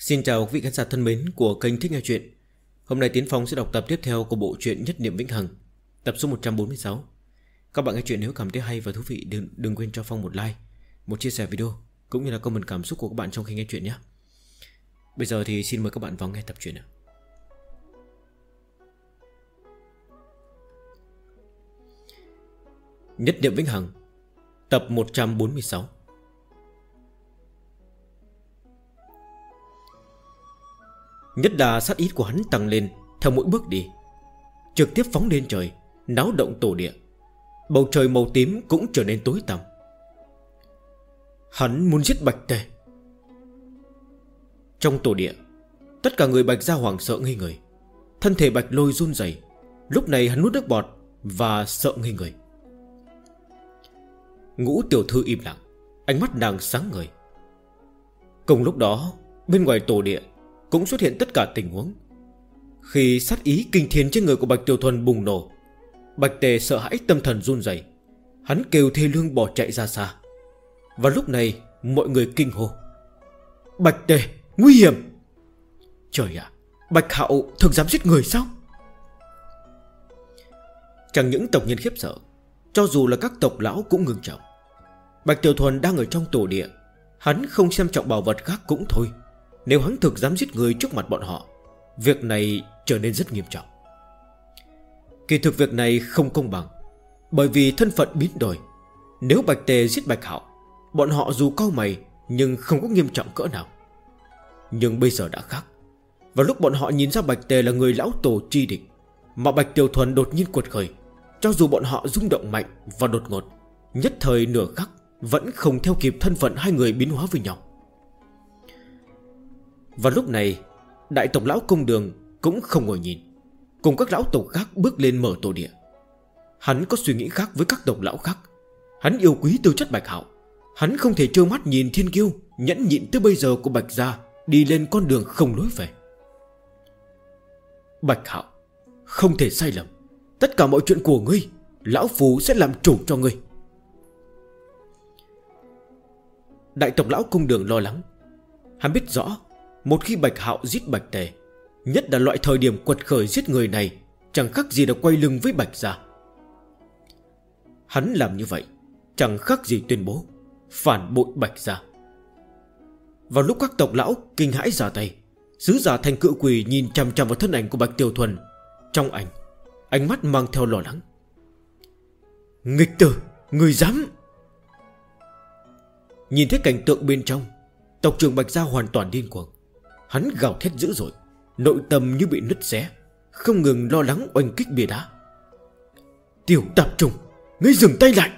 Xin chào quý vị khán giả thân mến của kênh Thích Nghe Chuyện. Hôm nay Tiến Phong sẽ đọc tập tiếp theo của bộ truyện Nhất Niệm Vĩnh Hằng, tập số 146. Các bạn nghe chuyện nếu cảm thấy hay và thú vị đừng quên cho Phong một like, một chia sẻ video cũng như là comment cảm xúc của các bạn trong khi nghe chuyện nhé. Bây giờ thì xin mời các bạn vào nghe tập truyện. Nhất Niệm Vĩnh Hằng, tập 146. Nhất là sát ý của hắn tăng lên theo mỗi bước đi, trực tiếp phóng lên trời, náo động tổ địa. Bầu trời màu tím cũng trở nên tối tăm. Hắn muốn giết Bạch Tề. Trong tổ địa, tất cả người Bạch gia hoảng sợ ngây người. Thân thể Bạch Lôi run rẩy. Lúc này hắn nuốt nước bọt và sợ ngây người. Ngũ tiểu thư im lặng, ánh mắt nàng sáng ngời. Cùng lúc đó, bên ngoài tổ địa cũng xuất hiện tất cả tình huống. Khi sát ý kinh thiên trên người của Bạch Tiểu Thuần bùng nổ, Bạch Tề sợ hãi tâm thần run rẩy. Hắn kêu thê lương bỏ chạy ra xa. Và lúc này mọi người kinh hô: Bạch Tề, nguy hiểm! Trời ạ, Bạch Hạo thực dám giết người sao? Chẳng những tộc nhân khiếp sợ, cho dù là các tộc lão cũng ngưng trọng. Bạch Tiểu Thuần đang ở trong tổ địa, hắn không xem trọng bảo vật khác cũng thôi. Nếu hắn thực dám giết người trước mặt bọn họ, việc này trở nên rất nghiêm trọng. Kỳ thực việc này không công bằng, bởi vì thân phận biến đổi. Nếu Bạch Tề giết Bạch Hạo, bọn họ dù cau mày nhưng không có nghiêm trọng cỡ nào. Nhưng bây giờ đã khác. Và lúc bọn họ nhìn ra Bạch Tề là người lão tổ chi địch, mà Bạch Tiểu Thuần đột nhiên quật khởi, cho dù bọn họ rung động mạnh và đột ngột, nhất thời nửa khắc vẫn không theo kịp thân phận hai người biến hóa với nhau. Và lúc này, đại tộc lão Công Đường cũng không ngồi nhìn, cùng các lão tộc khác bước lên mở tổ địa. Hắn có suy nghĩ khác với các tộc lão khác. Hắn yêu quý tư chất Bạch Hạo. Hắn không thể trơ mắt nhìn thiên kiêu nhẫn nhịn tới bây giờ của Bạch gia đi lên con đường không lối về. Bạch Hạo, không thể sai lầm. Tất cả mọi chuyện của ngươi, lão phù sẽ làm chủ cho ngươi. Đại tộc lão Công Đường lo lắng. Hắn biết rõ, một khi Bạch Hạo giết Bạch Tề, nhất là loại thời điểm quật khởi giết người này, chẳng khác gì là quay lưng với Bạch gia. Hắn làm như vậy chẳng khác gì tuyên bố phản bội Bạch gia. Vào lúc các tộc lão kinh hãi ra tay, sứ giả thành cự quỷ nhìn chằm chằm vào thân ảnh của Bạch Tiểu Thuần. Trong ánh mắt mang theo lo lắng. Nghịch tử, người dám! Nhìn thấy cảnh tượng bên trong, tộc trưởng Bạch gia hoàn toàn điên cuồng. Hắn gào thét dữ dội, nội tâm như bị nứt xé, không ngừng lo lắng oanh kích bia đá. Tiểu tạp trùng, ngươi dừng tay lại!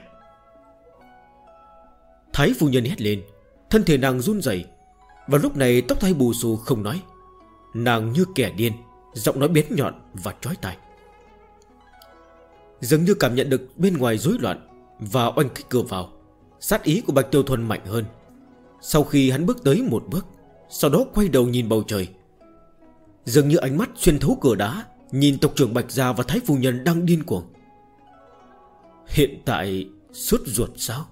Thái phu nhân hét lên, thân thể nàng run rẩy. Và lúc này tóc tai bù xù không nói, nàng như kẻ điên, giọng nói bén nhọn và chói tai. Dường như cảm nhận được bên ngoài rối loạn và oanh kích cửa vào, sát ý của Bạch Tiểu Thuần mạnh hơn. Sau khi hắn bước tới một bước, sau đó quay đầu nhìn bầu trời, dường như ánh mắt xuyên thấu cửa đá nhìn tộc trưởng Bạch gia và thái phu nhân đang điên cuồng. Hiện tại sốt ruột sao?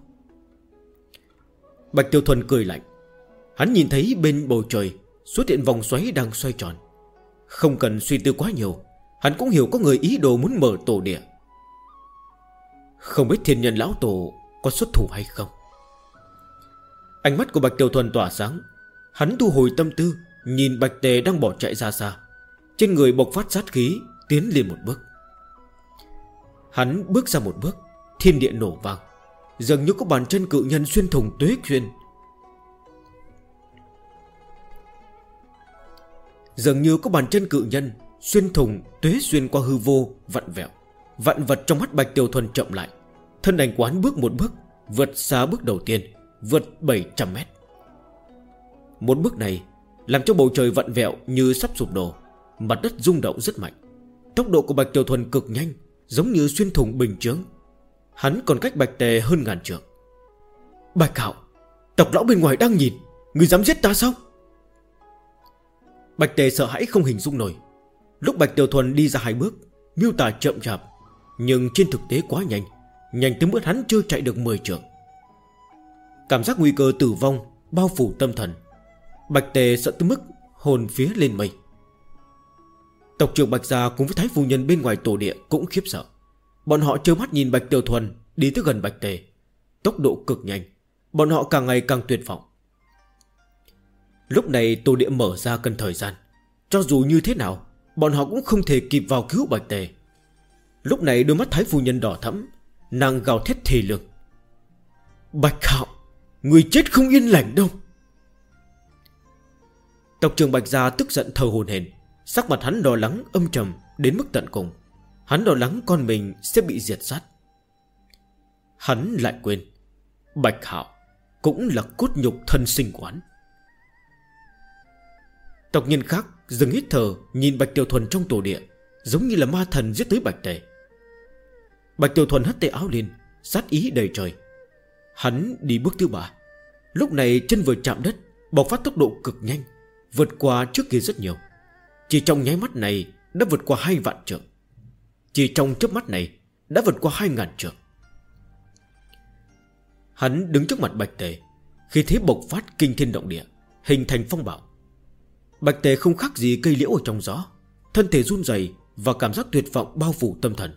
Bạch Tiểu Thuần cười lạnh. Hắn nhìn thấy bên bầu trời xuất hiện vòng xoáy đang xoay tròn. Không cần suy tư quá nhiều, hắn cũng hiểu có người ý đồ muốn mở tổ địa. Không biết thiên nhân lão tổ có xuất thủ hay không. Ánh mắt của Bạch Tiểu Thuần tỏa sáng. Hắn thu hồi tâm tư, nhìn Bạch Tề đang bỏ chạy ra xa, trên người bộc phát sát khí, tiến lên một bước. Hắn bước ra một bước, thiên địa nổ vang, dường như có bàn chân cự nhân xuyên thủng tuế xuyên. Dường như có bàn chân cự nhân xuyên thủng tuế xuyên qua hư vô vặn vẹo. Vạn vật trong mắt Bạch Tiểu Thuần chậm lại. Thân ảnh của hắn bước một bước, vượt xa bước đầu tiên, vượt 700 mét. Một bước này làm cho bầu trời vặn vẹo như sắp sụp đổ, mặt đất rung động rất mạnh. Tốc độ của Bạch Tiểu Thuần cực nhanh, giống như xuyên thủng bình chướng. Hắn còn cách Bạch Tề hơn ngàn trượng. Bạch Hạo, tộc lão bên ngoài đang nhìn, người dám giết ta sao? Bạch Tề sợ hãi không hình dung nổi. Lúc Bạch Tiểu Thuần đi ra hai bước, miêu tả chậm chạp, nhưng trên thực tế quá nhanh, nhanh tới mức hắn chưa chạy được 10 trượng. Cảm giác nguy cơ tử vong bao phủ tâm thần. Bạch Tề sợ tới mức hồn phía lên mây. Tộc trưởng Bạch Gia cùng với Thái phu nhân bên ngoài tổ địa cũng khiếp sợ. Bọn họ trơ mắt nhìn Bạch Tiểu Thuần đi tới gần Bạch Tề, tốc độ cực nhanh. Bọn họ càng ngày càng tuyệt vọng. Lúc này tổ địa mở ra cần thời gian. Cho dù như thế nào, bọn họ cũng không thể kịp vào cứu Bạch Tề. Lúc này đôi mắt Thái phu nhân đỏ thẫm, nàng gào thét thê lương: Bạch Hạo, người chết không yên lành đâu. Tộc trưởng Bạch Gia tức giận thở hổn hển, sắc mặt hắn lo lắng âm trầm đến mức tận cùng. Hắn lo lắng con mình sẽ bị diệt sát. Hắn lại quên Bạch Hạo cũng là cốt nhục thân sinh của hắn. Tộc nhân khác dừng hít thở, nhìn Bạch Tiểu Thuần trong tổ địa, giống như là ma thần giết tới Bạch Tề. Bạch Tiểu Thuần hất tay áo lên, sát ý đầy trời. Hắn đi bước thứ 3. Lúc này chân vừa chạm đất, bộc phát tốc độ cực nhanh, vượt qua trước kia rất nhiều. Chỉ trong nháy mắt này đã vượt qua 2 vạn trượng. Chỉ trong chớp mắt này đã vượt qua 2.000 trượng. Hắn đứng trước mặt Bạch Tề, khi thế bộc phát kinh thiên động địa, hình thành phong bạo. Bạch Tề không khác gì cây liễu ở trong gió, thân thể run rẩy và cảm giác tuyệt vọng bao phủ tâm thần.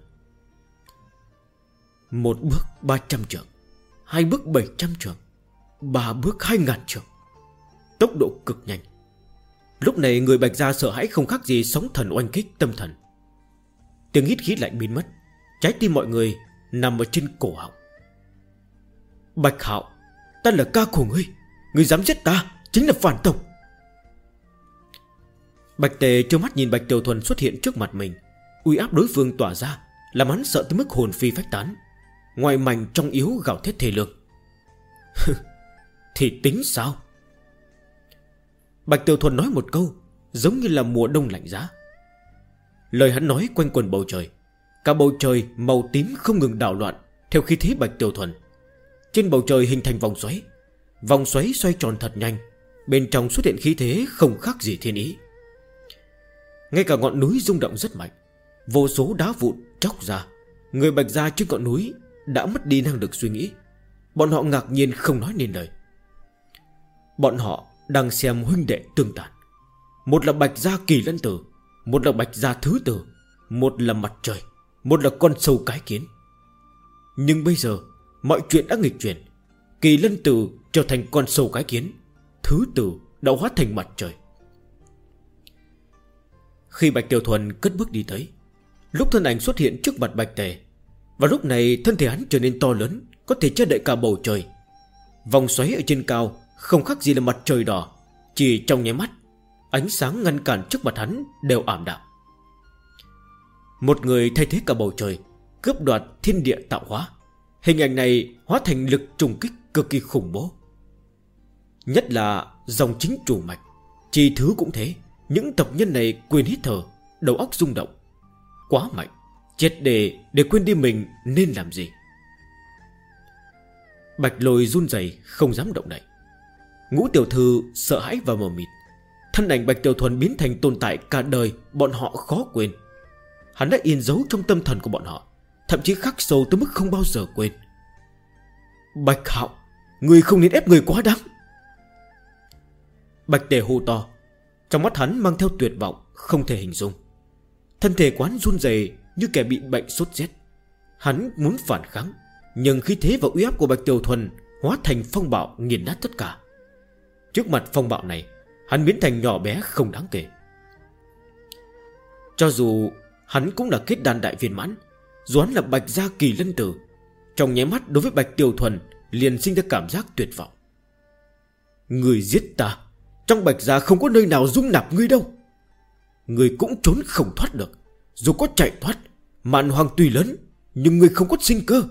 1 bước 300 trượng, 2 bước 700 trượng, 3 bước 2.000 trượng. Tốc độ cực nhanh. Lúc này người Bạch Gia sợ hãi không khác gì sóng thần oanh kích tâm thần. Tiếng hít khí lạnh biến mất, trái tim mọi người nằm ở trên cổ họng. Bạch Hạo, ta là ca của ngươi, ngươi dám giết ta chính là phản tộc. Bạch Tề trơ mắt nhìn Bạch Tiểu Thuần xuất hiện trước mặt mình, uy áp đối phương tỏa ra, làm hắn sợ tới mức hồn phi phách tán. Ngoài mảnh trong yếu gào thét thê lương: Thì tính sao? Bạch Tiểu Thuần nói một câu giống như là mùa đông lạnh giá. Lời hắn nói quanh quần bầu trời. Cả bầu trời màu tím không ngừng đảo loạn theo khí thế Bạch Tiểu Thuần. Trên bầu trời hình thành vòng xoáy. Vòng xoáy xoay tròn thật nhanh, bên trong xuất hiện khí thế không khác gì thiên ý. Ngay cả ngọn núi rung động rất mạnh, vô số đá vụn chóc ra. Người Bạch Gia trên ngọn núi đã mất đi năng lực suy nghĩ. Bọn họ ngạc nhiên không nói nên lời. Bọn họ đang xem huynh đệ tương tàn. Một là Bạch Gia Kỳ Lân Tử, một là Bạch Gia Thứ Tử, một là mặt trời, một là con sâu cái kiến. Nhưng bây giờ mọi chuyện đã nghịch chuyển. Kỳ Lân Tử trở thành con sâu cái kiến, Thứ Tử đã hóa thành mặt trời. Khi Bạch Tiểu Thuần cất bước đi tới, lúc thân ảnh xuất hiện trước mặt Bạch Tề, và lúc này thân thể hắn trở nên to lớn, có thể che đậy cả bầu trời. Vòng xoáy ở trên cao không khác gì là mặt trời đỏ. Chỉ trong nháy mắt, ánh sáng ngăn cản trước mặt hắn đều ảm đạm. Một người thay thế cả bầu trời, cướp đoạt thiên địa tạo hóa. Hình ảnh này hóa thành lực trùng kích cực kỳ khủng bố. Nhất là dòng chính chủ mạch, Chi Thứ cũng thế. Những tộc nhân này quên hít thở, đầu óc rung động. Quá mạnh, chết để quên đi mình nên làm gì. Bạch Lôi run rẩy không dám động đậy. Ngũ tiểu thư sợ hãi và mờ mịt. Thân ảnh Bạch Tiểu Thuần biến thành tồn tại cả đời bọn họ khó quên. Hắn đã in dấu trong tâm thần của bọn họ, thậm chí khắc sâu tới mức không bao giờ quên. Bạch Hạo, người không nên ép người quá đáng. Bạch Tề hô to, trong mắt hắn mang theo tuyệt vọng không thể hình dung. Thân thể quán run rẩy như kẻ bị bệnh sốt rét. Hắn muốn phản kháng, nhưng khí thế và uy áp của Bạch Tiểu Thuần hóa thành phong bạo nghiền nát tất cả. Trước mặt phong bạo này, hắn biến thành nhỏ bé không đáng kể. Cho dù hắn cũng là kết đan đại viên mãn, dù hắn là Bạch Gia Kỳ Lân Tử, trong nháy mắt đối với Bạch Tiểu Thuần liền sinh ra cảm giác tuyệt vọng. Người giết ta, trong Bạch Gia không có nơi nào dung nạp ngươi đâu. Ngươi cũng trốn không thoát được. Dù có chạy thoát, màn hoàng tuy lớn, nhưng ngươi không có sinh cơ.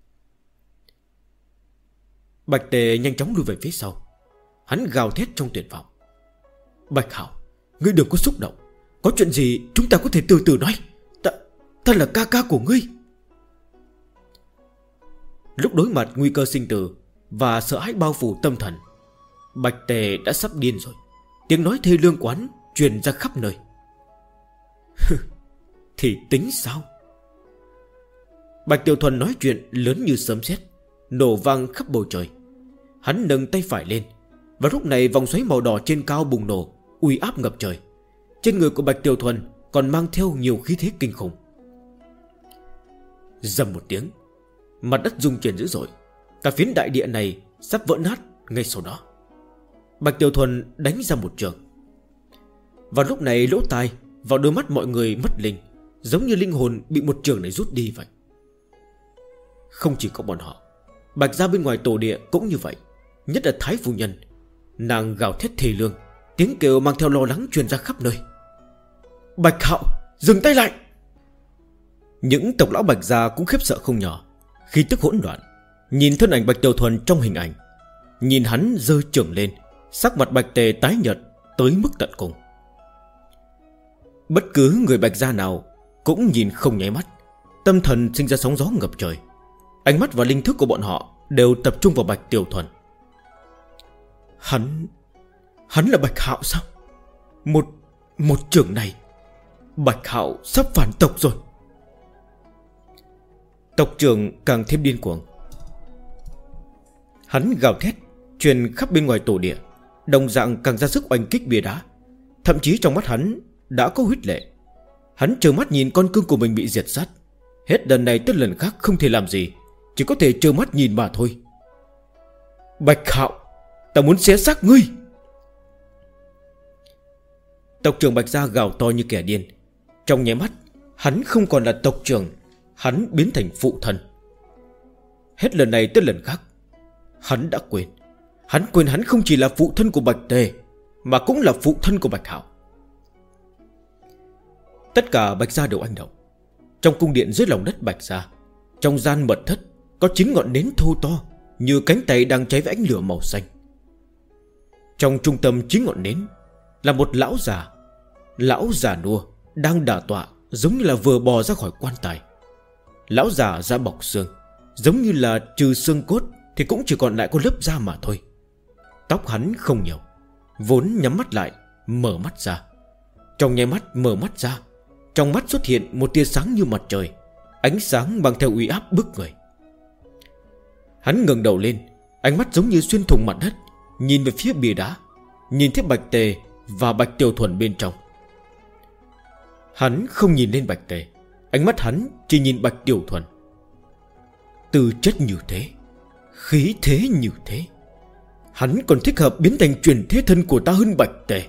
Bạch Tề nhanh chóng lùi về phía sau. Hắn gào thét trong tuyệt vọng. Bạch Hạo, ngươi đừng có xúc động. Có chuyện gì chúng ta có thể từ từ nói. Ta là ca ca của ngươi. Lúc đối mặt nguy cơ sinh tử và sợ hãi bao phủ tâm thần, Bạch Tề đã sắp điên rồi. Tiếng nói thê lương quán truyền ra khắp nơi. Thì tính sao? Bạch Tiểu Thuần nói chuyện lớn như sấm sét, nổ vang khắp bầu trời. Hắn nâng tay phải lên, và lúc này vòng xoáy màu đỏ trên cao bùng nổ, uy áp ngập trời. Trên người của Bạch Tiểu Thuần còn mang theo nhiều khí thế kinh khủng. Rầm một tiếng, mặt đất rung chuyển dữ dội. Cả phiến đại địa này sắp vỡ nát ngay sau đó. Bạch Tiểu Thuần đánh ra một trường. Vào lúc này lỗ tai vào đôi mắt mọi người mất linh, giống như linh hồn bị một trường này rút đi vậy. Không chỉ có bọn họ, Bạch gia bên ngoài tổ địa cũng như vậy. Nhất là Thái phu nhân, nàng gào thét thê lương, tiếng kêu mang theo lo lắng truyền ra khắp nơi. Bạch Hạo, dừng tay lại! Những tộc lão Bạch gia cũng khiếp sợ không nhỏ. Khí tức hỗn loạn, nhìn thân ảnh Bạch Tiểu Thuần trong hình ảnh, nhìn hắn giơ trường lên, sắc mặt Bạch Tề tái nhợt tới mức tận cùng. Bất cứ người Bạch gia nào cũng nhìn không nháy mắt, tâm thần sinh ra sóng gió ngập trời. Ánh mắt và linh thức của bọn họ đều tập trung vào Bạch Tiểu Thuần. Hắn là Bạch Hạo sao? Một trường này, Bạch Hạo sắp phản tộc rồi. Tộc trưởng càng thêm điên cuồng. Hắn gào thét truyền khắp bên ngoài tổ địa, đồng dạng càng ra sức oanh kích bia đá. Thậm chí trong mắt hắn đã có huyết lệ. Hắn trơ mắt nhìn con cưng của mình bị diệt sát. Hết lần này tới lần khác không thể làm gì, chỉ có thể trơ mắt nhìn mà thôi. Bạch Hạo, ta muốn xé xác ngươi! Tộc trưởng Bạch gia gào to như kẻ điên. Trong nháy mắt, hắn không còn là tộc trưởng, hắn biến thành phụ thân. Hết lần này tới lần khác, hắn đã quên. Hắn quên hắn không chỉ là phụ thân của Bạch Tề, mà cũng là phụ thân của Bạch Hạo. Tất cả Bạch gia đều hành động. Trong cung điện dưới lòng đất Bạch gia, trong gian mật thất, có 9 ngọn nến thô to như cánh tay đang cháy với ánh lửa màu xanh. Trong trung tâm 9 ngọn nến là một lão già nua đang đả tọa, giống như là vừa bò ra khỏi quan tài. Lão già da bọc xương, giống như là trừ xương cốt thì cũng chỉ còn lại có lớp da mà thôi. Tóc hắn không nhiều, vốn nhắm mắt lại, mở mắt ra. Trong nháy mắt mở mắt ra, trong mắt xuất hiện một tia sáng như mặt trời, ánh sáng mang theo uy áp bức người. Hắn ngẩng đầu lên, ánh mắt giống như xuyên thủng mặt đất, nhìn về phía bia đá, nhìn thấy Bạch Tề và Bạch Tiểu Thuần bên trong. Hắn không nhìn lên Bạch Tề, ánh mắt hắn chỉ nhìn Bạch Tiểu Thuần. Tư chất như thế, khí thế như thế, hắn còn thích hợp biến thành truyền thế thân của ta hơn Bạch Tề.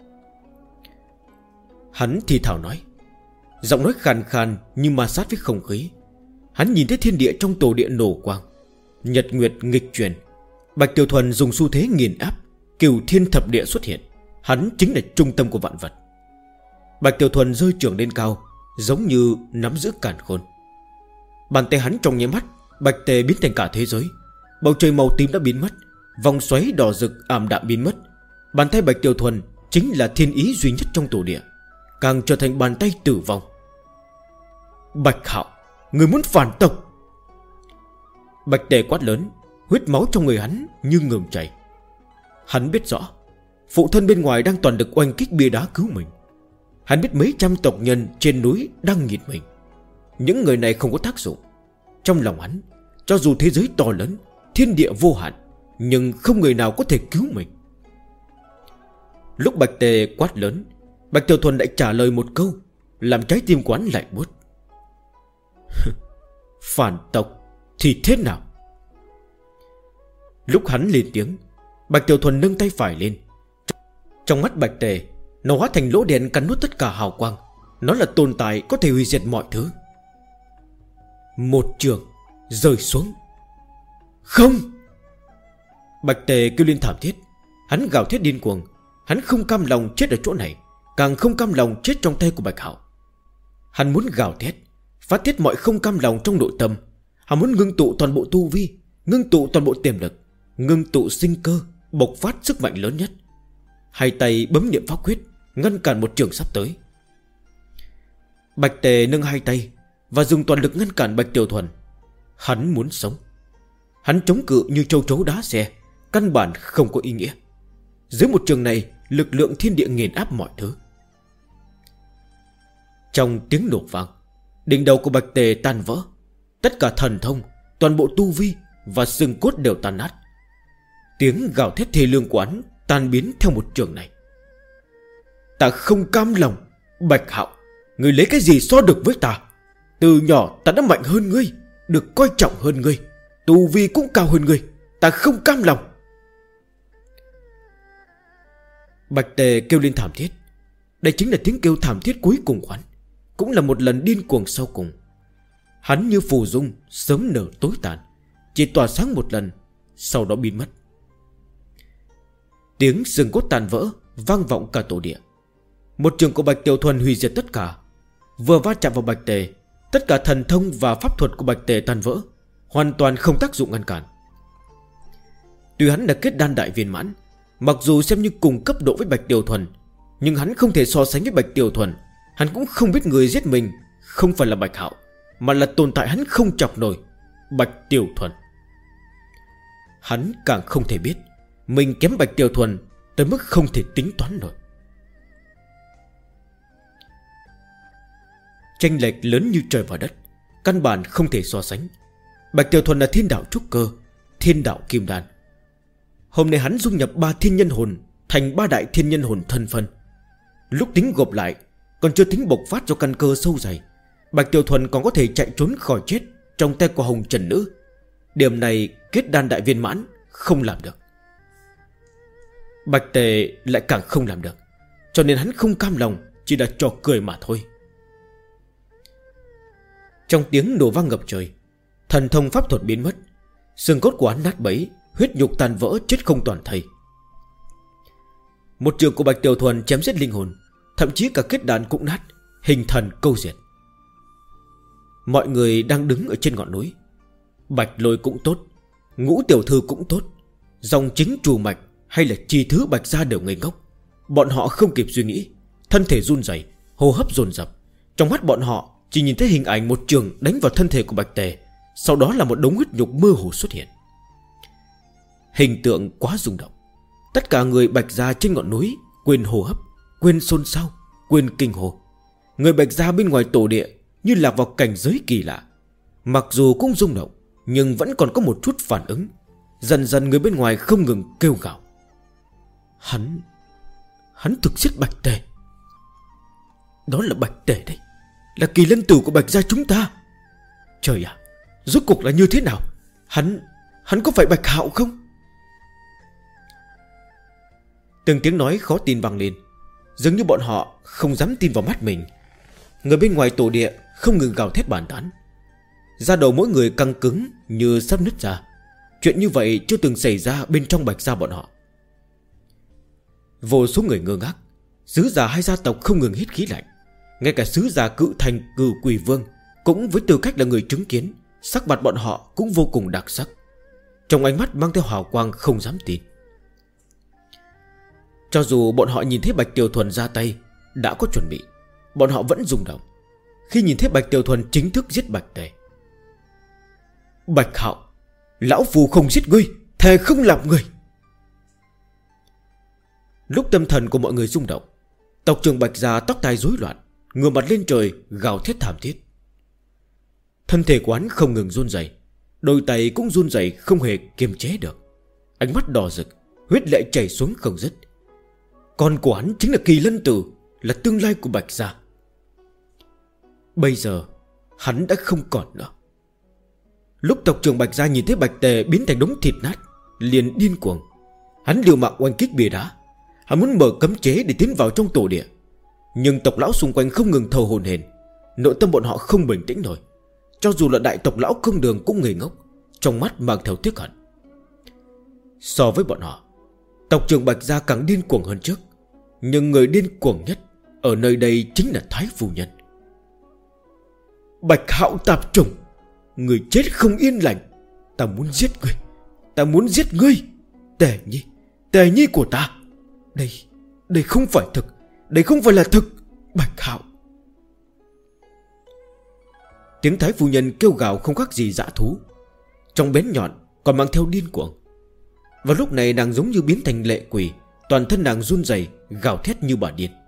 Hắn thì thào nói, giọng nói khàn khàn nhưng ma sát với không khí. Hắn nhìn thấy thiên địa trong tổ địa nổ quang, nhật nguyệt nghịch chuyển. Bạch Tiểu Thuần dùng xu thế nghiền áp, cửu thiên thập địa xuất hiện. Hắn chính là trung tâm của vạn vật. Bạch Tiểu Thuần rơi trường lên cao, giống như nắm giữ càn khôn. Bàn tay hắn trong nháy mắt, Bạch Tề biến thành cả thế giới. Bầu trời màu tím đã biến mất, vòng xoáy đỏ rực ảm đạm biến mất. Bàn tay Bạch Tiểu Thuần chính là thiên ý duy nhất trong tổ địa, càng trở thành bàn tay tử vong. Bạch Hạo, người muốn phản tộc! Bạch Tề quát lớn, huyết máu trong người hắn như ngừng chảy. Hắn biết rõ phụ thân bên ngoài đang toàn lực oanh kích bia đá cứu mình. Hắn biết mấy trăm tộc nhân trên núi đang nghịt mình. Những người này không có tác dụng. Trong lòng hắn, cho dù thế giới to lớn, thiên địa vô hạn, nhưng không người nào có thể cứu mình. Lúc Bạch Tề quát lớn, Bạch Tiểu Thuần lại trả lời một câu, làm trái tim quán lạnh buốt. Phản tộc thì thế nào? Lúc hắn lên tiếng, Bạch Tiểu Thuần nâng tay phải lên. Trong mắt Bạch Tề, nó hóa thành lỗ đèn cắn nuốt tất cả hào quang. Nó là tồn tại có thể hủy diệt mọi thứ. Một trường rơi xuống. Không! Bạch Tề kêu lên thảm thiết. Hắn gào thét điên cuồng. Hắn không cam lòng chết ở chỗ này, càng không cam lòng chết trong tay của Bạch Hạo. Hắn muốn gào thét, phát tiết mọi không cam lòng trong nội tâm. Hắn muốn ngưng tụ toàn bộ tu vi, ngưng tụ toàn bộ tiềm lực, ngưng tụ sinh cơ, bộc phát sức mạnh lớn nhất. Hai tay bấm niệm pháp quyết, ngăn cản một trường sắp tới. Bạch Tề nâng hai tay và dùng toàn lực ngăn cản Bạch Tiểu Thuần. Hắn muốn sống. Hắn chống cự như châu chấu đá xe, căn bản không có ý nghĩa. Dưới một trường này, lực lượng thiên địa nghiền áp mọi thứ. Trong tiếng nổ vang, đỉnh đầu của Bạch Tề tan vỡ. Tất cả thần thông, toàn bộ tu vi và xương cốt đều tan nát. Tiếng gào thét thê lương của hắn tan biến theo một trường này. Ta không cam lòng. Bạch Hạo, ngươi lấy cái gì so được với ta? Từ nhỏ ta đã mạnh hơn ngươi, được coi trọng hơn ngươi, tu vi cũng cao hơn ngươi. Ta không cam lòng. Bạch Tề kêu lên thảm thiết. Đây chính là tiếng kêu thảm thiết cuối cùng của hắn, cũng là một lần điên cuồng sau cùng. Hắn như phù dung sớm nở tối tàn, chỉ tỏa sáng một lần, sau đó biến mất. Tiếng xương cốt tàn vỡ vang vọng cả tổ địa. Một trường của Bạch Tiểu Thuần hủy diệt tất cả. Vừa va chạm vào Bạch Tề, tất cả thần thông và pháp thuật của Bạch Tề tan vỡ, hoàn toàn không tác dụng ngăn cản. Tuy hắn là kết đan đại viên mãn, mặc dù xem như cùng cấp độ với Bạch Tiểu Thuần, nhưng hắn không thể so sánh với Bạch Tiểu Thuần. Hắn cũng không biết người giết mình không phải là Bạch Hạo, mà là tồn tại hắn không chọc nổi, Bạch Tiểu Thuần. Hắn càng không thể biết mình kém Bạch Tiểu Thuần tới mức không thể tính toán nổi. Chênh lệch lớn như trời và đất, căn bản không thể so sánh. Bạch Tiểu Thuần là thiên đạo trúc cơ, thiên đạo kim đan. Hôm nay hắn dung nhập 3 thiên nhân hồn thành 3 đại thiên nhân hồn thân phân. Lúc tính gộp lại, còn chưa tính bộc phát cho căn cơ sâu dày, Bạch Tiểu Thuần còn có thể chạy trốn khỏi chết trong tay của Hồng Trần Nữ. Điểm này kết đan đại viên mãn không làm được. Bạch Tề lại càng không làm được, cho nên hắn không cam lòng, chỉ là trò cười mà thôi. Trong tiếng nổ vang ngập trời, thần thông pháp thuật biến mất, xương cốt của hắn nát bấy, huyết nhục tan vỡ, chết không toàn thây. Một trường của Bạch Tiểu Thuần chém giết linh hồn, thậm chí cả kết đàn cũng nát, hình thần câu diệt. Mọi người đang đứng ở trên ngọn núi. Bạch Lôi cũng tốt, Ngũ Tiểu Thư cũng tốt, dòng chính Trù Mạch hay là chi thứ Bạch gia đều ngây ngốc. Bọn họ không kịp suy nghĩ, thân thể run rẩy, hô hấp dồn dập. Trong mắt bọn họ chỉ nhìn thấy hình ảnh một trường đánh vào thân thể của Bạch Tề, sau đó là một đống huyết nhục mơ hồ xuất hiện. Hình tượng quá rung động. Tất cả người Bạch gia trên ngọn núi quên hô hấp, quên xôn xao, quên kinh hồ. Người Bạch gia bên ngoài tổ địa như lạc vào cảnh giới kỳ lạ. Mặc dù cũng rung động, nhưng vẫn còn có một chút phản ứng. Dần dần người bên ngoài không ngừng kêu gào. Hắn thực giết Bạch Tề. Đó là Bạch Tề đấy, là kỳ lân tử của Bạch gia chúng ta. Trời ạ, rốt cuộc là như thế nào? Hắn có phải Bạch Hạo không? Từng tiếng nói khó tin vang lên, dường như bọn họ không dám tin vào mắt mình. Người bên ngoài tổ địa không ngừng gào thét bàn tán. Da đầu mỗi người căng cứng như sắp nứt ra. Chuyện như vậy chưa từng xảy ra bên trong Bạch gia bọn họ. Vô số người ngơ ngác. Sứ giả hai gia tộc không ngừng hít khí lạnh. Ngay cả sứ giả Cự Thành Cử Quỷ Vương cũng với tư cách là người chứng kiến, sắc mặt bọn họ cũng vô cùng đặc sắc. Trong ánh mắt mang theo hào quang không dám tin. Cho dù bọn họ nhìn thấy Bạch Tiểu Thuần ra tay đã có chuẩn bị, bọn họ vẫn rung động khi nhìn thấy Bạch Tiểu Thuần chính thức giết Bạch Tề. Bạch Hạo, lão phù không giết ngươi, thề không làm người. Lúc tâm thần của mọi người rung động, tộc trưởng Bạch gia tóc tai rối loạn, ngửa mặt lên trời gào thét thảm thiết. Thân thể của hắn không ngừng run rẩy, đôi tay cũng run rẩy không hề kiềm chế được. Ánh mắt đỏ rực, huyết lệ chảy xuống không dứt. Con của hắn chính là Kỳ Lân Tử, là tương lai của Bạch gia. Bây giờ hắn đã không còn nữa. Lúc tộc trưởng Bạch gia nhìn thấy Bạch Tề biến thành đống thịt nát, liền điên cuồng. Hắn liều mạng oanh kích bia đá. Hắn muốn mở cấm chế để tiến vào trong tổ địa, nhưng tộc lão xung quanh không ngừng thở hổn hển. Nội tâm bọn họ không bình tĩnh nổi. Cho dù là đại tộc lão Công Đường cũng ngây ngốc, trong mắt mang theo tiếc hận. So với bọn họ, tộc trưởng Bạch gia càng điên cuồng hơn trước. Nhưng người điên cuồng nhất ở nơi đây chính là Thái Phu Nhân. Bạch Hạo tạp chủng, người chết không yên lành. Ta muốn giết ngươi, ta muốn giết ngươi. Tề Nhi của ta. Đây không phải thực, đây không phải là thực. Bạch Hạo. Tiếng Thái Phu Nhân kêu gào không khác gì dã thú, trong bén nhọn còn mang theo điên cuồng. Vào lúc này nàng giống như biến thành lệ quỷ, toàn thân nàng run rẩy, gào thét như bà điên.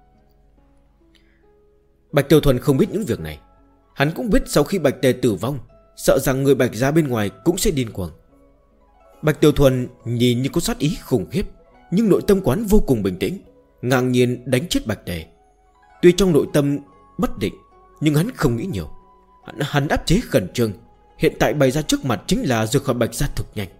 Bạch Tiểu Thuần không biết những việc này. Hắn cũng biết sau khi Bạch Tề tử vong, sợ rằng người Bạch gia bên ngoài cũng sẽ điên cuồng. Bạch Tiểu Thuần nhìn như có sát ý khủng khiếp, nhưng nội tâm quán vô cùng bình tĩnh. ngang nhiên đánh chết Bạch Tề. Tuy trong nội tâm bất định, nhưng hắn không nghĩ nhiều. Hắn áp chế khẩn trương. Hiện tại bày ra trước mặt chính là rời khỏi Bạch gia thực nhanh.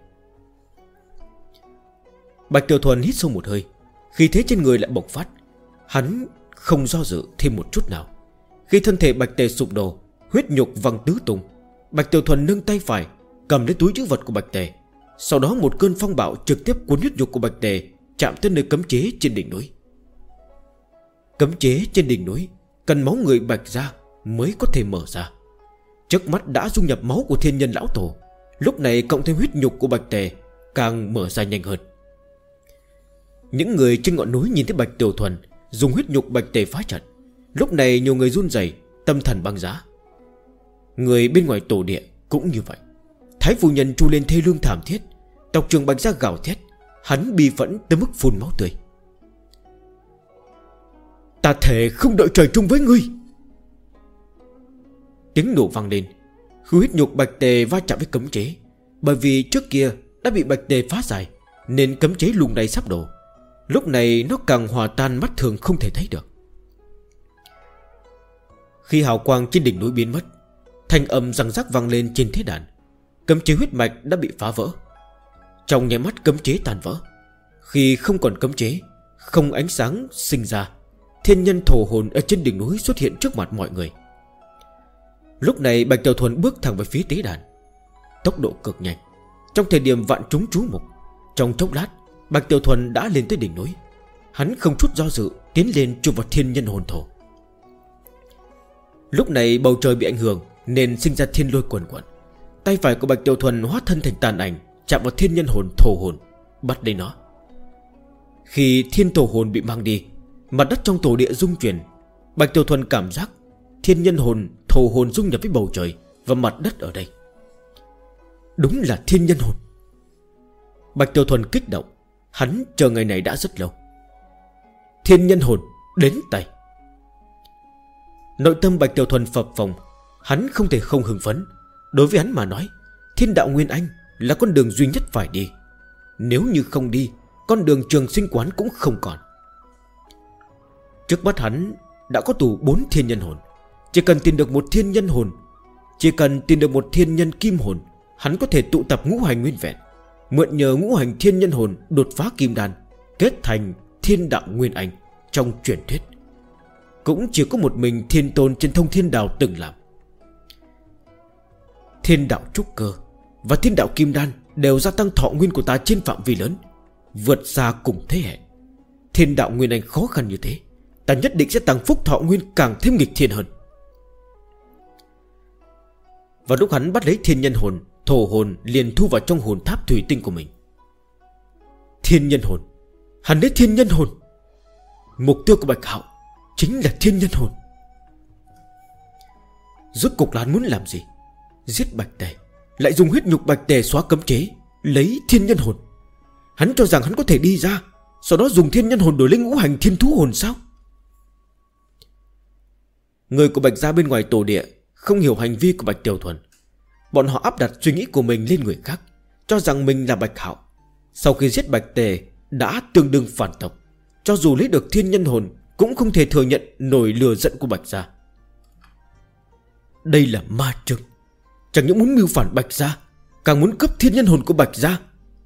Bạch Tiểu Thuần hít sâu một hơi, khí thế trên người lại bộc phát. Hắn không do dự thêm một chút nào. Khi thân thể Bạch Tề sụp đổ, huyết nhục văng tứ tung, Bạch Tiểu Thuần nâng tay phải cầm lấy túi trữ vật của Bạch Tề. Sau đó một cơn phong bạo trực tiếp cuốn huyết nhục của Bạch Tề chạm tới nơi cấm chế trên đỉnh núi. Cấm chế trên đỉnh núi cần máu người Bạch gia mới có thể mở ra. Trước mắt đã dung nhập máu của thiên nhân lão tổ, lúc này cộng thêm huyết nhục của Bạch Tề càng mở ra nhanh hơn. Những người trên ngọn núi nhìn thấy Bạch Tiểu Thuần dùng huyết nhục Bạch Tề phá trận, lúc này nhiều người run rẩy, tâm thần băng giá. Người bên ngoài tổ địa cũng như vậy. Thái phu nhân tru lên thê lương thảm thiết, tộc trưởng Bạch gia gào thét, hắn bi phẫn tới mức phun máu tươi. Ta thề không đợi trời chung với ngươi. Tiếng nổ vang lên. Khi huyết nhục Bạch Tề va chạm với cấm chế, bởi vì trước kia đã bị Bạch Tề phá giải, nên cấm chế lùng này sắp đổ. Lúc này nó càng hòa tan, mắt thường không thể thấy được. Khi hào quang trên đỉnh núi biến mất, thanh âm răng rắc vang lên trên thế đàn. Cấm chế huyết mạch đã bị phá vỡ. Trong nháy mắt cấm chế tàn vỡ. Khi không còn cấm chế, không ánh sáng sinh ra, thiên nhân thổ hồn ở trên đỉnh núi xuất hiện trước mặt mọi người. Lúc này Bạch Tiểu Thuần bước thẳng về phía tế đàn, tốc độ cực nhanh. Trong thời điểm vạn chúng chú mục, trong chốc lát Bạch Tiểu Thuần đã lên tới đỉnh núi. Hắn không chút do dự tiến lên chụp vào thiên nhân hồn thổ. Lúc này bầu trời bị ảnh hưởng nên sinh ra thiên lôi quần quần. Tay phải của Bạch Tiểu Thuần hóa thân thành tàn ảnh, chạm vào thiên nhân hồn thổ hồn, bắt lấy nó. Khi thiên thổ hồn bị mang đi, mặt đất trong tổ địa rung chuyển. Bạch Tiểu Thuần cảm giác thiên nhân hồn thổ hồn dung nhập với bầu trời và mặt đất ở đây. Đúng là thiên nhân hồn. Bạch Tiểu Thuần kích động. Hắn chờ ngày này đã rất lâu. Thiên nhân hồn đến tay. Nội tâm Bạch Tiểu Thuần phập phồng. Hắn không thể không hưng phấn. Đối với hắn mà nói, thiên đạo Nguyên Anh là con đường duy nhất phải đi. Nếu như không đi, con đường trường sinh quán cũng không còn. Trước mắt hắn đã có đủ 4 thiên nhân hồn. Chỉ cần tìm được một thiên nhân hồn, chỉ cần tìm được một thiên nhân kim hồn, hắn có thể tụ tập ngũ hành nguyên vẹn, mượn nhờ ngũ hành thiên nhân hồn đột phá kim đan, kết thành thiên đạo Nguyên Anh. Trong truyền thuyết cũng chỉ có một mình thiên tôn trên thông thiên đảo từng làm. Thiên đạo trúc cơ và thiên đạo kim đan đều gia tăng thọ nguyên của ta trên phạm vi lớn, vượt xa cùng thế hệ. Thiên đạo Nguyên Anh khó khăn như thế, ta nhất định sẽ tăng phúc thọ nguyên càng thêm nghịch thiên hơn. Và lúc hắn bắt lấy thiên nhân hồn, thổ hồn liền thu vào trong hồn tháp thủy tinh của mình. Thiên nhân hồn, hắn lấy thiên nhân hồn. Mục tiêu của Bạch Hạo chính là thiên nhân hồn. Rốt cục là hắn muốn làm gì? Giết Bạch Tề, lại dùng huyết nhục Bạch Tề xóa cấm chế, lấy thiên nhân hồn. Hắn cho rằng hắn có thể đi ra, sau đó dùng thiên nhân hồn đổi lấy ngũ hành thiên thú hồn sao? Người của Bạch gia bên ngoài tổ địa không hiểu hành vi của Bạch Tiểu Thuần. Bọn họ áp đặt suy nghĩ của mình lên người khác, cho rằng mình là Bạch Hạo. Sau khi giết Bạch Tề đã tương đương phản tộc, cho dù lấy được thiên nhân hồn cũng không thể thừa nhận nổi lừa giận của Bạch gia. Đây là ma trừng, chẳng những muốn mưu phản Bạch gia, càng muốn cướp thiên nhân hồn của Bạch gia.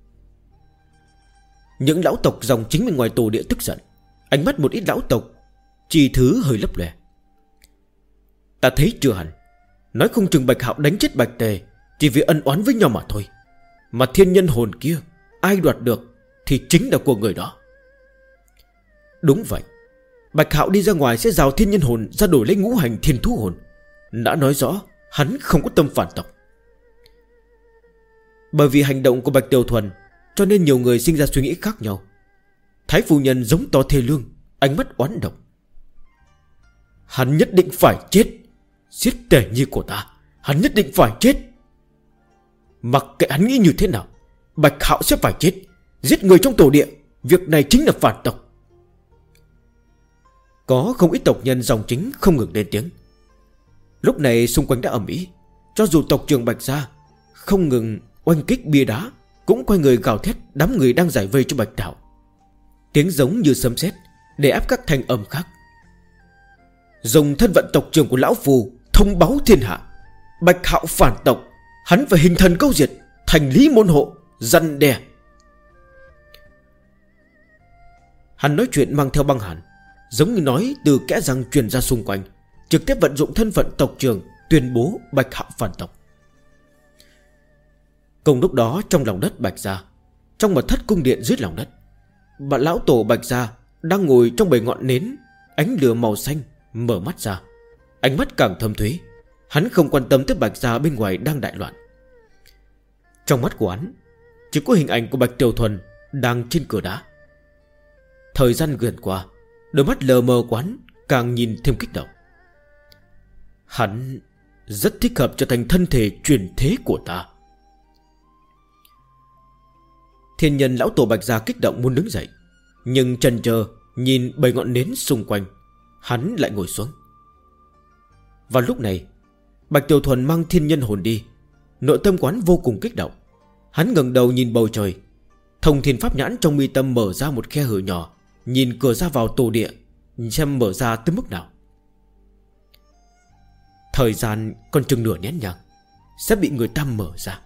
Những lão tộc dòng chính bên ngoài tổ địa tức giận. Ánh mắt một ít lão tộc chỉ thứ hơi lấp lẻ. Ta thấy chưa hẳn, nói không chừng Bạch Hạo đánh chết Bạch Tề chỉ vì ân oán với nhau mà thôi. Mà thiên nhân hồn kia ai đoạt được thì chính là của người đó. Đúng vậy, Bạch Hạo đi ra ngoài sẽ rào thiên nhân hồn ra đổi lấy ngũ hành thiên thú hồn, đã nói rõ hắn không có tâm phản tộc. Bởi vì hành động của Bạch Tiểu Thuần, cho nên nhiều người sinh ra suy nghĩ khác nhau. Thái phu nhân giống to thê lương, ánh mắt oán độc. Hắn nhất định phải chết. Giết Tề Nhi của ta, hắn nhất định phải chết. Mặc kệ hắn nghĩ như thế nào, Bạch Hạo sẽ phải chết. Giết người trong tổ địa, việc này chính là phản tộc. Có không ít tộc nhân dòng chính không ngừng lên tiếng. Lúc này xung quanh đã ầm ĩ. Cho dù tộc trưởng Bạch gia không ngừng oanh kích bia đá, cũng quay người gào thét đám người đang giải vây cho Bạch Hạo. Tiếng giống như sấm sét, để ép các thanh âm khác. Dùng thân vận tộc trưởng của lão phù thông báo thiên hạ, Bạch Hạo phản tộc, hắn phải hình thần câu diệt, thành lý môn hộ, răn đe. Hắn nói chuyện mang theo băng hàn, giống như nói từ kẽ răng truyền ra xung quanh, trực tiếp vận dụng thân phận tộc trưởng tuyên bố Bạch Hạo phản tộc. Cùng lúc đó trong lòng đất Bạch gia, trong mật thất cung điện dưới lòng đất, bà lão tổ Bạch gia đang ngồi trong bầy ngọn nến ánh lửa màu xanh, mở mắt ra, ánh mắt càng thâm thúy. Hắn không quan tâm tới Bạch gia bên ngoài đang đại loạn. Trong mắt của hắn chỉ có hình ảnh của Bạch Tiểu Thuần đang trên cửa đá. Thời gian gần qua, đôi mắt lờ mờ quán càng nhìn thêm kích động. Hắn rất thích hợp trở thành thân thể truyền thế của ta. Thiên nhân lão tổ Bạch gia kích động muốn đứng dậy, nhưng chần chờ nhìn bầy ngọn nến xung quanh, hắn lại ngồi xuống. Vào lúc này, Bạch Tiểu Thuần mang thiên nhân hồn đi, nội tâm quán vô cùng kích động. Hắn ngẩng đầu nhìn bầu trời, thông thiên pháp nhãn trong mi tâm mở ra một khe hở nhỏ, nhìn cửa ra vào tổ địa, xem mở ra tới mức nào. Thời gian còn chừng nửa nén nhang sẽ bị người ta mở ra.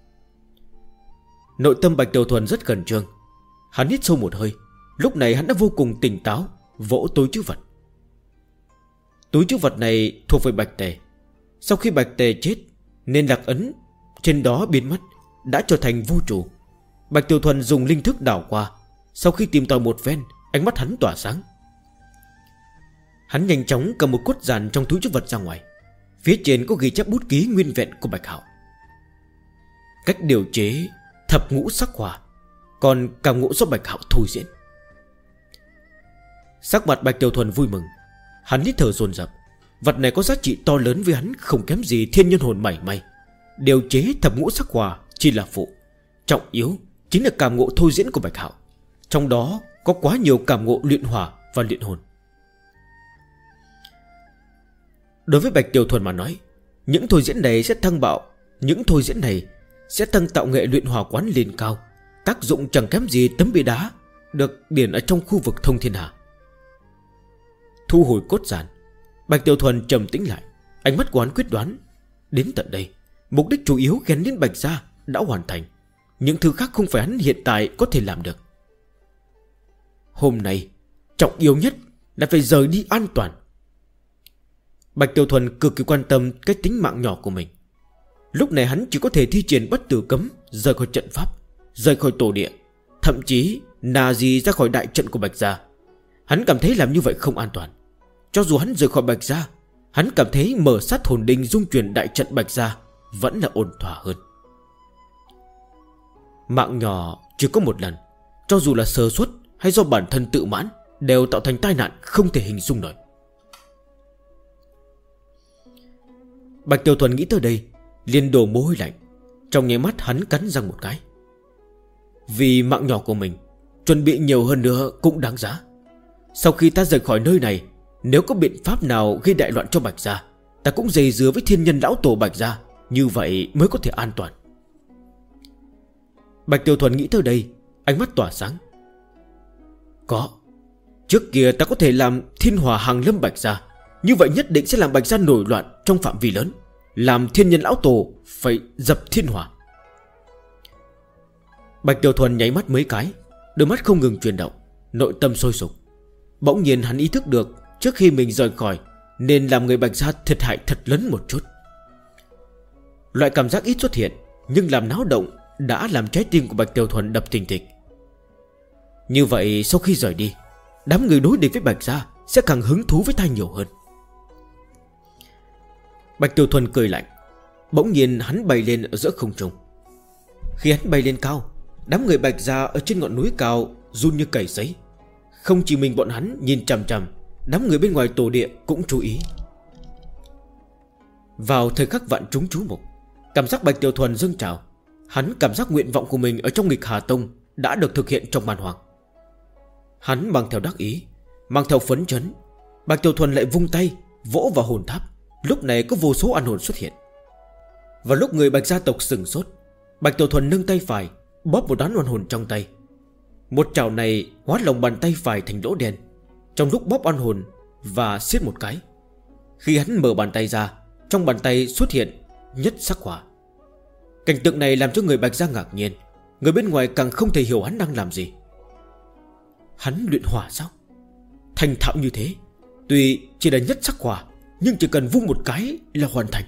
Nội tâm Bạch Tiểu Thuần rất khẩn trương. Hắn hít sâu một hơi. Lúc này hắn đã vô cùng tỉnh táo, vỗ túi trữ vật. Túi trữ vật này thuộc về Bạch Tề. Sau khi Bạch Tề chết, nên lạc ấn trên đó biến mất, đã trở thành vô chủ. Bạch Tiểu Thuần dùng linh thức đảo qua. Sau khi tìm tòi một phen, ánh mắt hắn tỏa sáng. Hắn nhanh chóng cầm một cốt dàn trong túi trữ vật ra ngoài. Phía trên có ghi chép bút ký nguyên vẹn của Bạch Hạo. Cách điều chế thập ngũ sắc hỏa, còn cảm ngộ do Bạch Hạo thôi diễn. Sắc mặt Bạch Tiểu Thuần vui mừng. Hắn hít thở dồn dập. Vật này có giá trị to lớn với hắn, không kém gì thiên nhân hồn mảy may. Điều chế thập ngũ sắc hỏa chỉ là phụ, trọng yếu chính là cảm ngộ thôi diễn của Bạch Hạo. Trong đó có quá nhiều cảm ngộ luyện hỏa và luyện hồn. Đối với Bạch Tiểu Thuần mà nói, những thôi diễn này sẽ tăng bạo, những thôi diễn này sẽ tăng tạo nghệ luyện hỏa quán lên cao. Tác dụng chẳng kém gì tấm bia đá được điền ở trong khu vực thông thiên hà. Thu hồi cốt giản, Bạch Tiểu Thuần trầm tĩnh lại, ánh mắt của hắn quyết đoán. Đến tận đây, mục đích chủ yếu ghen đến Bạch gia đã hoàn thành. Những thứ khác không phải hắn hiện tại có thể làm được. Hôm nay trọng yếu nhất là phải rời đi an toàn. Bạch Tiểu Thuần cực kỳ quan tâm cái tính mạng nhỏ của mình. Lúc này hắn chỉ có thể thi triển bất tử cấm, rời khỏi trận pháp, rời khỏi tổ địa, thậm chí nà gì ra khỏi đại trận của Bạch gia. Hắn cảm thấy làm như vậy không an toàn. Cho dù hắn rời khỏi Bạch gia, hắn cảm thấy mở sát hồn đinh dung chuyển đại trận Bạch gia vẫn là ổn thỏa hơn. Mạng nhỏ chỉ có một lần, cho dù là sơ suất hay do bản thân tự mãn, đều tạo thành tai nạn không thể hình dung nổi. Bạch Tiểu Thuần nghĩ tới đây, liền đổ mồ hôi lạnh. Trong nháy mắt hắn cắn răng một cái. Vì mạng nhỏ của mình, chuẩn bị nhiều hơn nữa cũng đáng giá. Sau khi ta rời khỏi nơi này, nếu có biện pháp nào gây đại loạn cho Bạch gia, ta cũng dây dưa với thiên nhân lão tổ Bạch gia, như vậy mới có thể an toàn. Bạch Tiểu Thuần nghĩ tới đây, ánh mắt tỏa sáng. Có, trước kia ta có thể làm thiên hỏa hàng lâm Bạch gia, như vậy nhất định sẽ làm Bạch gia nổi loạn trong phạm vi lớn, làm thiên nhân lão tổ phải dập thiên hỏa. Bạch Tiểu Thuần nháy mắt mấy cái, đôi mắt không ngừng chuyển động, nội tâm sôi sục. Bỗng nhiên hắn ý thức được, trước khi mình rời khỏi, nên làm người Bạch gia thiệt hại thật lớn một chút. Loại cảm giác ít xuất hiện, nhưng làm náo động đã làm trái tim của Bạch Tiểu Thuần đập thình thịch. Như vậy sau khi rời đi, đám người đối địch với Bạch gia sẽ càng hứng thú với ta nhiều hơn. Bạch Tiểu Thuần cười lạnh. Bỗng nhiên hắn bay lên ở giữa không trung. Khi hắn bay lên cao, đám người Bạch gia ở trên ngọn núi cao run như cầy sấy. Không chỉ mình bọn hắn nhìn chằm chằm, đám người bên ngoài tổ địa cũng chú ý. Vào thời khắc vạn chúng chú mục, cảm giác Bạch Tiểu Thuần dâng trào. Hắn cảm giác nguyện vọng của mình ở trong nghịch Hà Tông đã được thực hiện trong màn hoàng. Hắn mang theo đắc ý, mang theo phấn chấn. Bạch Tiểu Thuần lại vung tay vỗ vào hồn tháp. Lúc này có vô số oan hồn xuất hiện. Vào lúc người Bạch gia tộc sừng sốt, Bạch Tiểu Thuần nâng tay phải, bóp một đám oan hồn trong tay. Một chảo này hóa lòng bàn tay phải thành lỗ đen. trong lúc bóp oan hồn và siết một cái. Khi hắn mở bàn tay ra, trong bàn tay xuất hiện nhất sắc hỏa. Cảnh tượng này làm cho người Bạch Gia ngạc nhiên. Người bên ngoài càng không thể hiểu hắn đang làm gì. Hắn luyện hỏa sao? Thành thạo như thế. Tuy chỉ là nhất sắc hỏa, nhưng chỉ cần vung một cái là hoàn thành.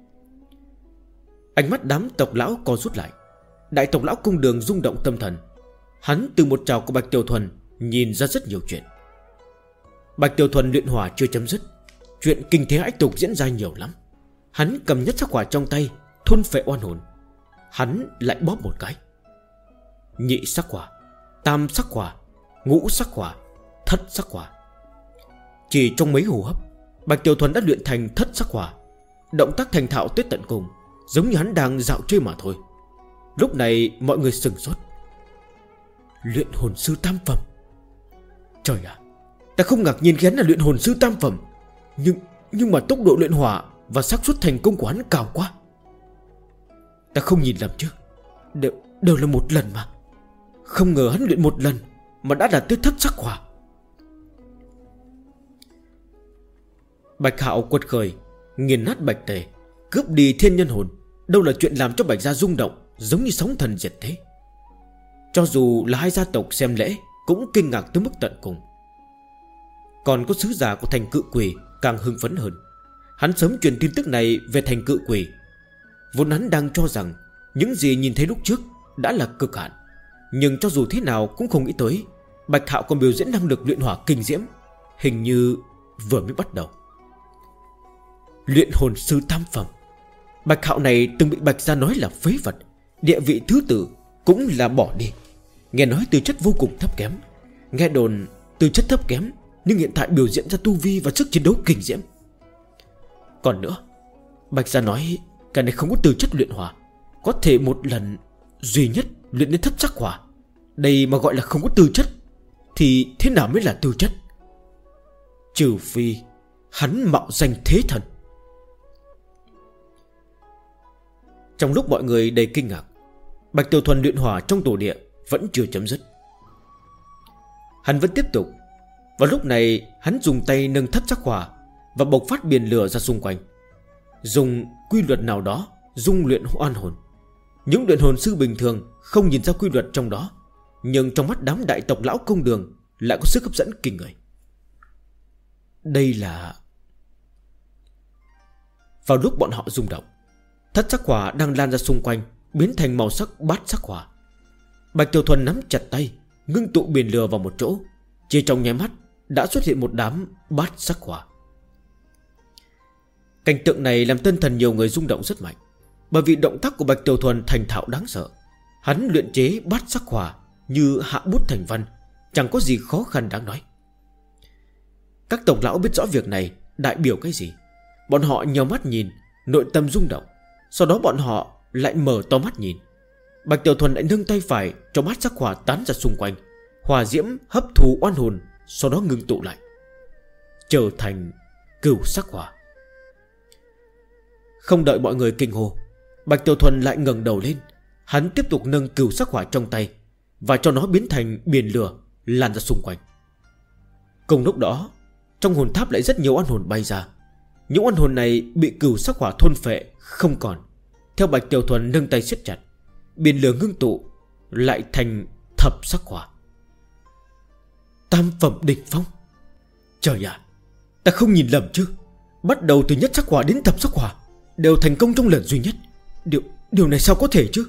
Ánh mắt đám tộc lão co rút lại. Đại tộc lão Cung Đường rung động tâm thần. Hắn từ một trào của Bạch Tiểu Thuần nhìn ra rất nhiều chuyện. Bạch Tiểu Thuần luyện hỏa chưa chấm dứt, chuyện kinh thế ách tục diễn ra nhiều lắm. Hắn cầm nhất sắc hỏa trong tay, thôn phệ oan hồn. Hắn lại bóp một cái. Nhị sắc hỏa, tam sắc hỏa, ngũ sắc hỏa, thất sắc hỏa. Chỉ trong mấy hô hấp, Bạch Tiểu Thuần đã luyện thành thất sắc hỏa. Động tác thành thạo tới tận cùng, giống như hắn đang dạo chơi mà thôi. Lúc này mọi người sửng sốt. Luyện hồn sư tam phẩm. Trời ạ, ta không ngạc nhiên khi hắn là luyện hồn sư tam phẩm. Nhưng mà tốc độ luyện hỏa và xác suất thành công của hắn cao quá. Ta không nhìn lầm chứ? Đều là một lần mà. Không ngờ hắn luyện một lần mà đã đạt tới thất sắc hỏa. Bạch Hạo quật khởi, nghiền nát Bạch Tề, cướp đi thiên nhân hồn, đâu là chuyện làm cho Bạch Gia rung động, giống như sóng thần diệt thế. Cho dù là hai gia tộc xem lễ cũng kinh ngạc tới mức tận cùng. Còn có sứ giả của thành Cự Quỷ càng hưng phấn hơn. Hắn sớm truyền tin tức này về thành Cự Quỷ. Vốn hắn đang cho rằng những gì nhìn thấy lúc trước đã là cực hạn, nhưng cho dù thế nào cũng không nghĩ tới Bạch Hạo còn biểu diễn năng lực luyện hỏa kinh diễm. Hình như vừa mới bắt đầu. Luyện hồn sư tam phẩm. Bạch Hạo này từng bị Bạch Gia nói là phế vật, địa vị thứ tự cũng là bỏ đi. Nghe nói tư chất vô cùng thấp kém. Nghe đồn tư chất thấp kém, nhưng hiện tại biểu diễn ra tu vi và sức chiến đấu kinh diễm. Còn nữa, Bạch Gia nói cái này không có tư chất luyện hỏa, có thể một lần duy nhất luyện đến thất sắc hỏa. Đây mà gọi là không có tư chất thì thế nào mới là tư chất? Trừ phi hắn mạo danh thế thần. Trong lúc mọi người đầy kinh ngạc, Bạch Tiểu Thuần luyện hỏa trong tổ địa vẫn chưa chấm dứt. Hắn vẫn tiếp tục. Vào lúc này hắn dùng tay nâng thất sắc hỏa và bộc phát biển lửa ra xung quanh, dùng quy luật nào đó dung luyện oan hồn. Những luyện hồn sư bình thường không nhìn ra quy luật trong đó, nhưng trong mắt đám đại tộc lão Cung Đường lại có sức hấp dẫn kinh người. Đây là... Vào lúc bọn họ rung động, thất sắc hỏa đang lan ra xung quanh biến thành màu sắc bát sắc hỏa. Bạch Tiểu Thuần nắm chặt tay, ngưng tụ biển lửa vào một chỗ. Chỉ trong nháy mắt đã xuất hiện một đám bát sắc hỏa. Cảnh tượng này làm tinh thần nhiều người rung động rất mạnh, bởi vì động tác của Bạch Tiểu Thuần thành thạo đáng sợ. Hắn luyện chế bát sắc hỏa như hạ bút thành văn, chẳng có gì khó khăn đáng nói. Các tộc lão biết rõ việc này đại biểu cái gì. Bọn họ nhíu mắt nhìn, nội tâm rung động. Sau đó bọn họ lại mở to mắt nhìn. Bạch Tiểu Thuần lại nâng tay phải cho bát sắc hỏa tán ra xung quanh. Hỏa diễm hấp thụ oan hồn, sau đó ngưng tụ lại trở thành cửu sắc hỏa. Không đợi mọi người kinh hô, Bạch Tiểu Thuần lại ngẩng đầu lên. Hắn tiếp tục nâng cửu sắc hỏa trong tay và cho nó biến thành biển lửa lan ra xung quanh. Cùng lúc đó, trong hồn tháp lại rất nhiều oan hồn bay ra. Những oan hồn này bị cửu sắc hỏa thôn phệ không còn. Theo Bạch Tiểu Thuần nâng tay siết chặt, biển lửa ngưng tụ lại thành thập sắc hỏa. Tam phẩm đỉnh phong. Trời ạ, ta không nhìn lầm chứ? Bắt đầu từ nhất sắc hỏa đến thập sắc hỏa đều thành công trong lần duy nhất. Điều này sao có thể chứ?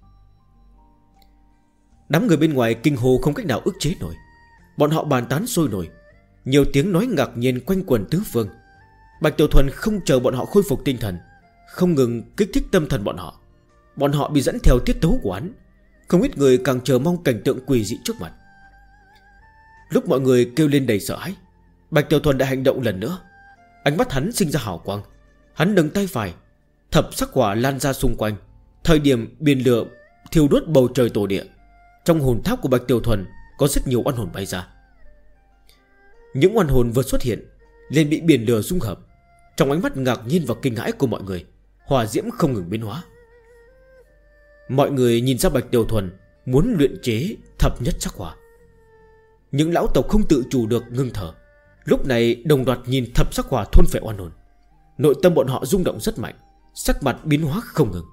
Đám người bên ngoài kinh hô không cách nào ức chế nổi. Bọn họ bàn tán sôi nổi, nhiều tiếng nói ngạc nhiên quanh quẩn tứ phương. Bạch Tiểu Thuần không chờ bọn họ khôi phục tinh thần, không ngừng kích thích tâm thần bọn họ. Bọn họ bị dẫn theo tiết tấu của hắn. Không ít người càng chờ mong cảnh tượng quỷ dị trước mặt. Lúc mọi người kêu lên đầy sợ hãi, Bạch Tiểu Thuần đã hành động lần nữa. Ánh mắt hắn sinh ra hào quang. Hắn nâng tay phải, thập sắc hỏa lan ra xung quanh. Thời điểm biển lửa thiêu đốt bầu trời tổ địa, trong hồn tháp của Bạch Tiểu Thuần có rất nhiều oan hồn bay ra. Những oan hồn vừa xuất hiện liền bị biển lửa dung hợp. Trong ánh mắt ngạc nhiên và kinh hãi của mọi người, hỏa diễm không ngừng biến hóa. Mọi người nhìn ra Bạch Tiểu Thuần muốn luyện chế thập nhất sắc hỏa. Những lão tộc không tự chủ được ngưng thở. Lúc này đồng loạt nhìn thập sắc hỏa thôn phệ oan hồn. Nội tâm bọn họ rung động rất mạnh, sắc mặt biến hóa không ngừng.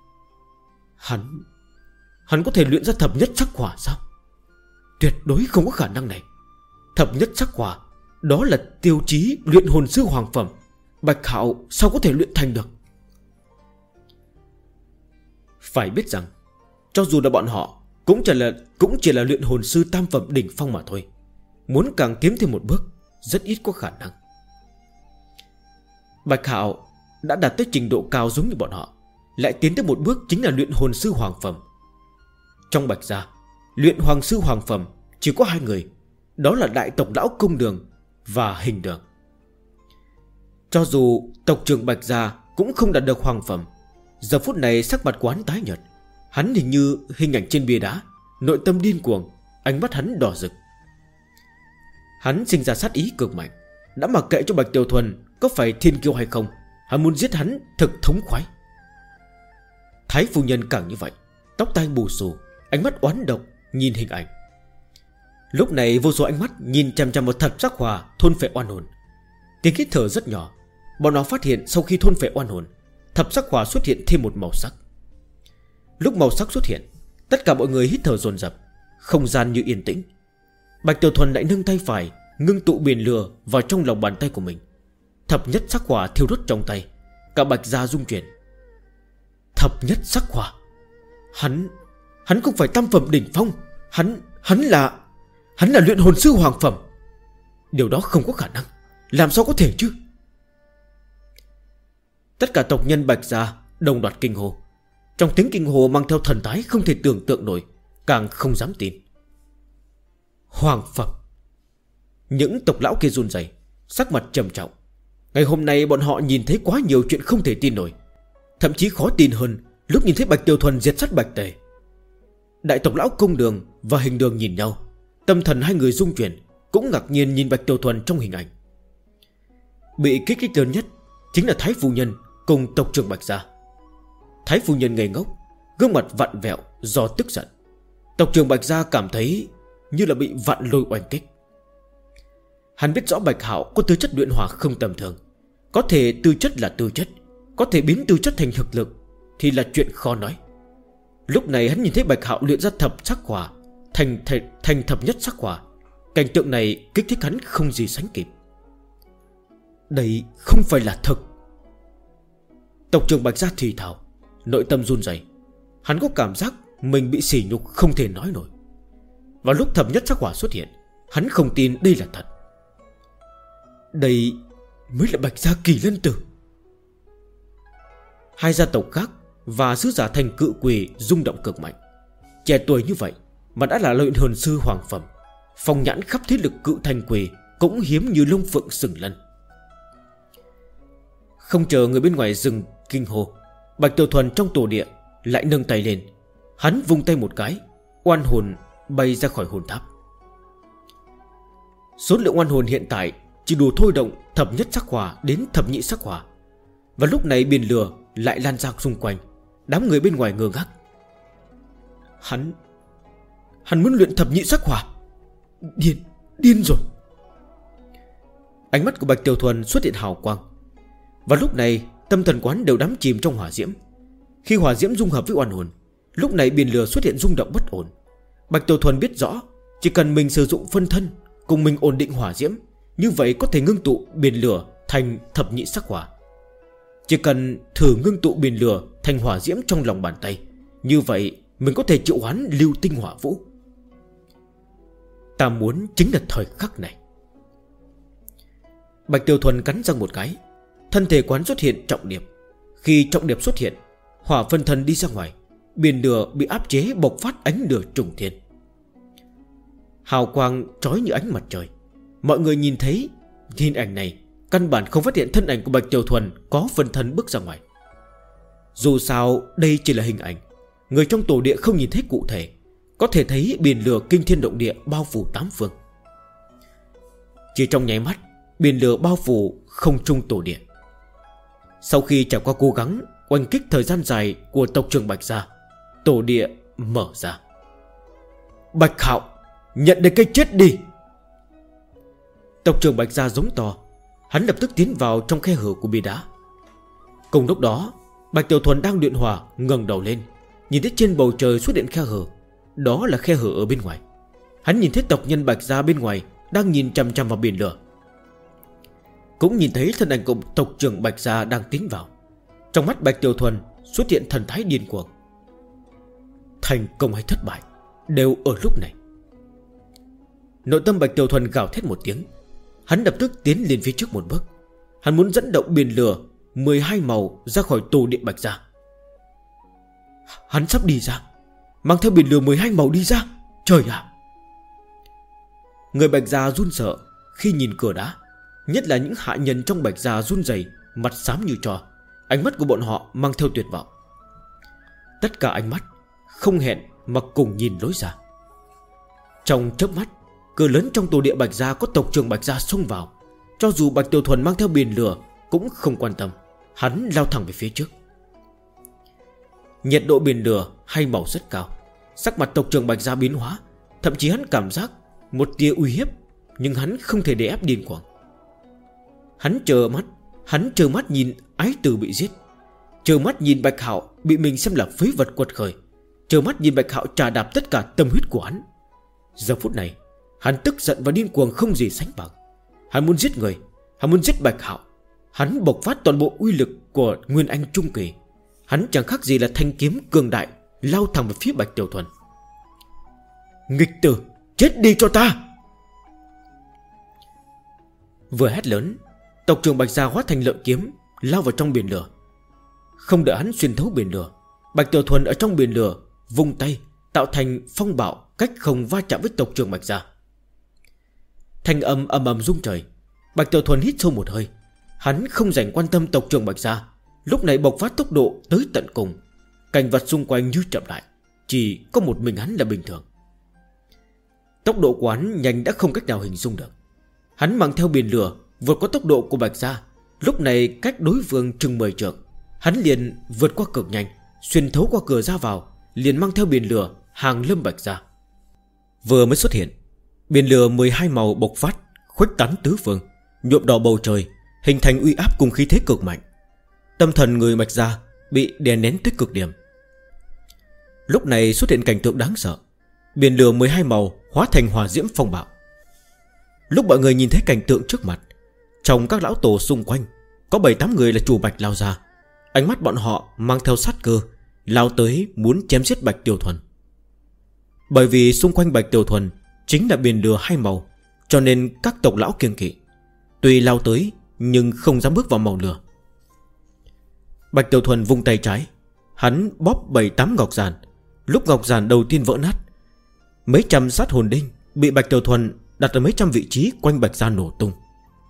Hắn có thể luyện ra thập nhất sắc hỏa sao? Tuyệt đối không có khả năng này. Thập nhất sắc hỏa, đó là tiêu chí luyện hồn sư hoàng phẩm. Bạch Hạo sao có thể luyện thành được? Phải biết rằng cho dù là bọn họ cũng chỉ là luyện hồn sư tam phẩm đỉnh phong mà thôi. Muốn càng tiến thêm một bước rất ít có khả năng. Bạch Hạo đã đạt tới trình độ cao giống như bọn họ, lại tiến tới một bước chính là luyện hồn sư hoàng phẩm. Trong Bạch gia, luyện hoàng sư hoàng phẩm chỉ có 2 người, đó là đại tộc lão Công Đường và Hình Đường. Cho dù tộc trưởng Bạch gia cũng không đạt được hoàng phẩm, giờ phút này sắc mặt của hắn tái nhợt. Hắn hình như hình ảnh trên bia đá, nội tâm điên cuồng, ánh mắt hắn đỏ rực. Hắn sinh ra sát ý cực mạnh, đã mặc kệ cho Bạch Tiểu Thuần có phải thiên kiêu hay không, hắn muốn giết hắn thực thống khoái. Thái phu nhân càng như vậy, tóc tai bù xù, ánh mắt oán độc nhìn hình ảnh. Lúc này vô số ánh mắt nhìn chằm chằm vào thập sắc hỏa thôn phệ oan hồn. Tiếng hít thở rất nhỏ. Bọn nó phát hiện sau khi thôn phệ oan hồn, thập sắc hỏa xuất hiện thêm một màu sắc. Lúc màu sắc xuất hiện, tất cả mọi người hít thở dồn dập, không gian như yên tĩnh. Bạch Tiểu Thuần lại nâng tay phải, ngưng tụ biển lửa vào trong lòng bàn tay của mình. Thập nhất sắc hỏa thiêu đốt trong tay, cả Bạch gia rung chuyển. Thập nhất sắc hỏa, hắn không phải tam phẩm đỉnh phong, hắn là luyện hồn sư hoàng phẩm. Điều đó không có khả năng, làm sao có thể chứ? Tất cả tộc nhân Bạch gia đồng loạt kinh hô. Trong tiếng kinh hô mang theo thần thái không thể tưởng tượng nổi, càng không dám tin. Hoàng phẩm. Những tộc lão kia run rẩy, sắc mặt trầm trọng. Ngày hôm nay bọn họ nhìn thấy quá nhiều chuyện không thể tin nổi, thậm chí khó tin hơn lúc nhìn thấy Bạch Tiểu Thuần diệt sát Bạch Tề. Đại tộc lão Công Đường và Hình Đường nhìn nhau, tâm thần 2 người rung chuyển, cũng ngạc nhiên nhìn Bạch Tiểu Thuần trong hình ảnh. Bị kích thích lớn nhất chính là Thái phu nhân cùng tộc trưởng Bạch gia. Thái phu nhân ngây ngốc, gương mặt vặn vẹo do tức giận. Tộc trưởng Bạch gia cảm thấy như là bị vạn lôi oanh kích. Hắn biết rõ Bạch Hạo có tư chất luyện hỏa không tầm thường, có thể tư chất là tư chất, có thể biến tư chất thành thực lực thì là chuyện khó nói. Lúc này hắn nhìn thấy Bạch Hạo luyện ra thập sắc hỏa thành thập nhất sắc hỏa, cảnh tượng này kích thích hắn không gì sánh kịp. Đây không phải là thực. Tộc trưởng Bạch gia thì thào, nội tâm run rẩy. Hắn có cảm giác mình bị sỉ nhục không thể nói nổi. Vào lúc thập nhất sắc hỏa xuất hiện, hắn không tin đây là thật. Đây mới là Bạch gia Kỳ Lân Tử. 2 gia tộc khác và sứ giả thành cự quỷ rung động cực mạnh. Trẻ tuổi như vậy mà đã là luyện hồn sư hoàng phẩm, phong nhãn khắp thế lực cự thành quỷ cũng hiếm như lông phượng sừng lân. Không chờ người bên ngoài dừng kinh hô, Bạch Tiểu Thuần trong tổ địa lại nâng tay lên. Hắn vung tay một cái, oan hồn bay ra khỏi hồn tháp. Số lượng oan hồn hiện tại chỉ đủ thôi động thập nhất sắc hỏa đến thập nhị sắc hỏa. Và lúc này biển lửa lại lan ra xung quanh. Đám người bên ngoài ngơ ngác. Hắn muốn luyện thập nhị sắc hỏa. Điên rồi. Ánh mắt của Bạch Tiểu Thuần xuất hiện hào quang. Và lúc này tâm thần quán đều đắm chìm trong hỏa diễm. Khi hỏa diễm dung hợp với oan hồn, lúc này biển lửa xuất hiện rung động bất ổn. Bạch Tiểu Thuần biết rõ, chỉ cần mình sử dụng phân thân cùng mình ổn định hỏa diễm, như vậy có thể ngưng tụ biển lửa thành thập nhị sắc hỏa. Chỉ cần thử ngưng tụ biển lửa thành hỏa diễm trong lòng bàn tay, như vậy mình có thể triệu hoán lưu tinh hỏa vũ. Ta muốn chính là thời khắc này. Bạch Tiểu Thuần cắn răng một cái, thân thể quán xuất hiện trọng điệp. Khi trọng điệp xuất hiện, hỏa phân thân đi ra ngoài, biển lửa bị áp chế bộc phát ánh lửa trùng thiên. Hào quang chói như ánh mặt trời. Mọi người nhìn thấy hình ảnh này, căn bản không phát hiện thân ảnh của Bạch Tiểu Thuần có phân thân bước ra ngoài. Dù sao đây chỉ là hình ảnh, người trong tổ địa không nhìn thấy cụ thể, có thể thấy biển lửa kinh thiên động địa bao phủ 8 phương. Chỉ trong nháy mắt, biển lửa bao phủ không trung tổ địa. Sau khi trải qua cố gắng oanh kích thời gian dài của tộc trưởng Bạch gia, tổ địa mở ra. Bạch Hạo, nhận được cái chết đi. Tộc trưởng Bạch Gia giống to. Hắn lập tức tiến vào trong khe hở của bia đá. Cùng lúc đó, Bạch Tiểu Thuần đang luyện hỏa ngẩng đầu lên, nhìn thấy trên bầu trời xuất hiện khe hở. Đó là khe hở ở bên ngoài. Hắn nhìn thấy tộc nhân Bạch Gia bên ngoài đang nhìn chằm chằm vào biển lửa. Cũng nhìn thấy thân ảnh của tộc trưởng Bạch Gia đang tiến vào. Trong mắt Bạch Tiểu Thuần xuất hiện thần thái điên cuồng. Thành công hay thất bại đều ở lúc này. Nội tâm Bạch Tiểu Thuần gào thét một tiếng. Hắn lập tức tiến lên phía trước một bước. Hắn muốn dẫn động biển lửa 12 màu ra khỏi tổ địa Bạch Gia. Hắn sắp đi ra, mang theo biển lửa 12 màu đi ra. Trời ạ! Người Bạch Gia run sợ khi nhìn cửa đá. Nhất là những hạ nhân trong Bạch Gia run rẩy, mặt xám như tro. Ánh mắt của bọn họ mang theo tuyệt vọng. Tất cả ánh mắt không hẹn mà cùng nhìn lối ra. Trong chớp mắt, cửa lớn trong tổ địa Bạch Gia có tộc trưởng Bạch Gia xông vào. Cho dù Bạch Tiểu Thuần mang theo biển lửa cũng không quan tâm. Hắn lao thẳng về phía trước. Nhiệt độ biển lửa hay màu rất cao. Sắc mặt tộc trưởng Bạch Gia biến hóa. Thậm chí hắn cảm giác một tia uy hiếp. Nhưng hắn không thể để ép điên cuồng. Hắn trơ mắt nhìn ái tử bị giết, trơ mắt nhìn Bạch Hạo bị mình xem là phế vật quật khởi, trơ mắt nhìn Bạch Hạo trà đạp tất cả tâm huyết của hắn. Giờ phút này hắn tức giận và điên cuồng không gì sánh bằng. Hắn muốn giết người, hắn muốn giết Bạch Hạo. Hắn bộc phát toàn bộ uy lực của Nguyên Anh Trung Kỳ. Hắn chẳng khác gì là thanh kiếm cường đại lao thẳng về phía Bạch Tiểu Thuần. Nghịch tử, chết đi cho ta! Vừa hét lớn, tộc trưởng Bạch Gia hóa thành lợi kiếm lao vào trong biển lửa. Không đợi hắn xuyên thấu biển lửa, Bạch Tiểu Thuần ở trong biển lửa vung tay tạo thành phong bạo, cách không va chạm với tộc trưởng Bạch Gia. Thanh âm ầm ầm rung trời. Bạch Tiểu Thuần hít sâu một hơi. Hắn không dành quan tâm tộc trưởng Bạch Gia, lúc này bộc phát tốc độ tới tận cùng. Cảnh vật xung quanh như chậm lại, chỉ có một mình hắn là bình thường. Tốc độ của hắn nhanh đã không cách nào hình dung được. Hắn mang theo biển lửa vượt qua tốc độ của Bạch Gia. Lúc này cách đối phương chừng 10 trượng, hắn liền vượt qua cực nhanh, xuyên thấu qua cửa ra vào, liền mang theo biển lửa hàng lâm Bạch Gia. Vừa mới xuất hiện, biển lửa 12 màu bộc phát, khuếch tán tứ phương, nhuộm đỏ bầu trời, hình thành uy áp cùng khí thế cực mạnh. Tâm thần người Bạch Gia bị đè nén tới cực điểm. Lúc này xuất hiện cảnh tượng đáng sợ. Biển lửa 12 màu hóa thành hỏa diễm phong bạo. Lúc mọi người nhìn thấy cảnh tượng trước mặt, trong các lão tổ xung quanh có 7-8 người là chủ Bạch lao ra. Ánh mắt bọn họ mang theo sát cơ, lao tới muốn chém giết Bạch Tiểu Thuần. Bởi vì xung quanh Bạch Tiểu Thuần chính là biển lửa 2 màu, cho nên các tộc lão kiêng kỵ. Tuy lao tới nhưng không dám bước vào màu lửa. Bạch Tiểu Thuần vung tay trái, hắn bóp 7-8 ngọc giản. Lúc ngọc giản đầu tiên vỡ nát, mấy trăm sát hồn đinh bị Bạch Tiểu Thuần đặt ở mấy trăm vị trí quanh Bạch Gia nổ tung.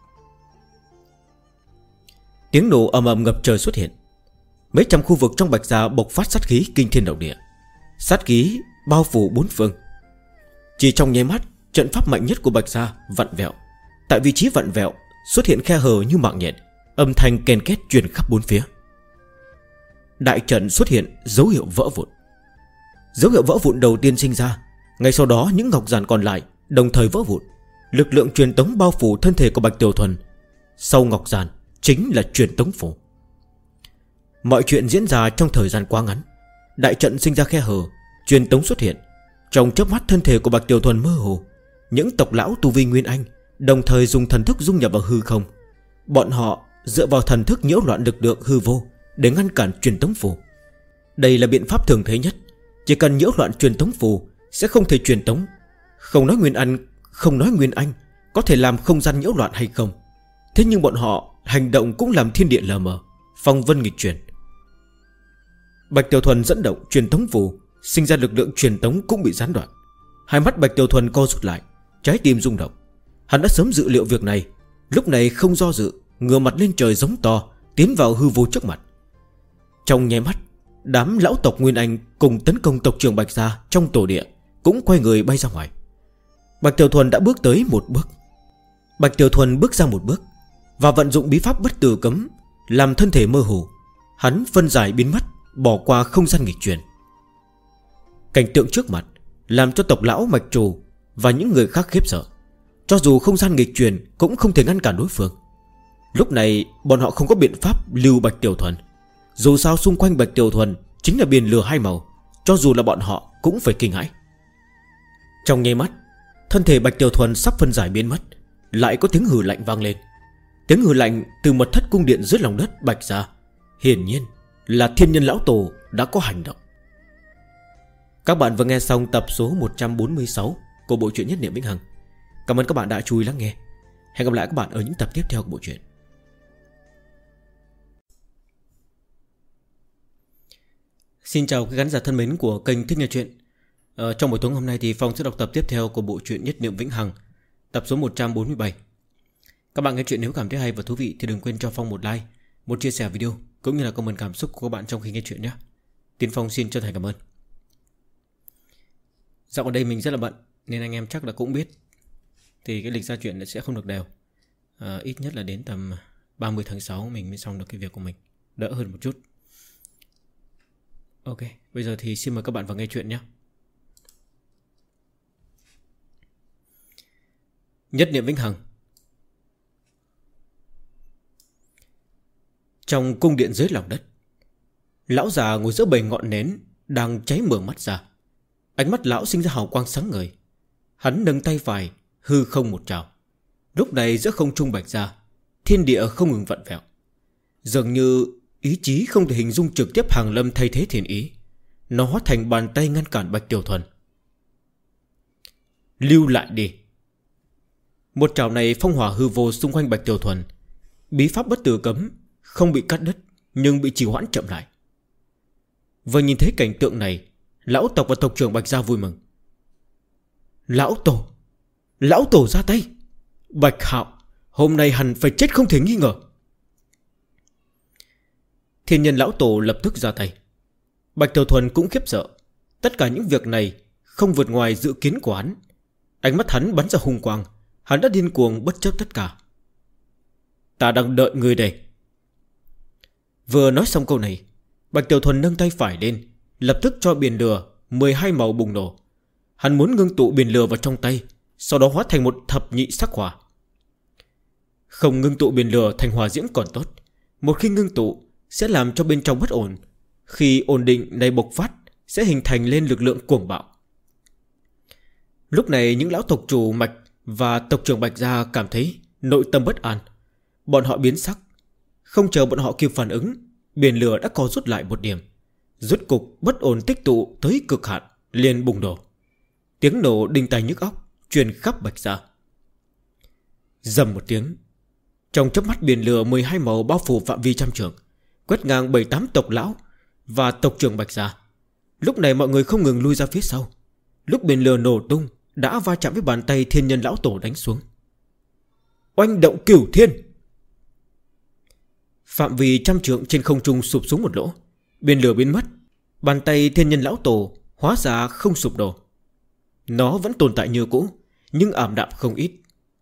Tiếng nổ ầm ầm ngập trời xuất hiện. Mấy trăm khu vực trong Bạch Gia bộc phát sát khí kinh thiên động địa. Sát khí bao phủ bốn phương. Chỉ trong nháy mắt, trận pháp mạnh nhất của Bạch Gia vặn vẹo. Tại vị trí vặn vẹo xuất hiện khe hở như mạng nhện, âm thanh ken két truyền khắp bốn phía. Đại trận xuất hiện dấu hiệu vỡ vụn. Dấu hiệu vỡ vụn đầu tiên sinh ra, ngay sau đó những ngọc giản còn lại đồng thời vỡ vụn. Lực lượng truyền tống bao phủ thân thể của Bạch Tiểu Thuần. Sau ngọc giản chính là truyền tống phủ. Mọi chuyện diễn ra trong thời gian quá ngắn. Đại trận sinh ra khe hở, truyền tống xuất hiện. Trong chớp mắt thân thể của Bạch Tiểu Thuần mơ hồ. Những tộc lão tu vi Nguyên Anh đồng thời dùng thần thức dung nhập vào hư không. Bọn họ dựa vào thần thức nhiễu loạn lực lượng hư vô để ngăn cản truyền tống phù. Đây là biện pháp thường thấy nhất. Chỉ cần nhiễu loạn truyền tống phù sẽ không thể truyền tống. Không nói Nguyên Anh có thể làm không gian nhiễu loạn hay không, thế nhưng bọn họ hành động cũng làm thiên địa lờ mờ, phong vân nghịch chuyển. Bạch Tiểu Thuần dẫn động truyền tống phù, sinh ra lực lượng truyền tống cũng bị gián đoạn. Hai mắt Bạch Tiểu Thuần co rụt lại, trái tim rung động. Hắn đã sớm dự liệu việc này, lúc này không do dự, ngửa mặt lên trời giống to, tiến vào hư vô trước mặt. Trong nháy mắt, đám lão tộc Nguyên Anh cùng tấn công tộc trưởng Bạch Gia trong tổ địa cũng quay người bay ra ngoài. Bạch Tiểu Thuần đã bước tới một bước. Bạch Tiểu Thuần bước ra một bước và vận dụng bí pháp bất tử cấm, làm thân thể mơ hồ. Hắn phân giải biến mất, bỏ qua không gian nghịch chuyển. Cảnh tượng trước mặt làm cho tộc lão Mạch Trù và những người khác khiếp sợ. Cho dù không gian nghịch chuyển cũng không thể ngăn cản đối phương. Lúc này bọn họ không có biện pháp lưu Bạch Tiểu Thuần. Dù sao xung quanh Bạch Tiểu Thuần chính là biển lửa hai màu, cho dù là bọn họ cũng phải kinh hãi. Trong nháy mắt, thân thể Bạch Tiểu Thuần sắp phân giải biến mất. Lại có tiếng hừ lạnh vang lên. Tiếng hừ lạnh từ mật thất cung điện dưới lòng đất bạch ra. Hiển nhiên là Thiên Nhân Lão Tổ đã có hành động. Các bạn vừa nghe xong tập số 146 của bộ truyện Nhất Niệm Vĩnh Hằng. Cảm ơn các bạn đã chú ý lắng nghe. Hẹn gặp lại các bạn ở những tập tiếp theo của bộ truyện. Xin chào các khán giả thân mến của kênh Thích Nghe Chuyện. Trong buổi tối hôm nay thì Phong sẽ đọc tập tiếp theo của bộ truyện Nhất Niệm Vĩnh Hằng, tập số 147. Các bạn nghe chuyện nếu cảm thấy hay và thú vị thì đừng quên cho Phong một like, một chia sẻ video cũng như là comment cảm xúc của các bạn trong khi nghe chuyện nhé. Tiến Phong xin chân thành cảm ơn. Dạo gần đây mình rất là bận nên anh em chắc là cũng biết thì cái lịch ra chuyện sẽ không được đều. Ít nhất là đến tầm 30 tháng 6 mình mới xong được cái việc của mình, đỡ hơn một chút. Ok, bây giờ thì xin mời các bạn vào nghe chuyện nhé. Nhất Niệm Vĩnh Hằng. Trong cung điện dưới lòng đất, lão già ngồi giữa bầy ngọn nến đang cháy mở mắt ra. Ánh mắt lão sinh ra hào quang sáng ngời. Hắn nâng tay phải hư không một trào. Lúc này giữa không trung bạch ra, thiên địa không ngừng vặn vẹo. Dường như ý chí không thể hình dung trực tiếp hàng lâm thay thế thiên ý. Nó hóa thành bàn tay ngăn cản Bạch Tiểu Thuần. Lưu lại đi. Một trào này phong hỏa hư vô xung quanh Bạch Tiểu Thuần. Bí pháp bất tử cấm không bị cắt đứt nhưng bị trì hoãn chậm lại. Vừa nhìn thấy cảnh tượng này, lão tộc và tộc trưởng Bạch Gia vui mừng. Lão tổ ra tay. Bạch Hạo hôm nay hẳn phải chết không thể nghi ngờ. Thiên Nhân Lão Tổ lập tức ra tay. Bạch Tiểu Thuần cũng khiếp sợ. Tất cả những việc này không vượt ngoài dự kiến của hắn. Ánh mắt hắn bắn ra hung quang. Hắn đã điên cuồng bất chấp tất cả. Ta đang đợi người đây. Vừa nói xong câu này, Bạch Tiểu Thuần nâng tay phải lên, lập tức cho biển lửa 12 màu bùng nổ. Hắn muốn ngưng tụ biển lửa vào trong tay, sau đó hóa thành một thập nhị sắc hỏa. Không ngưng tụ biển lửa thành hỏa diễm còn tốt. Một khi ngưng tụ sẽ làm cho bên trong bất ổn. Khi ổn định này bộc phát sẽ hình thành lên lực lượng cuồng bạo. Lúc này những lão tộc chủ Mạch và tộc trưởng Bạch Gia cảm thấy nội tâm bất an. Bọn họ biến sắc. Không chờ bọn họ kịp phản ứng, biển lửa đã co rút lại một điểm. Rốt cục bất ổn tích tụ tới cực hạn, liền bùng nổ. Tiếng nổ đinh tai nhức óc truyền khắp Bạch Gia. Rầm một tiếng, trong chớp mắt biển lửa 12 màu bao phủ phạm vi trăm trượng, quét ngang 7-8 tộc lão và tộc trưởng Bạch Gia. Lúc này mọi người không ngừng lui ra phía sau. Lúc biển lửa nổ tung đã va chạm với bàn tay Thiên Nhân Lão Tổ đánh xuống. Oanh động cửu thiên. Phạm vi trăm trượng trên không trung sụp xuống một lỗ. Biển lửa biến mất. Bàn tay Thiên Nhân Lão Tổ hóa ra không sụp đổ. Nó vẫn tồn tại như cũ, nhưng ảm đạm không ít.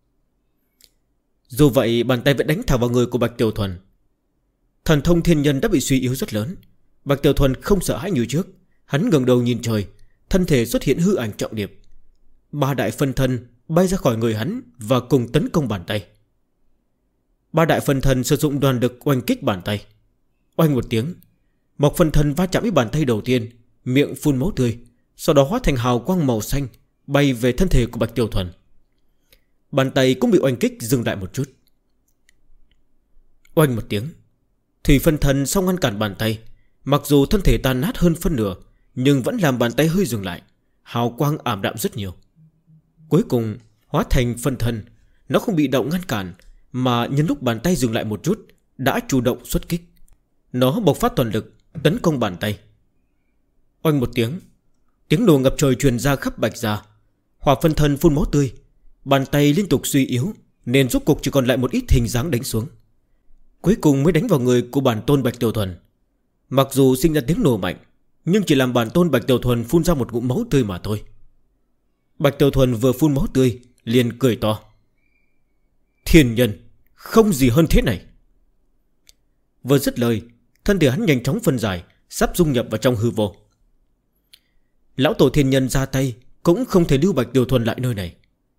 Dù vậy bàn tay vẫn đánh thẳng vào người của Bạch Tiểu Thuần. Thần thông thiên nhân đã bị suy yếu rất lớn. Bạch Tiểu Thuần không sợ hãi như trước. Hắn ngẩng đầu nhìn trời, thân thể xuất hiện hư ảnh trọng điệp. 3 đại phân thân bay ra khỏi người hắn và cùng tấn công bàn tay. 3 đại phân thân sử dụng đoàn lực oanh kích bàn tay. Oanh một tiếng, một phân thân va chạm với bàn tay đầu tiên, miệng phun máu tươi, sau đó hóa thành hào quang màu xanh bay về thân thể của Bạch Tiểu Thuần. Bàn tay cũng bị oanh kích dừng lại một chút. Oanh một tiếng, thủy phân thân sau ngăn cản bàn tay. Mặc dù thân thể tan nát hơn phân nửa, nhưng vẫn làm bàn tay hơi dừng lại. Hào quang ảm đạm rất nhiều. Cuối cùng hóa thành phân thân. Nó không bị động ngăn cản, mà nhân lúc bàn tay dừng lại một chút đã chủ động xuất kích. Nó bộc phát toàn lực tấn công bàn tay. Oanh một tiếng, tiếng nổ ngập trời truyền ra khắp Bạch Gia. Hỏa phân thân phun máu tươi. Bàn tay liên tục suy yếu, nên rốt cục chỉ còn lại một ít hình dáng đánh xuống. Cuối cùng mới đánh vào người của bản tôn Bạch Tiểu Thuần. Mặc dù sinh ra tiếng nổ mạnh, nhưng chỉ làm bản tôn Bạch Tiểu Thuần phun ra một ngụm máu tươi mà thôi. Bạch Tiểu Thuần vừa phun máu tươi liền cười to. Thiên nhân, không gì hơn thế này. Vừa dứt lời, thân thể hắn nhanh chóng phân giải, sắp dung nhập vào trong hư vô. Lão tổ thiên nhân ra tay cũng không thể lưu Bạch Tiểu Thuần lại nơi này.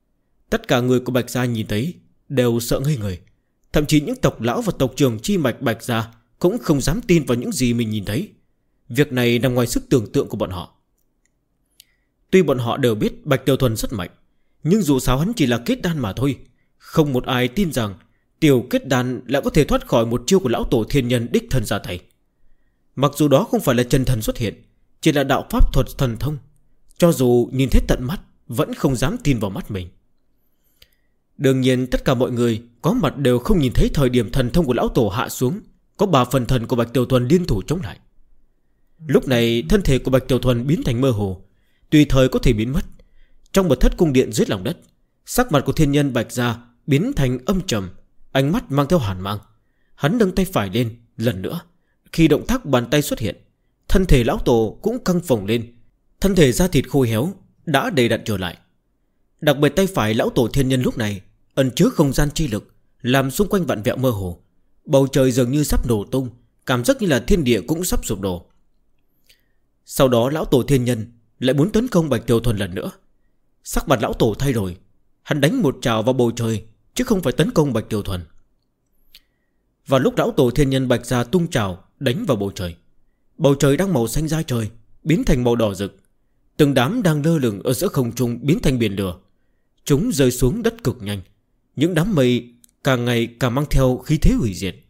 Tất cả người của Bạch Gia nhìn thấy đều sợ ngây người. Thậm chí những tộc lão và tộc trưởng chi mạch Bạch Gia cũng không dám tin vào những gì mình nhìn thấy. Việc này nằm ngoài sức tưởng tượng của bọn họ. Tuy bọn họ đều biết Bạch Tiểu Thuần rất mạnh, nhưng dù sao hắn chỉ là kết đan mà thôi. Không một ai tin rằng tiểu kết đan lại có thể thoát khỏi một chiêu của lão tổ thiên nhân đích thân ra tay. Mặc dù đó không phải là chân thần xuất hiện, chỉ là đạo pháp thuật thần thông, cho dù nhìn thấy tận mắt vẫn không dám tin vào mắt mình. Đương nhiên tất cả mọi người có mặt đều không nhìn thấy thời điểm thần thông của lão tổ hạ xuống, có 3 phần thần của Bạch Tiểu Thuần liên thủ chống lại. Lúc này thân thể của Bạch Tiểu Thuần biến thành mơ hồ, tùy thời có thể biến mất. Trong mật thất cung điện dưới lòng đất, sắc mặt của thiên nhân Bạch Gia biến thành âm trầm, ánh mắt mang theo hàn mang. Hắn nâng tay phải lên lần nữa. Khi động tác bàn tay xuất hiện, thân thể lão tổ cũng căng phồng lên. Thân thể da thịt khô héo đã đầy đặn trở lại. Đặc biệt tay phải lão tổ thiên nhân lúc này ẩn chứa không gian chi lực, làm xung quanh vặn vẹo mơ hồ. Bầu trời dường như sắp nổ tung, cảm giác như là thiên địa cũng sắp sụp đổ. Sau đó lão tổ thiên nhân lại muốn tấn công Bạch Tiểu Thuần lần nữa. Sắc mặt lão tổ thay đổi, hắn đánh một trào vào bầu trời, chứ không phải tấn công Bạch Tiểu Thuần. Vào lúc lão tổ thiên nhân Bạch Gia tung trào đánh vào bầu trời đang màu xanh da trời biến thành màu đỏ rực. Từng đám đang lơ lửng ở giữa không trung biến thành biển lửa. Chúng rơi xuống đất cực nhanh. Những đám mây càng ngày càng mang theo khí thế hủy diệt.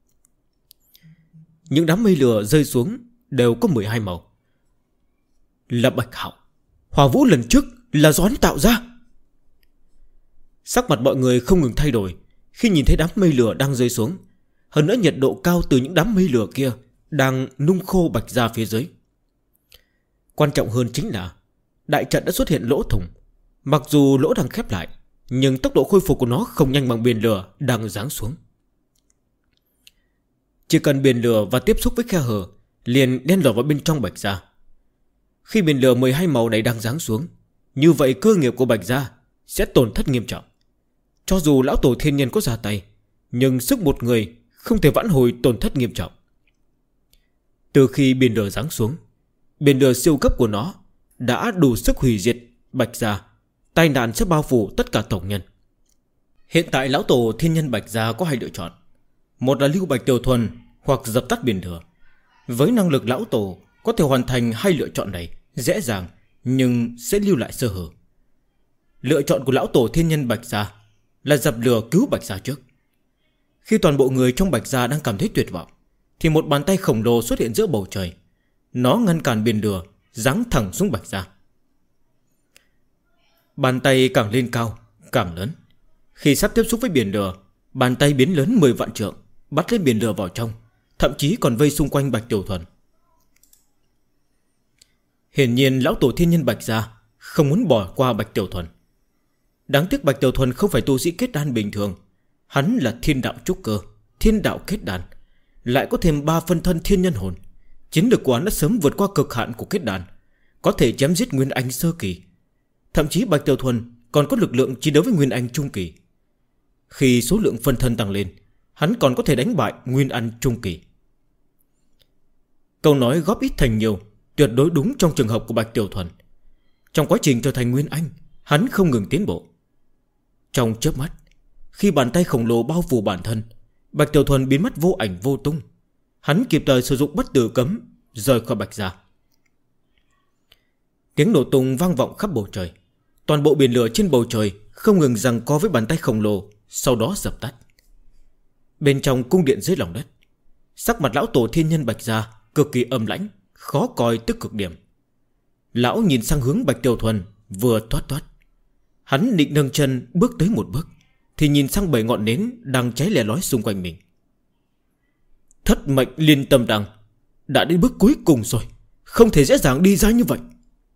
Những đám mây lửa rơi xuống đều có 12 màu. Là Bạch Hạo. Hỏa vũ lần trước là do hắn tạo ra. Sắc mặt mọi người không ngừng thay đổi khi nhìn thấy đám mây lửa đang rơi xuống. Hơn nữa nhiệt độ cao từ những đám mây lửa kia đang nung khô Bạch Gia phía dưới. Quan trọng hơn chính là đại trận đã xuất hiện lỗ thủng. Mặc dù lỗ đang khép lại, nhưng tốc độ khôi phục của nó không nhanh bằng biển lửa đang giáng xuống. Chỉ cần biển lửa và tiếp xúc với khe hở liền đen lọt vào bên trong Bạch Gia. Khi biển lửa 12 màu này đang giáng xuống, như vậy cơ nghiệp của Bạch Gia sẽ tổn thất nghiêm trọng. Cho dù lão tổ thiên nhân có ra tay, nhưng sức một người không thể vãn hồi tổn thất nghiêm trọng. Từ khi biển lửa giáng xuống, biển lửa siêu cấp của nó đã đủ sức hủy diệt Bạch Gia. Tai nạn sẽ bao phủ tất cả tộc nhân. Hiện tại lão tổ thiên nhân Bạch Gia có 2 lựa chọn. Một là lưu Bạch Tiểu Thuần hoặc dập tắt biển lửa. Với năng lực lão tổ có thể hoàn thành 2 lựa chọn này dễ dàng, nhưng sẽ lưu lại sơ hở. Lựa chọn của lão tổ thiên nhân Bạch Gia là dập lửa cứu Bạch Gia trước. Khi toàn bộ người trong Bạch Gia đang cảm thấy tuyệt vọng, thì một bàn tay khổng lồ xuất hiện giữa bầu trời. Nó ngăn cản biển lửa, giáng thẳng xuống Bạch Gia. Bàn tay càng lên cao càng lớn. Khi sắp tiếp xúc với biển lửa, bàn tay biến lớn 10 vạn trượng, bắt lấy biển lửa vào trong, thậm chí còn vây xung quanh Bạch Tiểu Thuần. Hiển nhiên lão tổ thiên nhân Bạch Gia không muốn bỏ qua Bạch Tiểu Thuần. Đáng tiếc Bạch Tiểu Thuần không phải tu sĩ kết đan bình thường. Hắn là thiên đạo trúc cơ, thiên đạo kết đan, lại có thêm 3 phân thân thiên nhân hồn. Chiến lược của hắn đã sớm vượt qua cực hạn của kết đan, có thể chém giết Nguyên Anh sơ kỳ. Thậm chí Bạch Tiểu Thuần còn có lực lượng chiến đấu với Nguyên Anh trung kỳ. Khi số lượng phân thân tăng lên, hắn còn có thể đánh bại Nguyên Anh trung kỳ. Câu nói góp ít thành nhiều tuyệt đối đúng trong trường hợp của Bạch Tiểu Thuần. Trong quá trình trở thành Nguyên Anh, hắn không ngừng tiến bộ. Trong chớp mắt, khi bàn tay khổng lồ bao phủ bản thân, Bạch Tiểu Thuần biến mất vô ảnh vô tung. Hắn kịp thời sử dụng bất tử cấm rời khỏi Bạch Gia. Tiếng nổ tung vang vọng khắp bầu trời. Toàn bộ biển lửa trên bầu trời không ngừng giằng co với bàn tay khổng lồ, sau đó dập tắt. Bên trong cung điện dưới lòng đất, sắc mặt lão tổ thiên nhân Bạch Gia cực kỳ âm lãnh, khó coi tức cực điểm. Lão nhìn sang hướng Bạch Tiểu Thuần vừa thoát thoát. Hắn định nâng chân bước tới một bước, thì nhìn sang 7 ngọn nến đang cháy lè lói xung quanh mình. Thất mệnh liên tâm đằng đã đến bước cuối cùng rồi, không thể dễ dàng đi ra như vậy.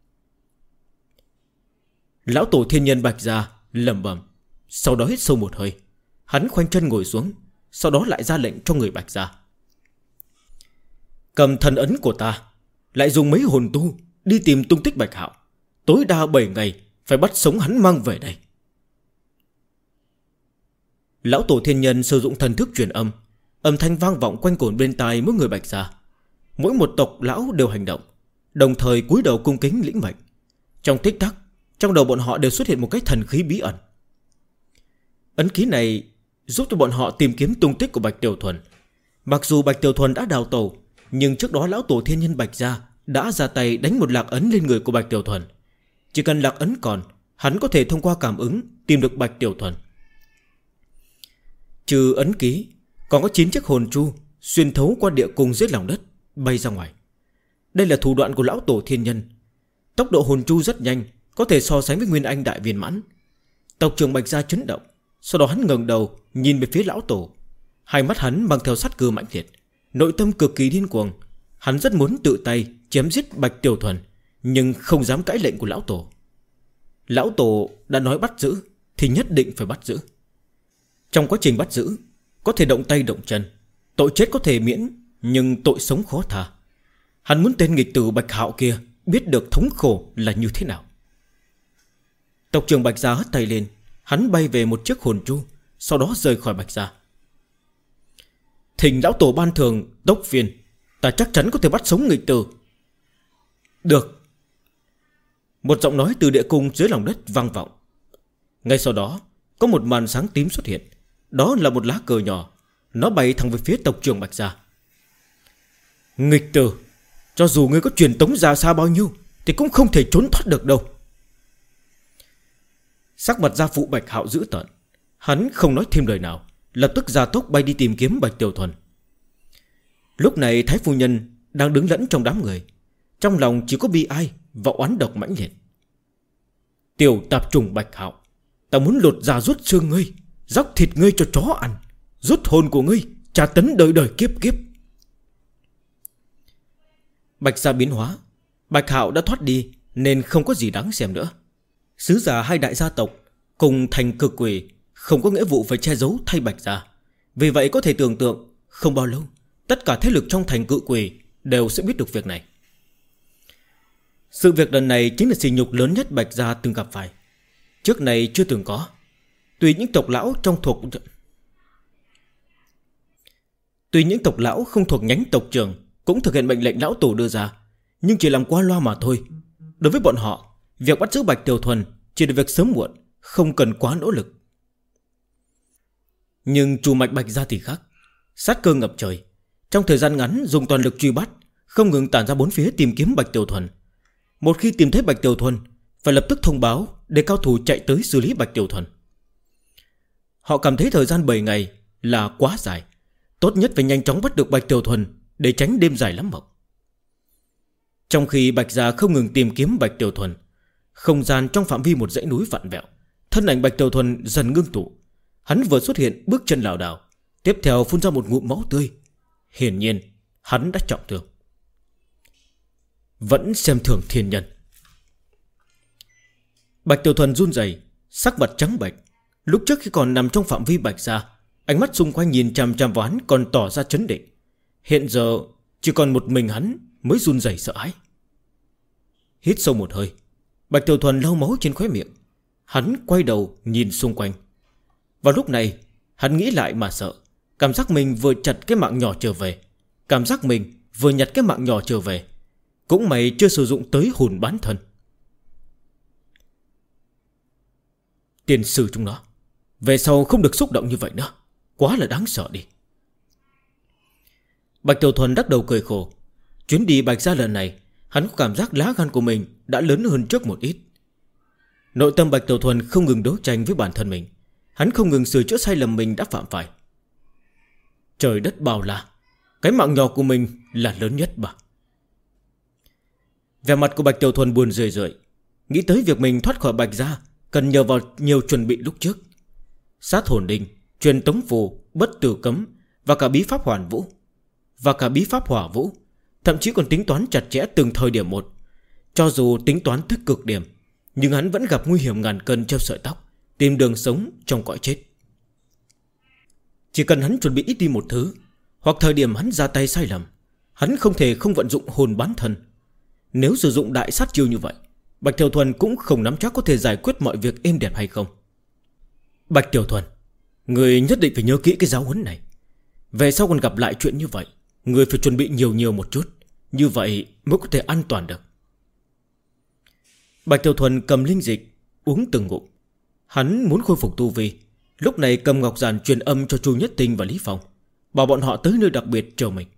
Lão tổ thiên nhân Bạch Gia lẩm bẩm, sau đó hít sâu một hơi. Hắn khoanh chân ngồi xuống, sau đó lại ra lệnh cho người Bạch Gia. Cầm thần ấn của ta, lại dùng mấy hồn tu đi tìm tung tích Bạch Hạo. Tối đa 7 ngày phải bắt sống hắn mang về đây. Lão tổ thiên nhân sử dụng thần thức truyền âm, âm thanh vang vọng quanh quẩn bên tai mỗi người Bạch Gia. Mỗi một tộc lão đều hành động, đồng thời cúi đầu cung kính lĩnh mệnh. Trong tích tắc, trong đầu bọn họ đều xuất hiện một cái thần khí bí ẩn. Ấn ký này giúp cho bọn họ tìm kiếm tung tích của Bạch Tiểu Thuần. Mặc dù Bạch Tiểu Thuần đã đào tẩu, nhưng trước đó lão tổ thiên nhân Bạch gia đã ra tay đánh một lạc ấn lên người của Bạch Tiểu Thuần. Chỉ cần lạc ấn còn, hắn có thể thông qua cảm ứng tìm được Bạch Tiểu Thuần. Trừ ấn ký, còn có 9 chiếc hồn tru xuyên thấu qua địa cung dưới lòng đất bay ra ngoài. Đây là thủ đoạn của lão tổ thiên nhân. Tốc độ hồn tru rất nhanh, có thể so sánh với Nguyên Anh đại viên mãn. Tộc trưởng Bạch gia chấn động. Sau đó hắn ngẩng đầu nhìn về phía lão tổ. Hai mắt hắn mang theo sát cơ mãnh liệt, nội tâm cực kỳ điên cuồng. Hắn rất muốn tự tay chém giết Bạch Tiểu Thuần, nhưng không dám cãi lệnh của lão tổ. Lão tổ đã nói bắt giữ thì nhất định phải bắt giữ. Trong quá trình bắt giữ, có thể động tay động chân, tội chết có thể miễn, nhưng tội sống khó tha. Hắn muốn tên nghịch tử Bạch Hạo kia biết được thống khổ là như thế nào. Tộc trưởng Bạch gia hất tay lên, hắn bay về một chiếc hồn tru, sau đó rời khỏi Bạch gia. Thỉnh lão tổ ban thường tốc phiên, ta chắc chắn có thể bắt sống nghịch tử. Được. Một giọng nói từ địa cung dưới lòng đất vang vọng. Ngay sau đó, có một màn sáng tím xuất hiện. Đó là một lá cờ nhỏ, nó bay thẳng về phía tộc trưởng Bạch gia. Nghịch tử, cho dù ngươi có truyền tống ra xa bao nhiêu thì cũng không thể trốn thoát được đâu. Sắc mặt gia phụ Bạch Hạo dữ tợn. Hắn không nói thêm lời nào, lập tức ra tốc bay đi tìm kiếm Bạch Tiểu Thuần. Lúc này Thái phu nhân đang đứng lẫn trong đám người, trong lòng chỉ có bi ai và oán độc mãnh liệt. Tiểu tạp trùng Bạch Hạo, ta muốn lột da rút xương ngươi, róc thịt ngươi cho chó ăn, rút hồn của ngươi, tra tấn đời đời kiếp kiếp. Bạch gia biến hóa, Bạch Hạo đã thoát đi nên không có gì đáng xem nữa. Sứ giả hai đại gia tộc cùng thành cực quỷ không có nghĩa vụ phải che giấu thay Bạch gia. Vì vậy có thể tưởng tượng, không bao lâu tất cả thế lực trong thành cự quỷ đều sẽ biết được việc này. Sự việc lần này chính là sỉ nhục lớn nhất Bạch gia từng gặp phải, trước này chưa từng có. Tuy những tộc lão không thuộc nhánh tộc trưởng cũng thực hiện mệnh lệnh lão tổ đưa ra, nhưng chỉ làm qua loa mà thôi. Đối với bọn họ, việc bắt giữ Bạch Tiểu Thuần chỉ là việc sớm muộn, không cần quá nỗ lực. Nhưng chủ mạch Bạch gia thì khác, sát cơ ngập trời. Trong thời gian ngắn dùng toàn lực truy bắt, không ngừng tản ra bốn phía tìm kiếm Bạch Tiểu Thuần. Một khi tìm thấy Bạch Tiểu Thuần, phải lập tức thông báo để cao thủ chạy tới xử lý Bạch Tiểu Thuần. Họ cảm thấy thời gian 7 ngày là quá dài, tốt nhất phải nhanh chóng bắt được Bạch Tiểu Thuần để tránh đêm dài lắm mộng. Trong khi Bạch gia không ngừng tìm kiếm Bạch Tiểu Thuần, không gian trong phạm vi một dãy núi vặn vẹo, thân ảnh Bạch Tiểu Thuần dần ngưng tụ. Hắn vừa xuất hiện bước chân lảo đảo, tiếp theo phun ra một ngụm máu tươi. Hiển nhiên hắn đã trọng thương. Vẫn xem thường thiên nhân. Bạch Tiểu Thuần run rẩy, sắc mặt trắng bệch. Lúc trước khi còn nằm trong phạm vi Bạch gia, ánh mắt xung quanh nhìn chằm chằm vào hắn còn tỏ ra trấn định. Hiện giờ chỉ còn một mình hắn mới run rẩy sợ hãi. Hít sâu một hơi, Bạch Tiểu Thuần lau máu trên khóe miệng. Hắn quay đầu nhìn xung quanh. Vào lúc này hắn nghĩ lại mà sợ. Cảm giác mình vừa chặt cái mạng nhỏ trở về, cảm giác mình vừa nhặt cái mạng nhỏ trở về. Cũng mày chưa sử dụng tới hồn bán thân. Tiền sư chúng nó, về sau không được xúc động như vậy nữa, quá là đáng sợ đi. Bạch Tiểu Thuần đắc đầu cười khổ. Chuyến đi Bạch gia lần này, hắn có cảm giác lá gan của mình đã lớn hơn trước một ít. Nội tâm Bạch Tiểu Thuần không ngừng đấu tranh với bản thân mình. Hắn không ngừng sửa chữa sai lầm mình đã phạm phải. Trời đất bao la, cái mạng nhỏ của mình là lớn nhất mà. Vẻ mặt của Bạch Tiểu Thuần buồn rười rượi, nghĩ tới việc mình thoát khỏi Bạch gia cần nhờ vào nhiều chuẩn bị lúc trước. Sát hồn đinh, truyền tống phù, bất tử cấm và cả bí pháp hỏa vũ, thậm chí còn tính toán chặt chẽ từng thời điểm một. Cho dù tính toán tới cực điểm, nhưng hắn vẫn gặp nguy hiểm ngàn cân treo sợi tóc, tìm đường sống trong cõi chết. Chỉ cần hắn chuẩn bị ít đi một thứ, hoặc thời điểm hắn ra tay sai lầm, hắn không thể không vận dụng hồn bán thân. Nếu sử dụng đại sát chiêu như vậy, Bạch Tiểu Thuần cũng không nắm chắc có thể giải quyết mọi việc êm đẹp hay không. Bạch Tiểu Thuần, người nhất định phải nhớ kỹ cái giáo huấn này. Về sau còn gặp lại chuyện như vậy, người phải chuẩn bị nhiều một chút, như vậy mới có thể an toàn được. Bạch Tiểu Thuần cầm linh dịch uống từng ngụm. Hắn muốn khôi phục tu vi. Lúc này Cầm Ngọc Giản truyền âm cho Chu Nhất Tinh và Lý Phong, bảo bọn họ tới nơi đặc biệt chờ mình.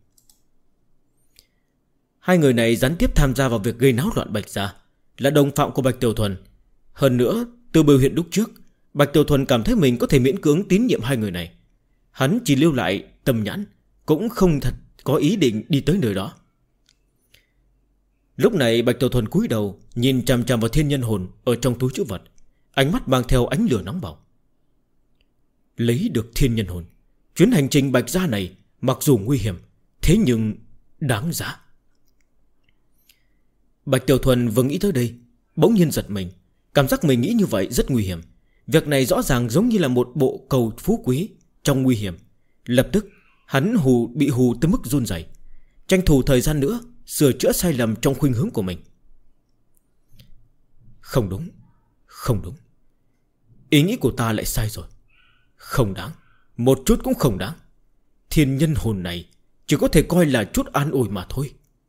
Hai người này gián tiếp tham gia vào việc gây náo loạn Bạch gia, là đồng phạm của Bạch Tiểu Thuần. Hơn nữa, từ biểu hiện lúc trước, Bạch Tiểu Thuần cảm thấy mình có thể miễn cưỡng tín nhiệm hai người này. Hắn chỉ lưu lại tâm nhãn, cũng không thật có ý định đi tới nơi đó. Lúc này Bạch Tiểu Thuần cúi đầu, nhìn chằm chằm vào thiên nhân hồn ở trong túi trữ vật, ánh mắt mang theo ánh lửa nóng bỏng. Lấy được thiên nhân hồn, chuyến hành trình Bạch gia này mặc dù nguy hiểm, thế nhưng đáng giá. Bạch Tiểu Thuần vừa nghĩ tới đây, bỗng nhiên giật mình, cảm giác mình nghĩ như vậy rất nguy hiểm. Việc này rõ ràng giống như là một bộ cầu phú quý trong nguy hiểm. Lập tức hắn bị hù tới mức run rẩy, tranh thủ thời gian nữa sửa chữa sai lầm trong khuynh hướng của mình. Không đúng, không đúng, ý nghĩ của ta lại sai rồi. Không đáng, một chút cũng không đáng. Thiên nhân hồn này chỉ có thể coi là chút an ủi mà thôi.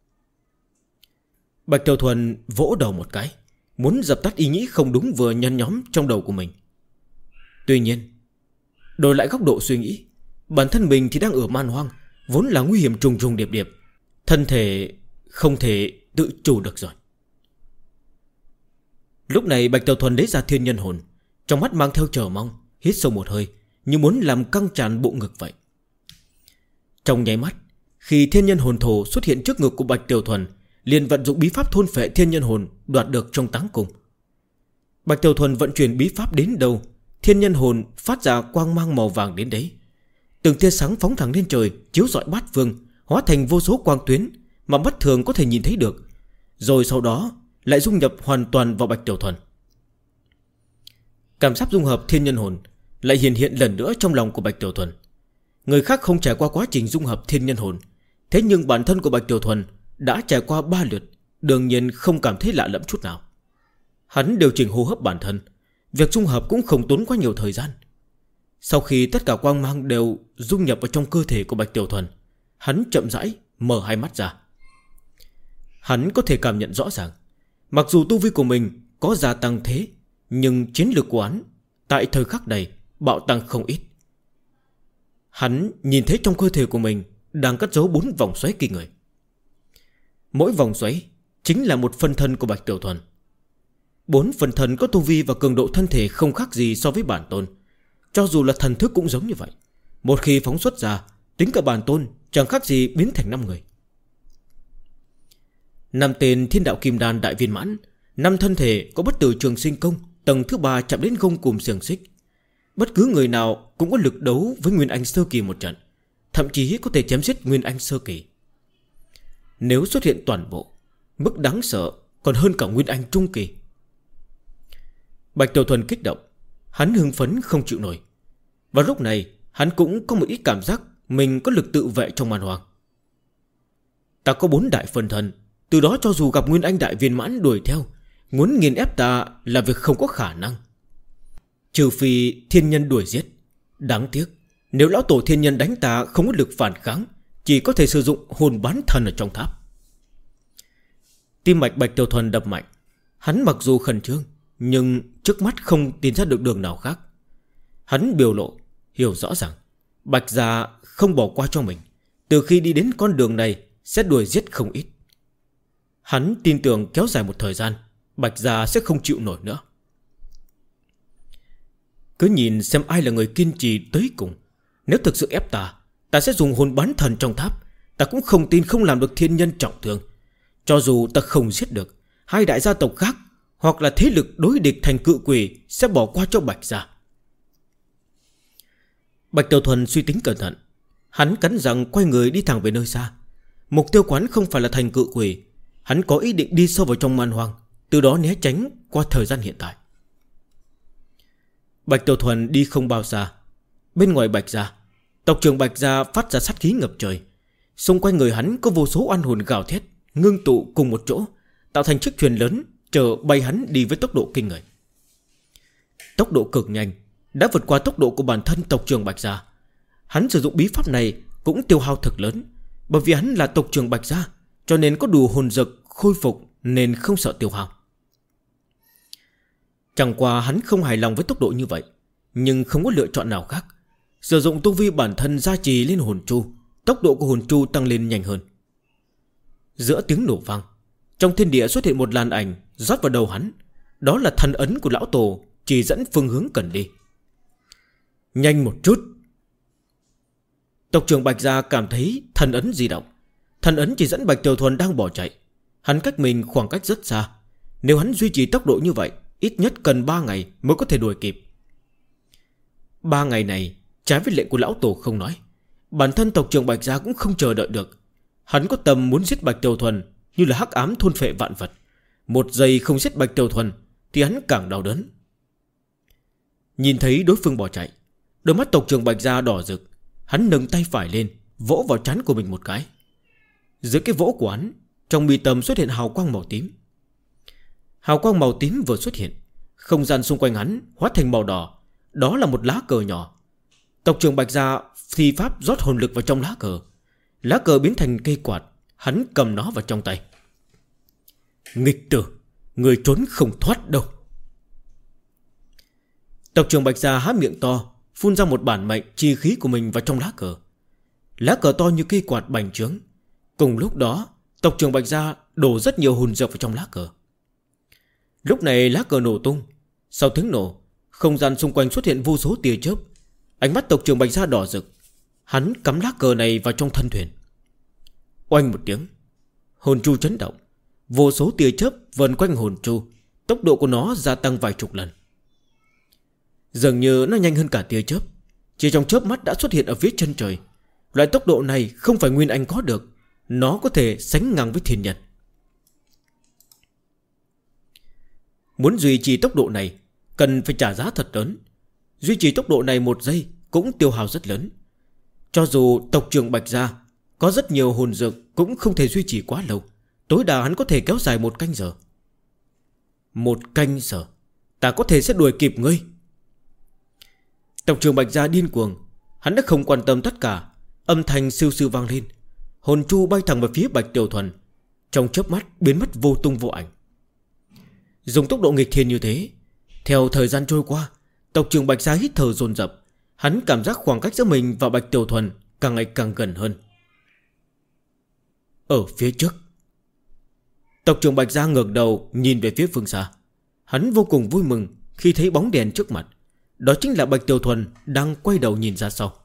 Bạch Tiểu Thuần vỗ đầu một cái, muốn dập tắt ý nghĩ không đúng vừa nhăn nhóm trong đầu của mình. Tuy nhiên, đổi lại góc độ suy nghĩ, bản thân mình thì đang ở man hoang, vốn là nguy hiểm trùng trùng điệp điệp, thân thể không thể tự chủ được rồi. Lúc này Bạch Tiểu Thuần lấy ra thiên nhân hồn, trong mắt mang theo chờ mong, hít sâu một hơi, như muốn làm căng tràn bụng ngực vậy. Trong nháy mắt, khi thiên nhân hồn thổ xuất hiện trước ngực của Bạch Tiểu Thuần, liền vận dụng bí pháp thôn phệ thiên nhân hồn đoạt được trong táng cung. Bạch Tiểu Thuần vận chuyển bí pháp đến đâu, thiên nhân hồn phát ra quang mang màu vàng đến đấy. Từng tia sáng phóng thẳng lên trời, chiếu rọi bát phương, hóa thành vô số quang tuyến mà mắt thường có thể nhìn thấy được, rồi sau đó lại dung nhập hoàn toàn vào Bạch Tiểu Thuần. Cảm giác dung hợp thiên nhân hồn lại hiện hiện lần nữa trong lòng của Bạch Tiểu Thuần. Người khác không trải qua quá trình dung hợp thiên nhân hồn, thế nhưng bản thân của Bạch Tiểu Thuần đã trải qua 3 lượt, đương nhiên không cảm thấy lạ lẫm chút nào. Hắn điều chỉnh hô hấp bản thân, việc dung hợp cũng không tốn quá nhiều thời gian. Sau khi tất cả quang mang đều dung nhập vào trong cơ thể của Bạch Tiểu Thuần, hắn chậm rãi mở hai mắt ra. Hắn có thể cảm nhận rõ ràng, mặc dù tu vi của mình có gia tăng thế, nhưng chiến lược của hắn tại thời khắc này bạo tăng không ít. Hắn nhìn thấy trong cơ thể của mình đang cất giấu 4 vòng xoáy kinh người. Mỗi vòng xoáy chính là một phân thân của Bạch Tiểu Thuần. 4 phân thân có tu vi và cường độ thân thể không khác gì so với bản tôn. Cho dù là thần thức cũng giống như vậy. Một khi phóng xuất ra, tính cả bản tôn chẳng khác gì biến thành 5 người. 5 tên thiên đạo kim đan đại viên mãn, 5 thân thể có bất tử trường sinh công tầng thứ 3 chạm đến gông cùm xiềng xích. Bất cứ người nào cũng có lực đấu với Nguyên Anh sơ kỳ một trận, thậm chí có thể chém giết Nguyên Anh sơ kỳ. Nếu xuất hiện toàn bộ, mức đáng sợ còn hơn cả Nguyên Anh trung kỳ. Bạch Tiểu Thuần kích động, hắn hưng phấn không chịu nổi. Và lúc này hắn cũng có một ít cảm giác mình có lực tự vệ trong man hoang. Ta có 4 đại phân thân, từ đó cho dù gặp Nguyên Anh đại viên mãn đuổi theo, muốn nghiền ép ta là việc không có khả năng. Trừ phi thiên nhân đuổi giết. Đáng tiếc, nếu lão tổ thiên nhân đánh ta không có lực phản kháng, chỉ có thể sử dụng hồn bán thần ở trong tháp. Tim mạch Bạch Tiểu Thuần đập mạnh. Hắn mặc dù khẩn trương, nhưng trước mắt không tìm ra được đường nào khác. Hắn biểu lộ hiểu rõ ràng Bạch gia không bỏ qua cho mình. Từ khi đi đến con đường này sẽ đuổi giết không ít. Hắn tin tưởng kéo dài một thời gian, Bạch gia sẽ không chịu nổi nữa. Cứ nhìn xem ai là người kiên trì tới cùng. Nếu thực sự ép ta, ta sẽ dùng hồn bán thần trong tháp. Ta cũng không tin không làm được thiên nhân trọng thương. Cho dù ta không giết được, 2 đại gia tộc khác hoặc là thế lực đối địch thành cự quỷ sẽ bỏ qua cho Bạch gia. Bạch Tiểu Thuần suy tính cẩn thận. Hắn cắn răng quay người đi thẳng về nơi xa. Mục tiêu quán không phải là thành cự quỷ. Hắn có ý định đi sâu vào trong man hoang, từ đó né tránh qua thời gian hiện tại. Bạch Tiểu Thuần đi không bao xa, bên ngoài Bạch gia, tộc trưởng Bạch gia phát ra sát khí ngập trời. Xung quanh người hắn có vô số oan hồn gào thét, ngưng tụ cùng một chỗ, tạo thành chiếc thuyền lớn chở bay hắn đi với tốc độ kinh người. Tốc độ cực nhanh, đã vượt qua tốc độ của bản thân tộc trưởng Bạch gia. Hắn sử dụng bí pháp này cũng tiêu hao thực lớn, bởi vì hắn là tộc trưởng Bạch gia, cho nên có đủ hồn dược khôi phục nên không sợ tiêu hao. Chẳng qua hắn không hài lòng với tốc độ như vậy, Nhưng không có lựa chọn nào khác. Sử dụng tu vi bản thân gia trì lên hồn chu, tốc độ của hồn chu tăng lên nhanh hơn. Giữa tiếng nổ vang, trong thiên địa xuất hiện một làn ảnh rót vào đầu hắn. Đó là thần ấn của lão tổ, chỉ dẫn phương hướng cần đi. Nhanh một chút. Tộc trưởng Bạch Gia cảm thấy thần ấn di động. Thần ấn chỉ dẫn Bạch Tiểu Thuần đang bỏ chạy. Hắn cách mình khoảng cách rất xa. Nếu hắn duy trì tốc độ như vậy, ít nhất cần 3 ngày mới có thể đuổi kịp. 3 ngày này, trái với lệnh của lão tổ không nói, bản thân tộc trưởng Bạch Gia cũng không chờ đợi được. Hắn có tầm muốn giết Bạch Tiểu Thuần như là hắc ám thôn phệ vạn vật. Một giây không giết Bạch Tiểu Thuần thì hắn càng đau đớn. Nhìn thấy đối phương bỏ chạy, đôi mắt tộc trưởng Bạch Gia đỏ rực. Hắn nâng tay phải lên, vỗ vào trán của mình một cái. Dưới cái vỗ của hắn, trong mi tâm xuất hiện hào quang màu tím. Hào quang màu tím vừa xuất hiện, không gian xung quanh hắn hóa thành màu đỏ. Đó là một lá cờ nhỏ. Tộc trưởng Bạch Gia thi pháp rót hồn lực vào trong lá cờ. Lá cờ biến thành cây quạt. Hắn cầm nó vào trong tay. Nghịch tử, người trốn không thoát đâu. Tộc trưởng Bạch Gia há miệng to, phun ra một bản mệnh chi khí của mình vào trong lá cờ. Lá cờ to như cây quạt bành trướng. Cùng lúc đó, tộc trưởng Bạch Gia đổ rất nhiều hồn dược vào trong lá cờ. Lúc này lá cờ nổ tung. Sau tiếng nổ, không gian xung quanh xuất hiện vô số tia chớp. Ánh mắt tộc trưởng Bạch Gia đỏ rực. Hắn cắm lá cờ này vào trong thân thuyền. Oanh một tiếng, hồn chu chấn động. Vô số tia chớp vần quanh hồn chu. Tốc độ của nó gia tăng vài chục lần. Dường như nó nhanh hơn cả tia chớp. Chỉ trong chớp mắt đã xuất hiện ở phía chân trời. Loại tốc độ này không phải Nguyên Anh có được. Nó có thể sánh ngang với thiên nhật. Muốn duy trì tốc độ này, cần phải trả giá thật lớn. Duy trì tốc độ này 1 giây cũng tiêu hao rất lớn. Cho dù tộc trưởng Bạch Gia có rất nhiều hồn dược, cũng không thể duy trì quá lâu. Tối đa hắn có thể kéo dài 1 canh giờ. 1 canh giờ, ta có thể sẽ đuổi kịp ngươi. Tộc trưởng Bạch Gia điên cuồng. Hắn đã không quan tâm tất cả. Âm thanh siêu siêu vang lên. Hồn chu bay thẳng về phía Bạch Tiểu Thuần. Trong chớp mắt biến mất vô tung vô ảnh. Dùng tốc độ nghịch thiên như thế, theo thời gian trôi qua, tộc trưởng Bạch Gia hít thở dồn dập. Hắn cảm giác khoảng cách giữa mình và Bạch Tiểu Thuần càng ngày càng gần hơn. Ở phía trước, tộc trưởng Bạch Gia ngẩng đầu nhìn về phía phương xa. Hắn vô cùng vui mừng khi thấy bóng đèn trước mặt. Đó chính là Bạch Tiểu Thuần đang quay đầu nhìn ra sau.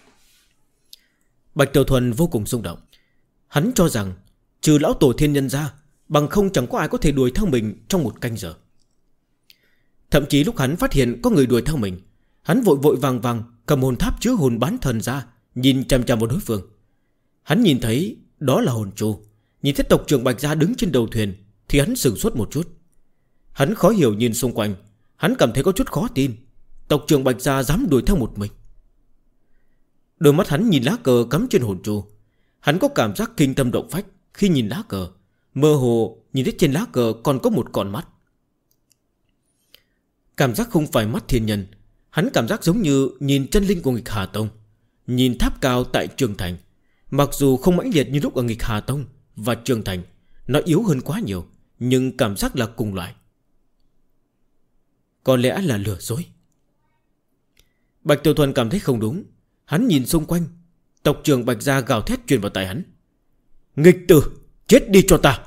Bạch Tiểu Thuần vô cùng xung động. Hắn cho rằng trừ lão tổ thiên nhân ra, bằng không chẳng có ai có thể đuổi theo mình trong 1 canh giờ. Thậm chí lúc hắn phát hiện có người đuổi theo mình, hắn vội vội vàng vàng cầm hồn tháp chứa hồn bán thần ra, nhìn chằm chằm vào đối phương. Hắn nhìn thấy đó là hồn chu. Nhìn thấy tộc trưởng Bạch Gia đứng trên đầu thuyền thì hắn sửng sốt một chút. Hắn khó hiểu nhìn xung quanh. Hắn cảm thấy có chút khó tin. Tộc trưởng Bạch Gia dám đuổi theo một mình. Đôi mắt hắn nhìn lá cờ cắm trên hồn chu. Hắn có cảm giác kinh tâm động phách khi nhìn lá cờ. Mơ hồ nhìn thấy trên lá cờ còn có một con mắt. Cảm giác không phải mắt thiên nhân. Hắn cảm giác giống như nhìn chân linh của Nghịch Hà Tông, nhìn tháp cao tại Trường Thành. Mặc dù không mãnh liệt như lúc ở Nghịch Hà Tông và Trường Thành, nó yếu hơn quá nhiều, nhưng cảm giác là cùng loại. Có lẽ là lừa dối. Bạch Tiểu Thuần cảm thấy không đúng. Hắn nhìn xung quanh. Tộc trưởng Bạch Gia gào thét truyền vào tai hắn: nghịch tử, chết đi cho ta.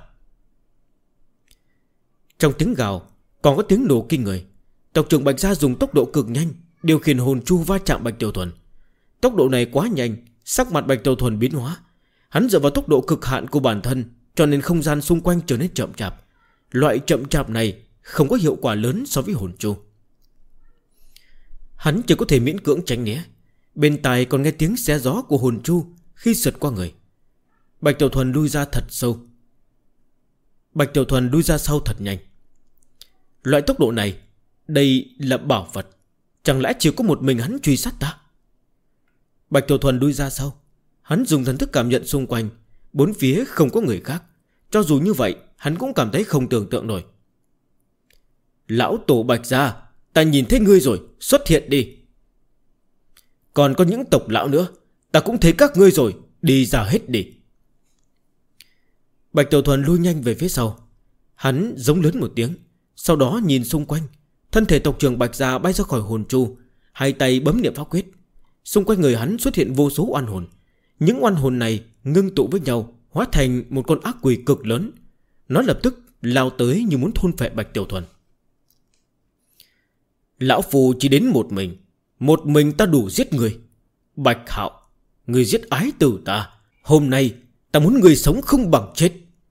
Trong tiếng gào còn có tiếng nổ kinh người. Tộc trưởng Bạch Gia dùng tốc độ cực nhanh điều khiển hồn chu va chạm Bạch Tiểu Thuần. Tốc độ này quá nhanh, sắc mặt Bạch Tiểu Thuần biến hóa. Hắn dựa vào tốc độ cực hạn của bản thân, cho nên không gian xung quanh trở nên chậm chạp. Loại chậm chạp này không có hiệu quả lớn so với hồn chu. Hắn chỉ có thể miễn cưỡng tránh né. Bên tai còn nghe tiếng xé gió của hồn chu khi sượt qua người. Bạch Tiểu Thuần lui ra thật sâu. Bạch Tiểu Thuần lui ra sau thật nhanh. Loại tốc độ này, đây là bảo vật. Chẳng lẽ chỉ có một mình hắn truy sát ta? Bạch Tiểu Thuần lui ra sau. Hắn dùng thần thức cảm nhận xung quanh. Bốn phía không có người khác. Cho dù như vậy, hắn cũng cảm thấy không tưởng tượng nổi. Lão tổ Bạch Gia, ta nhìn thấy ngươi rồi, xuất hiện đi. Còn có những tộc lão nữa, ta cũng thấy các ngươi rồi, đi ra hết đi. Bạch Tiểu Thuần lui nhanh về phía sau. Hắn giống lớn một tiếng. Sau đó nhìn xung quanh. Thân thể tộc trưởng Bạch Gia bay ra khỏi hồn chu. hai tay bấm niệm pháp quyết. Xung quanh người hắn xuất hiện vô số oan hồn. Những oan hồn này ngưng tụ với nhau, hóa thành một con ác quỷ cực lớn. Nó lập tức lao tới như muốn thôn phệ Bạch Tiểu Thuần. Lão phù chỉ đến một mình ta đủ giết người. Bạch Hạo, người giết ái tử ta, hôm nay ta muốn người sống không bằng chết.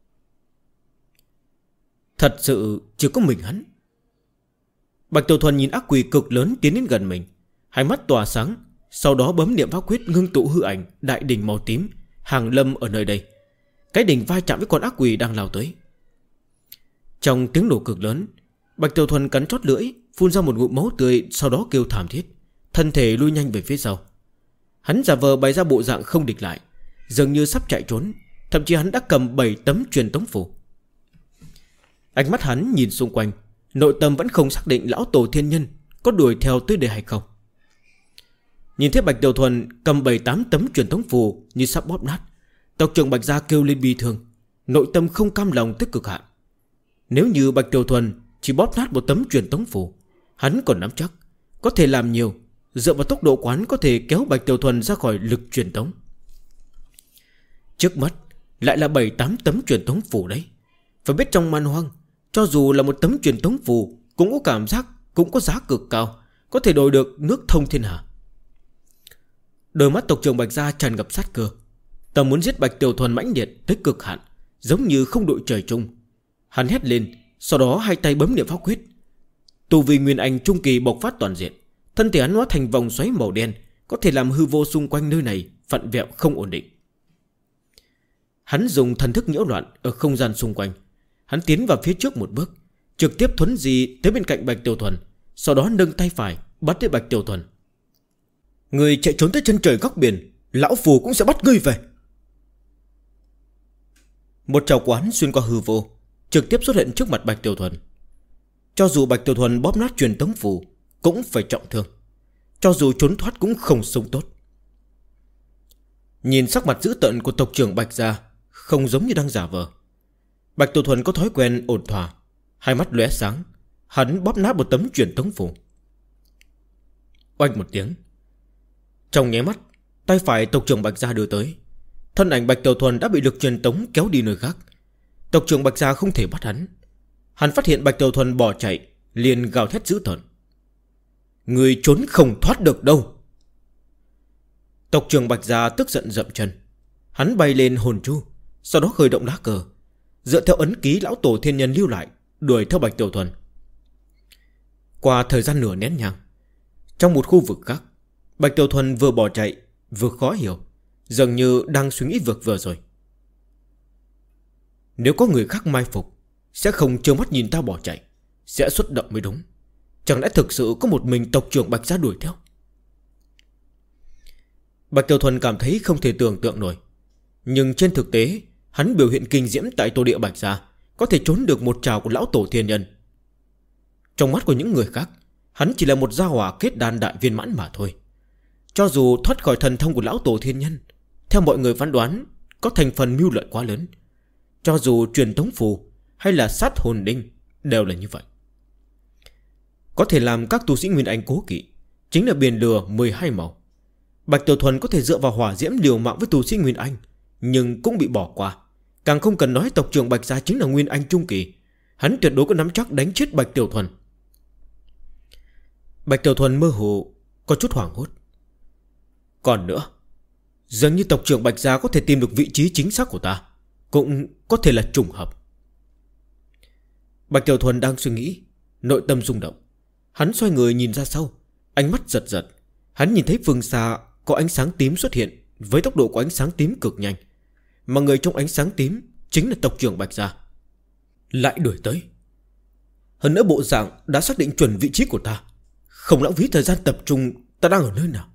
Thật sự chỉ có mình hắn. Bạch Tiểu Thuần nhìn ác quỷ cực lớn tiến đến gần mình, hai mắt tỏa sáng. Sau đó bấm niệm pháp quyết ngưng tụ hư ảnh đại đỉnh màu tím hàng lâm ở nơi đây. Cái đỉnh vai chạm với con ác quỷ đang lao tới. Trong tiếng nổ cực lớn, Bạch Tiểu Thuần cắn chót lưỡi, phun ra một ngụm máu tươi, sau đó kêu thảm thiết, thân thể lui nhanh về phía sau. Hắn giả vờ bày ra bộ dạng không địch lại, dường như sắp chạy trốn. Thậm chí hắn đã cầm 7 tấm truyền tống phù. Ánh mắt hắn nhìn xung quanh, nội tâm vẫn không xác định lão tổ thiên nhân có đuổi theo tới đây hay không. Nhìn thấy Bạch Tiểu Thuần cầm 7-8 tấm truyền tống phù như sắp bóp nát, tộc trưởng Bạch gia kêu lên bi thương, nội tâm không cam lòng tới cực hạn. Nếu như Bạch Tiểu Thuần chỉ bóp nát một tấm truyền tống phù, hắn còn nắm chắc có thể làm nhiều. Dựa vào tốc độ quán có thể kéo Bạch Tiểu Thuần ra khỏi lực truyền tống. Trước mắt lại là 7-8 tấm truyền tống phù đấy. Phải biết trong man hoang, cho dù là một tấm truyền tống phù cũng có cảm giác, cũng có giá cực cao, có thể đổi được nước thông thiên hạ. Đôi mắt tộc trưởng Bạch gia tràn ngập sát cơ. Tầm muốn giết Bạch Tiểu Thuần mãnh liệt tới cực hạn, giống như không đội trời chung. Hắn hét lên, sau đó hai tay bấm niệm pháp quyết. Tu vi Nguyên Anh trung kỳ bộc phát toàn diện. Thân thể hắn hóa thành vòng xoáy màu đen, có thể làm hư vô xung quanh nơi này vặn vẹo không ổn định. Hắn dùng thần thức nhiễu loạn ở không gian xung quanh. Hắn tiến vào phía trước một bước, trực tiếp thuấn di tới bên cạnh Bạch Tiểu Thuần, sau đó nâng tay phải bắt lấy Bạch Tiểu Thuần. Người chạy trốn tới chân trời góc biển, lão phù cũng sẽ bắt ngươi về. Một trảo quán xuyên qua hư vô, trực tiếp xuất hiện trước mặt Bạch Tiểu Thuần. Cho dù Bạch Tiểu Thuần bóp nát truyền tống phù cũng phải trọng thương, cho dù trốn thoát cũng không sống tốt. Nhìn sắc mặt dữ tợn của tộc trưởng Bạch gia, không giống như đang giả vờ. Bạch Tiểu Thuần có thói quen ổn thỏa, hai mắt lóe sáng. Hắn bóp nát một tấm truyền tống phù. Oanh một tiếng, trong nháy mắt, tay phải tộc trưởng Bạch gia đưa tới. Thân ảnh Bạch Tiểu Thuần đã bị lực truyền tống kéo đi nơi khác. Tộc trưởng Bạch gia không thể bắt hắn. Hắn phát hiện Bạch Tiểu Thuần bỏ chạy, liền gào thét dữ tợn. Người trốn không thoát được đâu. Tộc trưởng Bạch gia tức giận dậm chân. Hắn bay lên hồn chu, sau đó khởi động lá cờ, dựa theo ấn ký lão tổ thiên nhân lưu lại, đuổi theo Bạch Tiểu Thuần. Qua thời gian nửa nén nhang, trong một khu vực khác, Bạch Tiểu Thuần vừa bỏ chạy vừa khó hiểu, dường như đang suy nghĩ việc vừa rồi. Nếu có người khác mai phục, sẽ không trơ mắt nhìn ta bỏ chạy, sẽ xuất động mới đúng. Chẳng lẽ thực sự có một mình tộc trưởng Bạch gia đuổi theo? Bạch Tiểu Thuần cảm thấy không thể tưởng tượng nổi. Nhưng trên thực tế, hắn biểu hiện kinh diễm tại tổ địa Bạch gia, có thể trốn được một trảo của lão tổ thiên nhân. Trong mắt của những người khác, hắn chỉ là một gia hỏa kết đan đại viên mãn mà thôi. Cho dù thoát khỏi thần thông của lão tổ thiên nhân, theo mọi người phán đoán, có thành phần mưu lợi quá lớn. Cho dù truyền tống phù hay là sát hồn đinh đều là như vậy. Có thể làm các tu sĩ Nguyên Anh cố kỵ chính là biển lửa 12 màu. Bạch Tiểu Thuần có thể dựa vào hỏa diễm liều mạng với tu sĩ Nguyên Anh, nhưng cũng bị bỏ qua. Càng không cần nói tộc trưởng Bạch gia chính là Nguyên Anh trung kỳ, hắn tuyệt đối có nắm chắc đánh chết Bạch Tiểu Thuần. Bạch Tiểu Thuần mơ hồ có chút hoảng hốt. Còn nữa, dường như tộc trưởng Bạch gia có thể tìm được vị trí chính xác của ta, cũng có thể là trùng hợp. Bạch Tiểu Thuần đang suy nghĩ, nội tâm rung động. Hắn xoay người nhìn ra sau, ánh mắt giật giật. Hắn nhìn thấy phương xa có ánh sáng tím xuất hiện với tốc độ của ánh sáng tím cực nhanh, mà người trong ánh sáng tím chính là tộc trưởng Bạch gia. Lại đuổi tới. Hơn nữa bộ dạng đã xác định chuẩn vị trí của ta, không lãng phí thời gian tập trung. Ta đang ở nơi nào?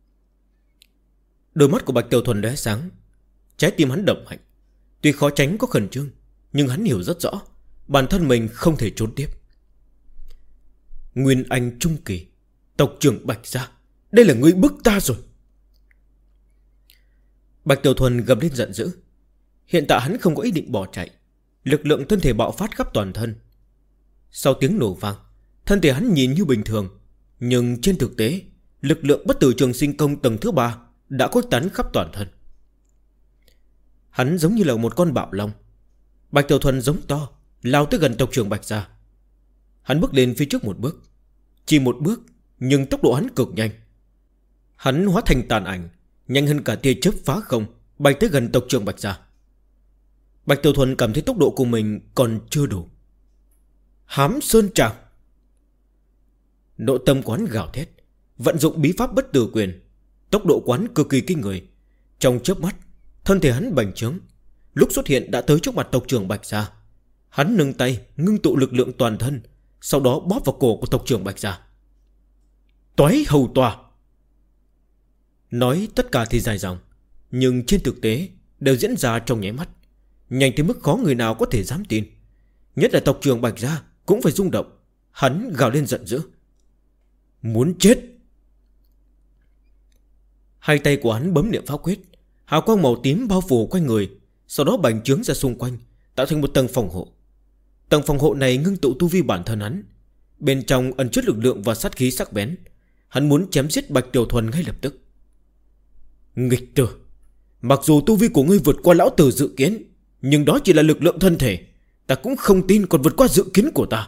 Đôi mắt của Bạch Tiểu Thuần lóe sáng, trái tim hắn đập mạnh. Tuy khó tránh có khẩn trương, nhưng hắn hiểu rất rõ bản thân mình không thể trốn tiếp. Nguyên Anh trung kỳ, tộc trưởng Bạch gia, đây là ngươi bức ta rồi. Bạch Tiểu Thuần gầm lên giận dữ. Hiện tại hắn không có ý định bỏ chạy, lực lượng thân thể bạo phát khắp toàn thân. Sau tiếng nổ vang, thân thể hắn nhìn như bình thường, nhưng trên thực tế lực lượng bất tử trường sinh công tầng thứ 3 đã khuếch tán khắp toàn thân. Hắn giống như là một con bạo long. Bạch Tiểu Thuần giống to, lao tới gần tộc trưởng Bạch gia. Hắn bước lên phía trước một bước. Chỉ một bước, nhưng tốc độ hắn cực nhanh. Hắn hóa thành tàn ảnh, nhanh hơn cả tia chớp phá không, bay tới gần tộc trưởng Bạch gia. Bạch Tiểu Thuần cảm thấy tốc độ của mình còn chưa đủ. Hám sơn trảm. Nội tâm quán gào thét, vận dụng bí pháp bất tử quyền. Tốc độ quán cực kỳ kinh người. Trong chớp mắt, thân thể hắn bành trướng, lúc xuất hiện đã tới trước mặt tộc trưởng Bạch gia. Hắn nâng tay ngưng tụ lực lượng toàn thân, sau đó bóp vào cổ của tộc trưởng Bạch gia. Toái hầu tòa. Nói tất cả thì dài dòng, nhưng trên thực tế đều diễn ra trong nháy mắt, nhanh tới mức khó người nào có thể dám tin. Nhất là tộc trưởng Bạch gia cũng phải rung động. Hắn gào lên giận dữ. Muốn chết. Hai tay của hắn bấm niệm pháp quyết, hào quang màu tím bao phủ quanh người, sau đó bành trướng ra xung quanh, tạo thành một tầng phòng hộ. Tầng phòng hộ này ngưng tụ tu vi bản thân hắn, bên trong ẩn chứa lực lượng và sát khí sắc bén. Hắn muốn chém giết Bạch Tiểu Thuần ngay lập tức. Nghịch tử, mặc dù tu vi của ngươi vượt qua lão tử dự kiến, nhưng đó chỉ là lực lượng thân thể. Ta cũng không tin còn vượt qua dự kiến của ta.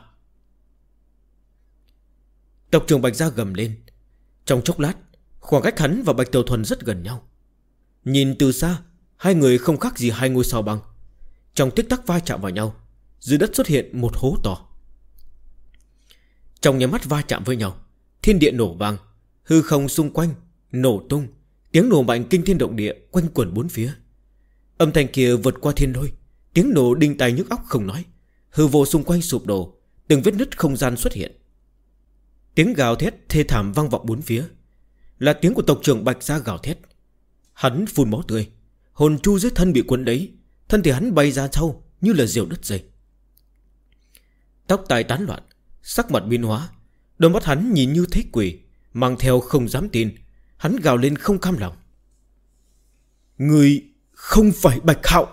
Tộc trưởng Bạch gia gầm lên. Trong chốc lát, khoảng cách hắn và Bạch Tiểu Thuần rất gần nhau. Nhìn từ xa, hai người không khác gì hai ngôi sao băng. Trong tích tắc va chạm vào nhau, dưới đất xuất hiện một hố to. Trong nháy mắt va chạm với nhau, thiên địa nổ vang, hư không xung quanh nổ tung, tiếng nổ mạnh kinh thiên động địa quanh quẩn bốn phía. Âm thanh kia vượt qua thiên lôi, tiếng nổ đinh tai nhức óc không nói. Hư vô xung quanh sụp đổ, từng vết nứt không gian xuất hiện. Tiếng gào thét thê thảm vang vọng bốn phía, là tiếng của tộc trưởng Bạch gia gào thét. Hắn phun máu tươi, hồn chu dưới thân bị cuốn lấy, thân thể hắn bay ra sau như là diều đứt dây. Tóc tai tán loạn, sắc mặt biến hóa, đôi mắt hắn nhìn như thấy quỷ, mang theo không dám tin. Hắn gào lên không cam lòng. Người không phải Bạch Hạo.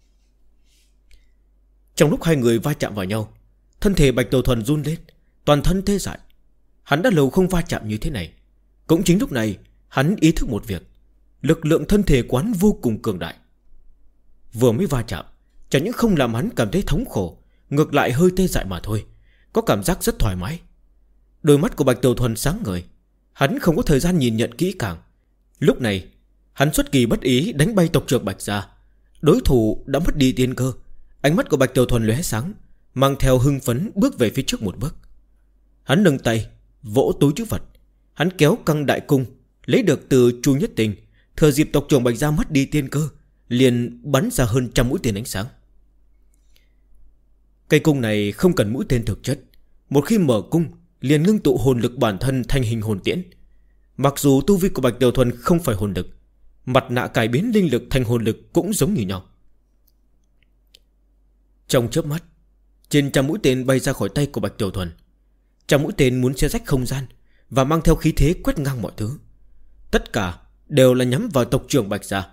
Trong lúc hai người va chạm vào nhau, thân thể Bạch Tiểu Thuần run lên, toàn thân tê dại. Hắn đã lâu không va chạm như thế này. Cũng chính lúc này, hắn ý thức một việc: lực lượng thân thể quán vô cùng cường đại. Vừa mới va chạm, chẳng những không làm hắn cảm thấy thống khổ, ngược lại hơi tê dại mà thôi, có cảm giác rất thoải mái. Đôi mắt của Bạch Tiểu Thuần sáng ngời. Hắn không có thời gian nhìn nhận kỹ càng. Lúc này hắn xuất kỳ bất ý đánh bay tộc trưởng Bạch gia. Đối thủ đã mất đi tiên cơ. Ánh mắt của Bạch Tiểu Thuần lóe sáng, mang theo hưng phấn bước về phía trước một bước. Hắn nâng tay vỗ túi trữ vật. Hắn kéo căng đại cung lấy được từ Chu Nhất Tình, thừa dịp tộc trưởng Bạch gia mất đi tiên cơ, liền bắn ra hơn 100 mũi tên ánh sáng. Cây cung này không cần mũi tên thực chất, một khi mở cung liền ngưng tụ hồn lực bản thân thành hình hồn tiễn. Mặc dù tu vi của Bạch Tiểu Thuần không phải hồn lực, mặt nạ cải biến linh lực thành hồn lực cũng giống như nhau. Trong chớp mắt, trên 100 mũi tên bay ra khỏi tay của Bạch Tiểu Thuần. 100 mũi tên muốn xé rách không gian và mang theo khí thế quét ngang mọi thứ. Tất cả đều là nhắm vào tộc trưởng Bạch gia.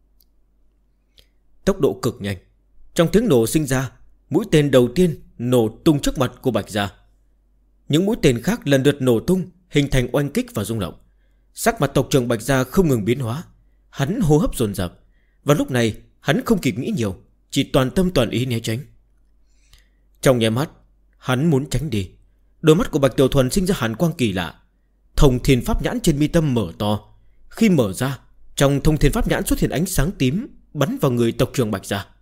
Tốc độ cực nhanh. Trong tiếng nổ sinh ra, mũi tên đầu tiên nổ tung trước mặt của Bạch gia. Những mũi tên khác lần lượt nổ tung, hình thành oanh kích và rung động. Sắc mặt tộc trưởng Bạch gia không ngừng biến hóa. Hắn hô hấp dồn dập, và lúc này hắn không kịp nghĩ nhiều, chỉ toàn tâm toàn ý né tránh. Trong nháy mắt, hắn muốn tránh đi. Đôi mắt của Bạch Tiểu Thuần sinh ra hàn quang kỳ lạ. Thông thiên pháp nhãn trên mi tâm mở to. Khi mở ra, trong thông thiên pháp nhãn xuất hiện ánh sáng tím bắn vào người tộc trưởng Bạch gia.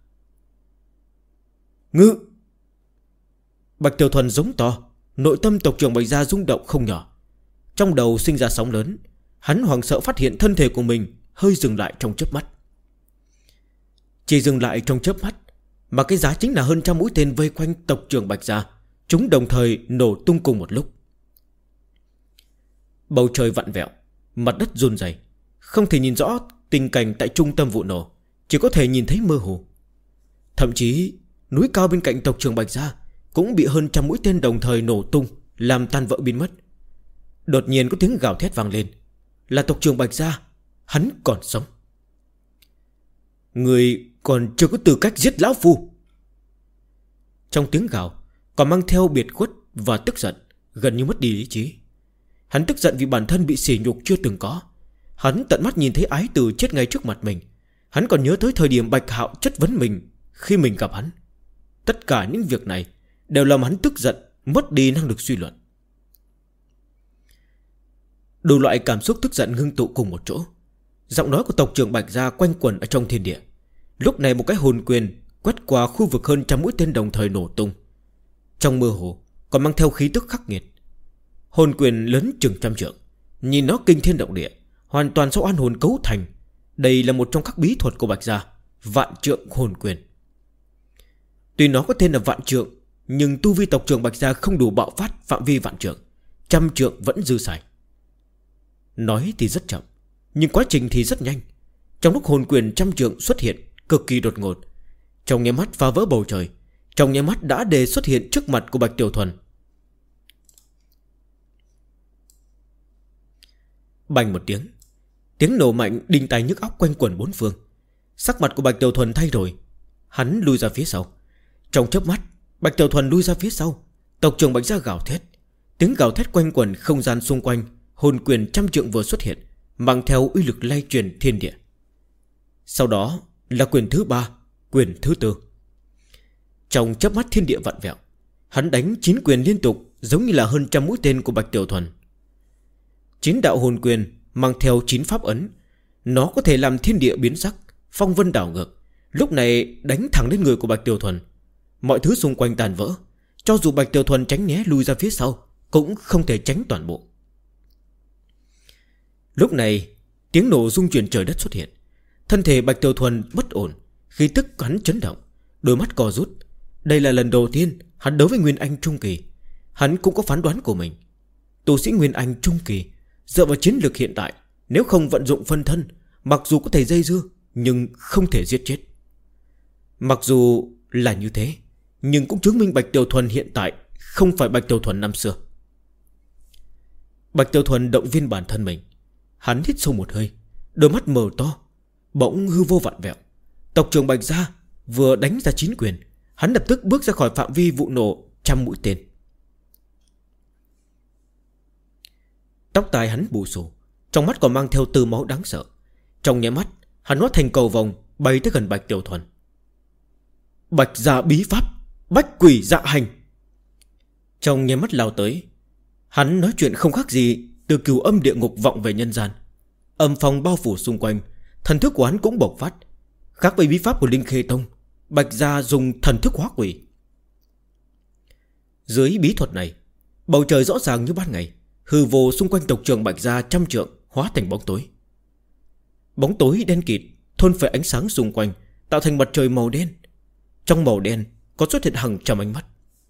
Ngự! Bạch Tiểu Thuần giống to. Nội tâm tộc trưởng Bạch gia rung động không nhỏ. Trong đầu sinh ra sóng lớn. Hắn hoảng sợ phát hiện thân thể của mình hơi dừng lại trong chớp mắt. Chỉ dừng lại trong chớp mắt, mà cái giá chính là hơn 100 mũi tên vây quanh tộc trưởng Bạch gia. Chúng đồng thời nổ tung cùng một lúc. Bầu trời vặn vẹo, mặt đất run rẩy, không thể nhìn rõ tình cảnh tại trung tâm vụ nổ, chỉ có thể nhìn thấy mơ hồ. Thậm chí núi cao bên cạnh tộc trưởng Bạch gia cũng bị hơn 100 mũi tên đồng thời nổ tung, làm tan vỡ biến mất. Đột nhiên có tiếng gào thét vang lên. Là tộc trưởng Bạch gia. Hắn còn sống. Người còn chưa có tư cách giết lão phu. Trong tiếng gào còn mang theo biệt khuất và tức giận, gần như mất đi lý trí. Hắn tức giận vì bản thân bị sỉ nhục chưa từng có. Hắn tận mắt nhìn thấy Ái Từ chết ngay trước mặt mình. Hắn còn nhớ tới thời điểm Bạch Hạo chất vấn mình khi mình gặp hắn. Tất cả những việc này đều làm hắn tức giận, mất đi năng lực suy luận. Đủ loại cảm xúc tức giận ngưng tụ cùng một chỗ. Giọng nói của tộc trưởng Bạch Gia quanh quẩn ở trong thiên địa. Lúc này một cái hồn quyền quét qua khu vực hơn 100 mũi tên đồng thời nổ tung. Trong mơ hồ còn mang theo khí tức khắc nghiệt. Hồn quyền lớn chừng 100 trượng, nhìn nó kinh thiên động địa, hoàn toàn do oan hồn cấu thành. Đây là một trong các bí thuật của Bạch Gia, Vạn Trượng Hồn Quyền. Tuy nó có tên là Vạn Trượng, nhưng tu vi tộc trưởng Bạch Gia không đủ bạo phát phạm vi vạn trượng. 100 trượng vẫn dư xài. Nói thì rất chậm, nhưng quá trình thì rất nhanh. Trong lúc hồn quyền 100 trượng xuất hiện cực kỳ đột ngột, trong nháy mắt phá vỡ bầu trời, trong nháy mắt đã đề xuất hiện trước mặt của Bạch Tiểu Thuần. Bành một tiếng, tiếng nổ mạnh đinh tai nhức óc quanh quẩn bốn phương. Sắc mặt của Bạch Tiểu Thuần thay đổi. Hắn lui ra phía sau. Trong chớp mắt, Bạch Tiểu Thuần lui ra phía sau. Tộc trưởng Bạch Gia gào thét. Tiếng gào thét quanh quẩn không gian xung quanh. Hồn quyền 100 trượng vừa xuất hiện, mang theo uy lực lay truyền thiên địa. Sau đó là quyền thứ 3, quyền thứ 4. Trong chớp mắt thiên địa vặn vẹo. Hắn đánh 9 quyền liên tục, giống như là hơn 100 mũi tên của Bạch Tiểu Thuần. 9 đạo hồn quyền mang theo 9 pháp ấn. Nó có thể làm thiên địa biến sắc, phong vân đảo ngược. Lúc này đánh thẳng lên người của Bạch Tiểu Thuần. Mọi thứ xung quanh tàn vỡ. Cho dù Bạch Tiểu Thuần tránh né lui ra phía sau, cũng không thể tránh toàn bộ. Lúc này tiếng nổ rung chuyển trời đất xuất hiện. Thân thể Bạch Tiểu Thuần bất ổn, khí tức hắn chấn động, đôi mắt co rút. Đây là lần đầu tiên hắn đấu với Nguyên Anh Trung Kỳ. Hắn cũng có phán đoán của mình. Tu sĩ Nguyên Anh Trung Kỳ dựa vào chiến lược hiện tại, nếu không vận dụng phân thân, mặc dù có thể dây dưa, nhưng không thể giết chết. Mặc dù là như thế, nhưng cũng chứng minh Bạch Tiểu Thuần hiện tại không phải Bạch Tiểu Thuần năm xưa. Bạch Tiểu Thuần động viên bản thân mình. Hắn hít sâu một hơi, đôi mắt mở to. Bỗng hư vô vặn vẹo. Tộc trưởng Bạch Gia vừa đánh ra 9 quyền, hắn lập tức bước ra khỏi phạm vi vụ nổ 100 mũi tên. Tóc tai hắn bù xù, trong mắt còn mang theo tia máu đáng sợ. Trong nháy mắt hắn hóa thành cầu vồng bay tới gần Bạch Tiểu Thuần. Bạch Gia bí pháp Bách Quỷ Dạ Hành. Trong nháy mắt lao tới, hắn nói chuyện không khác gì từ cửu âm địa ngục vọng về nhân gian. Âm phong bao phủ xung quanh, thần thức của hắn cũng bộc phát. Khác với bí pháp của Linh Khê Tông, Bạch Gia dùng thần thức hóa quỷ. Dưới bí thuật này, bầu trời rõ ràng như ban ngày. Hư vô xung quanh tộc trưởng Bạch Gia 100 trượng hóa thành bóng tối. Bóng tối đen kịt thôn phệ ánh sáng xung quanh, tạo thành mặt trời màu đen. Trong màu đen có xuất hiện hàng trăm ánh mắt.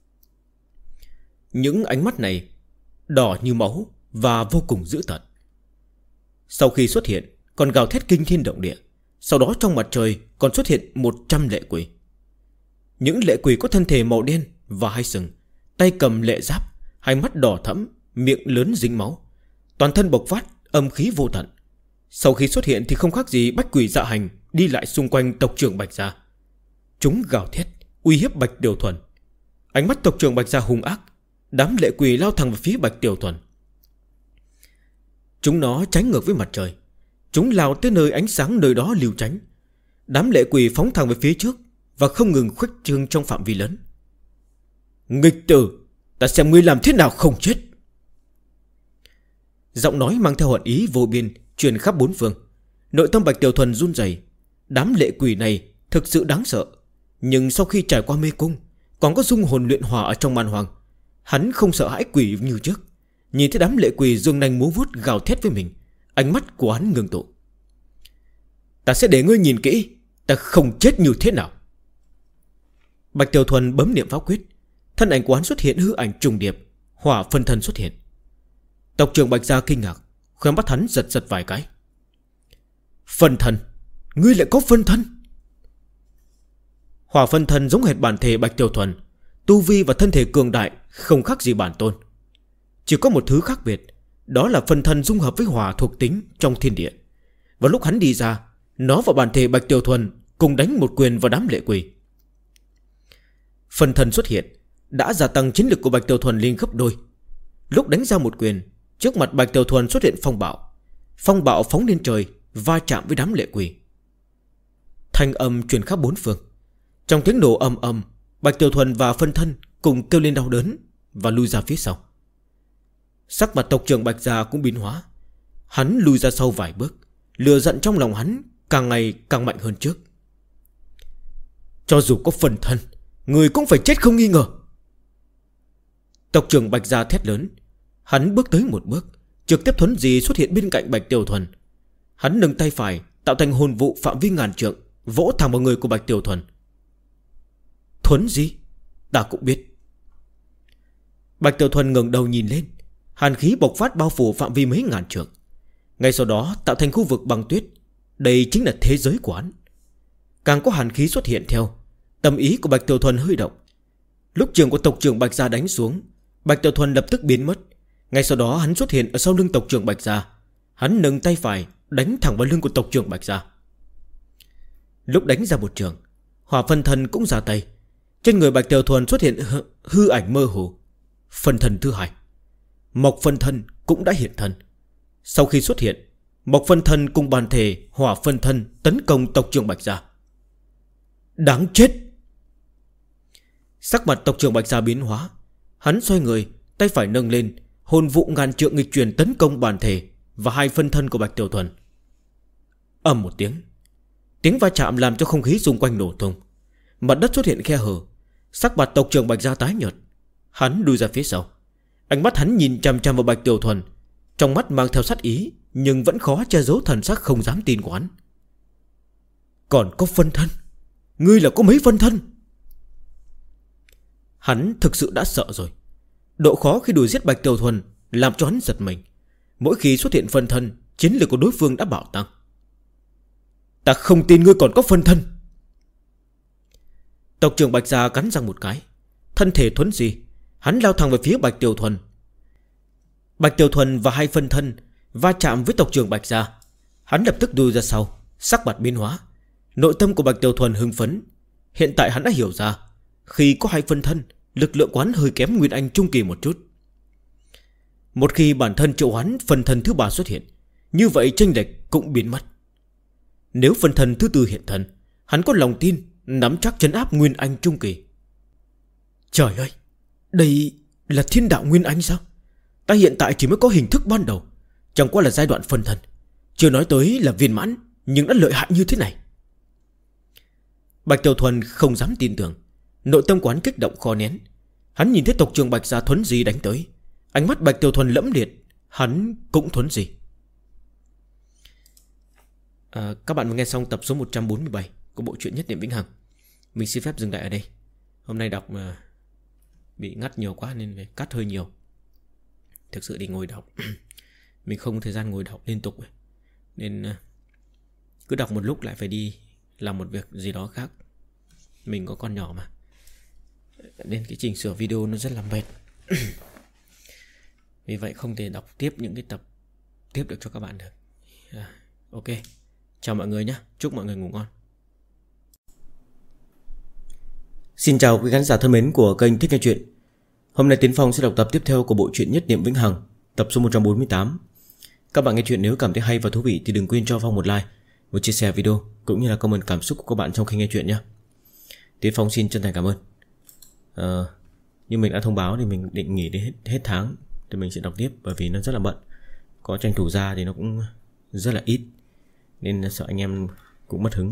Những ánh mắt này đỏ như máu và vô cùng dữ tợn. Sau khi xuất hiện còn gào thét kinh thiên động địa. Sau đó trong mặt trời còn xuất hiện 100 lệ quỷ. Những lệ quỷ có thân thể màu đen và hai sừng, tay cầm lệ giáp, hai mắt đỏ thẫm, miệng lớn dính máu, toàn thân bộc phát âm khí vô tận. Sau khi xuất hiện thì không khác gì Bách Quỷ Dạ Hành đi lại xung quanh tộc trưởng Bạch Gia. Chúng gào thét uy hiếp Bạch Tiểu Thuần. Ánh mắt tộc trưởng Bạch Gia hung ác. Đám lệ quỷ lao thẳng vào phía Bạch Tiểu Thuần. Chúng nó trái ngược với mặt trời. Chúng lao tới nơi ánh sáng nơi đó liều tránh. Đám lệ quỷ phóng thẳng về phía trước và không ngừng khuếch trương trong phạm vi lớn. Nghịch tử, ta xem ngươi làm thế nào không chết. Giọng nói mang theo hận ý vô biên truyền khắp bốn phương. Nội tâm Bạch Tiểu Thuần run rẩy. Đám lệ quỷ này thực sự đáng sợ. Nhưng sau khi trải qua mê cung, còn có dung hồn luyện hòa ở trong man hoang, hắn không sợ hãi quỷ như trước. Nhìn thấy đám lệ quỷ dương nanh múa vuốt gào thét với mình, ánh mắt của hắn ngưng tụ. Ta sẽ để ngươi nhìn kỹ ta không chết như thế nào. Bạch Tiểu Thuần bấm niệm pháp quyết. Thân ảnh của hắn xuất hiện hư ảnh trùng điệp. Hỏa phân thân xuất hiện. Tộc trưởng Bạch Gia kinh ngạc, khóe mắt hắn giật giật vài cái. Phân thân? Ngươi lại có phân thân? Hỏa phân thân giống hệt bản thể Bạch Tiểu Thuần, tu vi và thân thể cường đại không khác gì bản tôn. Chỉ có một thứ khác biệt, đó là phân thân dung hợp với hỏa thuộc tính trong thiên địa. Vào lúc hắn đi ra, nó và bản thể Bạch Tiểu Thuần cùng đánh một quyền vào đám lệ quỷ. Phân thân xuất hiện đã gia tăng chiến lực của Bạch Tiểu Thuần lên gấp đôi. Lúc đánh ra một quyền, Trước mặt Bạch Tiểu Thuần xuất hiện phong bạo. Phong bạo phóng lên trời, va chạm với đám lệ quỷ. Thanh âm truyền khắp bốn phương. Trong tiếng nổ ầm ầm, Bạch Tiểu Thuần và phân thân cùng kêu lên đau đớn và lui ra phía sau. Sắc mặt tộc trưởng Bạch Gia cũng biến hóa. Hắn lùi ra sau vài bước. Lửa giận trong lòng hắn càng ngày càng mạnh hơn trước. Cho dù có phân thân, người cũng phải chết không nghi ngờ. Tộc trưởng Bạch Gia thét lớn. Hắn bước tới một bước, trực tiếp thuấn di xuất hiện bên cạnh Bạch Tiểu Thuần. Hắn nâng tay phải tạo thành hồn vụ phạm vi ngàn trượng, vỗ thẳng vào người của Bạch Tiểu Thuần. Thuấn di? Ta cũng biết. Bạch Tiểu Thuần ngẩng đầu nhìn lên. Hàn khí bộc phát bao phủ phạm vi mấy ngàn trượng. Ngay sau đó tạo thành khu vực băng tuyết. Đây chính là thế giới của hắn. Càng có hàn khí xuất hiện theo, tâm ý của Bạch Tiểu Thuần hơi động. Lúc trường của tộc trưởng Bạch Gia đánh xuống, Bạch Tiểu Thuần lập tức biến mất. Ngay sau đó hắn xuất hiện ở sau lưng tộc trưởng Bạch Gia. Hắn nâng tay phải đánh thẳng vào lưng của tộc trưởng Bạch Gia. Lúc đánh ra một trường, Hỏa phân thân cũng ra tay. Trên người Bạch Tiểu Thuần xuất hiện hư ảnh mơ hồ. Phân thân thứ hai, Mộc phân thân cũng đã hiện thân. Sau khi xuất hiện, Mộc phân thân cùng bản thể Hỏa phân thân tấn công tộc trưởng Bạch Gia. Đáng chết! Sắc mặt tộc trưởng Bạch Gia biến hóa. Hắn xoay người, tay phải nâng lên, hồn vụ ngàn trượng nghịch truyền tấn công bản thể và hai phân thân của Bạch Tiểu Thuần. Ầm một tiếng. Tiếng va chạm làm cho không khí xung quanh nổ tung. Mặt đất xuất hiện khe hở. Sắc mặt tộc trưởng Bạch Gia tái nhợt. Hắn lùi ra phía sau. Ánh mắt hắn nhìn chằm chằm vào Bạch Tiểu Thuần, trong mắt mang theo sát ý, nhưng vẫn khó che giấu thần sắc không dám tin của hắn. Còn có phân thân? Ngươi là có mấy phân thân? Hắn thực sự đã sợ rồi. Độ khó khi đuổi giết Bạch Tiểu Thuần làm cho hắn giật mình. Mỗi khi xuất hiện phân thân, chiến lược của đối phương đã bạo tăng. Ta không tin ngươi còn có phân thân. Tộc trưởng Bạch Gia cắn răng một cái, thân thể thuấn di, hắn lao thẳng về phía Bạch Tiểu Thuần. Bạch Tiểu Thuần và hai phân thân va chạm với tộc trưởng Bạch Gia. Hắn lập tức lùi ra sau, sắc mặt biến hóa. Nội tâm của Bạch Tiểu Thuần hưng phấn. Hiện tại hắn đã hiểu ra, khi có hai phân thân, lực lượng của hắn hơi kém Nguyên Anh trung kỳ một chút. Một khi bản thân triệu hoán phân thân thứ ba xuất hiện, như vậy chênh lệch cũng biến mất. Nếu phân thân thứ tư hiện thân, hắn có lòng tin nắm chắc trấn áp Nguyên Anh trung kỳ. Trời ơi, đây là thiên đạo Nguyên Anh sao? Ta hiện tại chỉ mới có hình thức ban đầu, chẳng qua là giai đoạn phân thân, chưa nói tới là viên mãn, nhưng đã lợi hại như thế này. Bạch Tiểu Thuần không dám tin tưởng. Nội tâm quán kích động khó nén. Hắn nhìn thấy tộc trưởng Bạch Gia thuấn di đánh tới. Ánh mắt Bạch Tiểu Thuần lẫm liệt. Hắn cũng thuấn di. Các bạn vừa nghe xong tập số 147 của bộ truyện Nhất Niệm Vĩnh Hằng. Mình xin phép dừng lại ở đây. Hôm nay đọc bị ngắt nhiều quá nên phải cắt hơi nhiều. Thực sự đi ngồi đọc mình không có thời gian ngồi đọc liên tục ấy. Nên cứ đọc một lúc lại phải đi làm một việc gì đó khác. Mình có con nhỏ mà, nên cái chỉnh sửa video nó rất là mệt. Vì vậy không thể đọc tiếp những cái tập tiếp được cho các bạn được. Ok, chào mọi người nhé. Chúc mọi người ngủ ngon. Xin chào quý khán giả thân mến của kênh Thích Nghe Chuyện. Hôm nay Tiến Phong sẽ đọc tập tiếp theo của bộ truyện Nhất Niệm Vĩnh Hằng, tập số 148. Các bạn nghe chuyện nếu cảm thấy hay và thú vị thì đừng quên cho Phong một like, một chia sẻ video cũng như là comment cảm xúc của các bạn trong khi nghe chuyện nhé. Tiến Phong xin chân thành cảm ơn. Như mình đã thông báo thì mình định nghỉ đến hết tháng thì mình sẽ đọc tiếp, bởi vì nó rất là bận. Có tranh thủ ra thì nó cũng rất là ít, nên sợ anh em cũng mất hứng.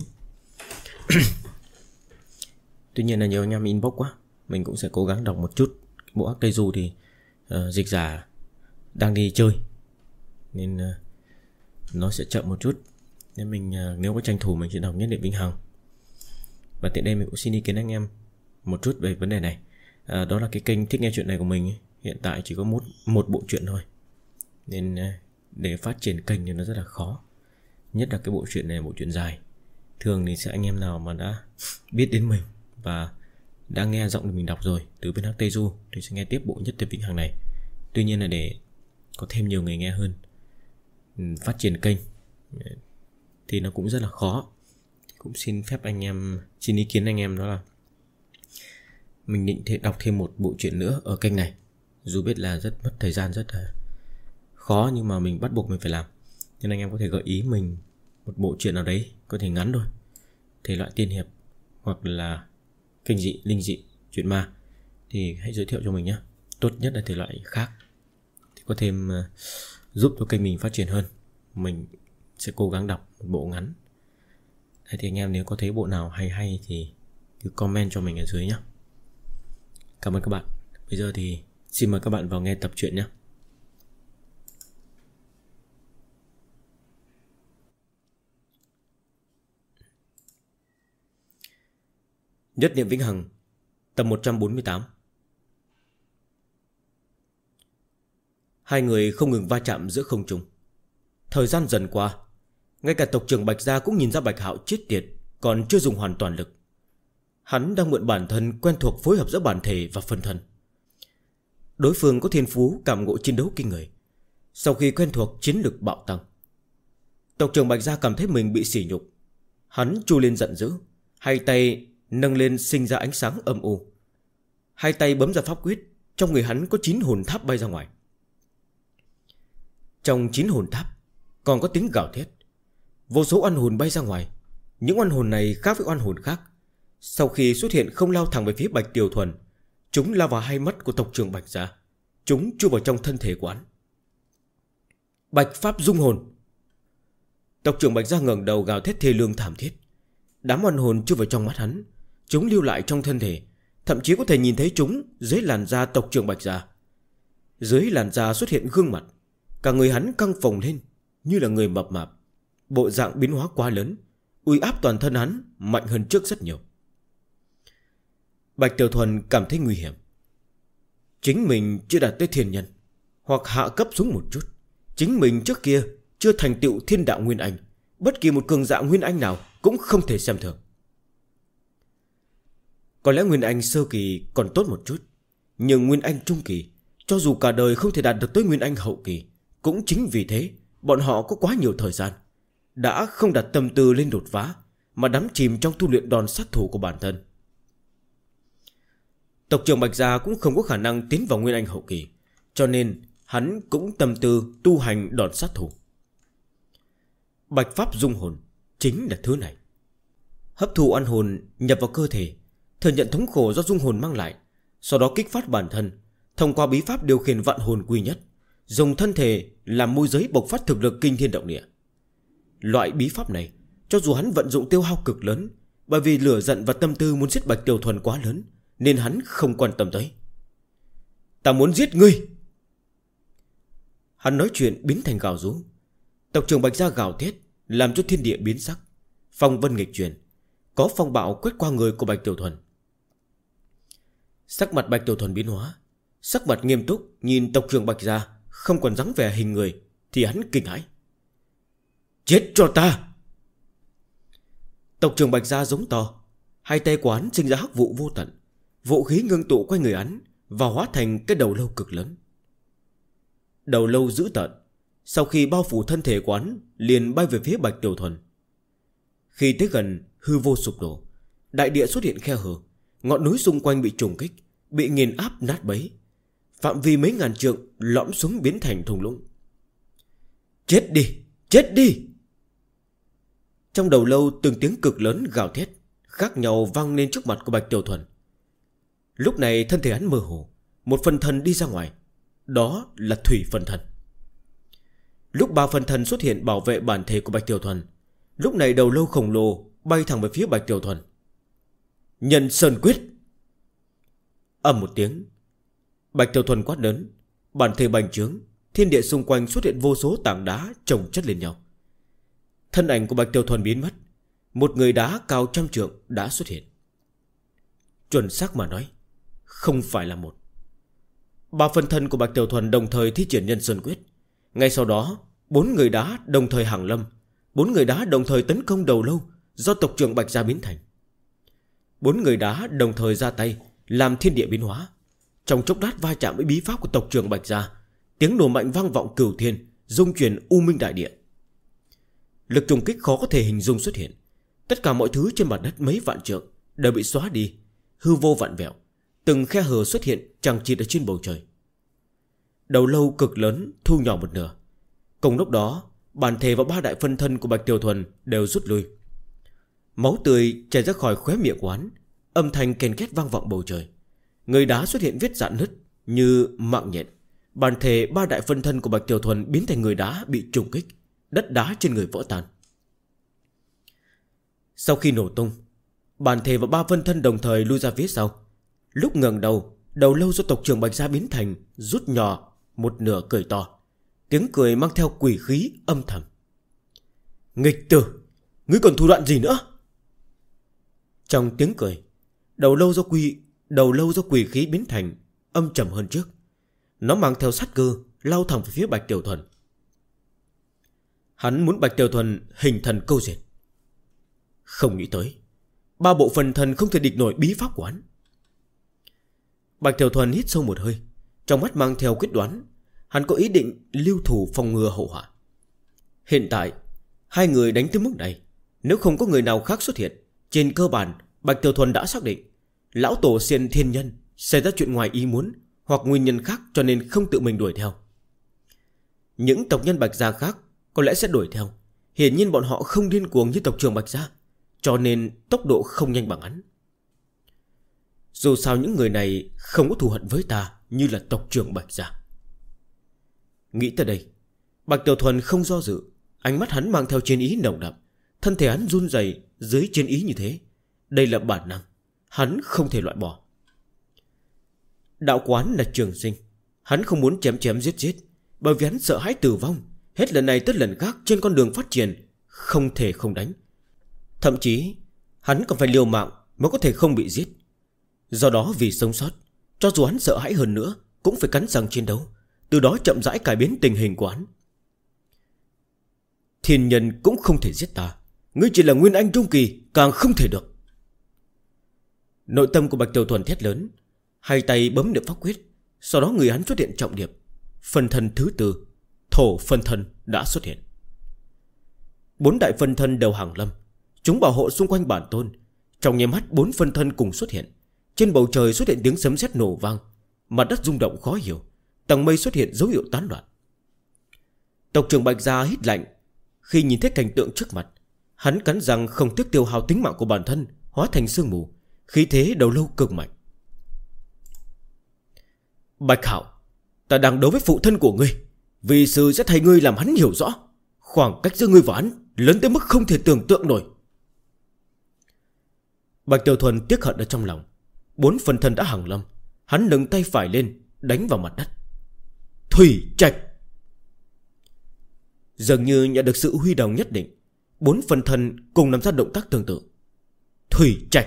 Tuy nhiên là nhiều anh em inbox quá, mình cũng sẽ cố gắng đọc một chút. Bộ Hắc Tây Du thì dịch giả đang đi chơi nên nó sẽ chậm một chút. Nên mình nếu có tranh thủ mình sẽ đọc Nhất Niệm Vĩnh Hằng. Và tiện đây mình cũng xin ý kiến anh em một chút về vấn đề này. Đó là cái kênh Thích Nghe Chuyện này của mình ấy, hiện tại chỉ có một bộ truyện thôi, nên để phát triển kênh thì nó rất là khó. Nhất là cái bộ truyện này là bộ truyện dài. Thường thì sẽ anh em nào mà đã biết đến mình và đã nghe giọng của mình đọc rồi từ bên Hắc Tây Du thì sẽ nghe tiếp bộ Nhất Niệm Vĩnh Hằng này. Tuy nhiên là để có thêm nhiều người nghe hơn, phát triển kênh thì nó cũng rất là khó. Cũng xin phép anh em, xin ý kiến anh em, đó là mình định đọc thêm một bộ truyện nữa ở kênh này. Dù biết là rất mất thời gian, rất là khó nhưng mà mình bắt buộc mình phải làm. Nên anh em có thể gợi ý mình một bộ truyện nào đấy, có thể ngắn thôi, thể loại tiên hiệp hoặc là kinh dị, linh dị, truyện ma, thì hãy giới thiệu cho mình nhé. Tốt nhất là thể loại khác thì có thêm giúp cho kênh mình phát triển hơn. Mình sẽ cố gắng đọc một bộ ngắn. Thế thì anh em nếu có thấy bộ nào hay thì cứ comment cho mình ở dưới nhé. Cảm ơn các bạn. Bây giờ thì xin mời các bạn vào nghe tập truyện nhé. Nhất niệm vĩnh hằng, tập 148. Hai người không ngừng va chạm giữa không trung. Thời gian dần qua, ngay cả tộc trưởng Bạch Gia cũng nhìn ra Bạch Hạo chết tiệt, còn chưa dùng hoàn toàn lực. Hắn đang mượn bản thân quen thuộc phối hợp giữa bản thể và phân thân. Đối phương có thiên phú cảm ngộ chiến đấu kinh người. Sau khi quen thuộc, chiến lực bạo tăng. Tộc trưởng Bạch Gia cảm thấy mình bị sỉ nhục. Hắn chu lên giận dữ, hai tay nâng lên sinh ra ánh sáng âm u. Hai tay bấm ra pháp quyết. Trong người hắn có 9 hồn tháp bay ra ngoài. Trong 9 hồn tháp còn có tiếng gào thét. Vô số oan hồn bay ra ngoài. Những oan hồn này khác với oan hồn khác. Sau khi xuất hiện không lao thẳng về phía Bạch Tiểu Thuần, chúng lao vào hai mắt của tộc trưởng Bạch Gia. Chúng chui vào trong thân thể của hắn. Bạch Pháp dung hồn. Tộc trưởng Bạch Gia ngẩng đầu gào thét thê lương thảm thiết. Đám oan hồn chui vào trong mắt hắn. Chúng lưu lại trong thân thể. Thậm chí có thể nhìn thấy chúng dưới làn da tộc trưởng Bạch Gia. Dưới làn da xuất hiện gương mặt. Cả người hắn căng phồng lên như là người mập mạp. Bộ dạng biến hóa quá lớn, uy áp toàn thân hắn mạnh hơn trước rất nhiều. Bạch Tiểu Thuần cảm thấy nguy hiểm. Chính mình chưa đạt tới thiên nhân, hoặc hạ cấp xuống một chút. Chính mình trước kia chưa thành tựu thiên đạo Nguyên Anh. Bất kỳ một cường giả Nguyên Anh nào cũng không thể xem thường. Có lẽ Nguyên Anh sơ kỳ còn tốt một chút, nhưng Nguyên Anh trung kỳ, cho dù cả đời không thể đạt được tới Nguyên Anh hậu kỳ, cũng chính vì thế bọn họ có quá nhiều thời gian, đã không đặt tâm tư lên đột phá, mà đắm chìm trong tu luyện đòn sát thủ của bản thân. Tộc trưởng Bạch Gia cũng không có khả năng tiến vào Nguyên Anh hậu kỳ, cho nên hắn cũng tâm tư tu hành đòn sát thủ. Bạch Pháp dung hồn chính là thứ này. Hấp thụ oan hồn nhập vào cơ thể, thừa nhận thống khổ do dung hồn mang lại, sau đó kích phát bản thân, thông qua bí pháp điều khiển vạn hồn quy nhất, dùng thân thể làm môi giới bộc phát thực lực kinh thiên động địa. Loại bí pháp này, cho dù hắn vận dụng tiêu hao cực lớn, bởi vì lửa giận và tâm tư muốn giết Bạch Tiểu Thuần quá lớn, nên hắn không quan tâm tới. Ta muốn giết ngươi. Hắn nói chuyện biến thành gào rú. Tộc trưởng Bạch Gia gào thét, làm cho thiên địa biến sắc. Phong vân nghịch chuyển, có phong bạo quét qua người của Bạch Tiểu Thuần. Sắc mặt Bạch Tiểu Thuần biến hóa, sắc mặt nghiêm túc nhìn tộc trưởng Bạch Gia, không còn dáng vẻ hình người, thì hắn kinh hãi. Chết cho ta. Tộc trưởng Bạch Gia giống to. Hai tay của hắn sinh ra hắc vụ vô tận. Vũ khí ngưng tụ quanh người hắn và hóa thành cái đầu lâu cực lớn. Đầu lâu dữ tợn, sau khi bao phủ thân thể của hắn, liền bay về phía Bạch Tiểu Thuần. Khi tới gần, hư vô sụp đổ, đại địa xuất hiện khe hở, ngọn núi xung quanh bị trùng kích, bị nghiền áp nát bấy. Phạm vi mấy ngàn trượng lõm xuống biến thành thung lũng. Chết đi, chết đi. Trong đầu lâu từng tiếng cực lớn gào thét khác nhau vang lên trước mặt của Bạch Tiểu Thuần. Lúc này thân thể hắn mơ hồ, một phần thân đi ra ngoài, đó là thủy phần thân. Lúc ba phần thân xuất hiện bảo vệ bản thể của Bạch Tiểu Thuần, lúc này đầu lâu khổng lồ bay thẳng về phía Bạch Tiểu Thuần. Nhân Sơn Quyết. Ầm một tiếng, Bạch Tiểu Thuần quát lớn, bản thể bành trướng, thiên địa xung quanh xuất hiện vô số tảng đá chồng chất lên nhau. Thân ảnh của Bạch Tiểu Thuần biến mất, một người đá cao 100 trượng đã xuất hiện. Chuẩn xác mà nói, không phải là một. Ba phân thân của Bạch Tiểu Thuần đồng thời thi triển Nhân Sơn Quyết. Ngay sau đó, 4 người đá đồng thời hàng lâm, 4 người đá đồng thời tấn công đầu lâu do tộc trưởng Bạch Gia biến thành. 4 người đá đồng thời ra tay, làm thiên địa biến hóa. Trong chốc lát va chạm với bí pháp của tộc trưởng Bạch Gia, tiếng nổ mạnh vang vọng cửu thiên, rung chuyển u minh đại địa. Lực trùng kích khó có thể hình dung xuất hiện. Tất cả mọi thứ trên mặt đất mấy vạn trượng đều bị xóa đi, hư vô vặn vẹo, từng khe hở xuất hiện chằng chịt ở trên bầu trời. Đầu lâu cực lớn thu nhỏ một nửa, Cùng lúc đó, bản thể và 3 đại phân thân của Bạch Tiểu Thuần đều rút lui. Máu tươi chảy ra khỏi khóe miệng của hắn, âm thanh ken két vang vọng bầu trời. Người đá xuất hiện vết rạn nứt như mạng nhện. Bản thể 3 đại phân thân của Bạch Tiểu Thuần biến thành người đá bị trùng kích, đất đá trên người vỡ tan. Sau khi nổ tung, bản thể và 3 phân thân đồng thời lui ra phía sau. Lúc ngẩng đầu, đầu lâu do tộc trưởng Bạch Gia biến thành rút nhỏ một nửa, cười to. Tiếng cười mang theo quỷ khí âm thầm. Nghịch tử, ngươi còn thủ đoạn gì nữa? Trong tiếng cười, đầu lâu do quỷ khí biến thành âm trầm hơn trước. Nó mang theo sát cơ lao thẳng về phía Bạch Tiểu Thuần. Hắn muốn Bạch Tiểu Thuần hình thần câu diệt. Không nghĩ tới 3 bộ phân thân không thể địch nổi bí pháp của hắn. Bạch Tiểu Thuần hít sâu một hơi, trong mắt mang theo quyết đoán. Hắn có ý định lưu thủ phòng ngừa hậu họa. Hiện tại 2 người đánh tới mức này, nếu không có người nào khác xuất hiện, trên cơ bản Bạch Tiểu Thuần đã xác định lão tổ Xiên Thiên Nhân xảy ra chuyện ngoài ý muốn hoặc nguyên nhân khác, cho nên không tự mình đuổi theo. Những tộc nhân Bạch Gia khác có lẽ sẽ đuổi theo. Hiển nhiên bọn họ không điên cuồng như tộc trưởng Bạch Gia, cho nên tốc độ không nhanh bằng hắn. Dù sao những người này không có thù hận với ta như là tộc trưởng Bạch Gia. Nghĩ tới đây, Bạch Tiểu Thuần không do dự, ánh mắt hắn mang theo chiến ý nồng đậm. Thân thể hắn run rẩy dưới chiến ý như thế. Đây là bản năng, hắn không thể loại bỏ. Đạo quán là trường sinh, hắn không muốn chém chém giết giết, bởi vì hắn sợ hãi tử vong. Hết lần này tới lần khác trên con đường phát triển, không thể không đánh. Thậm chí hắn còn phải liều mạng mới có thể không bị giết. Do đó vì sống sót, cho dù hắn sợ hãi hơn nữa cũng phải cắn răng chiến đấu, từ đó chậm rãi cải biến tình hình của hắn. Thiên nhân cũng không thể giết ta, ngươi chỉ là Nguyên Anh trung kỳ, càng không thể được. Nội tâm của Bạch Tiểu Thuần thét lớn, hai tay bấm niệm pháp quyết. Sau đó người hắn xuất hiện trọng điệp. Phân thân thứ 4, thổ phân thân đã xuất hiện. 4 đại phân thân đều hàng lâm, chúng bảo hộ xung quanh bản tôn. Trong nháy mắt 4 phân thân cùng xuất hiện. Trên bầu trời xuất hiện tiếng sấm sét nổ vang, mặt đất rung động khó hiểu, tầng mây xuất hiện dấu hiệu tán loạn. Tộc trưởng Bạch Gia hít lạnh khi nhìn thấy cảnh tượng trước mặt. Hắn cắn răng không tiếc tiêu hao tính mạng của bản thân, hóa thành sương mù, khí thế đầu lâu cực mạnh. Bạch Hạo, ta đang đấu với phụ thân của ngươi, vì sư sẽ thay ngươi làm hắn hiểu rõ. Khoảng cách giữa ngươi và hắn lớn tới mức không thể tưởng tượng nổi. Bạch Tiểu Thuần tiếc hận ở trong lòng. 4 phân thân đã hàng lâm. Hắn nâng tay phải lên đánh vào mặt đất. Thủy Trạch. Dường như nhận được sự huy động nhất định, 4 phân thân cùng làm ra động tác tương tự. Thủy Trạch.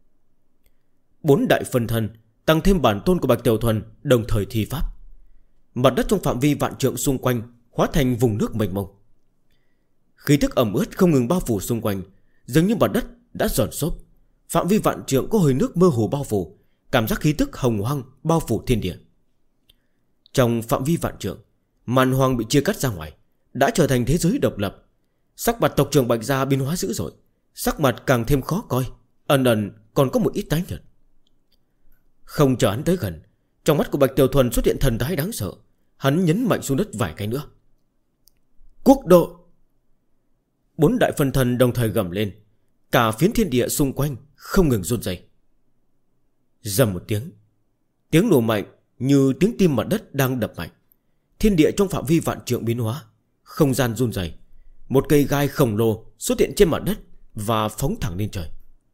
4 đại phân thân tăng thêm bản tôn của Bạch Tiểu Thuần đồng thời thi pháp. Mặt đất trong phạm vi vạn trượng xung quanh hóa thành vùng nước mênh mông. Khí tức ẩm ướt không ngừng bao phủ xung quanh, dường như mặt đất đã giòn xốp. Phạm vi vạn trượng có hơi nước mơ hồ bao phủ, cảm giác khí tức hồng hoang bao phủ thiên địa. Trong phạm vi vạn trượng, màn hoang bị chia cắt ra ngoài, đã trở thành thế giới độc lập. Sắc mặt tộc trưởng Bạch Gia biến hóa dữ dội, sắc mặt càng thêm khó coi, ẩn ẩn còn có một ít tái nhợt. Không chờ hắn tới gần, trong mắt của Bạch Tiểu Thuần xuất hiện thần thái đáng sợ. Hắn nhấn mạnh xuống đất vài cái nữa. Quốc độ. 4 đại phân thân đồng thời gầm lên, cả phiến thiên địa xung quanh không ngừng run rẩy. Rầm một tiếng, tiếng nổ mạnh như tiếng tim mặt đất đang đập mạnh. Thiên địa trong phạm vi vạn trượng biến hóa, không gian run rẩy. Một cây gai khổng lồ xuất hiện trên mặt đất và phóng thẳng lên trời.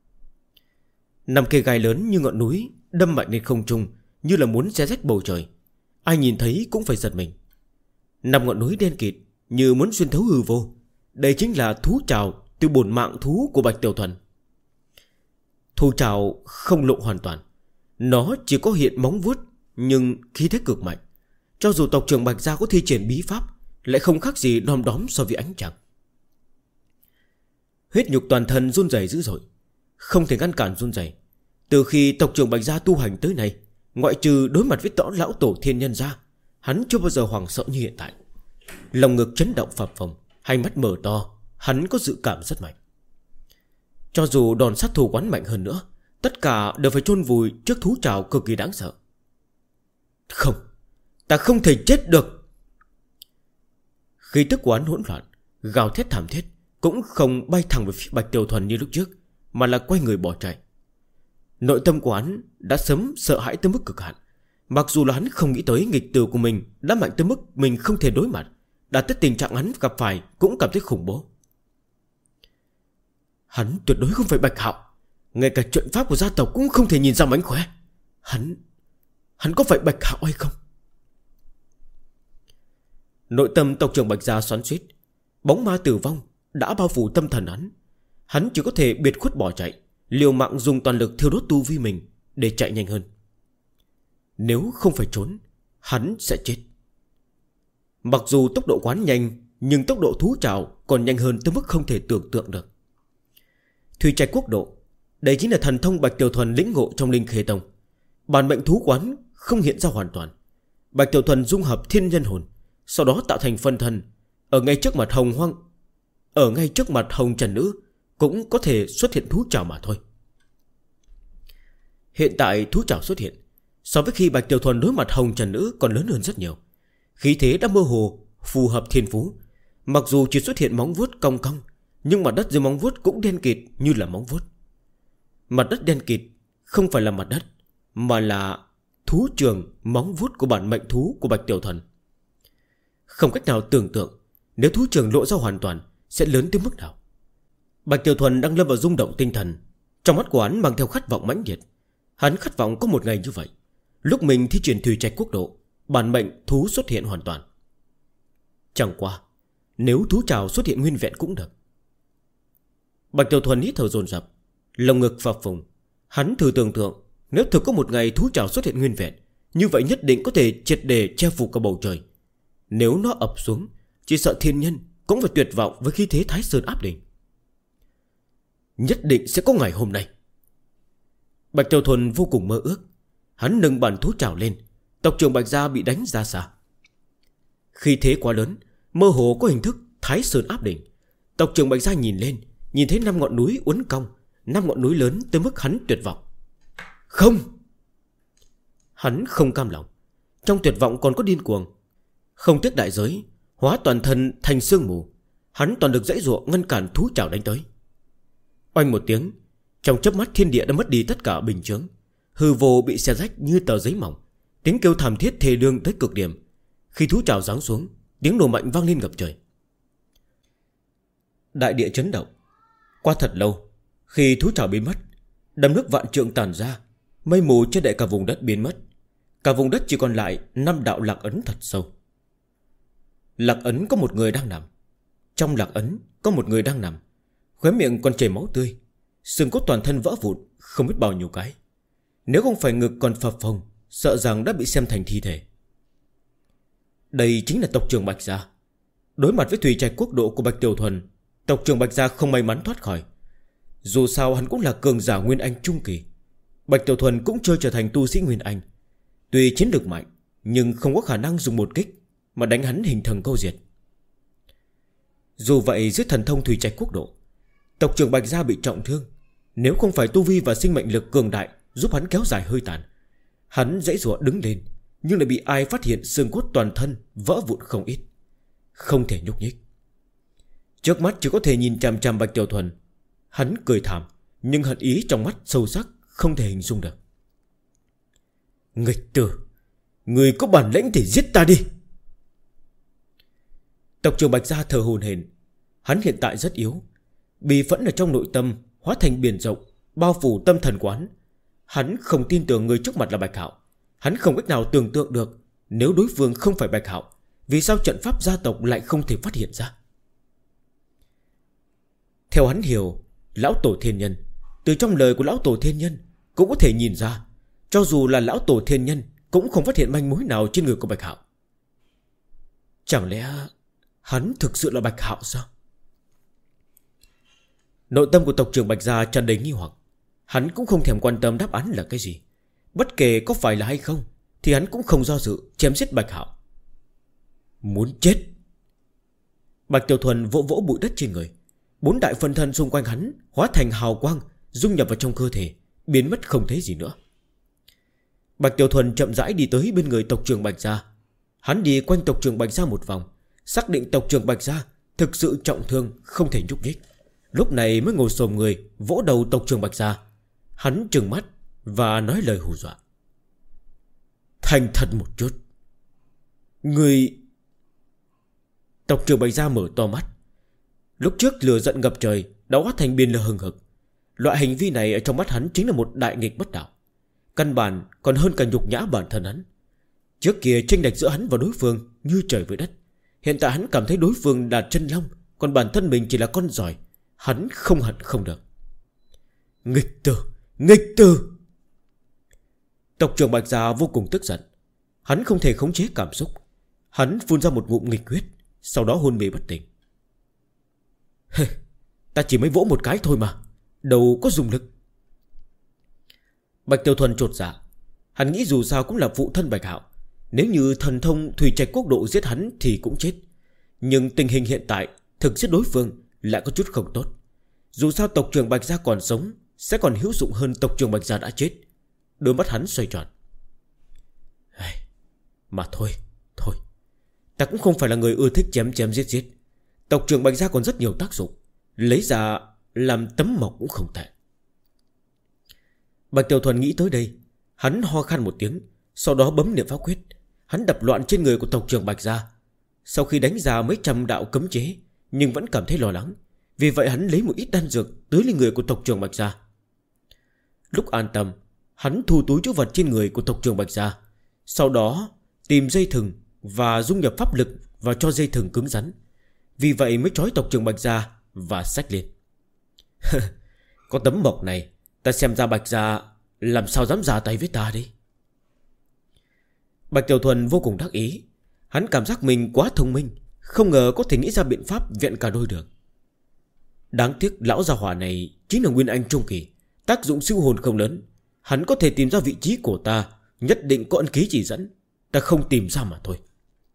5 cây gai lớn như ngọn núi đâm mạnh lên không trung, như là muốn xé rách bầu trời. Ai nhìn thấy cũng phải giật mình. 5 ngọn núi đen kịt như muốn xuyên thấu hư vô. Đây chính là thú trào từ bổn mạng thú của Bạch Tiểu Thuần. Thú trào không lộ hoàn toàn, nó chỉ có hiện móng vuốt, nhưng khí thế cực mạnh. Cho dù tộc trưởng Bạch Gia có thi triển bí pháp, lại không khác gì đom đóm so với ánh trăng. Huyết nhục toàn thân run rẩy dữ dội, không thể ngăn cản run rẩy. Từ khi tộc trưởng Bạch Gia tu hành tới nay, ngoại trừ đối mặt với lão tổ thiên nhân ra, hắn chưa bao giờ hoảng sợ như hiện tại. Lòng ngực chấn động phập phồng, hai mắt mở to, hắn có dự cảm rất mạnh. Cho dù đòn sát thủ quán mạnh hơn nữa, tất cả đều phải chôn vùi trước thú trào cực kỳ đáng sợ. Không, ta không thể chết được. Khí tức của hắn hỗn loạn, gào thét thảm thiết, cũng không bay thẳng về phía Bạch Tiểu Thuần như lúc trước, mà là quay người bỏ chạy. Nội tâm của hắn đã sớm sợ hãi tới mức cực hạn. Mặc dù là hắn không nghĩ tới nghịch tử của mình đã mạnh tới mức mình không thể đối mặt, đã tới tình trạng hắn gặp phải cũng cảm thấy khủng bố. Hắn tuyệt đối không phải Bạch Hạo, ngay cả trận pháp của gia tộc cũng không thể nhìn ra mánh khóe. Hắn có phải Bạch Hạo hay không? Nội tâm tộc trưởng Bạch gia xoắn xuýt. Bóng ma tử vong đã bao phủ tâm thần hắn. Hắn chỉ có thể biệt khuất bỏ chạy, liều mạng dùng toàn lực thiêu đốt tu vi mình để chạy nhanh hơn. Nếu không phải trốn, hắn sẽ chết. Mặc dù tốc độ quán nhanh, nhưng tốc độ thú trảo còn nhanh hơn tới mức không thể tưởng tượng được. Thủy Trạch Quốc độ, đây chính là thần thông Bạch Tiểu Thuần lĩnh ngộ trong Linh Khê Tông. Bản mệnh thú quán không hiện ra hoàn toàn. Bạch Tiểu Thuần dung hợp thiên nhân hồn, sau đó tạo thành phân thân. Ở ngay trước mặt Hồng Trần Nữ cũng có thể xuất hiện thú trảo mà thôi. Hiện tại thú trảo xuất hiện, so với khi Bạch Tiểu Thuần đối mặt Hồng Trần Nữ còn lớn hơn rất nhiều. Khí thế đã mơ hồ phù hợp thiên phú. Mặc dù chỉ xuất hiện móng vuốt cong cong, nhưng mặt đất dưới móng vuốt cũng đen kịt như là móng vuốt. Mặt đất đen kịt không phải là mặt đất, mà là thú trường móng vuốt của bản mệnh thú của Bạch Tiểu Thuần. Không cách nào tưởng tượng nếu thú trường lộ ra hoàn toàn sẽ lớn tới mức nào. Bạch Tiểu Thuần đang lâm vào rung động tinh thần. Trong mắt của hắn mang theo khát vọng mãnh liệt. Hắn khát vọng có một ngày như vậy, lúc mình thi triển Thủy Trạch Quốc độ, bản mệnh thú xuất hiện hoàn toàn. Chẳng qua nếu thú trào xuất hiện nguyên vẹn cũng được. Bạch Tiểu Thuần hít thở dồn dập, lồng ngực phập phồng. Hắn thử tưởng tượng, nếu thực có một ngày thú trào xuất hiện nguyên vẹn, như vậy nhất định có thể triệt để che phủ cả bầu trời. Nếu nó ập xuống, chỉ sợ thiên nhân cũng phải tuyệt vọng với khí thế Thái Sơn áp đỉnh. Nhất định sẽ có ngày hôm nay. Bạch Tiểu Thuần vô cùng mơ ước. Hắn nâng bản thú trào lên, tộc trưởng Bạch gia bị đánh ra xa. Khí thế quá lớn, mơ hồ có hình thức Thái Sơn áp đỉnh. Tộc trưởng Bạch gia nhìn lên, nhìn thấy 5 ngọn núi uốn cong, 5 ngọn núi lớn tới mức hắn tuyệt vọng. Không! Hắn không cam lòng. Trong tuyệt vọng còn có điên cuồng. Không tiếc đại giới, hóa toàn thân thành sương mù. Hắn toàn được dãy dụa ngăn cản thú trảo đánh tới. Oanh một tiếng, trong chớp mắt thiên địa đã mất đi tất cả bình chướng. Hư vô bị xé rách như tờ giấy mỏng. Tiếng kêu thảm thiết thê lương tới cực điểm. Khi thú trảo giáng xuống, tiếng nổ mạnh vang lên ngập trời. Đại địa chấn động. Qua thật lâu, khi thú trảo biến mất, đầm nước vạn trượng tàn ra, mây mù che đậy cả vùng đất biến mất. Cả vùng đất chỉ còn lại 5 đạo lạc ấn thật sâu. Lạc ấn có một người đang nằm. Trong lạc ấn có một người đang nằm, khóe miệng còn chảy máu tươi, xương cốt toàn thân vỡ vụn không biết bao nhiêu cái. Nếu không phải ngực còn phập phồng, sợ rằng đã bị xem thành thi thể. Đây chính là tộc trưởng Bạch gia. Đối mặt với Thủy Trạch Quốc độ của Bạch Tiểu Thuần, tộc trưởng Bạch gia không may mắn thoát khỏi. Dù sao hắn cũng là cường giả Nguyên Anh trung kỳ. Bạch Tiểu Thuần cũng chưa trở thành tu sĩ Nguyên Anh. Tuy chiến lược mạnh, nhưng không có khả năng dùng một kích mà đánh hắn hình thần câu diệt. Dù vậy dưới thần thông Thủy Trạch Quốc độ, tộc trưởng Bạch gia bị trọng thương. Nếu không phải tu vi và sinh mệnh lực cường đại giúp hắn kéo dài hơi tàn, hắn dãy giụa đứng lên, nhưng lại bị ai phát hiện xương cốt toàn thân vỡ vụn không ít, không thể nhúc nhích. Trước mắt chỉ có thể nhìn chằm chằm Bạch Tiểu Thuần. Hắn cười thảm, nhưng hận ý trong mắt sâu sắc không thể hình dung được. Nghịch tử, người có bản lĩnh thì giết ta đi. Tộc trưởng Bạch gia thở hổn hển. Hắn hiện tại rất yếu, bi phẫn ở trong nội tâm hóa thành biển rộng, bao phủ tâm thần quán. Hắn không tin tưởng người trước mặt là Bạch Hạo. Hắn không cách nào tưởng tượng được, nếu đối phương không phải Bạch Hạo, vì sao trận pháp gia tộc lại không thể phát hiện ra. Theo hắn hiểu, lão tổ thiên nhân, từ trong lời của lão tổ thiên nhân cũng có thể nhìn ra, cho dù là lão tổ thiên nhân cũng không phát hiện manh mối nào trên người của Bạch Hạo. Chẳng lẽ hắn thực sự là Bạch Hạo sao? Nội tâm của tộc trưởng Bạch gia tràn đầy nghi hoặc. Hắn cũng không thèm quan tâm đáp án là cái gì. Bất kể có phải là hay không, thì hắn cũng không do dự chém giết Bạch Hạo. Muốn chết. Bạch Tiểu Thuần vỗ vỗ bụi đất trên người. 4 đại phân thân xung quanh hắn hóa thành hào quang, dung nhập vào trong cơ thể, biến mất không thấy gì nữa. Bạch Tiểu Thuần chậm rãi đi tới bên người tộc trưởng Bạch gia. Hắn đi quanh tộc trưởng Bạch gia một vòng, xác định tộc trưởng Bạch Gia thực sự trọng thương, không thể nhúc nhích, lúc này mới ngồi xổm người vỗ đầu tộc trưởng Bạch Gia. Hắn trừng mắt và nói lời hù dọa: thành thật một chút. Người... Tộc trưởng Bạch Gia mở to mắt. Lúc trước lửa giận ngập trời đã hóa thành biển lửa hừng hực. Loại hành vi này ở trong mắt hắn chính là một đại nghịch bất đạo, căn bản còn hơn cả nhục nhã bản thân hắn. Trước kia chênh lệch giữa hắn và đối phương như trời với đất. Hiện tại hắn cảm thấy đối phương là chân long, còn bản thân mình chỉ là con giỏi. Hắn không hận không được. Nghịch tử, nghịch tử! Tộc trưởng Bạch Gia vô cùng tức giận. Hắn không thể khống chế cảm xúc. Hắn phun ra một ngụm nghịch huyết, sau đó hôn mê bất tỉnh. Ta chỉ mới vỗ một cái thôi mà, đâu có dùng lực. Bạch Tiểu Thuần chột dạ. Hắn nghĩ dù sao cũng là phụ thân Bạch Hạo, nếu như thần thông Thủy Trạch Quốc Độ giết hắn thì cũng chết. Nhưng tình hình hiện tại thực giết đối phương lại có chút không tốt. Dù sao tộc trưởng Bạch Gia còn sống sẽ còn hữu dụng hơn tộc trưởng Bạch Gia đã chết. Đôi mắt hắn xoay tròn. Mà thôi, ta cũng không phải là người ưa thích chém chém giết giết. Tộc trưởng Bạch Gia còn rất nhiều tác dụng, lấy ra làm tấm mộc cũng không tệ. Bạch Tiểu Thuần nghĩ tới đây, hắn ho khan một tiếng, sau đó bấm niệm pháp quyết. Hắn đập loạn trên người của tộc trưởng Bạch Gia. Sau khi đánh ra mấy trăm đạo cấm chế, nhưng vẫn cảm thấy lo lắng. Vì vậy hắn lấy một ít đan dược tưới lên người của tộc trưởng Bạch Gia. Lúc an tâm, hắn thu túi trữ vật trên người của tộc trưởng Bạch Gia, sau đó tìm dây thừng và dung nhập pháp lực vào cho dây thừng cứng rắn. Vì vậy mới trói tộc trưởng Bạch Gia và xách lên. Có tấm mộc này, ta xem ra Bạch Gia làm sao dám ra tay với ta đi. Bạch Tiểu Thuần vô cùng đắc ý. Hắn cảm giác mình quá thông minh, không ngờ có thể nghĩ ra biện pháp vẹn cả đôi được. Đáng tiếc lão gia hỏa này chính là Nguyên Anh Trung Kỳ, tác dụng siêu hồn không lớn. Hắn có thể tìm ra vị trí của ta, nhất định có ân ký chỉ dẫn, ta không tìm ra mà thôi.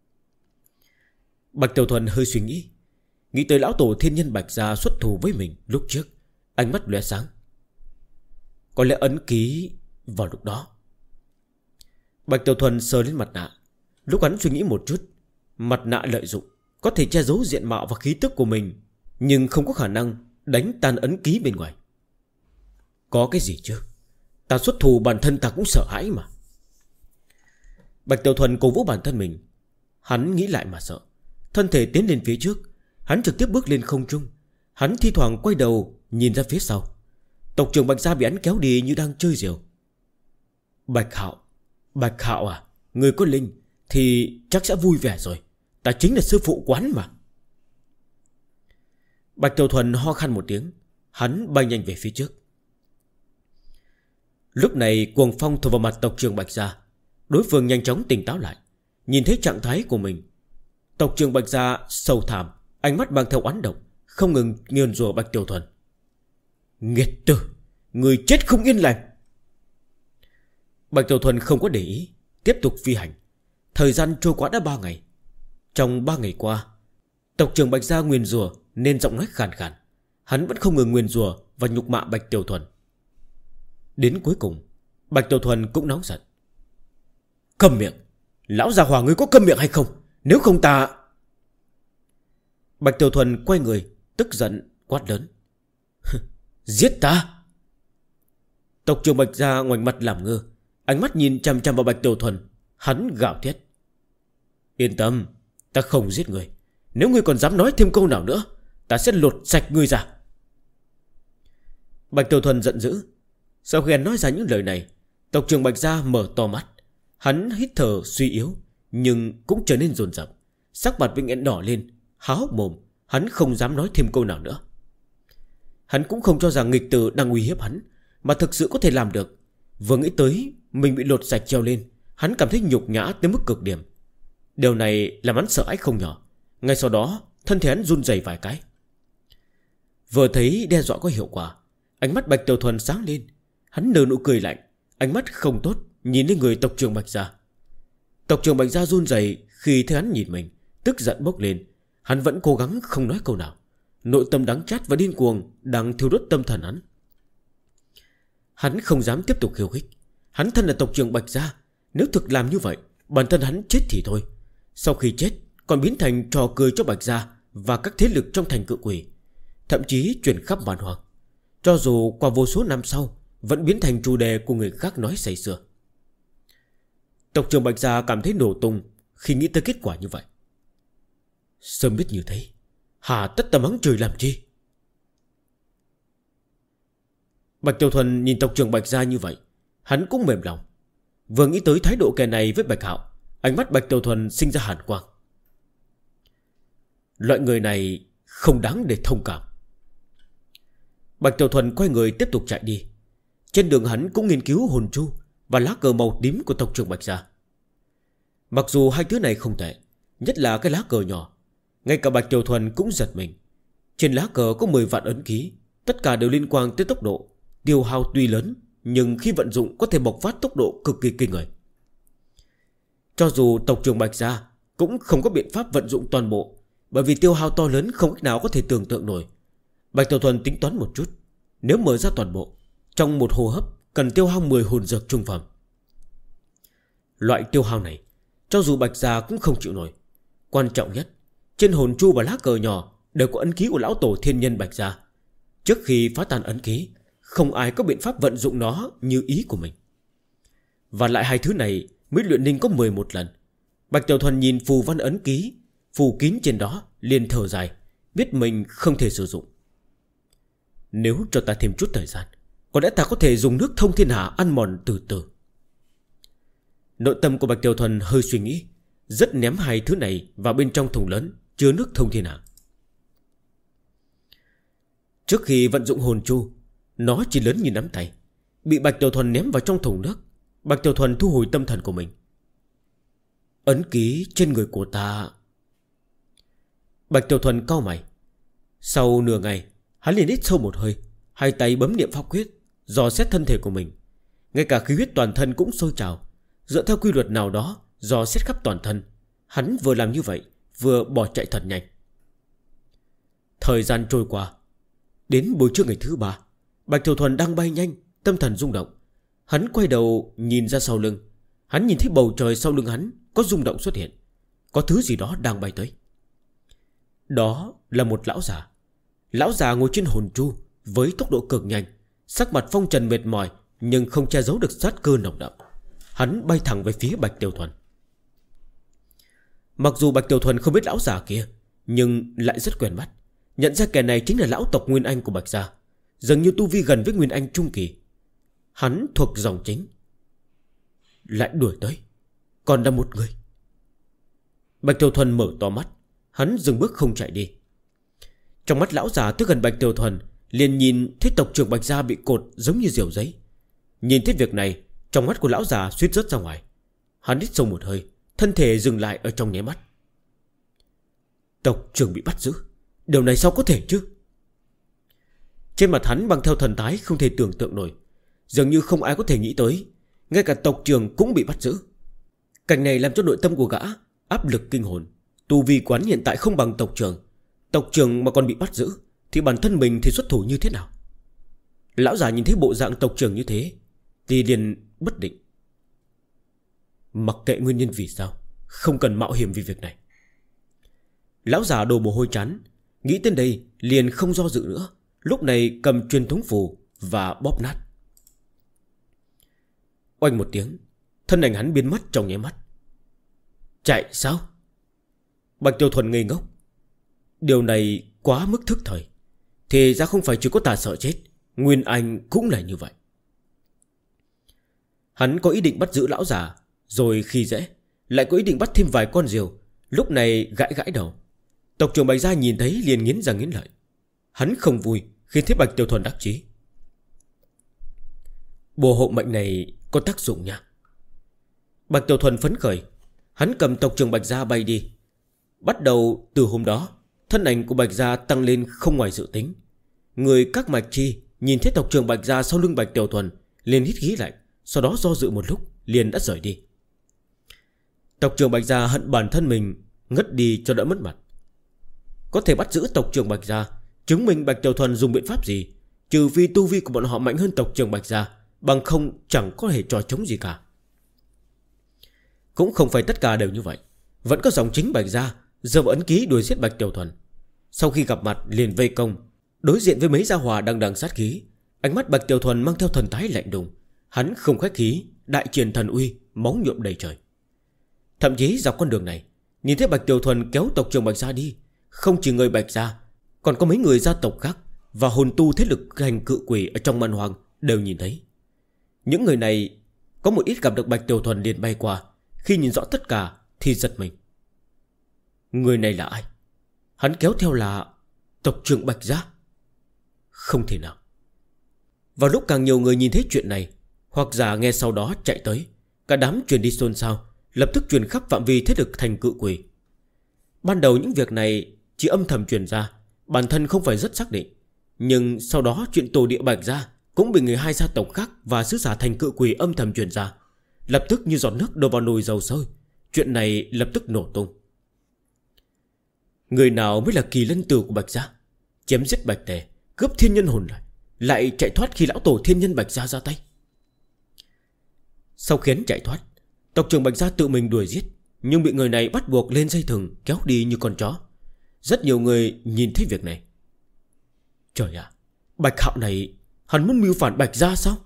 Bạch Tiểu Thuần hơi suy nghĩ, nghĩ tới lão tổ thiên nhân Bạch Gia xuất thủ với mình lúc trước, ánh mắt lóe sáng. Có lẽ ấn ký vào lúc đó. Bạch Tiểu Thuần sờ lên mặt nạ. Lúc hắn suy nghĩ một chút, mặt nạ lợi dụng có thể che giấu diện mạo và khí tức của mình, nhưng không có khả năng đánh tan ấn ký bên ngoài. Có cái gì chứ? Ta xuất thủ bản thân ta cũng sợ hãi mà. Bạch Tiểu Thuần cổ vũ bản thân mình. Hắn nghĩ lại mà sợ. Thân thể tiến lên phía trước, hắn trực tiếp bước lên không trung. Hắn thi thoảng quay đầu nhìn ra phía sau. Tộc trưởng Bạch Gia bị hắn kéo đi như đang chơi diều. Bạch Hạo à, người có linh thì chắc sẽ vui vẻ rồi. Ta chính là sư phụ quán mà. Bạch Tiểu Thuần ho khan một tiếng. Hắn bay nhanh về phía trước. Lúc này cuồng phong thổi vào mặt tộc trưởng Bạch Gia. Đối phương nhanh chóng tỉnh táo lại, nhìn thấy trạng thái của mình. Tộc trưởng Bạch Gia sầu thảm, ánh mắt mang theo oán độc, không ngừng nguyền rủa Bạch Tiểu Thuần. Nghiệt tử, người chết không yên lành. Bạch Tiểu Thuần không có để ý, tiếp tục phi hành. Thời gian trôi qua đã 3 ngày. Trong 3 ngày qua, tộc trưởng Bạch Gia nguyền rủa nên giọng nói khàn khàn. Hắn vẫn không ngừng nguyền rủa và nhục mạ Bạch Tiểu Thuần. Đến cuối cùng, Bạch Tiểu Thuần cũng nóng giận. Câm miệng, lão già hỏa ngươi có câm miệng hay không? Nếu không ta... Bạch Tiểu Thuần quay người, tức giận quát lớn. Giết ta! Tộc trưởng Bạch Gia ngoảnh mặt làm ngơ, ánh mắt nhìn chằm chằm vào Bạch Tiểu Thuần. Hắn gào thét. Yên tâm, ta không giết người. Nếu ngươi còn dám nói thêm câu nào nữa, ta sẽ lột sạch ngươi ra. Bạch Tiểu Thuần giận dữ. Sau khi hắn nói ra những lời này, tộc trưởng Bạch Gia mở to mắt. Hắn hít thở suy yếu, nhưng cũng trở nên dồn dập. Sắc mặt vĩnh nghẹn đỏ lên, há hốc mồm. Hắn không dám nói thêm câu nào nữa. Hắn cũng không cho rằng nghịch tử đang uy hiếp hắn, mà thực sự có thể làm được. Vừa nghĩ tới mình bị lột sạch treo lên, hắn cảm thấy nhục nhã tới mức cực điểm. Điều này làm hắn sợ hãi không nhỏ. Ngay sau đó thân thể hắn run rẩy vài cái. Vừa thấy đe dọa có hiệu quả, ánh mắt Bạch Tiểu Thuần sáng lên. Hắn nở nụ cười lạnh, ánh mắt không tốt nhìn lên người tộc trưởng Bạch Gia. Tộc trưởng Bạch Gia run rẩy khi thấy hắn nhìn mình, tức giận bốc lên. Hắn vẫn cố gắng không nói câu nào. Nội tâm đắng chát và điên cuồng đang thiêu đốt tâm thần hắn. Hắn không dám tiếp tục khiêu khích. Hắn thân là tộc trưởng Bạch Gia, nếu thực làm như vậy, bản thân hắn chết thì thôi. Sau khi chết còn biến thành trò cười cho Bạch Gia và các thế lực trong thành Cự Quỷ, thậm chí truyền khắp man hoang. Cho dù qua vô số năm sau vẫn biến thành chủ đề của người khác nói say sưa. Tộc trưởng Bạch Gia cảm thấy nổ tung khi nghĩ tới kết quả như vậy. Sớm biết như thế, hà tất ta mắng trời làm chi? Bạch Tiểu Thuần nhìn tộc trưởng Bạch Gia như vậy, hắn cũng mềm lòng. Vừa nghĩ tới thái độ kẻ này với Bạch Hạo, ánh mắt Bạch Tiểu Thuần sinh ra hàn quang. Loại người này không đáng để thông cảm. Bạch Tiểu Thuần quay người tiếp tục chạy đi. Trên đường hắn cũng nghiên cứu hồn chu và lá cờ màu tím của tộc trưởng Bạch Gia. Mặc dù hai thứ này không tệ, nhất là cái lá cờ nhỏ, ngay cả Bạch Tiểu Thuần cũng giật mình. Trên lá cờ có 10 vạn ấn ký, tất cả đều liên quan tới tốc độ. Tiêu hao tuy lớn, nhưng khi vận dụng có thể bộc phát tốc độ cực kỳ kinh người. Cho dù tộc trưởng Bạch Gia cũng không có biện pháp vận dụng toàn bộ, bởi vì tiêu hao to lớn không cách nào có thể tưởng tượng nổi. Bạch Tiểu Thuần tính toán một chút, nếu mở ra toàn bộ, trong một hô hấp cần tiêu hao 10 hồn dược trung phẩm. Loại tiêu hao này, cho dù Bạch Gia cũng không chịu nổi. Quan trọng nhất, trên hồn chu và lá cờ nhỏ đều có ấn ký của lão tổ thiên nhân Bạch Gia. Trước khi phá tan ấn ký, không ai có biện pháp vận dụng nó như ý của mình. Và lại hai thứ này mới luyện ninh có 11 lần. Bạch Tiểu Thuần nhìn phù văn ấn ký phủ kín trên đó, liền thở dài, biết mình không thể sử dụng. Nếu cho ta thêm chút thời gian, có lẽ ta có thể dùng nước thông thiên hà ăn mòn từ từ. Nội tâm của Bạch Tiểu Thuần hơi suy nghĩ, rất ném hai thứ này vào bên trong thùng lớn chứa nước thông thiên hà. Trước khi vận dụng hồn chu, nó chỉ lớn như nắm tay, bị Bạch Tiểu Thuần ném vào trong thùng nước. Bạch Tiểu Thuần thu hồi tâm thần của mình. Ấn ký trên người của ta. Bạch Tiểu Thuần cau mày. Sau nửa ngày, hắn liền hít sâu một hơi, hai tay bấm niệm pháp quyết, dò xét thân thể của mình. Ngay cả khí huyết toàn thân cũng sôi trào. Dựa theo quy luật nào đó, dò xét khắp toàn thân. Hắn vừa làm như vậy, vừa bỏ chạy thật nhanh. Thời gian trôi qua. Đến buổi trưa ngày thứ 3, Bạch Tiểu Thuần đang bay nhanh, tâm thần rung động. Hắn quay đầu nhìn ra sau lưng. Hắn nhìn thấy bầu trời sau lưng hắn có rung động xuất hiện. Có thứ gì đó đang bay tới. Đó là một lão già. Lão già ngồi trên hồn chu với tốc độ cực nhanh, sắc mặt phong trần mệt mỏi, nhưng không che giấu được sát cơ nồng đậm. Hắn bay thẳng về phía Bạch Tiểu Thuần. Mặc dù Bạch Tiểu Thuần không biết lão già kia, nhưng lại rất quen mắt, nhận ra kẻ này chính là lão tộc Nguyên Anh của Bạch Gia, dường như tu vi gần với Nguyên Anh trung kỳ. Hắn thuộc dòng chính. Lại đuổi tới, còn là một người. Bạch Tiểu Thuần mở to mắt. Hắn dừng bước không chạy đi. Trong mắt lão già tới gần Bạch Tiểu Thuần, liền nhìn thấy tộc trưởng Bạch Gia bị cột giống như diều giấy. Nhìn thấy việc này, trong mắt của lão già suýt rớt ra ngoài. Hắn hít sâu một hơi, thân thể dừng lại ở trong nháy mắt. Tộc trưởng bị bắt giữ, điều này sao có thể chứ? Trên mặt hắn mang theo thần thái không thể tưởng tượng nổi, dường như không ai có thể nghĩ tới, ngay cả tộc trưởng cũng bị bắt giữ. Cảnh này làm cho nội tâm của gã áp lực kinh hồn. Tu vi quán hiện tại không bằng tộc trưởng. Tộc trưởng mà còn bị bắt giữ thì bản thân mình thì xuất thủ như thế nào? Lão già nhìn thấy bộ dạng tộc trưởng như thế thì liền bất định. Mặc kệ nguyên nhân vì sao, không cần mạo hiểm vì việc này. Lão già đổ mồ hôi trán, nghĩ đến đây liền không do dự nữa. Lúc này cầm truyền thống phù và bóp nát. Oanh một tiếng, thân ảnh hắn biến mất trong nháy mắt. Chạy sao? Bạch Tiểu Thuần ngây ngốc. Điều này quá mức thức thời. Thì ra không phải chỉ có ta sợ chết, Nguyên Anh cũng là như vậy. Hắn có ý định bắt giữ lão già, rồi khi dễ lại có ý định bắt thêm vài con diều. Lúc này gãi gãi đầu. Tộc trưởng Bạch Gia nhìn thấy liền nghiến răng nghiến lợi. Hắn không vui khi thấy Bạch Tiểu Thuần đắc chí. Bùa hộ mệnh này có tác dụng nha. Bạch Tiểu Thuần phấn khởi. Hắn cầm tộc trưởng Bạch Gia bay đi. Bắt đầu từ hôm đó, thân ảnh của Bạch Gia tăng lên không ngoài dự tính. Người các mạch chi nhìn thấy tộc trưởng Bạch Gia sau lưng Bạch Tiểu Thuần liền hít khí lạnh, sau đó do dự một lúc liền đã rời đi. Tộc trưởng Bạch Gia hận bản thân mình ngất đi cho đỡ mất mặt. Có thể bắt giữ tộc trưởng Bạch Gia, chứng minh Bạch Tiểu Thuần dùng biện pháp gì, trừ phi tu vi của bọn họ mạnh hơn tộc trưởng Bạch Gia, bằng không chẳng có thể trò chống gì cả. Cũng không phải tất cả đều như vậy. Vẫn có dòng chính Bạch Gia giờ ấn ký đuổi giết Bạch Tiểu Thuần. Sau khi gặp mặt liền vây công, đối diện với mấy gia hỏa đằng đằng sát khí. Ánh mắt Bạch Tiểu Thuần mang theo thần thái lạnh lùng. Hắn không khách khí, đại triển thần uy, máu nhuộm đầy trời. Thậm chí dọc con đường này, nhìn thấy Bạch Tiểu Thuần kéo tộc trưởng Bạch gia đi, không chỉ người Bạch gia, còn có mấy người gia tộc khác và hồn tu thế lực hành cự quỷ ở trong Man Hoang đều nhìn thấy. Những người này có một ít gặp được Bạch Tiểu Thuần liền bay qua. Khi nhìn rõ tất cả thì giật mình. Người này là ai? Hắn kéo theo là tộc trưởng Bạch gia? Không thể nào. Vào lúc càng nhiều người nhìn thấy chuyện này, hoặc giả nghe sau đó chạy tới, cả đám truyền đi xôn xao, lập tức truyền khắp phạm vi thế lực thành cự quỷ. Ban đầu những việc này chỉ âm thầm truyền ra, bản thân không phải rất xác định. Nhưng sau đó chuyện tổ địa Bạch gia cũng bị người hai gia tộc khác và sứ giả thành cự quỷ âm thầm truyền ra, lập tức như giọt nước đổ vào nồi dầu sôi. Chuyện này lập tức nổ tung. Người nào mới là kỳ lân tử của Bạch gia? Chém giết Bạch Tề, cướp thiên nhân hồn lại chạy thoát khi lão tổ thiên nhân Bạch gia ra tay. Sau khi hắn chạy thoát, tộc trưởng Bạch gia tự mình đuổi giết, nhưng bị người này bắt buộc lên dây thừng kéo đi như con chó. Rất nhiều người nhìn thấy việc này. Trời ạ, Bạch Hạo này hắn muốn mưu phản Bạch gia sao?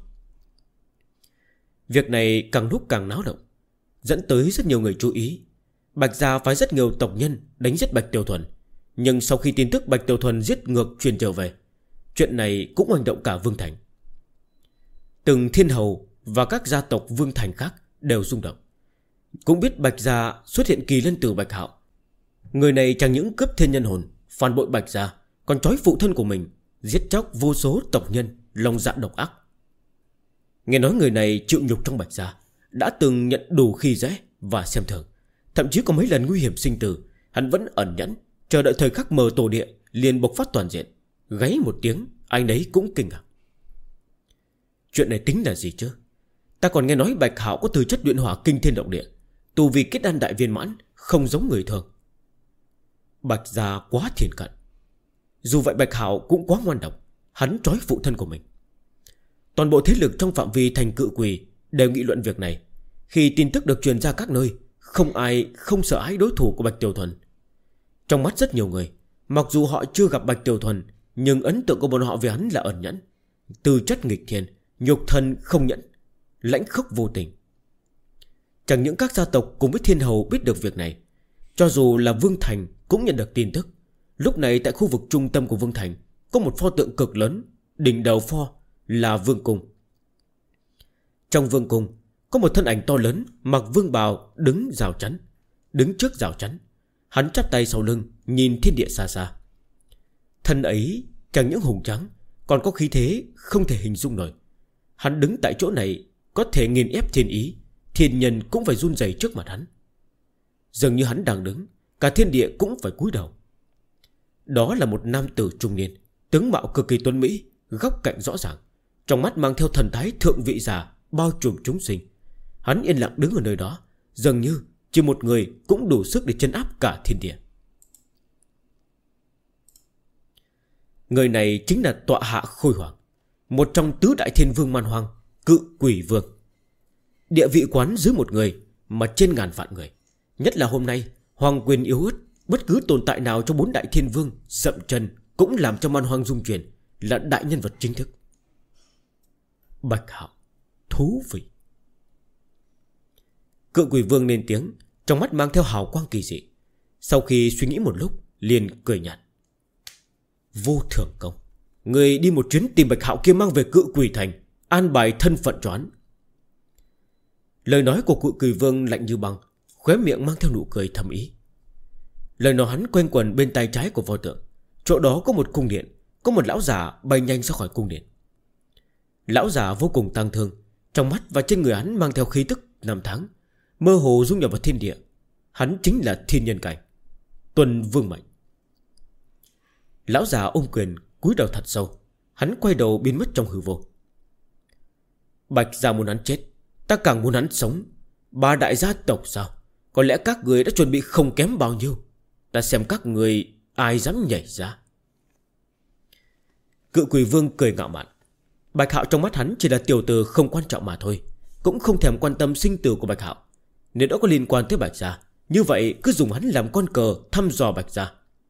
Việc này càng lúc càng náo động, dẫn tới rất nhiều người chú ý. Bạch gia phái rất nhiều tộc nhân đánh giết Bạch Tiểu Thuần. Nhưng sau khi tin tức Bạch Tiểu Thuần giết ngược truyền trở về, chuyện này cũng oanh động cả Vương Thành. Từng thiên hầu và các gia tộc Vương Thành khác đều rung động. Cũng biết Bạch gia xuất hiện kỳ lân tử Bạch Hạo. Người này chẳng những cướp thiên nhân hồn, phản bội Bạch gia, còn trói phụ thân của mình, giết chóc vô số tộc nhân, lòng dạ độc ác. Nghe nói người này chịu nhục trong Bạch gia, đã từng nhận đủ khi dễ và xem thường. Thậm chí có mấy lần nguy hiểm sinh tử, hắn vẫn ẩn nhẫn, chờ đợi thời khắc mở tổ địa liền bộc phát toàn diện. Gáy một tiếng, anh ấy cũng kinh ngạc. Chuyện này tính là gì chứ? Ta còn nghe nói Bạch Hạo có tư chất luyện hỏa kinh thiên động địa, tu vi kết đan đại viên mãn, không giống người thường. Bạch gia quá thiền cận. Dù vậy Bạch Hạo cũng quá ngoan độc, hắn trói phụ thân của mình. Toàn bộ thế lực trong phạm vi thành cự quỷ đều nghị luận việc này. Khi tin tức được truyền ra các nơi, không ai không sợ hãi đối thủ của Bạch Tiểu Thuần. Trong mắt rất nhiều người, mặc dù họ chưa gặp Bạch Tiểu Thuần, nhưng ấn tượng của bọn họ về hắn là ẩn nhẫn, tư chất nghịch thiên, nhục thân không nhẫn, lãnh khốc vô tình. Chẳng những các gia tộc cùng với thiên hầu biết được việc này, cho dù là Vương Thành cũng nhận được tin tức. Lúc này tại khu vực trung tâm của Vương Thành có một pho tượng cực lớn, đỉnh đầu pho là Vương Cung. Trong Vương Cung có một thân ảnh to lớn mặc vương bào đứng rào chắn. Đứng trước rào chắn, hắn chắp tay sau lưng nhìn thiên địa xa xa. Thân ấy chẳng những hùng tráng, còn có khí thế không thể hình dung nổi. Hắn đứng tại chỗ này có thể nghiền ép thiên ý, thiên nhân cũng phải run rẩy trước mặt hắn. Dường như hắn đang đứng, cả thiên địa cũng phải cúi đầu. Đó là một nam tử trung niên, tướng mạo cực kỳ tuấn mỹ, góc cạnh rõ ràng, trong mắt mang theo thần thái thượng vị giả bao trùm chúng sinh. Hắn yên lặng đứng ở nơi đó, dường như chỉ một người cũng đủ sức để trấn áp cả thiên địa. Người này chính là tọa hạ Khôi Hoàng, một trong tứ đại thiên vương Man Hoang, Cự Quỷ Vương. Địa vị quán dưới một người mà trên ngàn vạn người. Nhất là hôm nay hoàng quyền yếu ớt, bất cứ tồn tại nào trong bốn đại thiên vương dậm chân cũng làm cho Man Hoang rung chuyển, là đại nhân vật chính thức. Bạch Hạo, thú vị. Cự Quỷ Vương lên tiếng, trong mắt mang theo hào quang kỳ dị. Sau khi suy nghĩ một lúc liền cười nhạt. Vô thưởng công, người đi một chuyến tìm Bạch Hạo kia mang về Cự Quỷ Thành, an bài thân phận cho hắn. Lời nói của Cự Quỷ Vương lạnh như băng, khóe miệng mang theo nụ cười thầm ý. Lời nói hắn quanh quẩn bên tay trái của pho tượng. Chỗ đó có một cung điện, có một lão giả bay nhanh ra khỏi cung điện. Lão giả vô cùng tang thương, trong mắt và trên người hắn mang theo khí tức năm tháng, mơ hồ dung nhập vào thiên địa. Hắn chính là thiên nhân cảnh, Tuần Vương mệnh. Lão già ôm quyền cúi đầu thật sâu. Hắn quay đầu biến mất trong hư vô. Bạch gia muốn hắn chết, ta càng muốn hắn sống. Ba đại gia tộc sao? Có lẽ các người đã chuẩn bị không kém bao nhiêu. Ta xem các người ai dám nhảy ra. Cự Quỷ Vương cười ngạo mạn. Bạch Hạo trong mắt hắn chỉ là tiểu tử không quan trọng mà thôi, cũng không thèm quan tâm sinh tử của Bạch Hạo. Nếu đó có liên quan tới Bạch gia, Như vậy cứ dùng hắn làm con cờ thăm dò Bạch Gia.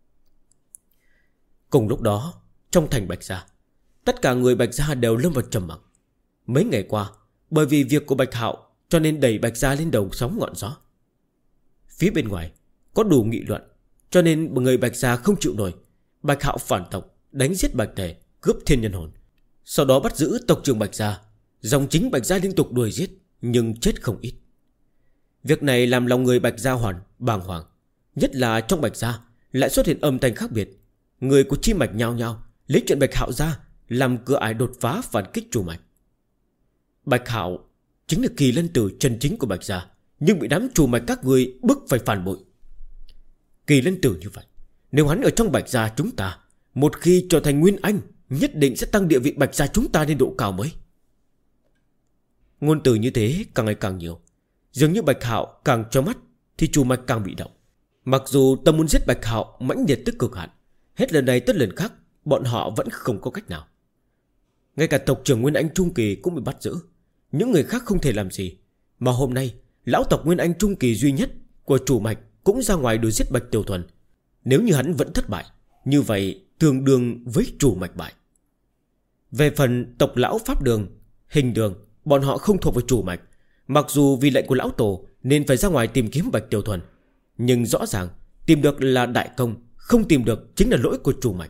Cùng lúc đó, trong thành Bạch Gia, tất cả người Bạch Gia đều lâm vào trầm mặc. Mấy ngày qua, bởi vì việc của Bạch Hạo cho nên đẩy Bạch Gia lên đầu sóng ngọn gió. Phía bên ngoài có đủ nghị luận, cho nên người Bạch Gia không chịu nổi. Bạch Hạo phản tộc, đánh giết Bạch Tề, cướp thiên nhân hồn, sau đó bắt giữ tộc trưởng Bạch Gia. Dòng chính Bạch Gia liên tục đuổi giết, nhưng chết không ít. Việc này làm lòng người Bạch Gia bàng hoàng. Nhất là trong Bạch Gia lại xuất hiện âm thanh khác biệt. Người của chi mạch nhao nhao lấy chuyện Bạch Hạo ra làm cửa ải đột phá phản kích chủ mạch. Bạch Hạo chính là kỳ lân tử chân chính của Bạch Gia, nhưng bị đám chủ mạch các người bức phải phản bội. Kỳ lân tử như vậy, nếu hắn ở trong Bạch Gia chúng ta, một khi trở thành Nguyên Anh, nhất định sẽ tăng địa vị Bạch Gia chúng ta lên độ cao mới. Ngôn từ như thế càng ngày càng nhiều. Dường như Bạch Hạo càng cho mắt thì chủ mạch càng bị động. Mặc dù tâm muốn giết Bạch Hạo mãnh liệt tức cực hạn, hết lần này tới lần khác bọn họ vẫn không có cách nào. Ngay cả tộc trưởng Nguyên Anh Trung Kỳ cũng bị bắt giữ. Những người khác không thể làm gì. Mà hôm nay lão tộc Nguyên Anh Trung Kỳ duy nhất của chủ mạch cũng ra ngoài đuổi giết Bạch Tiểu Thuần. Nếu như hắn vẫn thất bại, như vậy tương đương với chủ mạch bại. Về phần tộc lão Pháp Đường, Hình Đường, bọn họ không thuộc về chủ mạch. Mặc dù vì lệnh của lão tổ nên phải ra ngoài tìm kiếm Bạch Tiểu Thuần, nhưng rõ ràng tìm được là đại công, không tìm được chính là lỗi của chủ mạch.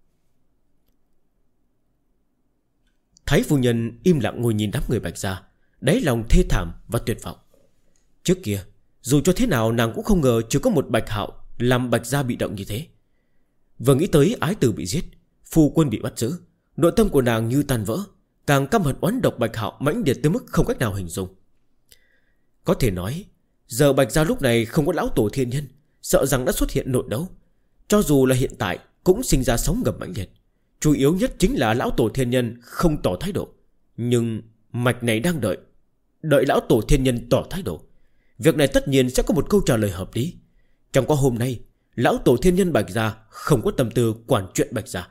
Thái phu nhân im lặng ngồi nhìn đám người Bạch Gia, đáy lòng thê thảm và tuyệt vọng. Trước kia dù cho thế nào nàng cũng không ngờ chỉ có một Bạch Hạo làm Bạch Gia bị động như thế. Vừa nghĩ tới ái tử bị giết, phu quân bị bắt giữ, nội tâm của nàng như tan vỡ, càng căm hận oán độc Bạch Hạo mãnh liệt tới mức không cách nào hình dung. Có thể nói giờ Bạch Gia lúc này không có lão tổ thiên nhân, sợ rằng đã xuất hiện nội đấu. Cho dù là hiện tại cũng sinh ra sóng ngầm mãnh liệt. Chủ yếu nhất chính là lão tổ thiên nhân không tỏ thái độ. Nhưng mạch này đang đợi lão tổ thiên nhân tỏ thái độ. Việc này tất nhiên sẽ có một câu trả lời hợp lý. Chẳng qua hôm nay lão tổ thiên nhân Bạch Gia không có tâm tư quản chuyện Bạch Gia.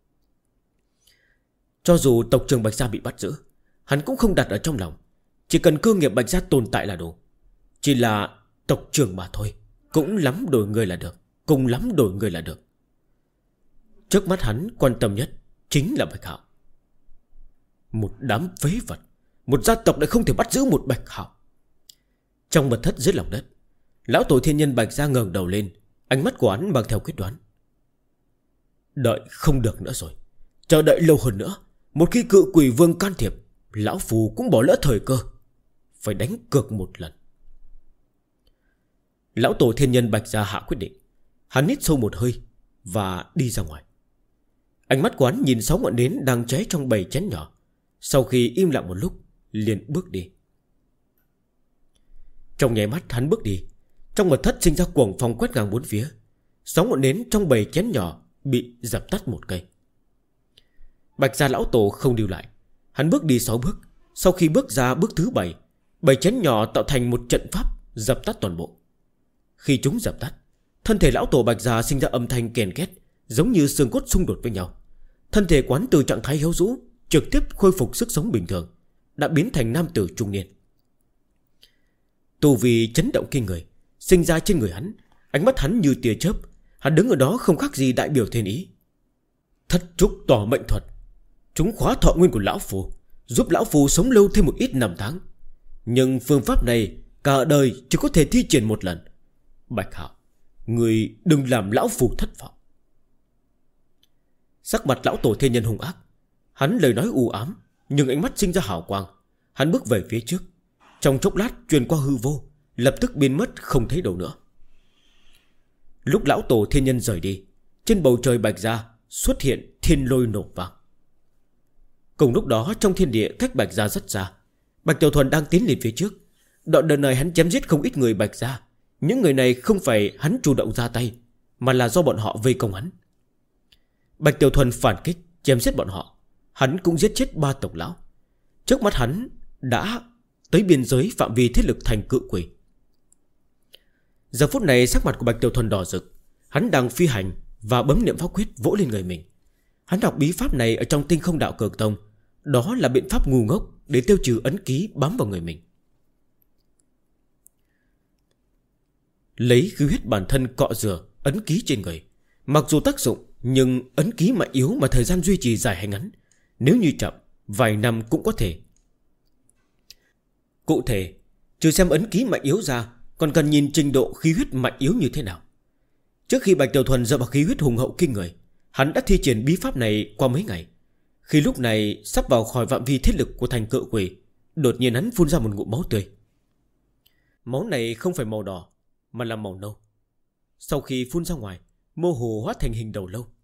Cho dù tộc trưởng Bạch Gia bị bắt giữ, hắn cũng không đặt ở trong lòng. Chỉ cần cơ nghiệp Bạch Gia tồn tại là đủ. Chỉ là tộc trưởng mà thôi, cũng lắm đổi người là được, cùng lắm đổi người là được. Trước mắt hắn quan tâm nhất chính là Bạch Hạo. Một đám phế vật, một gia tộc lại không thể bắt giữ một Bạch Hạo. Trong mật thất dưới lòng đất, lão tổ thiên nhân Bạch Gia ngẩng đầu lên, ánh mắt của hắn mang theo quyết đoán. Đợi không được nữa rồi, chờ đợi lâu hơn nữa, một khi cự quỷ vương can thiệp, lão phù cũng bỏ lỡ thời cơ, phải đánh cược một lần. Lão tổ thiên nhân Bạch Gia hạ quyết định. Hắn hít sâu một hơi và đi ra ngoài. Ánh mắt của hắn nhìn 6 ngọn nến đang cháy trong 7 chén nhỏ. Sau khi im lặng một lúc, liền bước đi. Trong nháy mắt hắn bước đi, trong mật thất sinh ra cuồng phong quét ngang bốn phía. 6 ngọn nến trong 7 chén nhỏ bị dập tắt một cây. Bạch Gia lão tổ không lưu lại. Hắn bước đi 6 bước. Sau khi bước ra bước thứ 7, 7 chén nhỏ tạo thành một trận pháp dập tắt toàn bộ. Khi chúng dập tắt, thân thể lão tổ Bạch Gia sinh ra âm thanh kèn két, giống như xương cốt xung đột với nhau. Thân thể quán từ trạng thái héo rũ trực tiếp khôi phục sức sống bình thường, đã biến thành nam tử trung niên. Tu vi chấn động kinh người sinh ra trên người hắn. Ánh mắt hắn như tia chớp. Hắn đứng ở đó không khác gì đại biểu thiên ý. Thất trúc tỏ mệnh thuật, chúng khóa thọ nguyên của lão phù, giúp lão phù sống lâu thêm một ít năm tháng. Nhưng phương pháp này cả đời chỉ có thể thi triển một lần. Bạch Hạo, người đừng làm lão phù thất vọng. Sắc mặt lão tổ thiên nhân hung ác. Hắn lời nói u ám, nhưng ánh mắt sinh ra hào quang. Hắn bước về phía trước. Trong chốc lát truyền qua hư vô, lập tức biến mất không thấy đâu nữa. Lúc lão tổ thiên nhân rời đi, trên bầu trời Bạch Gia xuất hiện thiên lôi nổ vang. Cùng lúc đó trong thiên địa cách Bạch Gia rất xa, Bạch Tiểu Thuần đang tiến lên phía trước. Đoạn đợt này hắn chém giết không ít người Bạch Gia. Những người này không phải hắn chủ động ra tay, mà là do bọn họ vây công hắn. Bạch Tiểu Thuần phản kích, chém giết bọn họ. Hắn cũng giết chết 3 tộc lão. Trước mắt hắn đã tới biên giới phạm vi thế lực thành cự quỷ. Giờ phút này sắc mặt của Bạch Tiểu Thuần đỏ rực. Hắn đang phi hành và bấm niệm pháp quyết vỗ lên người mình. Hắn đọc bí pháp này ở trong Tinh Không Đạo Cực Tông. Đó là biện pháp ngu ngốc để tiêu trừ ấn ký bám vào người mình. lấy khí huyết bản thân cọ rửa ấn ký trên người. Mặc dù tác dụng, nhưng ấn ký mà yếu mà thời gian duy trì dài hay ngắn, nếu như chậm, vài năm cũng có thể. Cụ thể, trừ xem ấn ký mạnh yếu ra, còn cần nhìn trình độ khí huyết mạnh yếu như thế nào. Trước khi Bạch Tiểu Thuần dựa vào khí huyết hùng hậu kinh người, hắn đã thi triển bí pháp này qua mấy ngày. Khi lúc này sắp vào khỏi phạm vi thiết lực của thành cự quỷ, đột nhiên hắn phun ra một ngụm máu tươi. Máu này không phải màu đỏ, mà là màu nâu. Sau khi phun ra ngoài, mơ hồ hóa thành hình đầu lâu.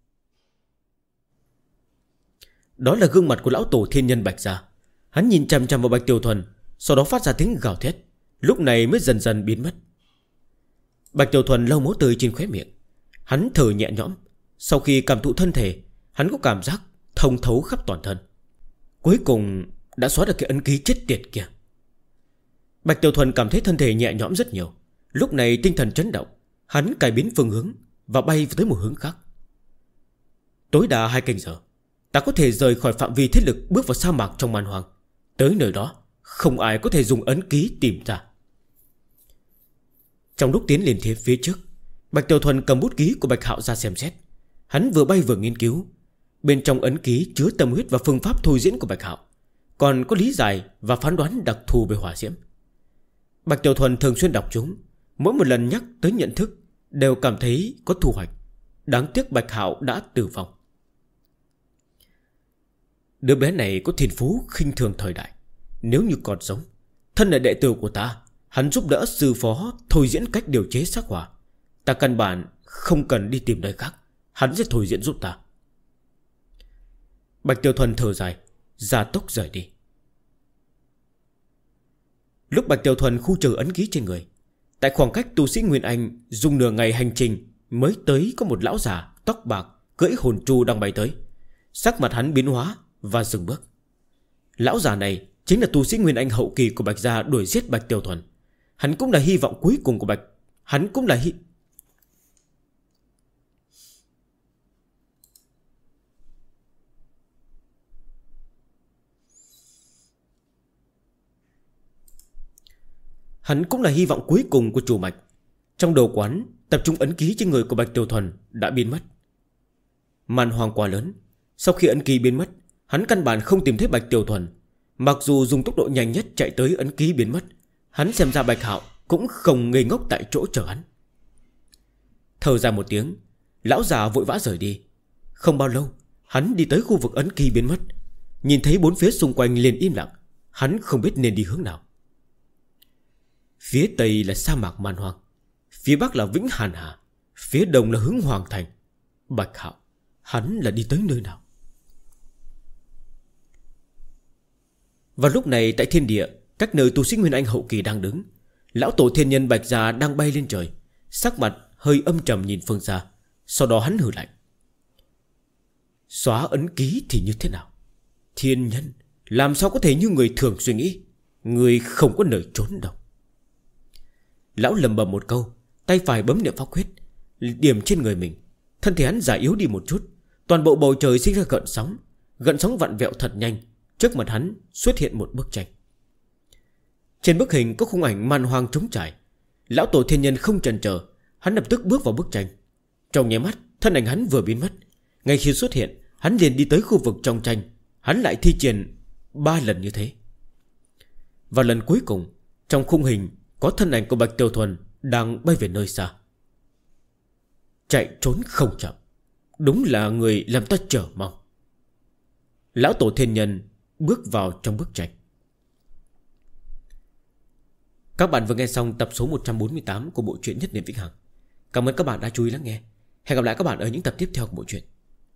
Đó là gương mặt của lão tổ thiên nhân Bạch gia. Hắn nhìn chằm chằm vào Bạch Tiểu Thuần, sau đó phát ra tiếng gào thét, lúc này mới dần dần biến mất. Bạch Tiểu Thuần lau máu tươi trên khóe miệng. Hắn thở nhẹ nhõm. Sau khi cảm thụ thân thể, hắn có cảm giác thông thấu khắp toàn thân. Cuối cùng đã xóa được cái ấn ký chết tiệt kia. Bạch Tiểu Thuần cảm thấy thân thể nhẹ nhõm rất nhiều. Lúc này tinh thần chấn động, hắn cải biến phương hướng và bay tới một hướng khác. Tối đa 2 canh giờ, ta có thể rời khỏi phạm vi thiết lực, bước vào sa mạc trong man hoang. Tới nơi đó, không ai có thể dùng ấn ký tìm ra. Trong lúc tiến lên phía trước, Bạch Tiểu Thuần cầm bút ký của Bạch Hạo ra xem xét. Hắn vừa bay vừa nghiên cứu. Bên trong ấn ký chứa tâm huyết và phương pháp thôi diễn của Bạch Hạo, còn có lý giải và phán đoán đặc thù về hỏa diễm. Bạch Tiểu Thuần thường xuyên đọc chúng, mỗi một lần nhắc tới nhận thức đều cảm thấy có thu hoạch. Đáng tiếc Bạch Hạo đã tử vong. Đứa bé này có thiên phú khinh thường thời đại. Nếu như còn sống, thân là đệ tử của ta, hắn giúp đỡ sư phó thôi diễn cách điều chế sắc hỏa. Ta căn bản không cần đi tìm nơi khác, hắn sẽ thôi diễn giúp ta. Bạch Tiểu Thuần thở dài, gia tốc rời đi. Lúc Bạch Tiểu Thuần khu trừ ấn ký trên người, tại khoảng cách tu sĩ Nguyên Anh dùng nửa ngày hành trình mới tới, có một lão già tóc bạc cưỡi hồn tru đang bay tới. Sắc mặt hắn biến hóa và dừng bước. Lão già này chính là tu sĩ Nguyên Anh hậu kỳ của Bạch gia đuổi giết Bạch Tiểu Thuần. Hắn cũng là hy vọng cuối cùng của Bạch. Hắn cũng là hy vọng cuối cùng của chủ Bạch. Trong đầu quán, tập trung ấn ký trên người của Bạch Tiểu Thuần đã biến mất. Màn hoàng quá lớn. Sau khi ấn ký biến mất, hắn căn bản không tìm thấy Bạch Tiểu Thuần. Mặc dù dùng tốc độ nhanh nhất chạy tới ấn ký biến mất, hắn xem ra Bạch Hạo cũng không ngây ngốc tại chỗ chờ hắn. Thở ra một tiếng, lão già vội vã rời đi. Không bao lâu, hắn đi tới khu vực ấn ký biến mất. Nhìn thấy bốn phía xung quanh liền im lặng. Hắn không biết nên đi hướng nào. Phía tây là sa mạc man hoang, phía bắc là Vĩnh Hàn Hà, phía đông là hướng Hoàng Thành. Bạch Hạo, hắn là đi tới nơi nào? Và lúc này tại thiên địa, cách nơi tu sĩ Nguyên Anh hậu kỳ đang đứng, lão tổ thiên nhân Bạch gia đang bay lên trời, sắc mặt hơi âm trầm nhìn phương xa. Sau đó hắn hừ lạnh. Xóa ấn ký thì như thế nào? Thiên nhân làm sao có thể như người thường suy nghĩ? Người không có nơi trốn đâu. Lão lầm bầm một câu, tay phải bấm niệm pháp quyết, điểm trên người mình. Thân thể hắn già yếu đi một chút. Toàn bộ bầu trời sinh ra gợn sóng. Gợn sóng vặn vẹo thật nhanh. Trước mặt hắn xuất hiện một bức tranh. Trên bức hình có khung ảnh man hoang trống trải. Lão tổ thiên nhân không chần chờ, hắn lập tức bước vào bức tranh. Trong nháy mắt, thân ảnh hắn vừa biến mất. Ngay khi xuất hiện, hắn liền đi tới khu vực trong tranh. Hắn lại thi triển 3 lần như thế. Và lần cuối cùng, trong khung hình có thân ảnh của Bạch Tiểu Thuần đang bay về nơi xa. Chạy trốn không chậm, đúng là người làm ta chờ mong. Lão tổ thiên nhân bước vào trong bức tranh. Các bạn vừa nghe xong tập số 148 của bộ truyện Nhất Niệm Vĩnh Hằng. Cảm ơn các bạn đã chú ý lắng nghe. Hẹn gặp lại các bạn ở những tập tiếp theo của bộ truyện.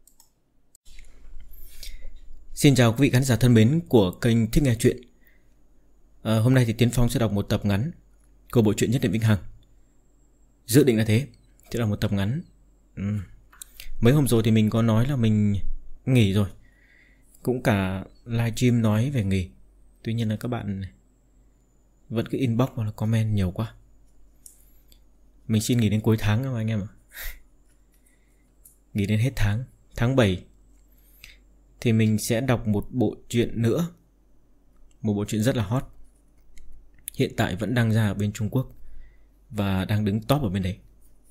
Xin chào quý vị khán giả thân mến của kênh Thích Nghe Chuyện. Hôm nay thì Tiến Phong sẽ đọc một tập ngắn của bộ truyện Nhất Niệm Vĩnh Hằng. Dự định là thế, sẽ là một tập ngắn. Mấy hôm rồi thì mình có nói là mình nghỉ rồi, cũng cả livestream nói về nghỉ. Tuy nhiên là các bạn vẫn cứ inbox hoặc là comment nhiều quá. Mình xin nghỉ đến cuối tháng không anh em ạ. Nghỉ đến hết tháng, tháng 7 thì mình sẽ đọc một bộ truyện nữa. Một bộ truyện rất là hot, hiện tại vẫn đang ra ở bên Trung Quốc. và đang đứng top ở bên đấy.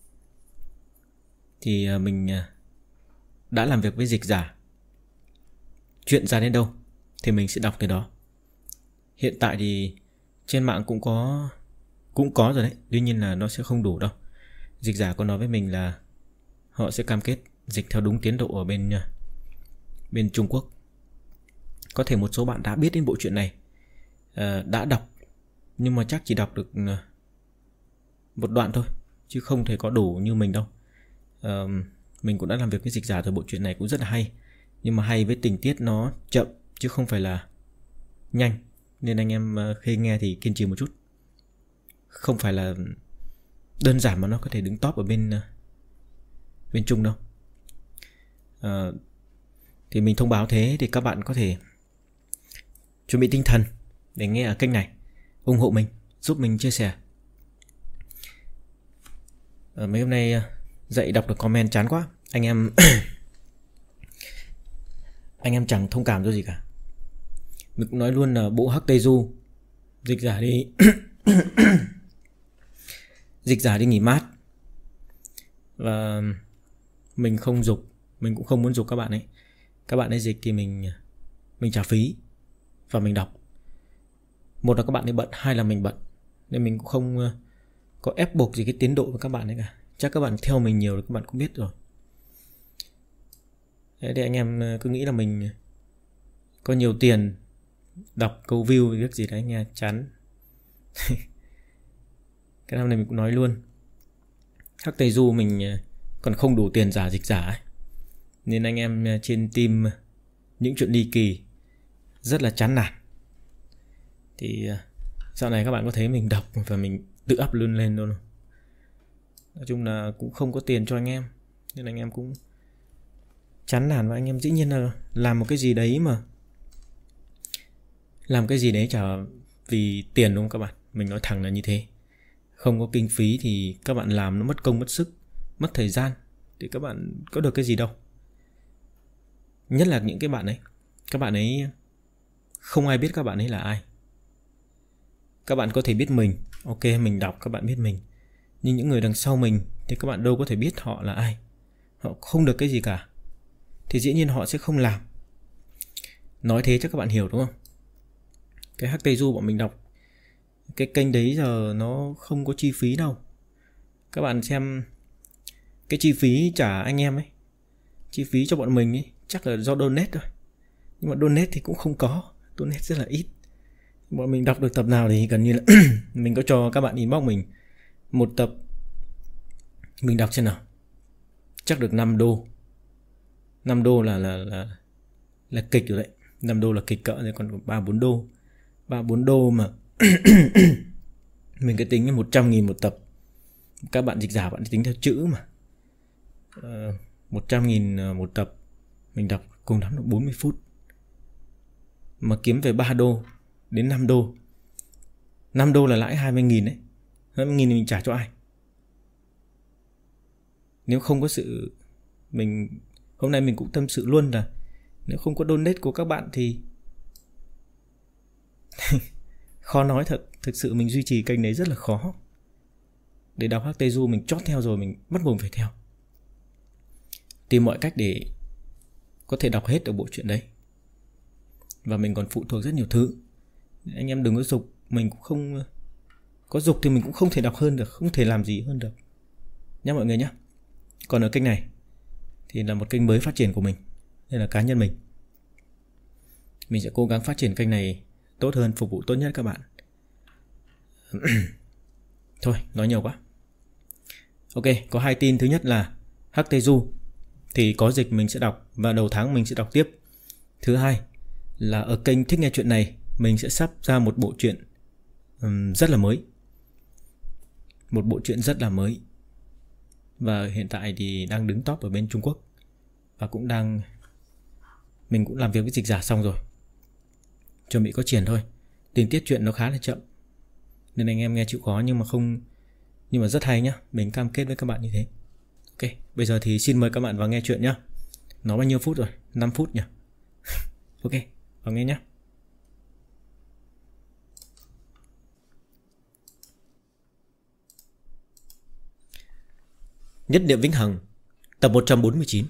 Thì mình đã làm việc với dịch giả. Chuyện ra đến đâu thì mình sẽ đọc từ đó. Hiện tại thì trên mạng cũng có rồi đấy. Tuy nhiên là nó sẽ không đủ đâu. Dịch giả có nói với mình là họ sẽ cam kết dịch theo đúng tiến độ ở bên Trung Quốc. Có thể một số bạn đã biết đến bộ truyện này, đã đọc, nhưng mà chắc chỉ đọc được một đoạn thôi, chứ không thể có đủ như mình đâu. Mình cũng đã làm việc với dịch giả rồi. Bộ truyện này cũng rất là hay, nhưng mà hay với tình tiết nó chậm chứ không phải là nhanh. Nên anh em khi nghe thì kiên trì một chút. Không phải là đơn giản mà nó có thể đứng top ở bên Trung đâu. Thì mình thông báo thế thì các bạn có thể chuẩn bị tinh thần để nghe ở kênh này, ủng hộ mình, giúp mình chia sẻ. Mấy hôm nay dậy đọc được comment chán quá. Anh em anh em chẳng thông cảm cho gì cả. Mình cũng nói luôn là bộ Hắc Tây Du dịch giả đi dịch giả đi nghỉ mát. Và mình không dục, mình cũng không muốn dục các bạn ấy. Các bạn ấy dịch thì mình trả phí và mình đọc. Một là các bạn ấy bận, hai là mình bận, nên mình cũng không có ép buộc gì cái tiến độ với các bạn ấy cả. Chắc các bạn theo mình nhiều rồi các bạn cũng biết rồi. Thế thì anh em cứ nghĩ là mình có nhiều tiền đọc câu view với việc gì đấy nghe chán. Cái năm này mình cũng nói luôn, Hắc Tây Du mình còn không đủ tiền giả dịch giả ấy. Nên anh em trên team những chuyện ly kỳ rất là chán nản. Thì dạo này các bạn có thấy mình đọc và mình tự up luôn lên luôn. Nói chung là cũng không có tiền cho anh em, nên anh em cũng chán nản. Và anh em dĩ nhiên là làm một cái gì đấy mà làm cái gì đấy chả vì tiền, đúng không các bạn? Mình nói thẳng là như thế. Không có kinh phí thì các bạn làm nó mất công mất sức, mất thời gian, thì các bạn có được cái gì đâu. Nhất là những cái bạn ấy, các bạn ấy không ai biết các bạn ấy là ai. Các bạn có thể biết mình, ok mình đọc các bạn biết mình, nhưng những người đằng sau mình thì các bạn đâu có thể biết họ là ai. Họ không được cái gì cả, thì dĩ nhiên họ sẽ không làm. Nói thế chắc các bạn hiểu đúng không? Cái Hắc Tây Du bọn mình đọc, cái kênh đấy giờ nó không có chi phí đâu. Các bạn xem cái chi phí trả anh em ấy, chi phí cho bọn mình ấy, chắc là do donate thôi. Nhưng mà donate thì cũng không có, donate rất là ít. Bọn mình đọc được tập nào thì gần như là mình có cho các bạn inbox mình một tập mình đọc xem nào, chắc được 5 đô. 5 đô là kịch rồi đấy. 5 đô là kịch cỡ rồi, còn 3-4 đô. 3-4 đô mà mình cứ tính 100.000 một tập. Các bạn dịch giả bạn tính theo chữ mà. 100.000 một tập, mình đọc cùng lắm được 40 phút. Mà kiếm về 3 đô đến 5 đô. 5 đô là lãi 20.000 đấy. 20.000 thì mình trả cho ai? Nếu không có sự mình hôm nay mình cũng tâm sự luôn là nếu không có donate của các bạn thì khó nói thật. Thực sự mình duy trì kênh đấy rất là khó. Để đọc Hắc Tây Du mình chót theo rồi, mình bắt buộc phải theo, tìm mọi cách để có thể đọc hết được bộ truyện đấy. Và mình còn phụ thuộc rất nhiều thứ. Anh em đừng có dục. Mình cũng không có dục thì mình cũng không thể đọc hơn được, không thể làm gì hơn được nhé mọi người nhé. Còn ở kênh này thì là một kênh mới phát triển của mình, nên là cá nhân mình sẽ cố gắng phát triển kênh này tốt hơn, phục vụ tốt nhất các bạn. Thôi nói nhiều quá. Ok, có 2 tin. Thứ nhất là Hắc Tây Du thì có dịch mình sẽ đọc, và đầu tháng mình sẽ đọc tiếp. Thứ hai là ở kênh Thích Nghe Chuyện này mình sẽ sắp ra một bộ truyện rất là mới. Một bộ truyện rất là mới. Và hiện tại thì đang đứng top ở bên Trung Quốc. Và mình cũng làm việc với dịch giả xong rồi, chuẩn bị có triển thôi. Tình tiết chuyện nó khá là chậm nên anh em nghe chịu khó, nhưng mà rất hay nhá. Mình cam kết với các bạn như thế. Ok, bây giờ thì xin mời các bạn vào nghe chuyện nhá. Nó bao nhiêu phút rồi? 5 phút nhỉ? Ok, vào nghe nhá. Nhất niệm vĩnh hằng. Tập 149.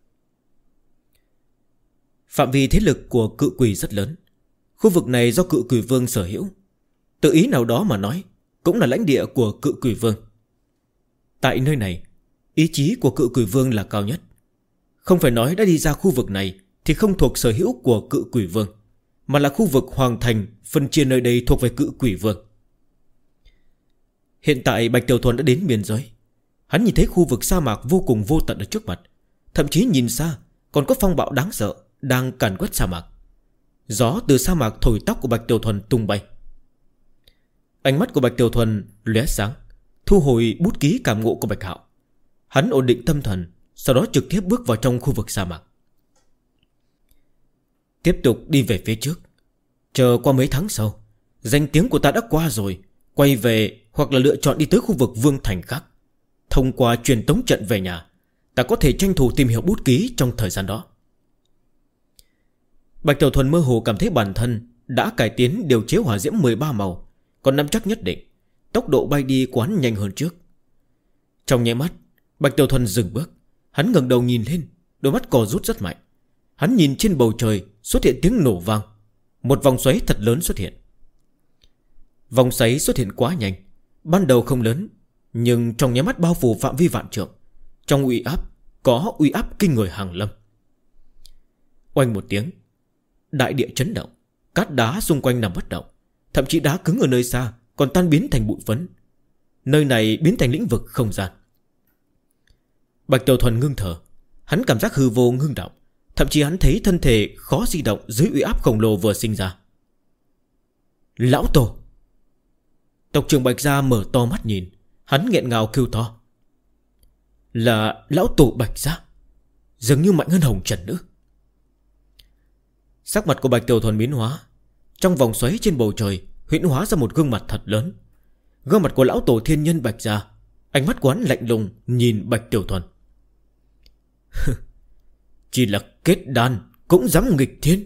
Phạm vi thế lực của cự quỷ rất lớn. Khu vực này do cự quỷ vương sở hữu. Tự ý nào đó mà nói, cũng là lãnh địa của cự quỷ vương. Tại nơi này, ý chí của cự quỷ vương là cao nhất. Không phải nói đã đi ra khu vực này thì không thuộc sở hữu của cự quỷ vương, mà là khu vực hoàng thành phân chia nơi đây thuộc về cự quỷ vương. Hiện tại Bạch Tiểu Thuần đã đến biên giới. Hắn nhìn thấy khu vực sa mạc vô cùng vô tận ở trước mặt. Thậm chí nhìn xa còn có phong bạo đáng sợ đang càn quét sa mạc. Gió từ sa mạc thổi tóc của Bạch Tiểu Thuần tung bay. Ánh mắt của Bạch Tiểu Thuần lóe sáng, thu hồi bút ký cảm ngộ của Bạch Hạo. Hắn ổn định tâm thần, sau đó trực tiếp bước vào trong khu vực sa mạc. Tiếp tục đi về phía trước. Chờ qua mấy tháng sau, danh tiếng của ta đã qua rồi, quay về hoặc là lựa chọn đi tới khu vực vương thành khác. Thông qua truyền tống trận về nhà, ta có thể tranh thủ tìm hiểu bút ký trong thời gian đó. Bạch Tiểu Thuần mơ hồ cảm thấy bản thân đã cải tiến điều chế hỏa diễm 13 màu, còn nắm chắc nhất định tốc độ bay đi của hắn nhanh hơn trước. Trong nháy mắt, Bạch Tiểu Thuần dừng bước. Hắn ngẩng đầu nhìn lên, đôi mắt co rút rất mạnh. Hắn nhìn trên bầu trời xuất hiện tiếng nổ vang. Một vòng xoáy thật lớn xuất hiện. Vòng xoáy xuất hiện quá nhanh. Ban đầu không lớn, nhưng trong nháy mắt bao phủ phạm vi vạn trượng. Trong uy áp có uy áp kinh người hàng lâm. Oanh một tiếng, đại địa chấn động. Cát đá xung quanh nằm bất động. Thậm chí đá cứng ở nơi xa còn tan biến thành bụi phấn. Nơi này biến thành lĩnh vực không gian. Bạch Tiểu Thuần ngưng thở. Hắn cảm giác hư vô ngưng động. Thậm chí hắn thấy thân thể khó di động dưới uy áp khổng lồ vừa sinh ra. Lão Tổ! Tộc trưởng Bạch Gia mở to mắt nhìn. Hắn nghẹn ngào kêu to. Là Lão Tổ Bạch Gia, dường như mạnh hơn Hồng Trần nữa. Sắc mặt của Bạch Tiểu Thuần biến hóa. Trong vòng xoáy trên bầu trời huyễn hóa ra một gương mặt thật lớn. Gương mặt của Lão Tổ Thiên Nhân Bạch Gia. Ánh mắt quán lạnh lùng nhìn Bạch Tiểu Thuần. Chỉ là kết đan cũng dám nghịch thiên.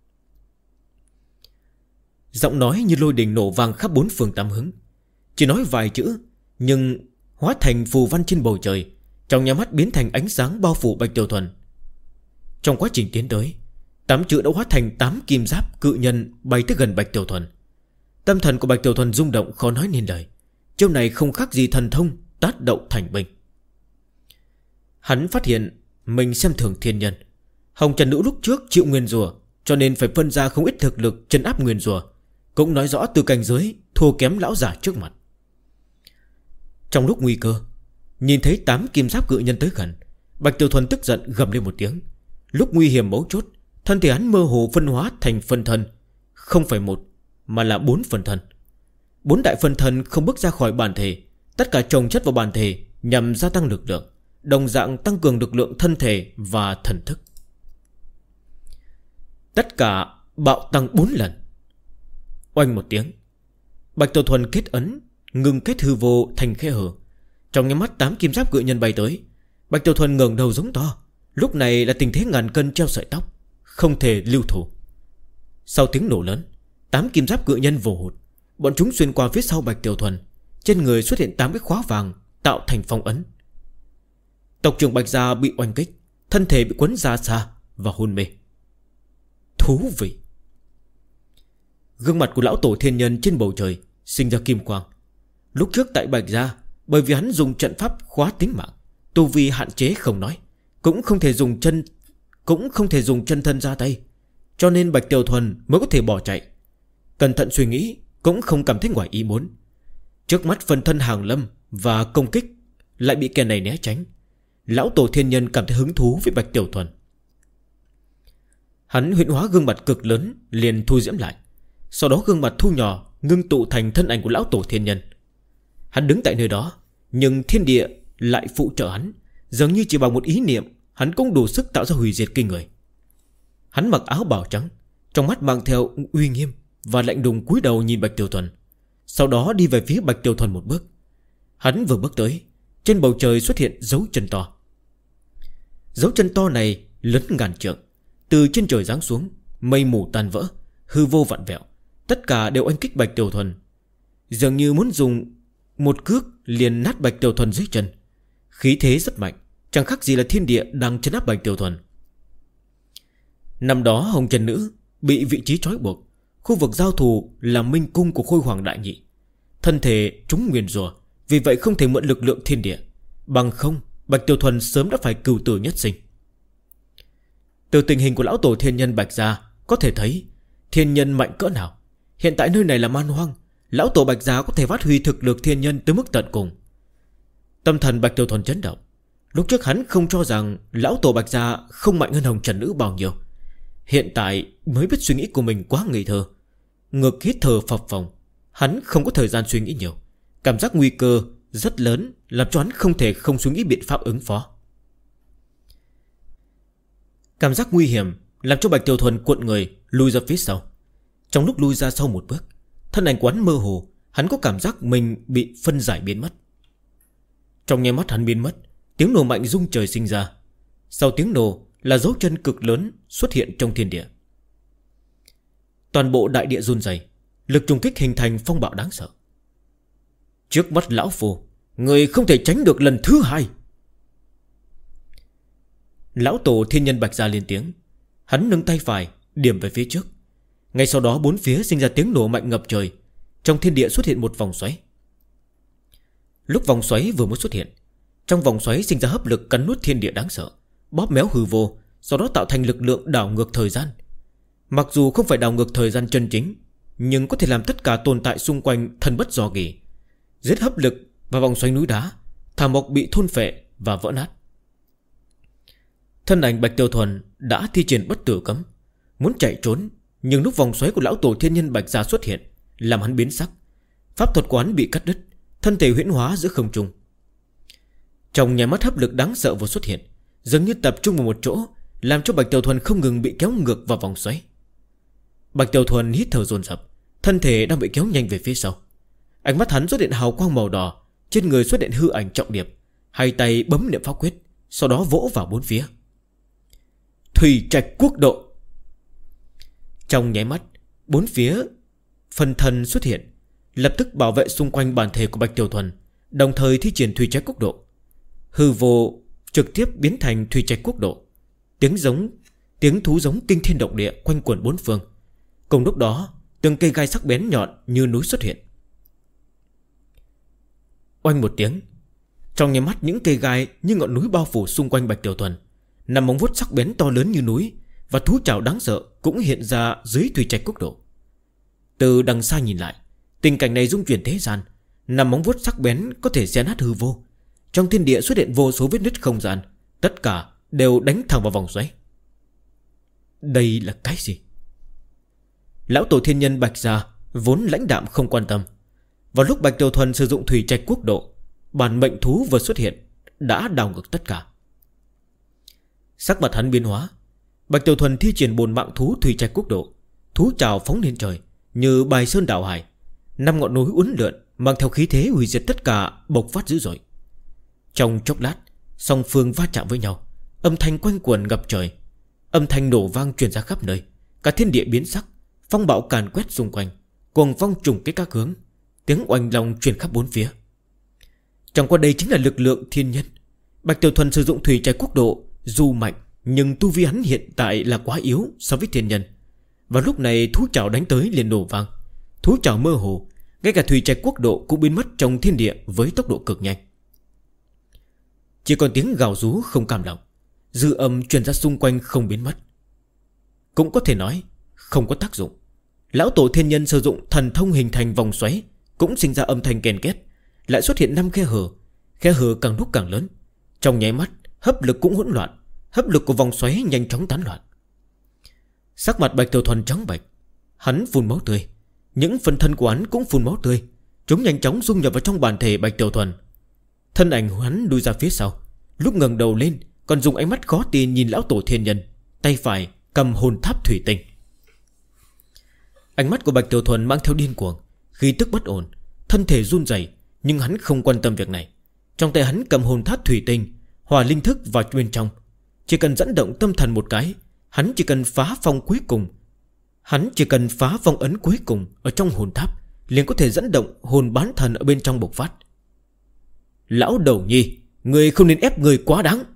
Giọng nói như lôi đình nổ vang khắp bốn phương tám hướng. Chỉ nói vài chữ, nhưng hóa thành phù văn trên bầu trời, trong nháy mắt biến thành ánh sáng bao phủ Bạch Tiểu Thuần. Trong quá trình tiến tới, 8 chữ đã hóa thành 8 kim giáp cự nhân bay tới gần Bạch Tiểu Thuần. Tâm thần của Bạch Tiểu Thuần rung động khó nói nên lời. Chiêu này không khác gì thần thông tát đậu thành binh. Hắn phát hiện mình xem thường thiên nhân. Hồng Trần Nữ lúc trước chịu nguyên rùa, cho nên phải phân ra không ít thực lực trấn áp nguyên rùa, cũng nói rõ từ cảnh giới thua kém lão giả trước mặt. Trong lúc nguy cơ, nhìn thấy 8 kim giáp cự nhân tới gần, Bạch Tiểu Thuần tức giận gầm lên một tiếng. Lúc nguy hiểm mấu chốt, thân thể hắn mơ hồ phân hóa thành phân thân. Không phải một, mà là 4 phân thân. 4 đại phân thân không bước ra khỏi bản thể, tất cả chồng chất vào bản thể nhằm gia tăng lực lượng, đồng dạng tăng cường lực lượng thân thể và thần thức. Tất cả bạo tăng 4 lần. Oanh một tiếng, Bạch Tiểu Thuần kết ấn, ngừng kết hư vô thành khe hở. Trong nháy mắt 8 kim giáp cự nhân bay tới. Bạch Tiểu Thuần ngẩng đầu giống to. Lúc này là tình thế ngàn cân treo sợi tóc, không thể lưu thủ. Sau tiếng nổ lớn, 8 kim giáp cự nhân vồ hụt. Bọn chúng xuyên qua phía sau Bạch Tiểu Thuần. Trên người xuất hiện 8 cái khóa vàng tạo thành phong ấn. Tộc trưởng Bạch Gia bị oanh kích, thân thể bị quấn ra xa và hôn mê. Thú vị. Gương mặt của Lão Tổ Thiên Nhân trên bầu trời sinh ra kim quang. Lúc trước tại Bạch Gia, bởi vì hắn dùng trận pháp khóa tính mạng, tu vi hạn chế không nói, cũng không thể dùng chân thân ra tay, cho nên Bạch Tiểu Thuần mới có thể bỏ chạy. Cẩn thận suy nghĩ cũng không cảm thấy ngoài ý muốn. Trước mắt phân thân hàng lâm và công kích lại bị kẻ này né tránh. Lão Tổ Thiên Nhân cảm thấy hứng thú với Bạch Tiểu Thuần. Hắn huyễn hóa gương mặt cực lớn liền thu diễm lại. Sau đó gương mặt thu nhỏ ngưng tụ thành thân ảnh của Lão Tổ Thiên Nhân. Hắn đứng tại nơi đó, nhưng thiên địa lại phụ trợ hắn. Dường như chỉ bằng một ý niệm, hắn cũng đủ sức tạo ra hủy diệt kinh người. Hắn mặc áo bào trắng, trong mắt mang theo uy nghiêm và lạnh lùng cúi đầu nhìn Bạch Tiểu Thuần. Sau đó đi về phía Bạch Tiểu Thuần một bước. Hắn vừa bước tới, trên bầu trời xuất hiện dấu chân to. Dấu chân to này lớn ngàn trượng, từ trên trời giáng xuống, mây mù tan vỡ, hư vô vặn vẹo, tất cả đều oanh kích Bạch Tiểu Thuần. Dường như muốn dùng một cước liền nát Bạch Tiểu Thuần dưới chân. khí thế rất mạnh, chẳng khác gì là thiên địa đang trấn áp Bạch Tiểu Thuần. Năm đó Hồng Trần Nữ bị vị trí trói buộc, khu vực giao thủ là minh cung của Khôi Hoàng Đại Nhị, thân thể chúng nguyền rủa, vì vậy không thể mượn lực lượng thiên địa, bằng không Bạch Tiểu Thuần sớm đã phải cừu tử nhất sinh. Từ tình hình của lão tổ thiên nhân Bạch gia có thể thấy thiên nhân mạnh cỡ nào. Hiện tại nơi này là man hoang, lão tổ Bạch gia có thể phát huy thực lực thiên nhân tới mức tận cùng. Tâm thần Bạch Tiểu Thuần chấn động. Lúc trước hắn không cho rằng lão tổ Bạch gia không mạnh hơn Hồng Trần Nữ bao nhiêu, hiện tại mới biết suy nghĩ của mình quá ngây thơ. Ngực hít thở phập phồng, hắn không có thời gian suy nghĩ nhiều. Cảm giác nguy cơ rất lớn làm cho hắn không thể không suy nghĩ biện pháp ứng phó. Cảm giác nguy hiểm làm cho Bạch Tiểu Thuần cuộn người lùi ra phía sau. Trong lúc lùi ra sau một bước, thân ảnh của hắn mơ hồ, hắn có cảm giác mình bị phân giải biến mất. Trong nháy mắt hắn biến mất, tiếng nổ mạnh rung trời sinh ra. Sau tiếng nổ là dấu chân cực lớn xuất hiện trong thiên địa. Toàn bộ đại địa run rẩy, lực trùng kích hình thành phong bạo đáng sợ. Trước mắt lão phù, người không thể tránh được lần thứ hai. Lão tổ thiên nhân Bạch gia lên tiếng. Hắn nâng tay phải điểm về phía trước. Ngay sau đó bốn phía sinh ra tiếng nổ mạnh ngập trời. Trong thiên địa xuất hiện một vòng xoáy. Lúc vòng xoáy vừa mới xuất hiện, trong vòng xoáy sinh ra hấp lực cắn nuốt thiên địa đáng sợ, bóp méo hư vô, sau đó tạo thành lực lượng đảo ngược thời gian. Mặc dù không phải đảo ngược thời gian chân chính, nhưng có thể làm tất cả tồn tại xung quanh thân bất do kỳ. Giết hấp lực và vòng xoáy núi đá, thảo mộc bị thôn phệ và vỡ nát. Thân ảnh Bạch Tiểu Thuần đã thi triển bất tử cấm, muốn chạy trốn, nhưng lúc vòng xoáy của lão tổ thiên nhân Bạch gia xuất hiện, làm hắn biến sắc. Pháp thuật của hắn bị cắt đứt, thân thể huyễn hóa giữa không trung. Trong nháy mắt hấp lực đáng sợ vừa xuất hiện, dường như tập trung vào một chỗ, làm cho Bạch Tiểu Thuần không ngừng bị kéo ngược vào vòng xoáy. Bạch Tiểu Thuần hít thở dồn dập, thân thể đang bị kéo nhanh về phía sau. Ánh mắt hắn xuất hiện hào quang màu đỏ, trên người xuất hiện hư ảnh trọng điệp, hai tay bấm niệm pháp quyết, sau đó vỗ vào bốn phía. Thủy Trạch Quốc Độ. Trong nháy mắt, bốn phía phần thần xuất hiện, lập tức bảo vệ xung quanh bản thể của Bạch Tiểu Thuần, đồng thời thi triển Thủy Trạch Quốc Độ. Hư vô trực tiếp biến thành Thủy Trạch Quốc Độ. Tiếng thú giống kinh thiên động địa quanh quẩn bốn phương. Cùng lúc đó, từng cây gai sắc bén nhọn như núi xuất hiện. Oanh một tiếng, trong nháy mắt những cây gai như ngọn núi bao phủ xung quanh Bạch Tiểu Thuần. Nằm móng vuốt sắc bén to lớn như núi và thú trảo đáng sợ cũng hiện ra dưới Thủy Trạch Quốc Độ. Từ đằng xa nhìn lại, tình cảnh này rung chuyển thế gian. Nằm móng vuốt sắc bén có thể xé nát hư vô. Trong thiên địa xuất hiện vô số vết nứt không gian, tất cả đều đánh thẳng vào vòng xoáy. Đây là cái gì? Lão tổ thiên nhân Bạch gia vốn lãnh đạm không quan tâm. Vào lúc Bạch Tiểu Thuần sử dụng Thủy Trạch Quốc Độ, bản mệnh thú vừa xuất hiện đã đảo ngược tất cả. Sắc mặt hắn biến hóa. Bạch Tiểu Thuần thi triển bồn mạng thú Thủy Trạch Quốc Độ, thú trào phóng lên trời như bài sơn đảo hải. 5 ngọn núi uốn lượn mang theo khí thế hủy diệt tất cả bộc phát dữ dội. Trong chốc lát, song phương va chạm với nhau, âm thanh quanh quẩn ngập trời, âm thanh nổ vang truyền ra khắp nơi, cả thiên địa biến sắc, phong bạo càn quét xung quanh, cuồng phong trùng kích các hướng, tiếng oanh long truyền khắp bốn phía. Chẳng qua đây chính là lực lượng thiên nhân. Bạch Tiểu Thuần sử dụng Thủy Trạch Quốc Độ dù mạnh, nhưng tu vi hắn hiện tại là quá yếu so với thiên nhân. Và lúc này thú trảo đánh tới liền nổ vang, thú trảo mơ hồ, ngay cả Thủy Trạch Quốc Độ cũng biến mất trong thiên địa với tốc độ cực nhanh. Chỉ còn tiếng gào rú không cam lòng, dư âm truyền ra xung quanh không biến mất. Cũng có thể nói không có tác dụng. Lão tổ thiên nhân sử dụng thần thông hình thành vòng xoáy, cũng sinh ra âm thanh kèn két. Lại xuất hiện 5 khe hở càng lúc càng lớn. Trong nháy mắt hấp lực cũng hỗn loạn, hấp lực của vòng xoáy nhanh chóng tán loạn. Sắc mặt Bạch Tiểu Thuần trắng bệch, hắn phun máu tươi, những phần thân của hắn cũng phun máu tươi. Chúng nhanh chóng dung nhập vào trong bản thể Bạch Tiểu Thuần. Thân ảnh hắn đuôi ra phía sau, lúc ngẩng đầu lên còn dùng ánh mắt khó tin nhìn lão tổ thiên nhân, tay phải cầm hồn tháp thủy tinh. Ánh mắt của Bạch Tiểu Thuần mang theo điên cuồng, khí tức bất ổn, thân thể run rẩy, nhưng hắn không quan tâm việc này. Trong tay hắn cầm hồn tháp thủy tinh, hòa linh thức vào bên trong. Chỉ cần dẫn động tâm thần một cái, hắn chỉ cần phá phong ấn cuối cùng ở trong hồn tháp, liền có thể dẫn động hồn bán thần ở bên trong bộc phát. Lão đầu nhi, Người không nên ép người quá đáng.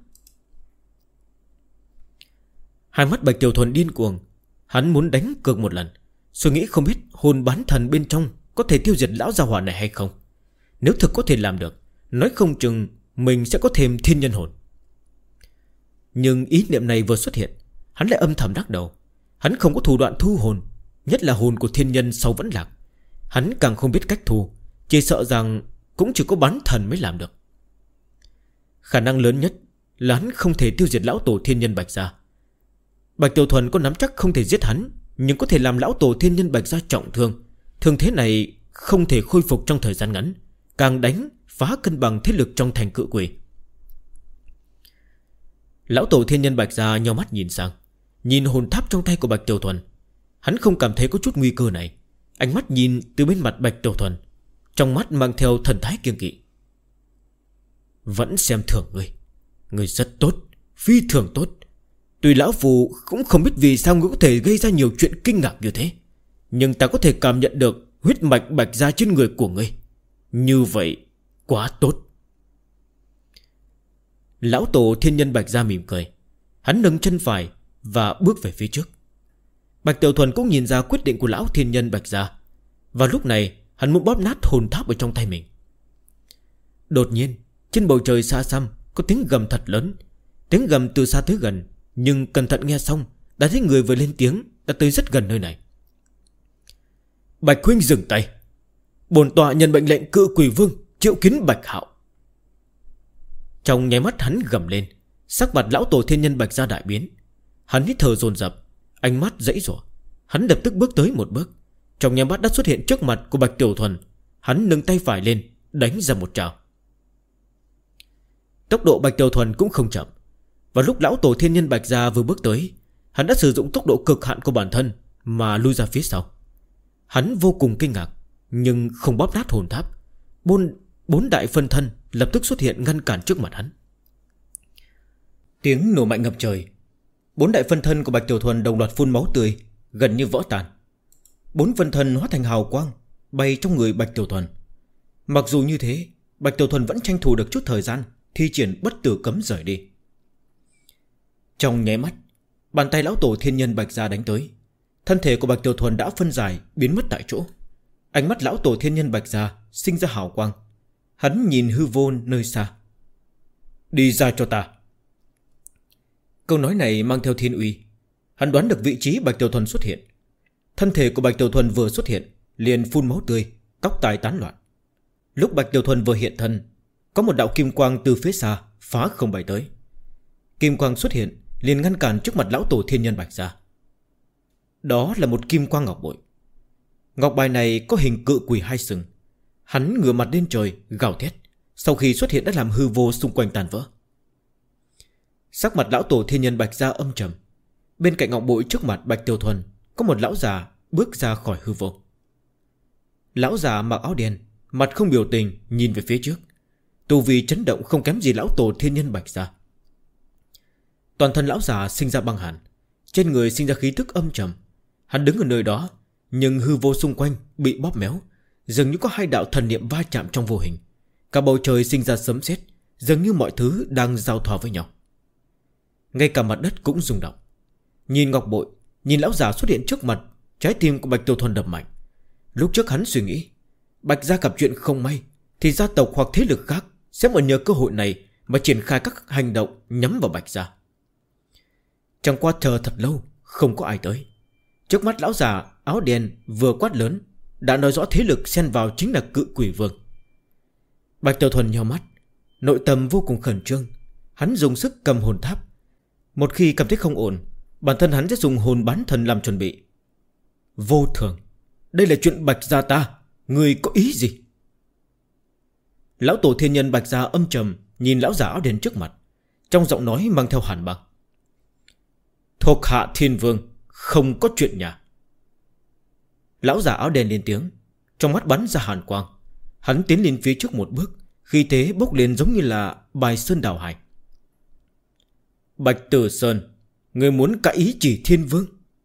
Hai mắt Bạch Tiểu Thuần điên cuồng. Hắn muốn đánh cược một lần, suy nghĩ không biết hồn bán thần bên trong có thể tiêu diệt lão gia hỏa này hay không. Nếu thực có thể làm được, nói không chừng mình sẽ có thêm thiên nhân hồn. Nhưng ý niệm này vừa xuất hiện, hắn lại âm thầm đắc đầu. Hắn không có thủ đoạn thu hồn, nhất là hồn của thiên nhân sau vẫn lạc. Hắn càng không biết cách thu, chỉ sợ rằng cũng chỉ có bán thần mới làm được. Khả năng lớn nhất là hắn không thể tiêu diệt lão tổ thiên nhân Bạch Gia. Bạch Tiểu Thuần có nắm chắc không thể giết hắn, nhưng có thể làm lão tổ thiên nhân Bạch Gia trọng thương. Thương thế này không thể khôi phục trong thời gian ngắn, càng đánh phá cân bằng thế lực trong thành cự quỷ. Lão tổ thiên nhân Bạch Gia nheo mắt nhìn sang, nhìn hồn tháp trong tay của Bạch Tiểu Thuần. Hắn không cảm thấy có chút nguy cơ này. Ánh mắt nhìn từ bên mặt Bạch Tiểu Thuần, trong mắt mang theo thần thái kiêng kỵ. Vẫn xem thường ngươi. Ngươi rất tốt, phi thường tốt. Tuy lão phù cũng không biết vì sao ngươi có thể gây ra nhiều chuyện kinh ngạc như thế, nhưng ta có thể cảm nhận được huyết mạch Bạch Gia trên người của ngươi. Như vậy quá tốt. Lão tổ thiên nhân Bạch Gia mỉm cười. Hắn nâng chân phải và bước về phía trước. Bạch Tiểu Thuần cũng nhìn ra quyết định của lão thiên nhân Bạch Gia. Và lúc này hắn muốn bóp nát hồn tháp ở trong tay mình. Đột nhiên trên bầu trời xa xăm có tiếng gầm thật lớn. Tiếng gầm từ xa tới gần, nhưng cẩn thận nghe xong đã thấy người vừa lên tiếng đã tới rất gần nơi này. Bạch huynh dừng tay. Bổn tọa nhận mệnh lệnh cự quỷ vương triệu kiến Bạch Hạo. Trong nháy mắt hắn gầm lên, sắc mặt lão tổ thiên nhân Bạch Gia đại biến. Hắn hít thở dồn dập, ánh mắt dãy rủa. Hắn lập tức bước tới một bước, trong nháy mắt đã xuất hiện trước mặt của Bạch Tiểu Thuần. Hắn nâng tay phải lên, đánh ra một trảo. Tốc độ Bạch Tiểu Thuần cũng không chậm. Và lúc lão tổ thiên nhân Bạch Gia vừa bước tới, hắn đã sử dụng tốc độ cực hạn của bản thân mà lui ra phía sau. Hắn vô cùng kinh ngạc, nhưng không bóp nát hồn tháp. Bốn đại phân thân lập tức xuất hiện ngăn cản trước mặt hắn. Tiếng nổ mạnh ngập trời. Bốn đại phân thân của Bạch Tiểu Thuần đồng loạt phun máu tươi, gần như vỡ tan. Bốn phân thân hóa thành hào quang bay trong người Bạch Tiểu Thuần. Mặc dù như thế, Bạch Tiểu Thuần vẫn tranh thủ được chút thời gian thi triển bất tử cấm rời đi. Trong nháy mắt, bàn tay lão tổ thiên nhân Bạch Gia đánh tới. Thân thể của Bạch Tiểu Thuần đã phân giải, biến mất tại chỗ. Ánh mắt lão tổ thiên nhân Bạch Gia sinh ra hào quang. Hắn nhìn hư vô nơi xa. Đi ra cho ta. Câu nói này mang theo thiên uy. Hắn đoán được vị trí Bạch Tiểu Thuần xuất hiện. Thân thể của Bạch Tiểu Thuần vừa xuất hiện liền phun máu tươi, tóc tai tán loạn. Lúc Bạch Tiểu Thuần vừa hiện thân, có một đạo kim quang từ phía xa phá không bay tới. Kim quang xuất hiện liền ngăn cản trước mặt lão tổ thiên nhân Bạch Gia. Đó là một kim quang ngọc bội. Ngọc bài này có hình cự quỷ hai sừng. Hắn ngửa mặt lên trời gào thét, sau khi xuất hiện đã làm hư vô xung quanh tàn vỡ. Sắc mặt lão tổ thiên nhân Bạch Gia âm trầm. Bên cạnh ngọc bội trước mặt Bạch Tiểu Thuần có một lão già bước ra khỏi hư vô. Lão già mặc áo đen, mặt không biểu tình nhìn về phía trước. Tu vi chấn động không kém gì lão tổ thiên nhân Bạch Gia. Toàn thân lão già sinh ra băng hàn, trên người sinh ra khí tức âm trầm. Hắn đứng ở nơi đó, nhưng hư vô xung quanh bị bóp méo, dường như có hai đạo thần niệm va chạm trong vô hình. Cả bầu trời sinh ra sấm sét, dường như mọi thứ đang giao thoa với nhau. Ngay cả mặt đất cũng rung động. Nhìn ngọc bội, nhìn lão già xuất hiện trước mặt, trái tim của Bạch Tiểu Thuần đập mạnh. Lúc trước hắn suy nghĩ, Bạch Gia gặp chuyện không may thì gia tộc hoặc thế lực khác sẽ mượn nhờ cơ hội này mà triển khai các hành động nhắm vào Bạch Gia. Chẳng qua chờ thật lâu không có ai tới. Trước mắt lão già áo đen vừa quát lớn đã nói rõ thế lực xen vào chính là cự quỷ vương. Bạch Tiểu Thuần nhíu mắt, nội tâm vô cùng khẩn trương. Hắn dùng sức cầm hồn tháp. Một khi cảm thấy không ổn, bản thân hắn sẽ dùng hồn bán thần làm chuẩn bị. Vô thường, đây là chuyện Bạch Gia ta, người có ý gì? Lão tổ thiên nhân Bạch Gia âm trầm nhìn lão già áo đen trước mặt, trong giọng nói mang theo hàn băng. Thuộc hạ thiên vương không có chuyện nhà. Lão già áo đen lên tiếng, trong mắt bắn ra hàn quang. Hắn tiến lên phía trước một bước, khí thế bốc lên giống như là bài sơn đảo hải. Bạch Tử Sơn, người muốn cãi ý chỉ thiên vương?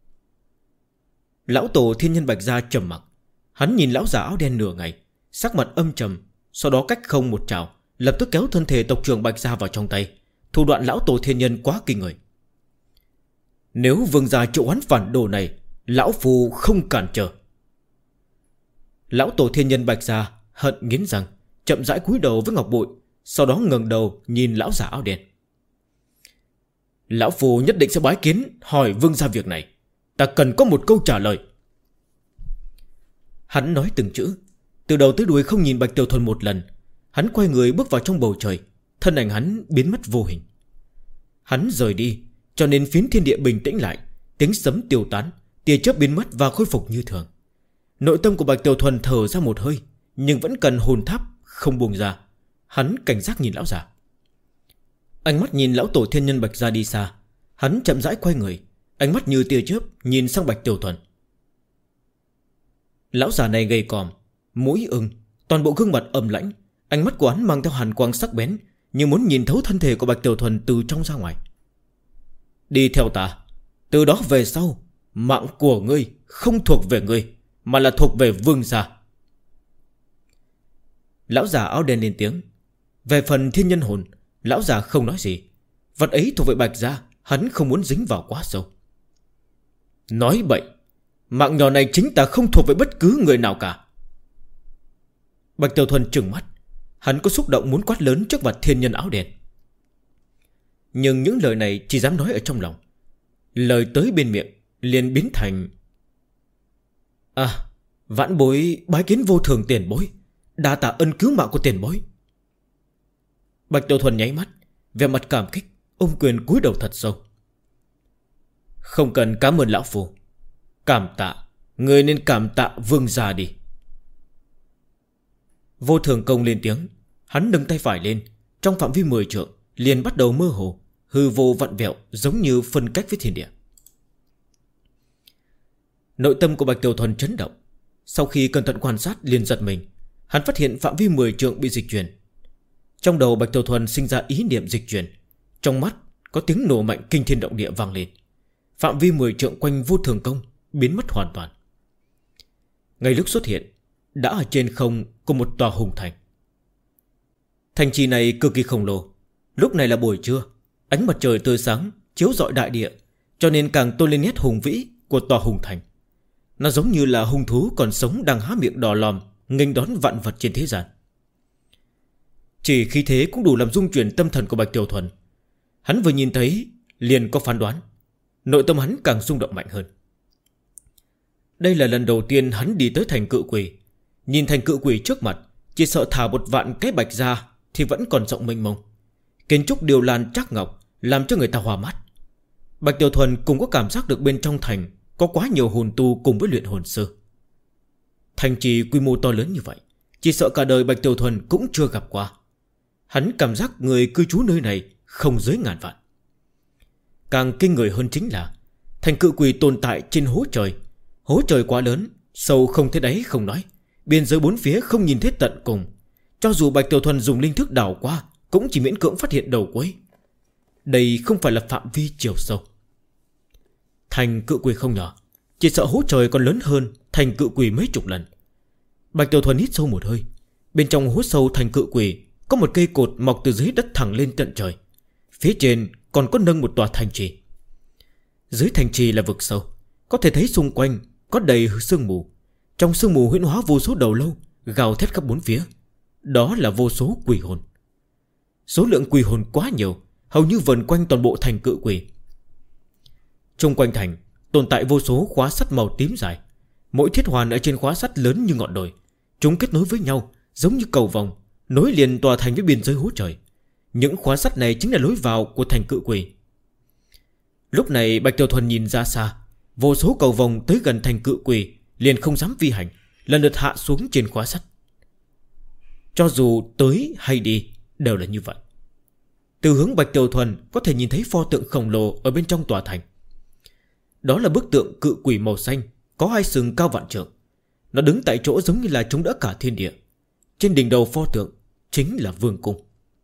Lão tổ thiên nhân Bạch Gia trầm mặc. Hắn nhìn lão già áo đen nửa ngày, sắc mặt âm trầm, sau đó cách không một trảo, lập tức kéo thân thể tộc trưởng Bạch Gia vào trong tay. Thủ đoạn lão tổ thiên nhân quá kinh người. Nếu vương gia triệu hoán phản đồ này, lão phu không cản trở. Lão tổ thiên nhân Bạch Gia hận nghiến răng, chậm rãi cúi đầu với ngọc bội, sau đó ngẩng đầu nhìn lão giả áo đen. Lão phu nhất định sẽ bái kiến hỏi vương gia việc này. Ta cần có một câu trả lời. Hắn nói từng chữ, từ đầu tới đuôi không nhìn Bạch Tiểu Thuần một lần. Hắn quay người bước vào trong bầu trời, thân ảnh hắn biến mất vô hình. Hắn rời đi, cho nên phiến thiên địa bình tĩnh lại, tiếng sấm tiêu tán, tia chớp biến mất và khôi phục như thường. Nội tâm của Bạch Tiểu Thuần thở ra một hơi, nhưng vẫn cần hồn tháp không buông ra. Hắn cảnh giác nhìn lão giả. Ánh mắt nhìn lão tổ thiên nhân Bạch Gia đi xa. Hắn chậm rãi quay người, ánh mắt như tia chớp nhìn sang Bạch Tiểu Thuần. Lão già này gầy còm, mũi ưng, toàn bộ gương mặt âm lãnh. Ánh mắt của hắn mang theo hàn quang sắc bén, như muốn nhìn thấu thân thể của Bạch Tiểu Thuần từ trong ra ngoài. Đi theo ta, từ đó về sau, mạng của ngươi không thuộc về ngươi, mà là thuộc về vương gia. Lão già áo đen lên tiếng. Về phần thiên nhân hồn, lão già không nói gì. Vật ấy thuộc về Bạch Gia, hắn không muốn dính vào quá sâu. Nói bậy, mạng nhỏ này chính ta không thuộc về bất cứ người nào cả. Bạch Tiểu Thuần trừng mắt. Hắn có xúc động muốn quát lớn trước mặt thiên nhân áo đen. Nhưng những lời này chỉ dám nói ở trong lòng. Lời tới bên miệng liền biến thành: vãn bối bái kiến vô thường tiền bối, đa tạ ân cứu mạng của tiền bối. Bạch Tiểu Thuần nháy mắt, vẻ mặt cảm kích, ôm quyền cúi đầu thật sâu. Không cần cảm ơn lão phu, cảm tạ, người nên cảm tạ vương gia đi. Vô thường công lên tiếng. Hắn nâng tay phải lên, trong phạm vi 10 trượng liền bắt đầu mơ hồ, hư vô vặn vẹo, giống như phân cách với thiên địa. Nội tâm của Bạch Tiểu Thuần chấn động. Sau khi cẩn thận quan sát liền giật mình. Hắn phát hiện phạm vi 10 trượng bị dịch chuyển. Trong đầu Bạch Tiểu Thuần sinh ra ý niệm dịch chuyển. Trong mắt có tiếng nổ mạnh kinh thiên động địa vang lên. Phạm vi 10 trượng quanh vô thường công biến mất hoàn toàn. Ngay lúc xuất hiện, đã ở trên không của một tòa hùng thành. Thành trì này cực kỳ khổng lồ. Lúc này là buổi trưa, ánh mặt trời tươi sáng chiếu rọi đại địa, cho nên càng tôn lên nét hùng vĩ của tòa hùng thành. Nó giống như là hung thú còn sống đang há miệng đỏ lòm nghênh đón vạn vật trên thế gian. Chỉ khí thế cũng đủ làm rung chuyển tâm thần của Bạch Tiểu Thuần. Hắn vừa nhìn thấy liền có phán đoán. Nội tâm hắn càng rung động mạnh hơn. Đây là lần đầu tiên hắn đi tới thành Cự Quỷ. Nhìn thành Cự Quỷ trước mặt, chỉ sợ thả một vạn cái Bạch ra thì vẫn còn rộng mênh mông. Kiến trúc điều lan trác ngọc, làm cho người ta hòa mắt. Bạch Tiểu Thuần cũng có cảm giác được bên trong thành có quá nhiều hồn tu cùng với luyện hồn sư. Thành trì quy mô to lớn như vậy, chỉ sợ cả đời Bạch Tiểu Thuần cũng chưa gặp qua. Hắn cảm giác người cư trú nơi này không dưới ngàn vạn. Càng kinh người hơn chính là thành Cự Quỷ tồn tại trên hố trời. Hố trời quá lớn, sâu không thấy đáy không nói, biên giới bốn phía không nhìn thấy tận cùng. Cho dù Bạch Tiểu Thuần dùng linh thức đào qua, cũng chỉ miễn cưỡng phát hiện đầu cuối. Đây không phải là phạm vi chiều sâu. Thành Cự Quỷ không nhỏ, chỉ sợ hố trời còn lớn hơn thành Cự Quỷ mấy chục lần. Bạch Tiểu Thuần hít sâu một hơi. Bên trong hố sâu thành Cự Quỷ có một cây cột mọc từ dưới đất thẳng lên tận trời. Phía trên còn có nâng một tòa thành trì. Dưới thành trì là vực sâu, có thể thấy xung quanh có đầy sương mù. Trong sương mù huyễn hóa vô số đầu lâu gào thét khắp bốn phía. Đó là vô số quỷ hồn. Số lượng quỷ hồn quá nhiều, hầu như vần quanh toàn bộ thành Cự Quỷ. Trung quanh thành tồn tại vô số khóa sắt màu tím dài. Mỗi thiết hoàn ở trên khóa sắt lớn như ngọn đồi. Chúng kết nối với nhau giống như cầu vòng, nối liền tòa thành với biên giới hố trời. Những khóa sắt này chính là lối vào của thành Cự Quỷ. Lúc này Bạch Tiểu Thuần nhìn ra xa, vô số cầu vòng tới gần thành Cự Quỷ liền không dám phi hành, lần lượt hạ xuống trên khóa sắt. Cho dù tới hay đi đều là như vậy. Từ hướng Bạch Tiểu Thuần có thể nhìn thấy pho tượng khổng lồ ở bên trong tòa thành. Đó là bức tượng Cự Quỷ màu xanh, có hai sừng cao vạn trượng. Nó đứng tại chỗ giống như là chống đỡ cả thiên địa. Trên đỉnh đầu pho tượng chính là vương cung.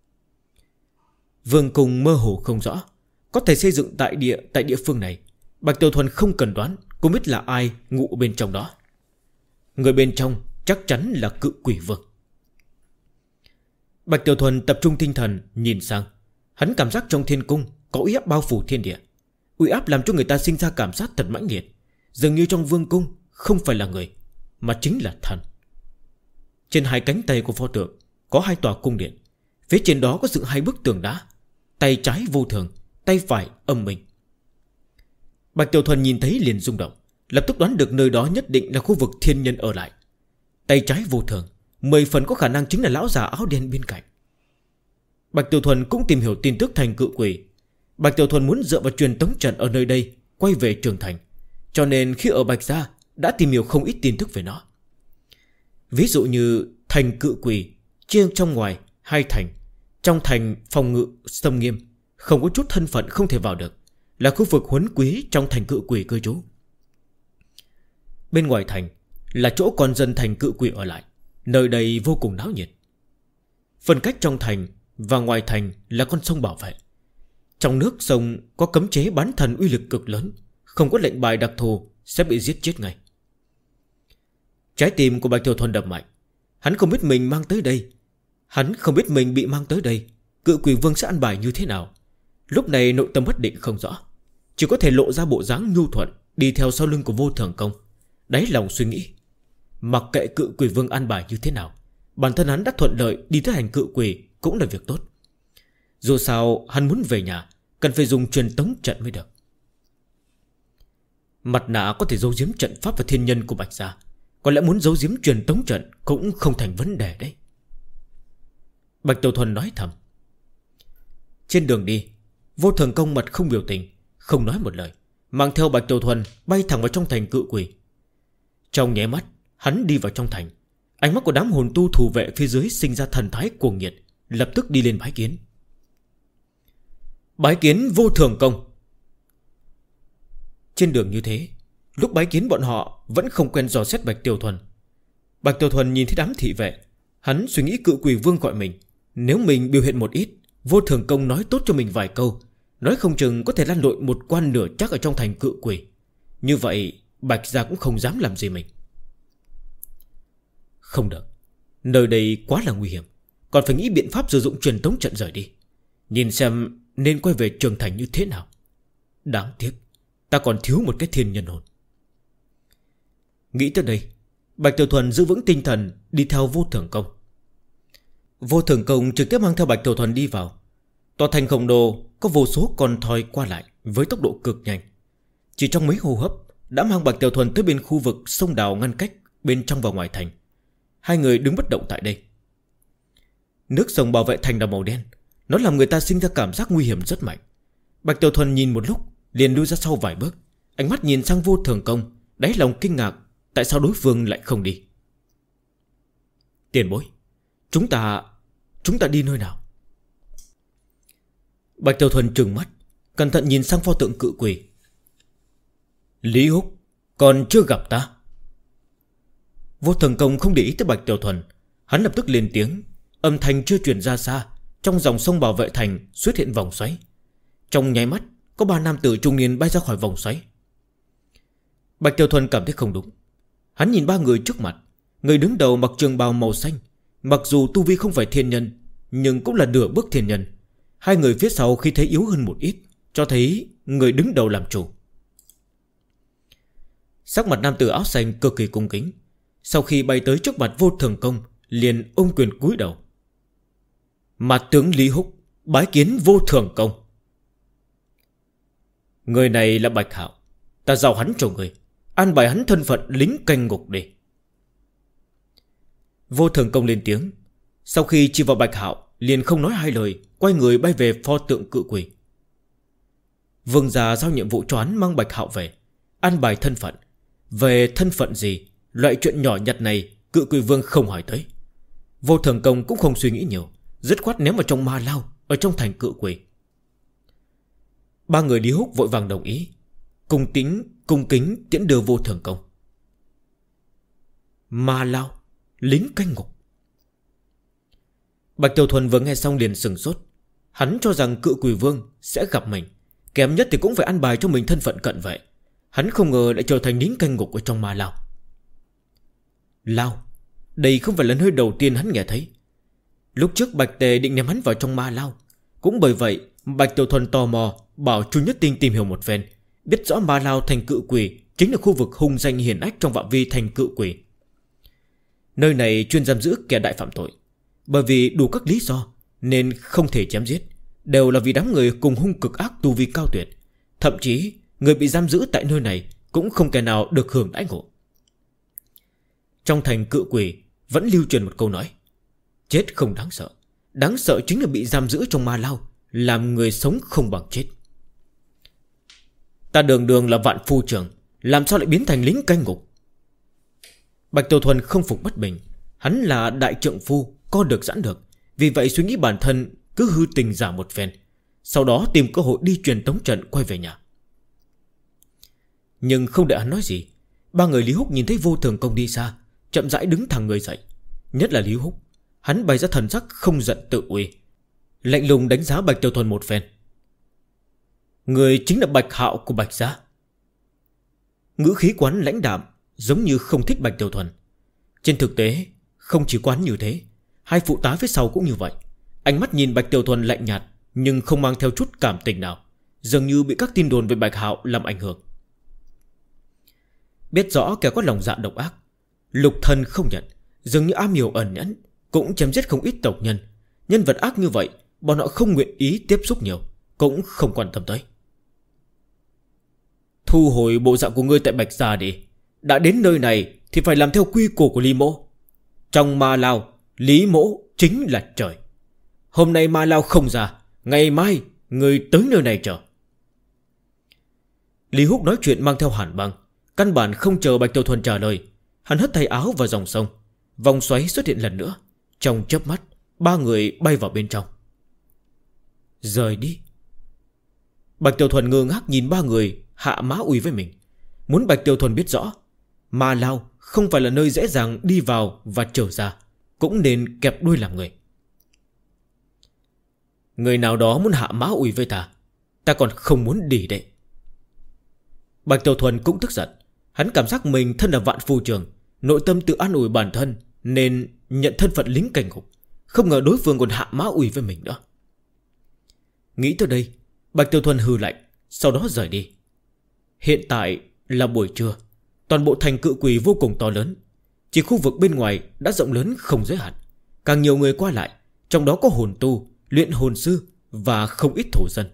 Vương cung mơ hồ không rõ, có thể xây dựng tại địa phương này. Bạch Tiểu Thuần không cần đoán cũng biết là ai ngụ bên trong đó. Người bên trong chắc chắn là Cự Quỷ Vương. Bạch Tiểu Thuần tập trung tinh thần nhìn sang. Hắn cảm giác trong thiên cung có uy áp bao phủ thiên địa. Uy áp làm cho người ta sinh ra cảm giác thật mãnh liệt, dường như trong vương cung không phải là người, mà chính là thần. Trên hai cánh tay của pho tượng có hai tòa cung điện. Phía trên đó có dựng hai bức tường đá. Tay trái vô thường, tay phải âm minh. Bạch Tiểu Thuần nhìn thấy liền rung động, lập tức đoán được nơi đó nhất định là khu vực thiên nhân ở lại. Tay trái vô thường 10 phần có khả năng chính là lão già áo đen bên cạnh. Bạch Tiểu Thuần cũng tìm hiểu tin tức thành cự quỷ. Bạch Tiểu Thuần muốn dựa vào truyền tống trận ở nơi đây quay về Trường Thành, cho nên khi ở Bạch Gia đã tìm hiểu không ít tin tức về nó. Ví dụ như thành cự quỷ chia trong ngoài hai thành. Trong thành phòng ngự xâm nghiêm, không có chút thân phận không thể vào được, là khu vực huấn quý trong thành cự quỷ cư trú. Bên ngoài thành là chỗ con dân thành cự quỷ ở lại, nơi đây vô cùng náo nhiệt. Phân cách trong thành và ngoài thành là con sông bảo vệ. Trong nước sông có cấm chế bán thần uy lực cực lớn, không có lệnh bài đặc thù sẽ bị giết chết ngay. Trái tim của Bạch Tiểu Thuần đập mạnh. Hắn không biết mình mang tới đây, hắn không biết mình bị mang tới đây cự quỷ vương sẽ ăn bài như thế nào. Lúc này nội tâm bất định không rõ, chỉ có thể lộ ra bộ dáng nhu thuận đi theo sau lưng của Vô Thường Công. Đáy lòng suy nghĩ, mặc kệ cự quỷ vương ăn bài như thế nào, bản thân hắn đã thuận lợi đi tới hành cự quỷ cũng là việc tốt. Dù sao hắn muốn về nhà, cần phải dùng truyền tống trận mới được. Mặt nạ có thể giấu giếm trận pháp và thiên nhân của Bạch Gia, có lẽ muốn giấu giếm truyền tống trận cũng không thành vấn đề đấy. Bạch Tiểu Thuần nói thầm. Trên đường đi, Vô Thường Công mặt không biểu tình, không nói một lời, mang theo Bạch Tiểu Thuần bay thẳng vào trong thành cự quỷ. Trong nháy mắt hắn đi vào trong thành, ánh mắt của đám hồn tu thủ vệ phía dưới sinh ra thần thái cuồng nhiệt, lập tức đi lên bái kiến. Bái kiến Vô Thường Công. Trên đường như thế, lúc bái kiến bọn họ vẫn không quen dò xét Bạch Tiểu Thuần. Bạch Tiểu Thuần nhìn thấy đám thị vệ, hắn suy nghĩ cự quỷ vương gọi mình, nếu mình biểu hiện một ít, Vô Thường Công nói tốt cho mình vài câu, nói không chừng có thể lăn lội một quan nửa chắc ở trong thành cự quỷ. Như vậy Bạch Gia cũng không dám làm gì mình. Không được, nơi đây quá là nguy hiểm, còn phải nghĩ biện pháp sử dụng truyền tống trận rời đi, nhìn xem nên quay về Trường Thành như thế nào. Đáng tiếc ta còn thiếu một cái thiên nhân hồn. Nghĩ tới đây, Bạch Tiểu Thuần giữ vững tinh thần đi theo Vô Thường Công. Vô Thường Công trực tiếp mang theo Bạch Tiểu Thuần đi vào. Tòa thành khổng lồ có vô số con thoi qua lại với tốc độ cực nhanh. Chỉ trong mấy hô hấp đã mang Bạch Tiểu Thuần tới bên khu vực sông đào ngăn cách bên trong và ngoài thành. Hai người đứng bất động tại đây. Nước sông bảo vệ thành là màu đen, nó làm người ta sinh ra cảm giác nguy hiểm rất mạnh. Bạch Tiểu Thuần nhìn một lúc liền lui ra sau vài bước, ánh mắt nhìn sang Vô Thường Công, đáy lòng kinh ngạc tại sao đối phương lại không đi. Tiền bối, Chúng ta đi nơi nào? Bạch Tiểu Thuần trừng mắt, cẩn thận nhìn sang pho tượng cự quỷ. Lý Húc, còn chưa gặp ta? Vô Thường Công không để ý tới Bạch Tiểu Thuần, hắn lập tức lên tiếng. Âm thanh chưa truyền ra xa, trong dòng sông bảo vệ thành xuất hiện vòng xoáy. Trong nháy mắt có 3 nam tử trung niên bay ra khỏi vòng xoáy. Bạch Tiểu Thuần cảm thấy không đúng. Hắn nhìn 3 người trước mặt. Người đứng đầu mặc trường bào màu xanh, mặc dù tu vi không phải thiên nhân, nhưng cũng là nửa bước thiên nhân. Hai người phía sau khi thấy yếu hơn một ít, cho thấy người đứng đầu làm chủ. Sắc mặt nam tử áo xanh cực kỳ cung kính. Sau khi bay tới trước mặt Vô Thường Công, liền ôm quyền cúi đầu. Mặt tướng Lý Húc bái kiến Vô Thường Công. Người này là Bạch Hạo, ta giao hắn cho người, an bài hắn thân phận lính canh ngục đi. Vô Thường Công lên tiếng. Sau khi chỉ vào Bạch Hạo, liền không nói hai lời, quay người bay về pho tượng cự quỷ. Vương gia giao nhiệm vụ cho hắn mang Bạch Hạo về, an bài thân phận. Về thân phận gì, loại chuyện nhỏ nhặt này cự quỷ vương không hỏi tới. Vô Thường Công cũng không suy nghĩ nhiều, dứt khoát ném vào trong ma lao ở trong thành cự quỷ. 3 người Lý Húc vội vàng đồng ý, cung kính tiễn đưa Vô Thường Công. Ma lao, lính canh ngục. Bạch Tiểu Thuần vừa nghe xong liền sừng sốt. Hắn cho rằng cự quỷ vương sẽ gặp mình, kém nhất thì cũng phải ăn bài cho mình thân phận cận vệ. Hắn không ngờ lại trở thành lính canh ngục ở trong ma lao. Lao, đây không phải là nơi đầu tiên hắn nghe thấy. Lúc trước Bạch Tề định ném hắn vào trong ma lao. Cũng bởi vậy Bạch Tiểu Thuần tò mò bảo Chu Nhất Tinh tìm hiểu một phen, biết rõ ma lao thành cự quỷ chính là khu vực hung danh hiển ách trong phạm vi thành cự quỷ. Nơi này chuyên giam giữ kẻ đại phạm tội. Bởi vì đủ các lý do nên không thể chém giết, đều là vì đám người cùng hung cực ác tu vi cao tuyệt. Thậm chí người bị giam giữ tại nơi này cũng không kẻ nào được hưởng đãi ngộ. Trong thành cự quỷ vẫn lưu truyền một câu nói: chết không đáng sợ, đáng sợ chính là bị giam giữ trong ma lao, làm người sống không bằng chết. Ta đường đường là vạn phu trưởng, làm sao lại biến thành lính canh ngục? Bạch Tiểu Thuần không phục bất bình. Hắn là đại trượng phu, co được giãn được. Vì vậy suy nghĩ bản thân cứ hư tình giả một phen, sau đó tìm cơ hội đi truyền tống trận quay về nhà. Nhưng không đợi hắn nói gì, ba người Lý Húc nhìn thấy Vô Thường Công đi xa, chậm rãi đứng thẳng người dậy. Nhất là Lý Húc, hắn bày ra thần sắc không giận tự uy, lạnh lùng đánh giá Bạch Tiểu Thuần một phen. Người chính là Bạch Hạo của Bạch gia. Ngữ khí quán lãnh đạm, giống như không thích Bạch Tiểu Thuần. Trên thực tế không chỉ quán như thế, hai phụ tá phía sau cũng như vậy. Ánh mắt nhìn Bạch Tiểu Thuần lạnh nhạt, nhưng không mang theo chút cảm tình nào, dường như bị các tin đồn về Bạch Hạo làm ảnh hưởng. Biết rõ kẻ có lòng dạ độc ác, Lục Thần không nhận, dường như am hiểu ẩn nhẫn, cũng chém giết không ít tộc nhân. Nhân vật ác như vậy bọn họ không nguyện ý tiếp xúc nhiều, cũng không quan tâm tới. Thu hồi bộ dạng của ngươi tại Bạch gia đi. Đã đến nơi này thì phải làm theo quy củ của Lý Mỗ. Trong ma lao, Lý Mỗ chính là trời. Hôm nay ma lao không ra, ngày mai ngươi tới nơi này chờ. Lý Húc nói chuyện mang theo hàn băng, căn bản không chờ Bạch Tiểu Thuần trả lời. Hắn hất tay áo vào dòng sông, vòng xoáy xuất hiện lần nữa. Trong chớp mắt, ba người bay vào bên trong. Rời đi. Bạch Tiểu Thuần ngơ ngác nhìn ba người hạ mã uy với mình. Muốn Bạch Tiểu Thuần biết rõ, ma lao không phải là nơi dễ dàng đi vào và trở ra, cũng nên kẹp đuôi làm người. Người nào đó muốn hạ mã uy với ta, ta còn không muốn đi đấy. Bạch Tiểu Thuần cũng tức giận. Hắn cảm giác mình thân là vạn phu trưởng, nội tâm tự an ủi bản thân nên nhận thân phận lính cảnh ngục. Không ngờ đối phương còn hạ mã uy với mình nữa. Nghĩ tới đây, Bạch Tiểu Thuần hừ lạnh, sau đó rời đi. Hiện tại là buổi trưa, toàn bộ thành cự quỷ vô cùng to lớn. Chỉ khu vực bên ngoài đã rộng lớn không giới hạn, càng nhiều người qua lại, trong đó có hồn tu, luyện hồn sư và không ít thổ dân.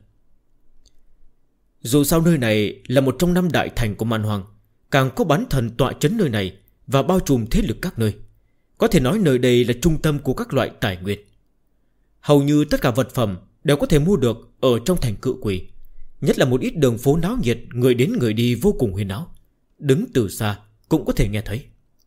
Dù sao nơi này là một trong 5 đại thành của Man Hoang, càng có bán thần tọa trấn nơi này và bao trùm thế lực các nơi. Có thể nói nơi đây là trung tâm của các loại tài nguyên. Hầu như tất cả vật phẩm đều có thể mua được ở trong thành cự quỷ. Nhất là một ít đường phố náo nhiệt, người đến người đi vô cùng huyên náo. Đứng từ xa cũng có thể nghe thấy.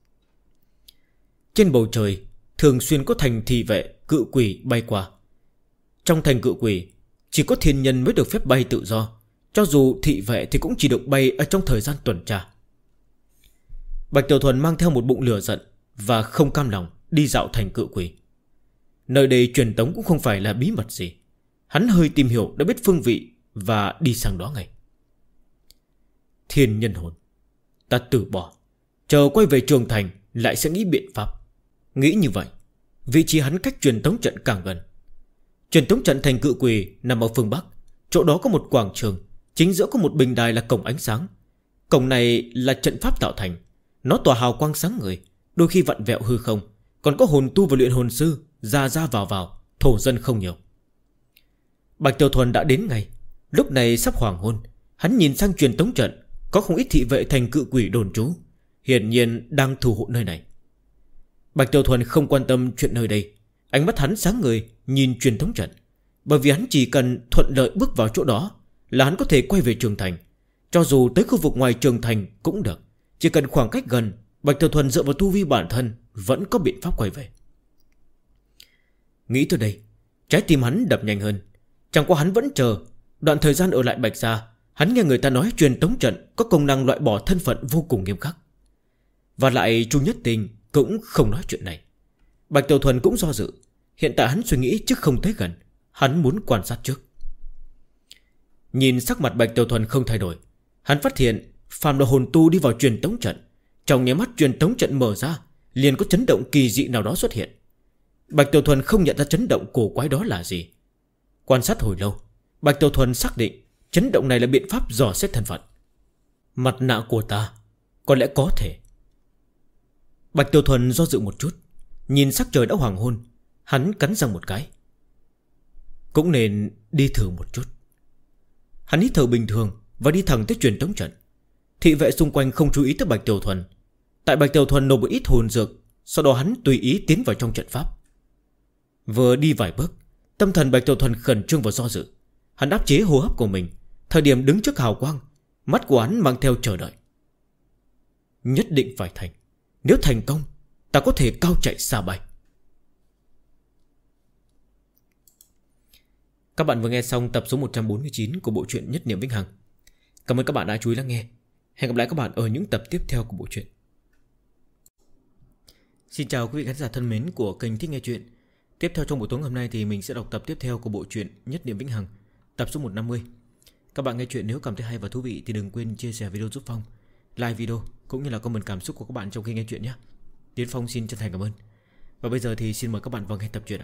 Trên bầu trời thường xuyên có thành thị vệ cự quỷ bay qua. Trong thành cự quỷ chỉ có thiên nhân mới được phép bay tự do. Cho dù thị vệ thì cũng chỉ được bay ở trong thời gian tuần tra. Bạch Tiểu Thuần mang theo một bụng lửa giận và không cam lòng đi dạo thành cự quỷ. Nơi đây truyền tống cũng không phải là bí mật gì. Hắn hơi tìm hiểu đã biết phương vị và đi sang đó ngay. Thiên nhân hồn, ta từ bỏ, chờ quay về Trường Thành lại sẽ nghĩ biện pháp. Nghĩ như vậy, vị trí hắn cách truyền tống trận càng gần. Truyền tống trận thành cự quỷ nằm ở phương Bắc. Chỗ đó có một quảng trường, chính giữa có một bình đài là cổng ánh sáng. Cổng này là trận pháp tạo thành, nó tỏa hào quang sáng người, đôi khi vặn vẹo hư không. Còn có hồn tu và luyện hồn sư ra ra vào, thổ dân không nhiều. Bạch Tiểu Thuần đã đến ngay. Lúc này sắp hoàng hôn. Hắn nhìn sang truyền tống trận, có không ít thị vệ thành cự quỷ đồn trú, hiển nhiên đang thủ hộ nơi này. Bạch Tiểu Thuần không quan tâm chuyện nơi đây. Ánh mắt hắn sáng người nhìn truyền tống trận, bởi vì hắn chỉ cần thuận lợi bước vào chỗ đó là hắn có thể quay về Trường Thành. Cho dù tới khu vực ngoài Trường Thành cũng được. Chỉ cần khoảng cách gần, Bạch Tiểu Thuần dựa vào tu vi bản thân vẫn có biện pháp quay về. Nghĩ tới đây, trái tim hắn đập nhanh hơn. Chẳng qua hắn vẫn chờ. Đoạn thời gian ở lại Bạch gia, hắn nghe người ta nói truyền tống trận có công năng loại bỏ thân phận vô cùng nghiêm khắc. Và lại Chu Nhất Tinh cũng không nói chuyện này. Bạch Tiểu Thuần cũng do dự. Hiện tại hắn suy nghĩ chứ không tới gần. Hắn muốn quan sát trước. Nhìn sắc mặt Bạch Tiểu Thuần không thay đổi, hắn phát hiện phàm là hồn tu đi vào truyền tống trận, trong nháy mắt truyền tống trận mở ra, liền có chấn động kỳ dị nào đó xuất hiện. Bạch Tiểu Thuần không nhận ra chấn động cổ quái đó là gì. Quan sát hồi lâu, Bạch Tiểu Thuần xác định chấn động này là biện pháp dò xét thân phận. Mặt nạ của ta, có lẽ có thể. Bạch Tiểu Thuần do dự một chút, nhìn sắc trời đã hoàng hôn, hắn cắn răng một cái. Cũng nên đi thử một chút. Hắn hít thở bình thường và đi thẳng tới truyền tống trận. Thị vệ xung quanh không chú ý tới Bạch Tiểu Thuần. Tại Bạch Tiểu Thuần nộp một ít hồn dược, sau đó hắn tùy ý tiến vào trong trận pháp. Vừa đi vài bước, tâm thần Bạch Tiểu Thuần khẩn trương và do dự. Hắn áp chế hô hấp của mình. Thời điểm đứng trước hào quang, mắt của hắn mang theo chờ đợi. Nhất định phải thành. Nếu thành công, ta có thể cao chạy xa bay. Các bạn vừa nghe xong tập số 149 của bộ truyện Nhất Niệm Vĩnh Hằng. Cảm ơn các bạn đã chú ý lắng nghe. Hẹn gặp lại các bạn ở những tập tiếp theo của bộ truyện. Xin chào quý vị khán giả thân mến của kênh Thích Nghe Chuyện. Tiếp theo trong buổi tối hôm nay thì mình sẽ đọc tập tiếp theo của bộ truyện Nhất Niệm Vĩnh Hằng, tập số 150. Các bạn nghe chuyện nếu cảm thấy hay và thú vị thì đừng quên chia sẻ video giúp Phong, like video cũng như là comment cảm xúc của các bạn trong khi nghe chuyện nhé. Tiến Phong xin chân thành cảm ơn. Và bây giờ thì xin mời các bạn vào nghe tập truyện ạ.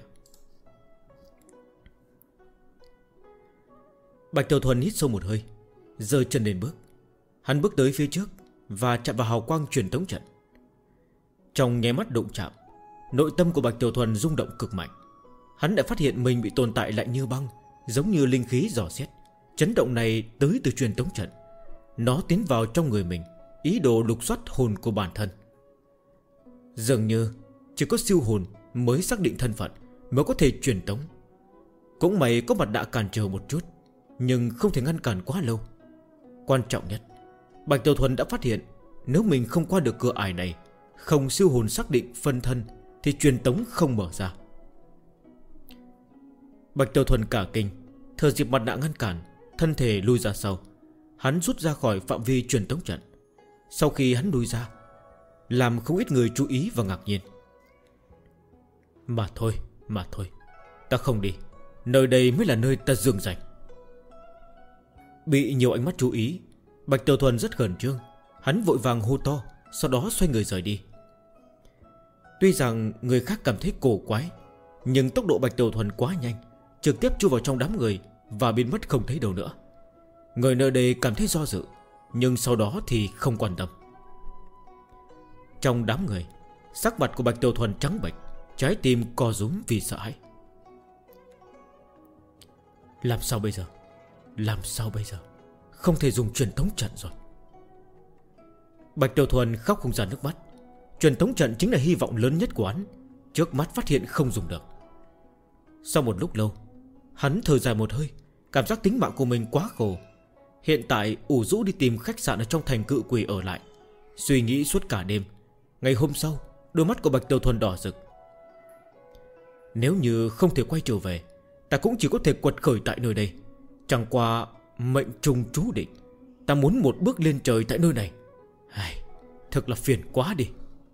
Bạch Tiểu Thuần hít sâu một hơi, giơ chân lên bước. Hắn bước tới phía trước và chạm vào hào quang truyền tống trận. Trong nháy mắt đụng chạm, nội tâm của Bạch Tiểu Thuần rung động cực mạnh. Hắn đã phát hiện mình bị tồn tại lạnh như băng, giống như linh khí dò xét. Chấn động này tới từ truyền tống trận. Nó tiến vào trong người mình, ý đồ lục soát hồn của bản thân. Dường như chỉ có siêu hồn mới xác định thân phận, mới có thể truyền tống. Cũng may có mặt nạ cản trở một chút, nhưng không thể ngăn cản quá lâu. Quan trọng nhất, Bạch Tiểu Thuần đã phát hiện nếu mình không qua được cửa ải này, không siêu hồn xác định phân thân, thì truyền tống không mở ra. Bạch Tiểu Thuần cả kinh, thừa dịp mặt nạ ngăn cản, thân thể lui ra sau. Hắn rút ra khỏi phạm vi truyền tống trận. Sau khi hắn lui ra, làm không ít người chú ý và ngạc nhiên. Mà thôi, ta không đi. Nơi đây mới là nơi ta dương danh. Bị nhiều ánh mắt chú ý, Bạch Tiểu Thuần rất khẩn trương. Hắn vội vàng hô to, sau đó xoay người rời đi. Tuy rằng người khác cảm thấy cổ quái, nhưng tốc độ Bạch Tiểu Thuần quá nhanh, trực tiếp chui vào trong đám người và biến mất không thấy đâu nữa. Người nơi đây cảm thấy do dự, nhưng sau đó thì không quan tâm. Trong đám người, sắc mặt của Bạch Tiểu Thuần trắng bệch, trái tim co rúm vì sợ hãi. Làm sao bây giờ? Không thể dùng truyền tống trận rồi. Bạch Tiểu Thuần khóc không ra nước mắt. Truyền tống trận chính là hy vọng lớn nhất của hắn. Trước mắt phát hiện không dùng được. Sau một lúc lâu, hắn thở dài một hơi, cảm giác tính mạng của mình quá khổ. Hiện tại ủ rũ đi tìm khách sạn ở trong thành Cự Quỷ ở lại, suy nghĩ suốt cả đêm. Ngày hôm sau, đôi mắt của Bạch Tiểu Thuần đỏ rực. Nếu như không thể quay trở về, ta cũng chỉ có thể quật khởi tại nơi đây. Chẳng qua mệnh trùng chú định, ta muốn một bước lên trời tại nơi này. Thật là phiền quá đi.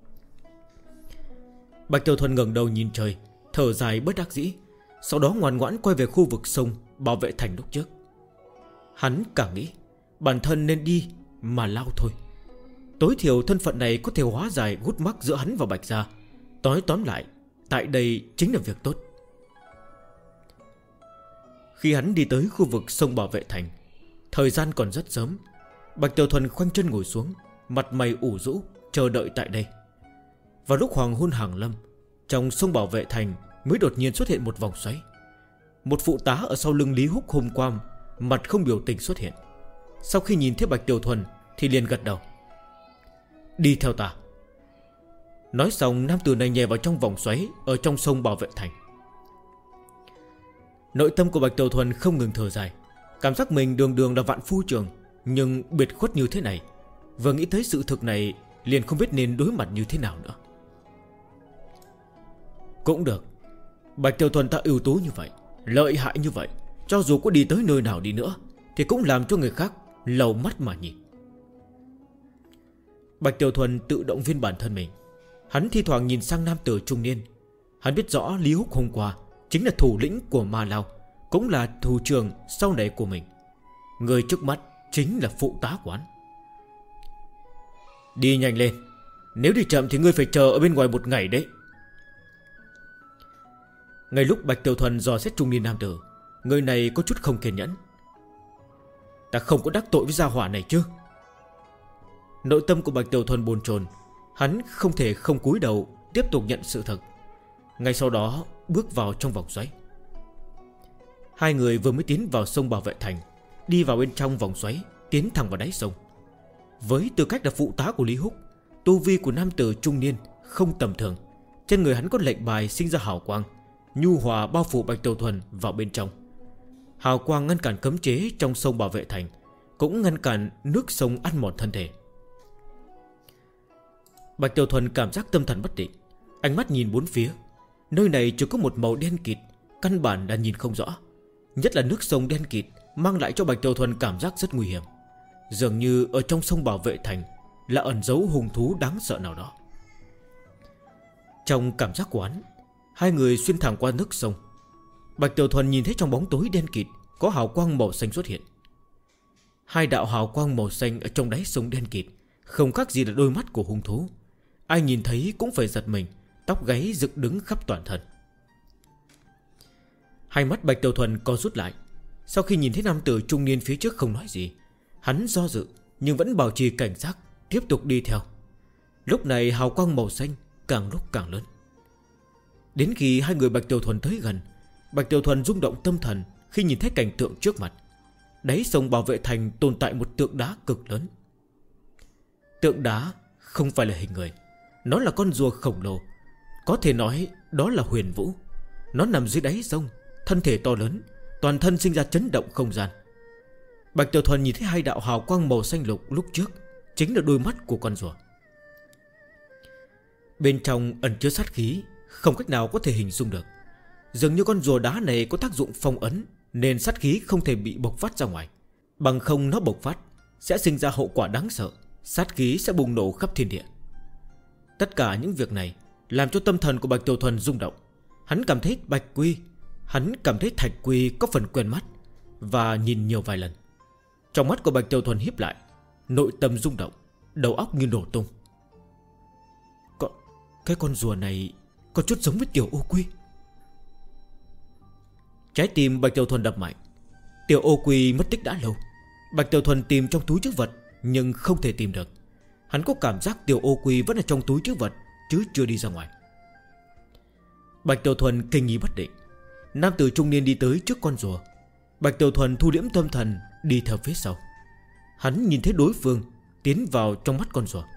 Bạch Tiểu Thuần ngẩng đầu nhìn trời, thở dài bất đắc dĩ. Sau đó ngoan ngoãn quay về khu vực sông bảo vệ thành lúc trước. Hắn càng nghĩ bản thân nên đi mà lao thôi. Tối thiểu thân phận này có thể hóa giải gút mắc giữa hắn và Bạch gia. Tóm lại, tại đây chính là việc tốt. Khi hắn đi tới khu vực sông bảo vệ thành, thời gian còn rất sớm. Bạch Tiểu Thuần khoanh chân ngồi xuống, mặt mày ủ rũ, chờ đợi tại đây. Vào lúc hoàng hôn hàng lâm, trong sông bảo vệ thành mới đột nhiên xuất hiện một vòng xoáy. Một phụ tá ở sau lưng Lý Húc hôm qua mặt không biểu tình xuất hiện. Sau khi nhìn thấy Bạch Tiểu Thuần thì liền gật đầu. Đi theo ta. Nói xong, nam tử này nhảy vào trong vòng xoáy ở trong sông bảo vệ thành. Nội tâm của Bạch Tiểu Thuần không ngừng thở dài. Cảm giác mình đường là vạn phu trường, nhưng biệt khuất như thế này. Vừa nghĩ tới sự thực này, liền không biết nên đối mặt như thế nào nữa. Cũng được, Bạch Tiểu Thuần ta ưu tú như vậy, lợi hại như vậy, cho dù có đi tới nơi nào đi nữa thì cũng làm cho người khác lầu mắt mà nhìn. Bạch Tiểu Thuần tự động viên bản thân mình. Hắn thi thoảng nhìn sang nam tử trung niên. Hắn biết rõ Lý Húc hôm qua chính là thủ lĩnh của Ma Lao, cũng là thủ trưởng sau này của mình. Người trước mắt chính là phụ tá của hắn. Đi nhanh lên, nếu đi chậm thì ngươi phải chờ ở bên ngoài một ngày đấy. Ngay lúc Bạch Tiểu Thuần dò xét trung niên nam tử, người này có chút không kiên nhẫn. Ta không có đắc tội với gia hỏa này chứ? Nội tâm của Bạch Tiểu Thuần bồn chồn, hắn không thể không cúi đầu tiếp tục nhận sự thật. Ngay sau đó bước vào trong vòng xoáy. Hai người vừa mới tiến vào sông Bảo Vệ Thành, đi vào bên trong vòng xoáy, tiến thẳng vào đáy sông. Với tư cách là phụ tá của Lý Húc, tu vi của nam tử trung niên không tầm thường. Trên người hắn có lệnh bài sinh ra hào quang, nhu hòa bao phủ Bạch Tiểu Thuần vào bên trong. Hào quang ngăn cản cấm chế trong sông Bảo Vệ Thành, cũng ngăn cản nước sông ăn mòn thân thể. Bạch Tiểu Thuần cảm giác tâm thần bất định, ánh mắt nhìn bốn phía. Nơi này chỉ có một màu đen kịt, căn bản là nhìn không rõ. Nhất là nước sông đen kịt mang lại cho Bạch Tiểu Thuần cảm giác rất nguy hiểm. Dường như ở trong sông Bảo Vệ Thành là ẩn giấu hung thú đáng sợ nào đó. Trong cảm giác của hắn, hai người xuyên thẳng qua nước sông. Bạch Tiểu Thuần nhìn thấy trong bóng tối đen kịt có hào quang màu xanh xuất hiện. Hai đạo hào quang màu xanh ở trong đáy sông đen kịt không khác gì là đôi mắt của hung thú. Ai nhìn thấy cũng phải giật mình, tóc gáy dựng đứng khắp toàn thân. Hai mắt Bạch Tiểu Thuần co rút lại. Sau khi nhìn thấy nam tử trung niên phía trước không nói gì, hắn do dự nhưng vẫn bảo trì cảnh giác, tiếp tục đi theo. Lúc này hào quang màu xanh càng lúc càng lớn. Đến khi hai người Bạch Tiểu Thuần tới gần, Bạch Tiểu Thuần rung động tâm thần khi nhìn thấy cảnh tượng trước mặt. Đáy sông Bảo Vệ Thành tồn tại một tượng đá cực lớn. Tượng đá không phải là hình người, nó là con rùa khổng lồ. Có thể nói đó là Huyền Vũ. Nó nằm dưới đáy sông, thân thể to lớn, toàn thân sinh ra chấn động không gian. Bạch Tiểu Thuần nhìn thấy hai đạo hào quang màu xanh lục lúc trước chính là đôi mắt của con rùa. Bên trong ẩn chứa sát khí không cách nào có thể hình dung được. Dường như con rùa đá này có tác dụng phong ấn, nên sát khí không thể bị bộc phát ra ngoài. Bằng không nó bộc phát sẽ sinh ra hậu quả đáng sợ, sát khí sẽ bùng nổ khắp thiên địa. Tất cả những việc này làm cho tâm thần của Bạch Tiểu Thuần rung động. Hắn cảm thấy Thạch Quy có phần quen mắt, và nhìn nhiều vài lần. Trong mắt của Bạch Tiểu Thuần híp lại, nội tâm rung động, đầu óc như nổ tung. Cái con rùa này có chút giống với Tiểu Ô Quy. Trái tim Bạch Tiểu Thuần đập mạnh. Tiểu Ô Quy mất tích đã lâu. Bạch Tiểu Thuần tìm trong túi trữ vật nhưng không thể tìm được. Hắn có cảm giác Tiểu Ô Quy vẫn ở trong túi trữ vật, chứ chưa đi ra ngoài. Bạch Tiểu Thuần kinh nghi bất định. Nam tử trung niên đi tới trước con rùa. Bạch Tiểu Thuần thu liễm tâm thần, đi theo phía sau. Hắn nhìn thấy đối phương tiến vào trong mắt con rùa.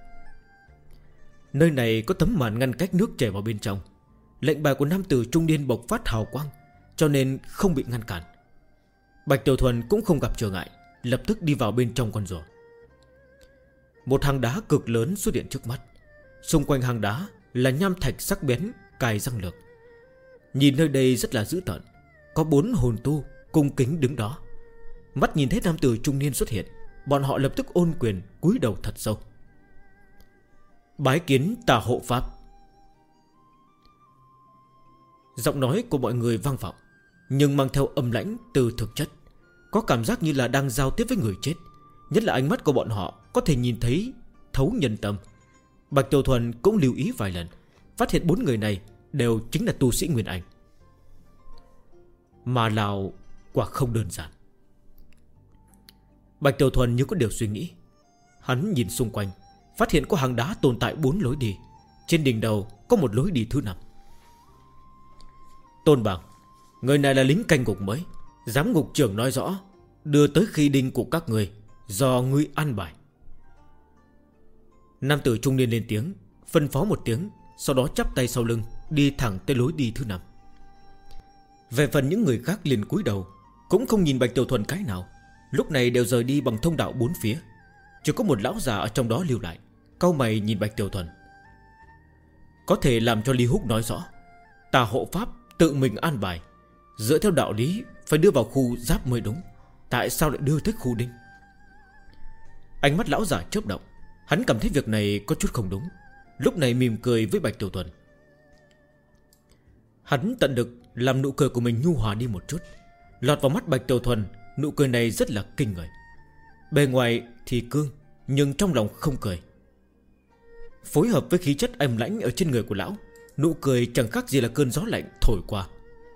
Nơi này có tấm màn ngăn cách nước chảy vào bên trong. Lệnh bài của nam tử trung niên bộc phát hào quang, cho nên không bị ngăn cản. Bạch Tiểu Thuần cũng không gặp trở ngại, lập tức đi vào bên trong con rùa. Một hang đá cực lớn xuất hiện trước mắt. Xung quanh hang đá là nham thạch sắc bén cài răng lược. Nhìn nơi đây rất là dữ tợn. Có 4 hồn tu cung kính đứng đó. Mắt nhìn thấy nam tử trung niên xuất hiện, bọn họ lập tức ôn quyền cúi đầu thật sâu. Bái kiến Tà Hộ Pháp. Giọng nói của mọi người vang vọng, nhưng mang theo âm lãnh từ thực chất, có cảm giác như là đang giao tiếp với người chết. Nhất là ánh mắt của bọn họ có thể nhìn thấy thấu nhân tâm. Bạch Tiểu Thuần cũng lưu ý vài lần, phát hiện 4 người này đều chính là tu sĩ Nguyên Anh. Mà Lào quả không đơn giản. Bạch Tiểu Thuần như có điều suy nghĩ. Hắn nhìn xung quanh, phát hiện có hang đá tồn tại 4 lối đi. Trên đỉnh đầu có một lối đi thứ 5. Tôn Bằng, người này là lính canh ngục mới. Giám ngục trưởng nói rõ, đưa tới khi đinh của các người do ngươi an bài. Nam tử trung niên lên tiếng, phân phó một tiếng, sau đó chắp tay sau lưng, đi thẳng tới lối đi thứ 5. Về phần những người khác liền cúi đầu, cũng không nhìn Bạch Tiểu Thuần cái nào. Lúc này đều rời đi bằng thông đạo 4 phía. Chỉ có một lão già ở trong đó lưu lại, cau mày nhìn Bạch Tiểu Thuần. Có thể làm cho Lý Húc nói rõ, Tà Hộ Pháp tự mình an bài, dựa theo đạo lý phải đưa vào khu giáp mới đúng. Tại sao lại đưa tới khu đinh? Ánh mắt lão già chớp động. Hắn cảm thấy việc này có chút không đúng. Lúc này mỉm cười với Bạch Tiểu Thuần. Hắn tận lực làm nụ cười của mình nhu hòa đi một chút. Lọt vào mắt Bạch Tiểu Thuần, nụ cười này rất là kinh người. Bề ngoài thì cương, nhưng trong lòng không cười. Phối hợp với khí chất âm lãnh ở trên người của lão, Nụ cười chẳng khác gì là cơn gió lạnh thổi qua.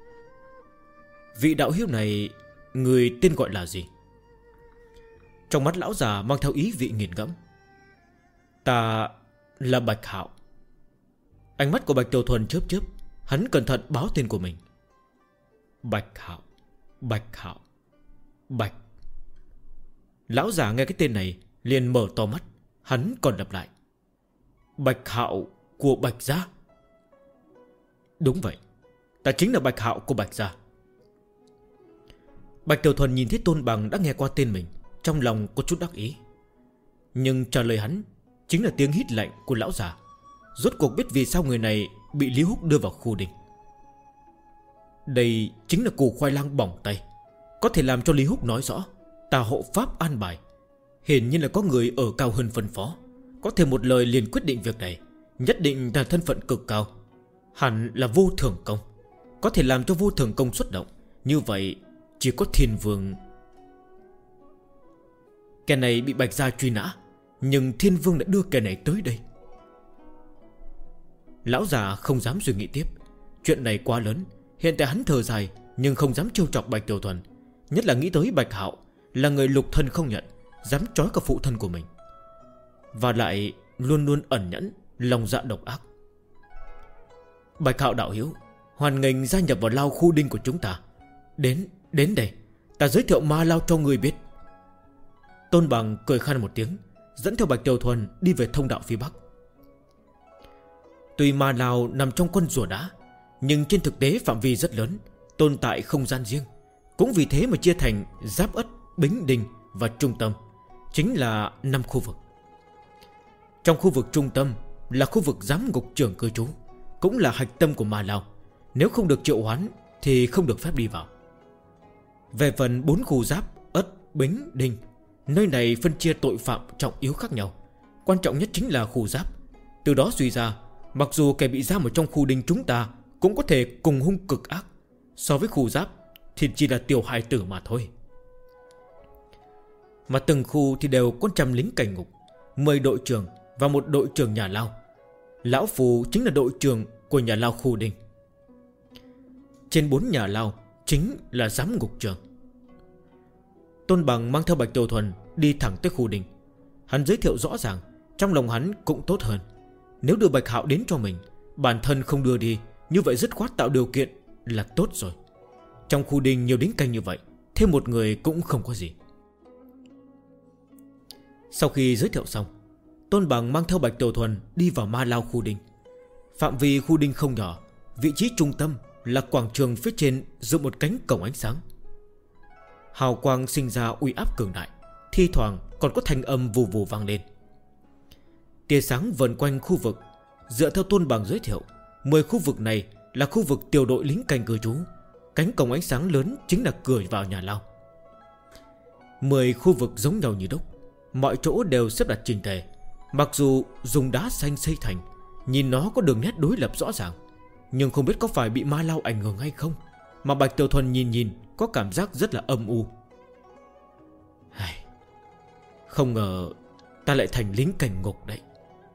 Vị đạo hữu này, người tên gọi là gì? Trong mắt lão già mang theo ý vị nghiền ngẫm. Ta là Bạch Hạo. Ánh mắt của Bạch Tiểu Thuần chớp chớp. Hắn cẩn thận báo tên của mình. Bạch Hạo, Bạch Hạo, Bạch. Lão già nghe cái tên này liền mở to mắt. Hắn còn lặp lại. Bạch Hạo của Bạch gia. Đúng vậy, ta chính là Bạch Hạo của Bạch gia. Bạch Tiểu Thuần nhìn thấy Tôn Bằng đã nghe qua tên mình, trong lòng có chút đắc ý. Nhưng trả lời hắn chính là tiếng hít lạnh của lão già. Rốt cuộc biết vì sao người này bị Lý Húc đưa vào khu đình. Đây chính là củ khoai lang bỏng tay, có thể làm cho Lý Húc nói rõ tà hộ pháp an bài. Hiển nhiên là có người ở cao hơn phân phó, có thể một lời liền quyết định việc này. Nhất định là thân phận cực cao, hẳn là Vô Thường Công, có thể làm cho Vô Thường Công xuất động. Như vậy chỉ có Thiên Vương. Kẻ này bị Bạch gia truy nã, nhưng Thiên Vương đã đưa kẻ này tới đây. Lão già không dám suy nghĩ tiếp. Chuyện này quá lớn. Hiện tại hắn thở dài, nhưng không dám trêu chọc Bạch Tiểu Thuần. Nhất là nghĩ tới Bạch Hạo là người lục thân không nhận, dám trói cả phụ thân của mình, và lại luôn luôn ẩn nhẫn, lòng dạ độc ác. Bạch Hạo đạo hữu, hoan nghênh gia nhập vào lao khu đinh của chúng ta. Đến đây, ta giới thiệu ma lao cho người biết. Tôn Bằng cười khan một tiếng, dẫn theo Bạch Tiểu Thuần đi về thông đạo phía bắc. Tuy ma lao nằm trong con rùa đá, nhưng trên thực tế phạm vi rất lớn, tồn tại không gian riêng. Cũng vì thế mà chia thành Giáp Ất, Bính Đình và Trung Tâm, chính là 5 khu vực. Trong khu vực trung tâm là khu vực giám ngục trưởng cư trú, cũng là hạch tâm của ma lao. Nếu không được triệu hoán thì không được phép đi vào. Về phần 4 khu Giáp, Ất, Bính, Đinh, nơi này phân chia tội phạm trọng yếu khác nhau. Quan trọng nhất chính là khu Giáp. Từ đó suy ra, mặc dù kẻ bị giam ở trong khu Đinh chúng ta cũng có thể cùng hung cực ác, so với khu Giáp thì chỉ là tiểu hài tử mà thôi. Mà từng khu thì đều có 100 lính cảnh ngục, 10 đội trưởng và một đội trưởng nhà lao. Lão Phù chính là đội trưởng của nhà lao khu Đinh. Trên 4 nhà lao chính là giám ngục trưởng. Tôn Bằng mang theo Bạch Tiểu Thuần đi thẳng tới khu Đinh. Hắn giới thiệu rõ ràng, trong lòng hắn cũng tốt hơn. Nếu đưa Bạch Hạo đến cho mình, bản thân không đưa đi, như vậy dứt khoát tạo điều kiện là tốt rồi. Trong khu Đinh nhiều lính canh như vậy, thêm một người cũng không có gì. Sau khi giới thiệu xong, Tôn Bằng mang theo Bạch Tiểu Thuần đi vào ma lao khu Đinh. Phạm vi khu Đinh không nhỏ. Vị trí trung tâm là quảng trường phía trên dựng một cánh cổng ánh sáng. Hào quang sinh ra uy áp cường đại, thi thoảng còn có thanh âm vù vù vang lên. Tia sáng vần quanh khu vực. Dựa theo Tôn Bằng giới thiệu, 10 khu vực này là khu vực tiểu đội lính canh cư trú. Cánh cổng ánh sáng lớn chính là cửa vào nhà lao. 10 khu vực giống nhau như đúc, mọi chỗ đều xếp đặt chỉnh tề. Mặc dù dùng đá xanh xây thành, nhìn nó có đường nét đối lập rõ ràng, nhưng không biết có phải bị ma lao ảnh hưởng hay không, mà Bạch Tiểu Thuần nhìn có cảm giác rất là âm u. Không ngờ ta lại thành lính cảnh ngục đấy.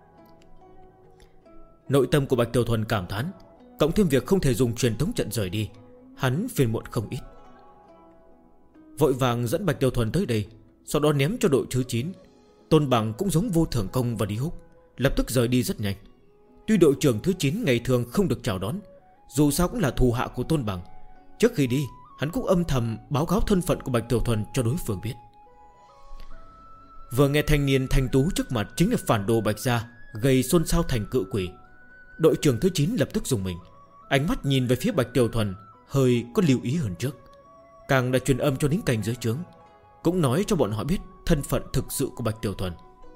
Nội tâm của Bạch Tiểu Thuần cảm thán, cộng thêm việc không thể dùng truyền thống trận rời đi, hắn phiền muộn không ít. Vội vàng dẫn Bạch Tiểu Thuần tới đây, sau đó ném cho đội thứ 9. Tôn Bằng cũng giống Vô Thường Công và Lý Húc, lập tức rời đi rất nhanh. Tuy đội trưởng thứ 9 ngày thường không được chào đón, dù sao cũng là thù hạ của Tôn Bằng. Trước khi đi, hắn cũng âm thầm báo cáo thân phận của Bạch Tiểu Thuần cho đối phương biết. Vừa nghe thanh niên thanh tú trước mặt chính là phản đồ Bạch gia, gây xôn xao thành cự quỷ, đội trưởng thứ 9 lập tức dùng mình. Ánh mắt nhìn về phía Bạch Tiểu Thuần hơi có lưu ý hơn trước, càng đã truyền âm cho lính canh dưới trướng, cũng nói cho bọn họ biết thân phận thực sự của Bạch Tiểu Thuần.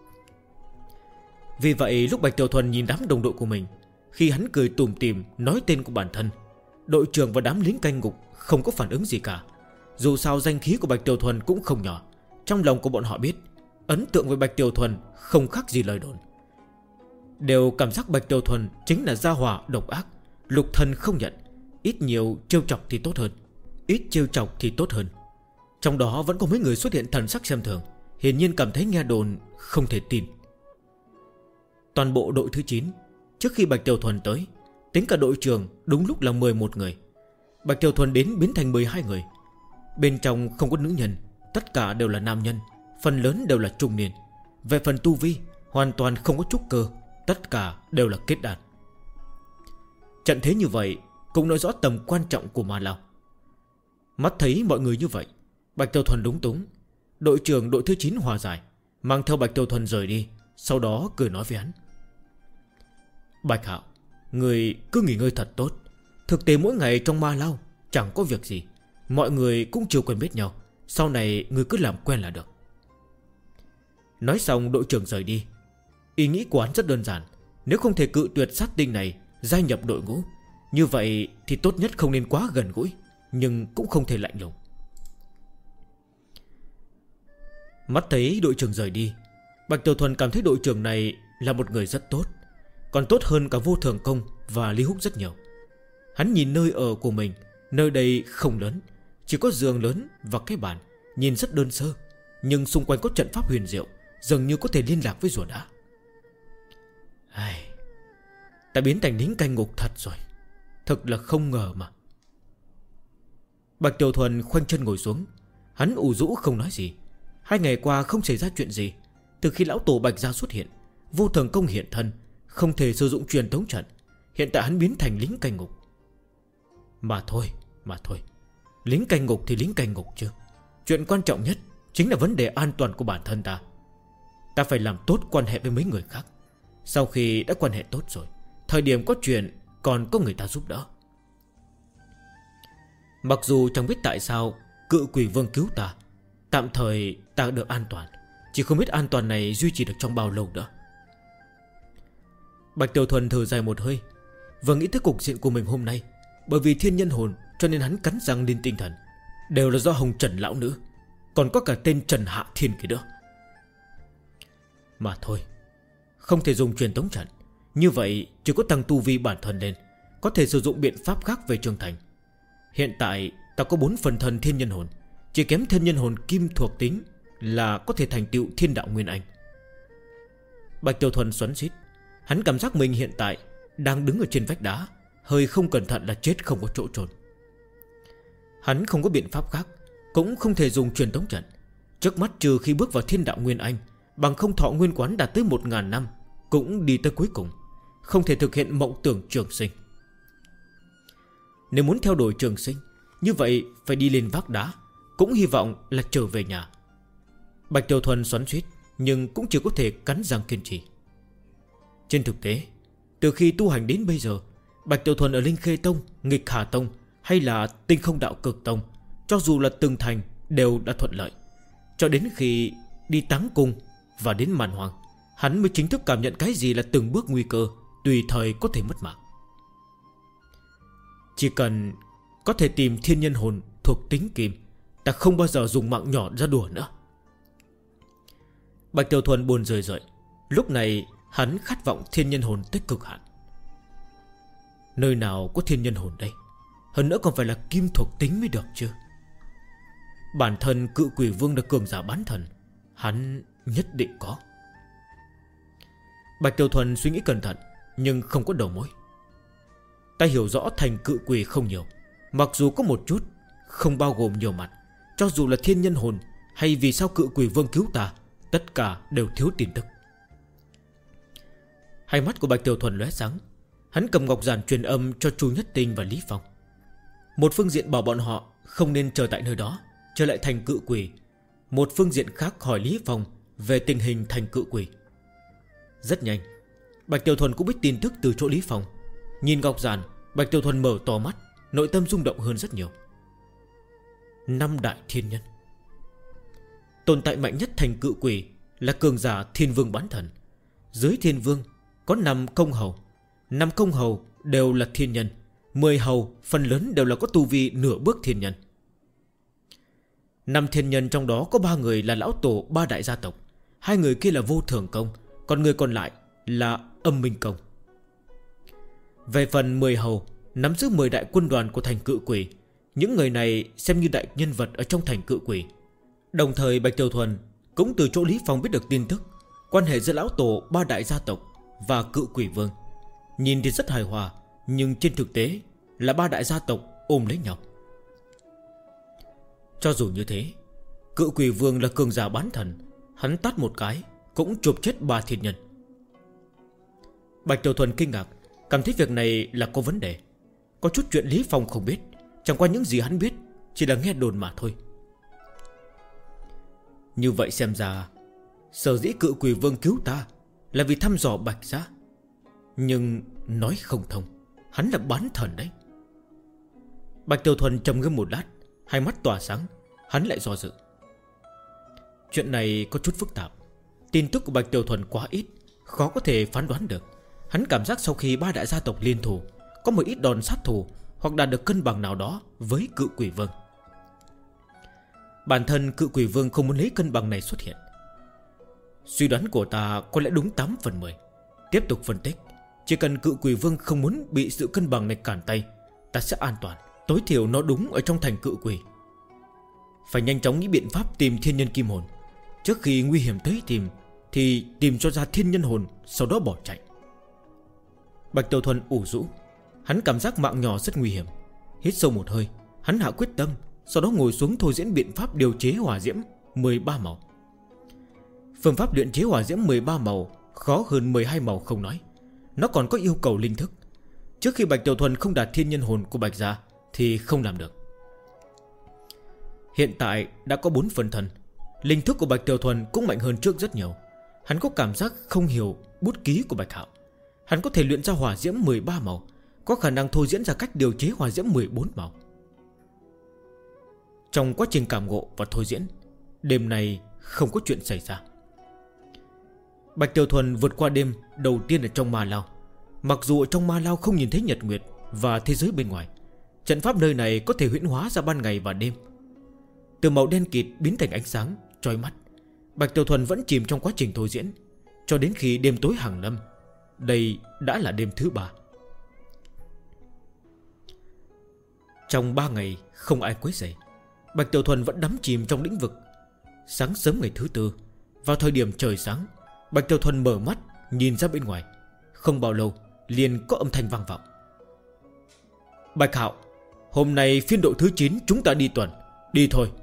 Vì vậy lúc Bạch Tiểu Thuần nhìn đám đồng đội của mình, khi hắn cười tủm tỉm nói tên của bản thân, đội trưởng và đám lính canh ngục không có phản ứng gì cả. Dù sao danh khí của Bạch Tiểu Thuần cũng không nhỏ. Trong lòng của bọn họ biết, ấn tượng với Bạch Tiểu Thuần không khác gì lời đồn, đều cảm giác Bạch Tiểu Thuần chính là gia hỏa độc ác, lục thân không nhận. Ít nhiều trêu chọc thì tốt hơn, ít trêu chọc thì tốt hơn. Trong đó vẫn có mấy người xuất hiện thần sắc xem thường, hiển nhiên cảm thấy nghe đồn không thể tin. Toàn bộ đội thứ 9 trước khi Bạch Tiểu Thuần tới Tính cả đội trưởng đúng lúc là 11 người. Bạch Tiểu Thuần đến biến thành 12 người. Bên trong không có nữ nhân, tất cả đều là nam nhân, phần lớn đều là trung niên. Về phần tu vi, hoàn toàn không có trúc cơ, tất cả đều là kết đan. Trận thế như vậy cũng nói rõ tầm quan trọng của Ma Lao. Mắt thấy mọi người như vậy, Bạch Tiểu Thuần lúng túng. Đội trưởng đội thứ 9 hòa giải, mang theo Bạch Tiểu Thuần rời đi. Sau đó cười nói với hắn: Bạch Hạo, người cứ nghỉ ngơi thật tốt. Thực tế mỗi ngày trong Ma Lao chẳng có việc gì, mọi người cũng chưa quen biết nhau. Sau này người cứ làm quen là được. Nói xong đội trưởng rời đi. Ý nghĩ của hắn rất đơn giản. Nếu không thể cự tuyệt sát tinh này gia nhập đội ngũ, như vậy thì tốt nhất không nên quá gần gũi, nhưng cũng không thể lạnh lùng. Mắt thấy đội trưởng rời đi, Bạch Tiểu Thuần cảm thấy đội trưởng này là một người rất tốt, còn tốt hơn cả Vô Thường Công và Lý Húc rất nhiều. Hắn nhìn nơi ở của mình. Nơi đây không lớn, chỉ có giường lớn và cái bàn, nhìn rất đơn sơ, nhưng xung quanh có trận pháp huyền diệu, dường như có thể liên lạc với rùa đá. Ta biến thành lính canh ngục thật rồi, thật là không ngờ mà. Bạch Tiểu Thuần khoanh chân ngồi xuống. Hắn ủ rũ không nói gì. 2 ngày qua không xảy ra chuyện gì. Từ khi lão tổ Bạch Gia xuất hiện, Vô Thường Công hiện thân, không thể sử dụng truyền tống trận. Hiện tại hắn biến thành lính canh ngục. Mà thôi, lính canh ngục thì lính canh ngục chứ. Chuyện quan trọng nhất chính là vấn đề an toàn của bản thân ta. Ta phải làm tốt quan hệ với mấy người khác. Sau khi đã quan hệ tốt rồi, thời điểm có chuyện còn có người ta giúp đỡ. Mặc dù chẳng biết tại sao Cự Quỷ Vương cứu ta, tạm thời ta được an toàn, chỉ không biết an toàn này duy trì được trong bao lâu nữa. Bạch Tiểu Thuần thở dài một hơi. Vừa nghĩ tới cục diện của mình hôm nay, bởi vì thiên nhân hồn cho nên hắn cắn răng lên tinh thần. Đều là do Hồng Trần lão nữ, còn có cả tên Trần Hạ Thiên kia nữa. Mà thôi, không thể dùng truyền tống trận. Như vậy chỉ có tăng tu vi bản thân lên, có thể sử dụng biện pháp khác về trưởng thành. Hiện tại ta có 4 phần thân thiên nhân hồn, chỉ kém thiên nhân hồn kim thuộc tính là có thể thành tựu thiên đạo nguyên anh. Bạch Tiểu Thuần xoắn xít. Hắn cảm giác mình hiện tại đang đứng ở trên vách đá, hơi không cẩn thận là chết không có chỗ trốn. Hắn không có biện pháp khác, cũng không thể dùng truyền tống trận. Trước mắt trừ khi bước vào thiên đạo nguyên anh, bằng không thọ nguyên quán đạt tới 1000 năm, cũng đi tới cuối cùng, không thể thực hiện mộng tưởng trường sinh. Nếu muốn theo đuổi trường sinh, như vậy phải đi lên vách đá, cũng hy vọng là trở về nhà. Bạch Tiểu Thuần xoắn xuýt, nhưng cũng chỉ có thể cắn răng kiên trì. Trên thực tế, từ khi tu hành đến bây giờ, Bạch Tiểu Thuần ở Linh Khê Tông, Nghịch Hà Tông hay là Tinh Không Đạo Cực Tông, cho dù là từng thành đều đã thuận lợi. Cho đến khi đi Táng Cung và đến Màn Hoàng, hắn mới chính thức cảm nhận cái gì là từng bước nguy cơ, tùy thời có thể mất mạng. Chỉ cần có thể tìm thiên nhân hồn thuộc tính kim, ta không bao giờ dùng mạng nhỏ ra đùa nữa. Bạch Tiểu Thuần buồn rười rượi. Lúc này hắn khát vọng thiên nhân hồn tới cực hạn. Nơi nào có thiên nhân hồn đây? Hơn nữa còn phải là kim thuộc tính mới được chứ. Bản thân Cự Quỷ Vương là cường giả bán thần, hắn nhất định có. Bạch Tiểu Thuần suy nghĩ cẩn thận, nhưng không có đầu mối. Ta hiểu rõ thành cự quỷ không nhiều, mặc dù có một chút, không bao gồm nhiều mặt. Cho dù là thiên nhân hồn hay vì sao Cự Quỷ Vương cứu ta, tất cả đều thiếu tin tức. Hai mắt của Bạch Tiểu Thuần lóe sáng. Hắn cầm ngọc giản truyền âm cho Chu Nhất Tinh và Lý Phong. Một phương diện bảo bọn họ không nên chờ tại nơi đó, trở lại thành cự quỷ. Một phương diện khác hỏi Lý Phong về tình hình thành cự quỷ. Rất nhanh, Bạch Tiểu Thuần cũng biết tin tức từ chỗ Lý Phong. Nhìn ngọc giản, Bạch Tiểu Thuần mở to mắt, nội tâm rung động hơn rất nhiều. 5 đại thiên nhân. Tồn tại mạnh nhất thành cự quỷ là cường giả thiên vương bán thần. Dưới thiên vương có 5 công hầu. 5 công hầu đều là thiên nhân. 10 hầu phần lớn đều là có tu vi nửa bước thiên nhân. 5 thiên nhân trong đó có 3 người là lão tổ 3 đại gia tộc. 2 người kia là Vô Thường Công, còn người còn lại là Âm Minh Công. Về phần 10 hầu nắm giữ 10 đại quân đoàn của thành cự quỷ. Những người này xem như đại nhân vật ở trong thành cự quỷ. Đồng thời Bạch Tiểu Thuần cũng từ chỗ Lý Phong biết được tin tức quan hệ giữa lão tổ 3 đại gia tộc và Cự Quỷ Vương. Nhìn thì rất hài hòa, Nhưng trên thực tế là ba đại gia tộc ôm lấy nhau. Cho dù như thế, Cự Quỷ Vương là cường giả bán thần, hắn tát một cái cũng chụp chết 3 thiên nhân. Bạch Tiểu Thuần kinh ngạc, cảm thấy việc này là có vấn đề. Có chút chuyện Lý Phong không biết, chẳng qua những gì hắn biết chỉ là nghe đồn mà thôi. Như vậy xem ra sở dĩ Cự Quỷ Vương cứu ta là vì thăm dò Bạch gia. Nhưng nói không thông, hắn là bán thần đấy. Bạch Tiểu Thuần trầm ngâm một lát, hai mắt tỏa sáng. Hắn lại do dự. Chuyện này có chút phức tạp. Tin tức của Bạch Tiểu Thuần quá ít, khó có thể phán đoán được. Hắn cảm giác sau khi ba đại gia tộc liên thủ, có một ít đòn sát thủ hoặc đạt được cân bằng nào đó với Cự Quỷ Vương. Bản thân Cự Quỷ Vương không muốn lấy cân bằng này xuất hiện. Suy đoán của ta có lẽ đúng 8 phần 10. Tiếp tục phân tích, chỉ cần Cự Quỷ Vương không muốn bị sự cân bằng này cản tay, ta sẽ an toàn. Tối thiểu nó đúng ở trong thành Cự Quỷ. Phải nhanh chóng nghĩ biện pháp tìm thiên nhân kim hồn. Trước khi nguy hiểm tới tìm thì tìm cho ra thiên nhân hồn, sau đó bỏ chạy. Bạch Tiểu Thuần ủ rũ. Hắn cảm giác mạng nhỏ rất nguy hiểm. Hít sâu một hơi, hắn hạ quyết tâm, sau đó ngồi xuống thôi diễn biện pháp điều chế hỏa diễm 13 màu. Phương pháp luyện chế hỏa diễm 13 màu khó hơn 12 màu không nói, nó còn có yêu cầu linh thức. Trước khi Bạch Tiểu Thuần không đạt thiên nhân hồn của Bạch gia thì không làm được. Hiện tại đã có 4 phần thân, linh thức của Bạch Tiểu Thuần cũng mạnh hơn trước rất nhiều. Hắn có cảm giác không hiểu bút ký của Bạch Hạo. Hắn có thể luyện ra hỏa diễm 13 màu, có khả năng thôi diễn ra cách điều chế hỏa diễm 14 màu. Trong quá trình cảm ngộ và thôi diễn, đêm này không có chuyện xảy ra. Bạch Tiểu Thuần vượt qua đêm đầu tiên ở trong ma lao. Mặc dù ở trong ma lao không nhìn thấy nhật nguyệt và thế giới bên ngoài, trận pháp nơi này có thể huyễn hóa ra ban ngày và đêm. Từ màu đen kịt biến thành ánh sáng chói mắt. Bạch Tiểu Thuần vẫn chìm trong quá trình thôi diễn, cho đến khi đêm tối hàng lâm. Đây đã là đêm thứ 3. Trong 3 ngày không ai quấy rầy, Bạch Tiểu Thuần vẫn đắm chìm trong lĩnh vực. Sáng sớm ngày thứ 4, vào thời điểm trời sáng, Bạch Tiểu Thuần mở mắt nhìn ra bên ngoài. Không bao lâu liền có âm thanh vang vọng. Bạch Hạo, hôm nay phiên đội thứ 9 chúng ta đi tuần. Đi thôi.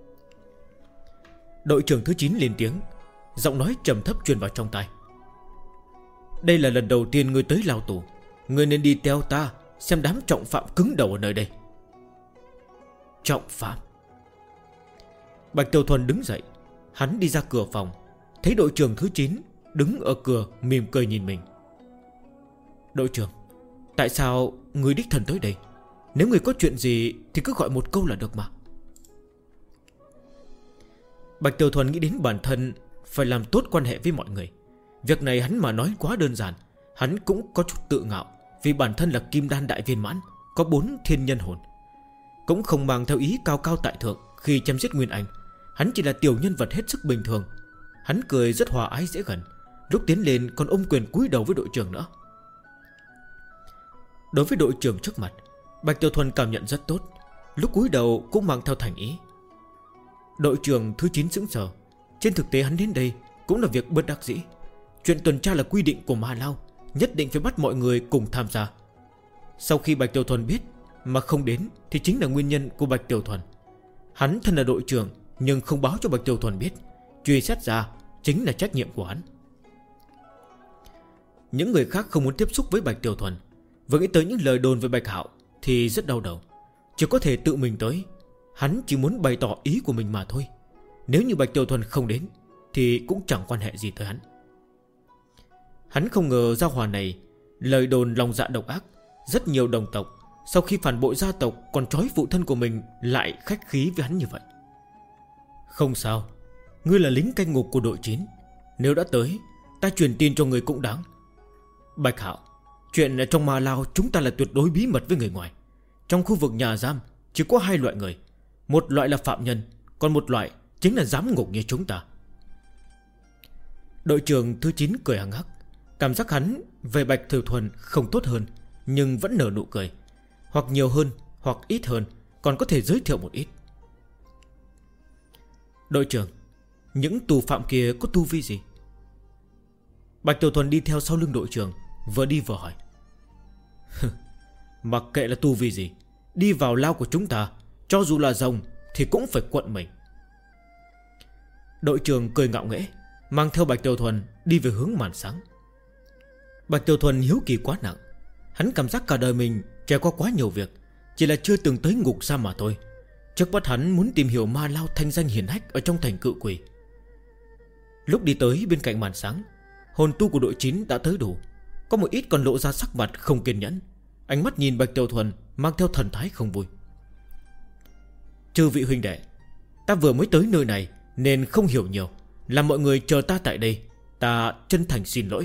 Đội trưởng thứ 9 lên tiếng, giọng nói trầm thấp truyền vào trong tai. Đây là lần đầu tiên ngươi tới lao tù, ngươi nên đi theo ta xem đám trọng phạm cứng đầu ở nơi đây. Trọng phạm? Bạch Tiểu Thuần đứng dậy. Hắn đi ra cửa phòng, thấy đội trưởng thứ 9 đứng ở cửa mỉm cười nhìn mình. Đội trưởng, tại sao ngươi đích thân tới đây? Nếu ngươi có chuyện gì thì cứ gọi một câu là được mà. Bạch Tiểu Thuần nghĩ đến bản thân phải làm tốt quan hệ với mọi người. Việc này hắn mà nói quá đơn giản. Hắn cũng có chút tự ngạo, vì bản thân là kim đan đại viên mãn, có 4 thiên nhân hồn. Cũng không mang theo ý cao cao tại thượng khi chém giết Nguyên Anh. Hắn chỉ là tiểu nhân vật hết sức bình thường. Hắn cười rất hòa ái dễ gần, lúc tiến lên còn ôm quyền cúi đầu với đội trưởng nữa. Đối với đội trưởng trước mặt, Bạch Tiểu Thuần cảm nhận rất tốt, lúc cúi đầu cũng mang theo thành ý. Đội trưởng thứ 9 sững sờ. Trên thực tế hắn đến đây cũng là việc bất đắc dĩ. Chuyện tuần tra là quy định của Ma Lao, nhất định phải bắt mọi người cùng tham gia. Sau khi Bạch Tiểu Thuần biết mà không đến thì chính là nguyên nhân của Bạch Tiểu Thuần. Hắn thân là đội trưởng nhưng không báo cho Bạch Tiểu Thuần biết, truy xét ra chính là trách nhiệm của hắn. Những người khác không muốn tiếp xúc với Bạch Tiểu Thuần, vừa nghĩ tới những lời đồn về Bạch Hạo thì rất đau đầu. Chỉ có thể tự mình tới. Hắn chỉ muốn bày tỏ ý của mình mà thôi. Nếu như Bạch Tiểu Thuần không đến thì cũng chẳng quan hệ gì tới hắn. Hắn không ngờ gia hỏa này lời đồn lòng dạ độc ác. Rất nhiều đồng tộc sau khi phản bội gia tộc còn trói phụ thân của mình lại khách khí với hắn như vậy. Không sao, ngươi là lính canh ngục của đội 9. Nếu đã tới, ta truyền tin cho ngươi cũng đáng. Bạch Hạo, chuyện ở trong Ma Lao chúng ta là tuyệt đối bí mật với người ngoài. Trong khu vực nhà giam chỉ có 2 loại người. Một loại là phạm nhân, còn một loại chính là giám ngục như chúng ta. Đội trưởng thứ 9 cười hằng hắc. Cảm giác hắn về Bạch Tiểu Thuần không tốt hơn, nhưng vẫn nở nụ cười. Hoặc nhiều hơn hoặc ít hơn, còn có thể giới thiệu một ít. Đội trưởng, những tù phạm kia có tu vi gì? Bạch Tiểu Thuần đi theo sau lưng đội trưởng, vừa đi vừa hỏi. Mặc kệ là tu vi gì, đi vào lao của chúng ta, cho dù là rồng thì cũng phải quận mình. Đội trưởng cười ngạo nghễ, mang theo Bạch Tiểu Thuần đi về hướng màn sáng. Bạch Tiểu Thuần hiếu kỳ quá nặng. Hắn cảm giác cả đời mình trải qua quá nhiều việc, chỉ là chưa từng tới ngục giam mà thôi. Trước mắt hắn muốn tìm hiểu ma lao thanh danh hiển hách ở trong thành Cự Quỷ. Lúc đi tới bên cạnh màn sáng, hồn tu của đội 9 đã tới đủ. Có một ít còn lộ ra sắc mặt không kiên nhẫn, ánh mắt nhìn Bạch Tiểu Thuần mang theo thần thái không vui. Chư vị huynh đệ, ta vừa mới tới nơi này nên không hiểu nhiều, làm mọi người chờ ta tại đây, ta chân thành xin lỗi.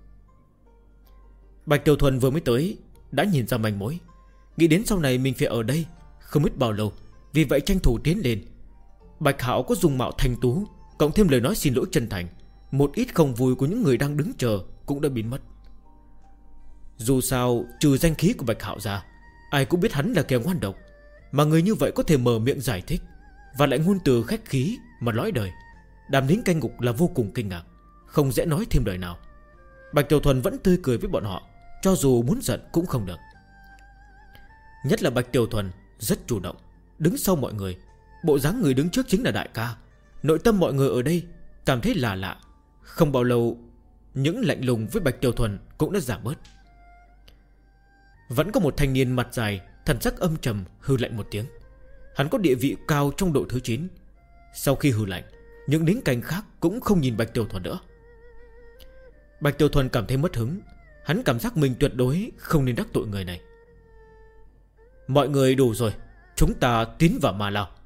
Bạch Tiểu Thuần vừa mới tới đã nhìn ra manh mối, nghĩ đến sau này mình phải ở đây không biết bao lâu, vì vậy tranh thủ tiến lên. Bạch Hạo có dung mạo thanh tú, cộng thêm lời nói xin lỗi chân thành, một ít không vui của những người đang đứng chờ cũng đã biến mất. Dù sao trừ danh khí của Bạch Hạo ra, ai cũng biết hắn là kẻ ngoan độc, mà người như vậy có thể mở miệng giải thích và lại ngôn từ khách khí mà nói đời. Đám lính canh ngục là vô cùng kinh ngạc, không dễ nói thêm lời nào. Bạch Tiểu Thuần vẫn tươi cười với bọn họ, cho dù muốn giận cũng không được. Nhất là Bạch Tiểu Thuần rất chủ động, đứng sau mọi người, bộ dáng người đứng trước chính là đại ca. Nội tâm mọi người ở đây cảm thấy là lạ. Không bao lâu, những lạnh lùng với Bạch Tiểu Thuần cũng đã giảm bớt. Vẫn có một thanh niên mặt dài, thần sắc âm trầm hừ lạnh một tiếng. Hắn có địa vị cao trong đội thứ 9. Sau khi hừ lạnh, những lính canh khác cũng không nhìn Bạch Tiểu Thuần nữa. Bạch Tiểu Thuần cảm thấy mất hứng. Hắn cảm giác mình tuyệt đối không nên đắc tội người này. Mọi người đủ rồi, chúng ta tiến vào ma lao.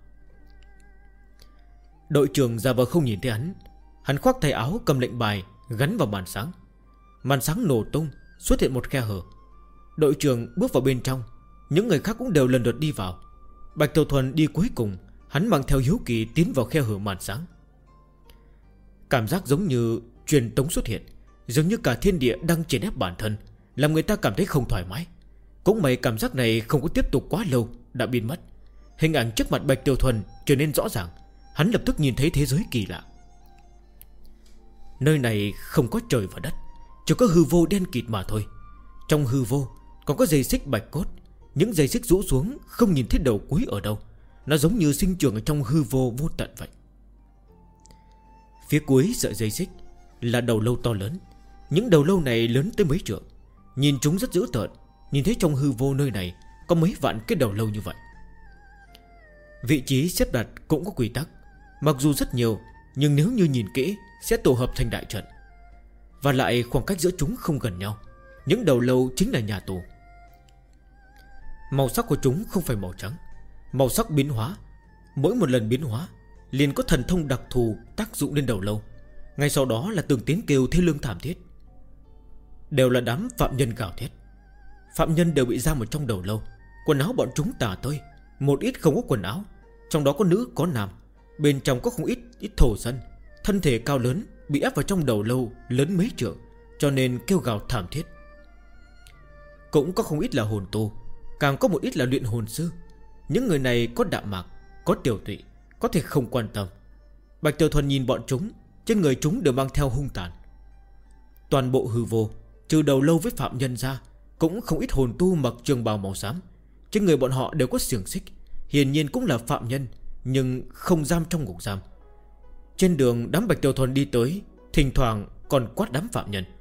Đội trưởng giả vờ không nhìn thấy hắn. Hắn khoác tay áo cầm lệnh bài gắn vào màn sáng. Màn sáng nổ tung, xuất hiện một khe hở. Đội trưởng bước vào bên trong, những người khác cũng đều lần lượt đi vào. Bạch Tiểu Thuần đi cuối cùng. Hắn mang theo hiếu kỳ tiến vào khe hở màn sáng. Cảm giác giống như truyền tống xuất hiện, dường như cả thiên địa đang chèn ép bản thân, làm người ta cảm thấy không thoải mái. Cũng may cảm giác này không có tiếp tục quá lâu đã biến mất. Hình ảnh trước mặt Bạch Tiểu Thuần trở nên rõ ràng. Hắn lập tức nhìn thấy thế giới kỳ lạ. Nơi này không có trời và đất, chỉ có hư vô đen kịt mà thôi. Trong hư vô còn có dây xích bạch cốt. Những dây xích rũ xuống không nhìn thấy đầu cuối ở đâu. Nó giống như sinh trưởng ở trong hư vô vô tận vậy. Phía cuối sợi dây xích là đầu lâu to lớn. Những đầu lâu này lớn tới mấy trượng, nhìn chúng rất dữ tợn. Nhìn thấy trong hư vô nơi này có mấy vạn cái đầu lâu như vậy. Vị trí xếp đặt cũng có quy tắc. Mặc dù rất nhiều, nhưng nếu như nhìn kỹ sẽ tổ hợp thành đại trận. Và lại khoảng cách giữa chúng không gần nhau. Những đầu lâu chính là nhà tù. Màu sắc của chúng không phải màu trắng. Màu sắc biến hóa. Mỗi một lần biến hóa liền có thần thông đặc thù tác dụng lên đầu lâu. Ngay sau đó là từng tiếng kêu thê lương thảm thiết. Đều là đám phạm nhân gào thét. Phạm nhân đều bị giam ở trong đầu lâu. Quần áo bọn chúng tả tơi, một ít không có quần áo. Trong đó có nữ có nam. Bên trong có không ít thổ dân. Thân thể cao lớn bị ép vào trong đầu lâu lớn mấy trượng, cho nên kêu gào thảm thiết. Cũng có không ít là hồn tu, càng có một ít là luyện hồn sư. Những người này có đạm mạc, có tiểu tụy, có thể không quan tâm. Bạch Tiểu Thuần nhìn bọn chúng, trên người chúng đều mang theo hung tàn. Toàn bộ hư vô, trừ đầu lâu với phạm nhân ra, cũng không ít hồn tu mặc trường bào màu xám. Trên người bọn họ đều có xiềng xích, hiển nhiên cũng là phạm nhân, nhưng không giam trong ngục giam. Trên đường đám Bạch Tiểu Thuần đi tới, thỉnh thoảng còn quát đám phạm nhân.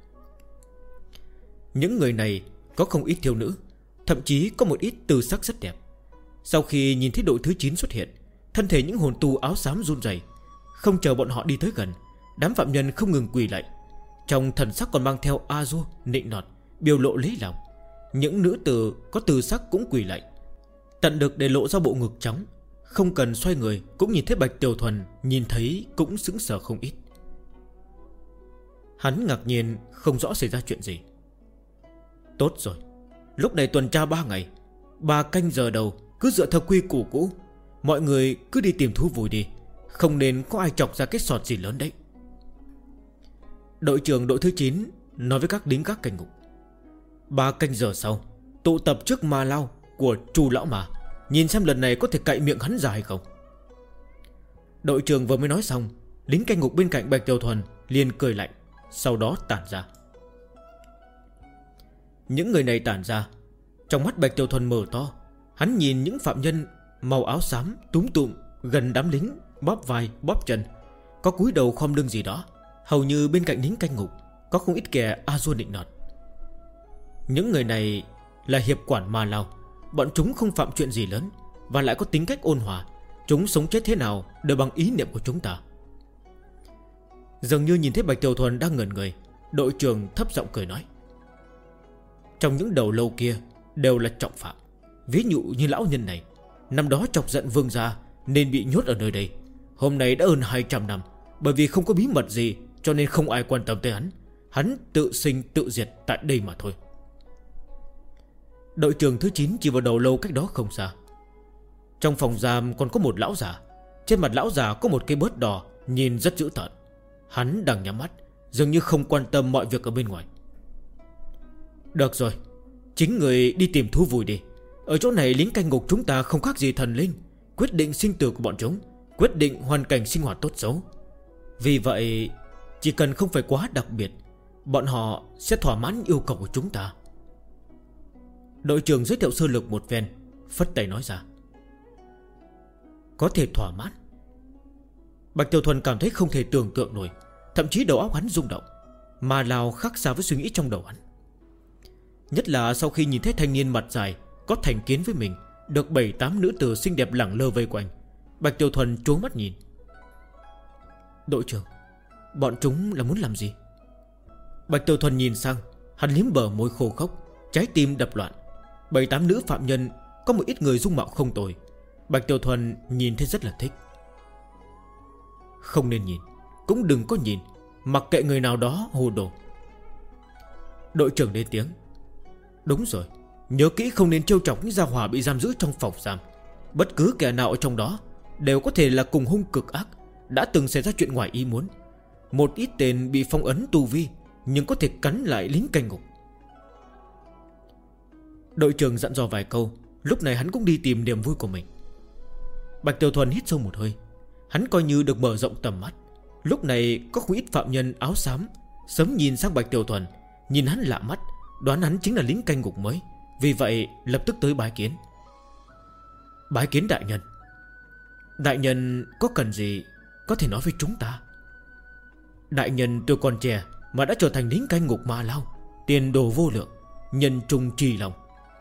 Những người này có không ít thiếu nữ, thậm chí có một ít tư sắc rất đẹp. Sau khi nhìn thấy đội thứ 9 xuất hiện, thân thể những hồn tu áo xám run rẩy. Không chờ bọn họ đi tới gần, đám phạm nhân không ngừng quỳ lạy. Trong thần sắc còn mang theo a du nịnh nọt, biểu lộ lấy lòng. Những nữ tử có tư sắc cũng quỳ lạy, tận được để lộ ra bộ ngực trắng. Không cần xoay người cũng nhìn thấy Bạch Tiểu Thuần, nhìn thấy cũng sững sờ không ít. Hắn ngạc nhiên không rõ xảy ra chuyện gì. Tốt rồi, lúc này tuần tra 3 ngày, 3 canh giờ đầu cứ dựa theo quy củ cũ. Mọi người cứ đi tìm thú vui đi, không nên có ai chọc ra cái sọt gì lớn đấy. Đội trưởng đội thứ 9 nói với các lính gác canh ngục. 3 canh giờ sau tụ tập trước ma lao của Chu lão mà, nhìn xem lần này có thể cậy miệng hắn ra hay không. Đội trưởng vừa mới nói xong, lính canh ngục bên cạnh Bạch Tiểu Thuần liền cười lạnh, sau đó tản ra. Những người này tản ra, Trong mắt Bạch Tiểu Thuần mở to. Hắn nhìn những phạm nhân màu áo xám túm tụm gần đám lính, bóp vai bóp chân, có cúi đầu khom lưng gì đó. Hầu như bên cạnh lính canh ngục có không ít kẻ A-dua nịnh nọt. Những người này là hiệp quản Ma Lao. Bọn chúng không phạm chuyện gì lớn, và lại có tính cách ôn hòa. Chúng sống chết thế nào đều bằng ý niệm của chúng ta. Dường như nhìn thấy Bạch Tiểu Thuần đang ngẩn người, đội trưởng thấp giọng cười nói: trong những đầu lâu kia đều là trọng phạm. Ví dụ như lão nhân này, năm đó chọc giận vương gia nên bị nhốt ở nơi đây. Hôm nay đã hơn 200 năm. Bởi vì không có bí mật gì cho nên không ai quan tâm tới hắn. Hắn tự sinh tự diệt tại đây mà thôi. Đội trưởng thứ 9 chỉ vào đầu lâu cách đó không xa. Trong phòng giam còn có một lão già. Trên mặt lão già có một cái bớt đỏ, nhìn rất dữ tợn. Hắn đang nhắm mắt, dường như không quan tâm mọi việc ở bên ngoài. Được rồi, chính người đi tìm thú vui đi. Ở chỗ này lính canh ngục chúng ta không khác gì thần linh, quyết định sinh tử của bọn chúng, quyết định hoàn cảnh sinh hoạt tốt xấu. Vì vậy chỉ cần không phải quá đặc biệt, bọn họ sẽ thỏa mãn yêu cầu của chúng ta. Đội trưởng giới thiệu sơ lược một phen, phất tay nói ra: có thể thỏa mãn? Bạch Tiểu Thuần cảm thấy không thể tưởng tượng nổi. Thậm chí đầu óc hắn rung động. Ma Lao khác xa với suy nghĩ trong đầu hắn. Nhất là sau khi nhìn thấy thanh niên mặt dài có thành kiến với mình, được 7-8 nữ tử xinh đẹp lẳng lơ vây quanh. Bạch Tiểu Thuần trố mắt nhìn. Đội trưởng, bọn chúng là muốn làm gì? Bạch Tiểu Thuần nhìn sang. Hắn liếm bờ môi khô khốc, trái tim đập loạn. 7-8 nữ phạm nhân, có một ít người dung mạo không tồi. Bạch Tiểu Thuần nhìn thấy rất là thích. Không nên nhìn, cũng đừng có nhìn, mặc kệ người nào đó hồ đồ. Đội trưởng lên tiếng: đúng rồi, nhớ kỹ không nên trêu chọc những gia hỏa bị giam giữ trong phòng giam. Bất cứ kẻ nào ở trong đó đều có thể là cùng hung cực ác, đã từng xảy ra chuyện ngoài ý muốn. Một ít tên bị phong ấn tu vi, nhưng có thể cắn lại lính canh ngục. Đội trưởng dặn dò vài câu. Lúc này hắn cũng đi tìm niềm vui của mình. Bạch Tiểu Thuần hít sâu một hơi. Hắn coi như được mở rộng tầm mắt. Lúc này có không ít phạm nhân áo xám sớm nhìn sang Bạch Tiểu Thuần, nhìn hắn lạ mắt, đoán hắn chính là lính canh ngục mới. Vì vậy lập tức tới bái kiến. Bái kiến đại nhân. Đại nhân có cần gì có thể nói với chúng ta? Đại nhân tôi còn trẻ mà đã trở thành lính canh ngục Ma Lao, tiền đồ vô lượng, nhân trung trì lòng.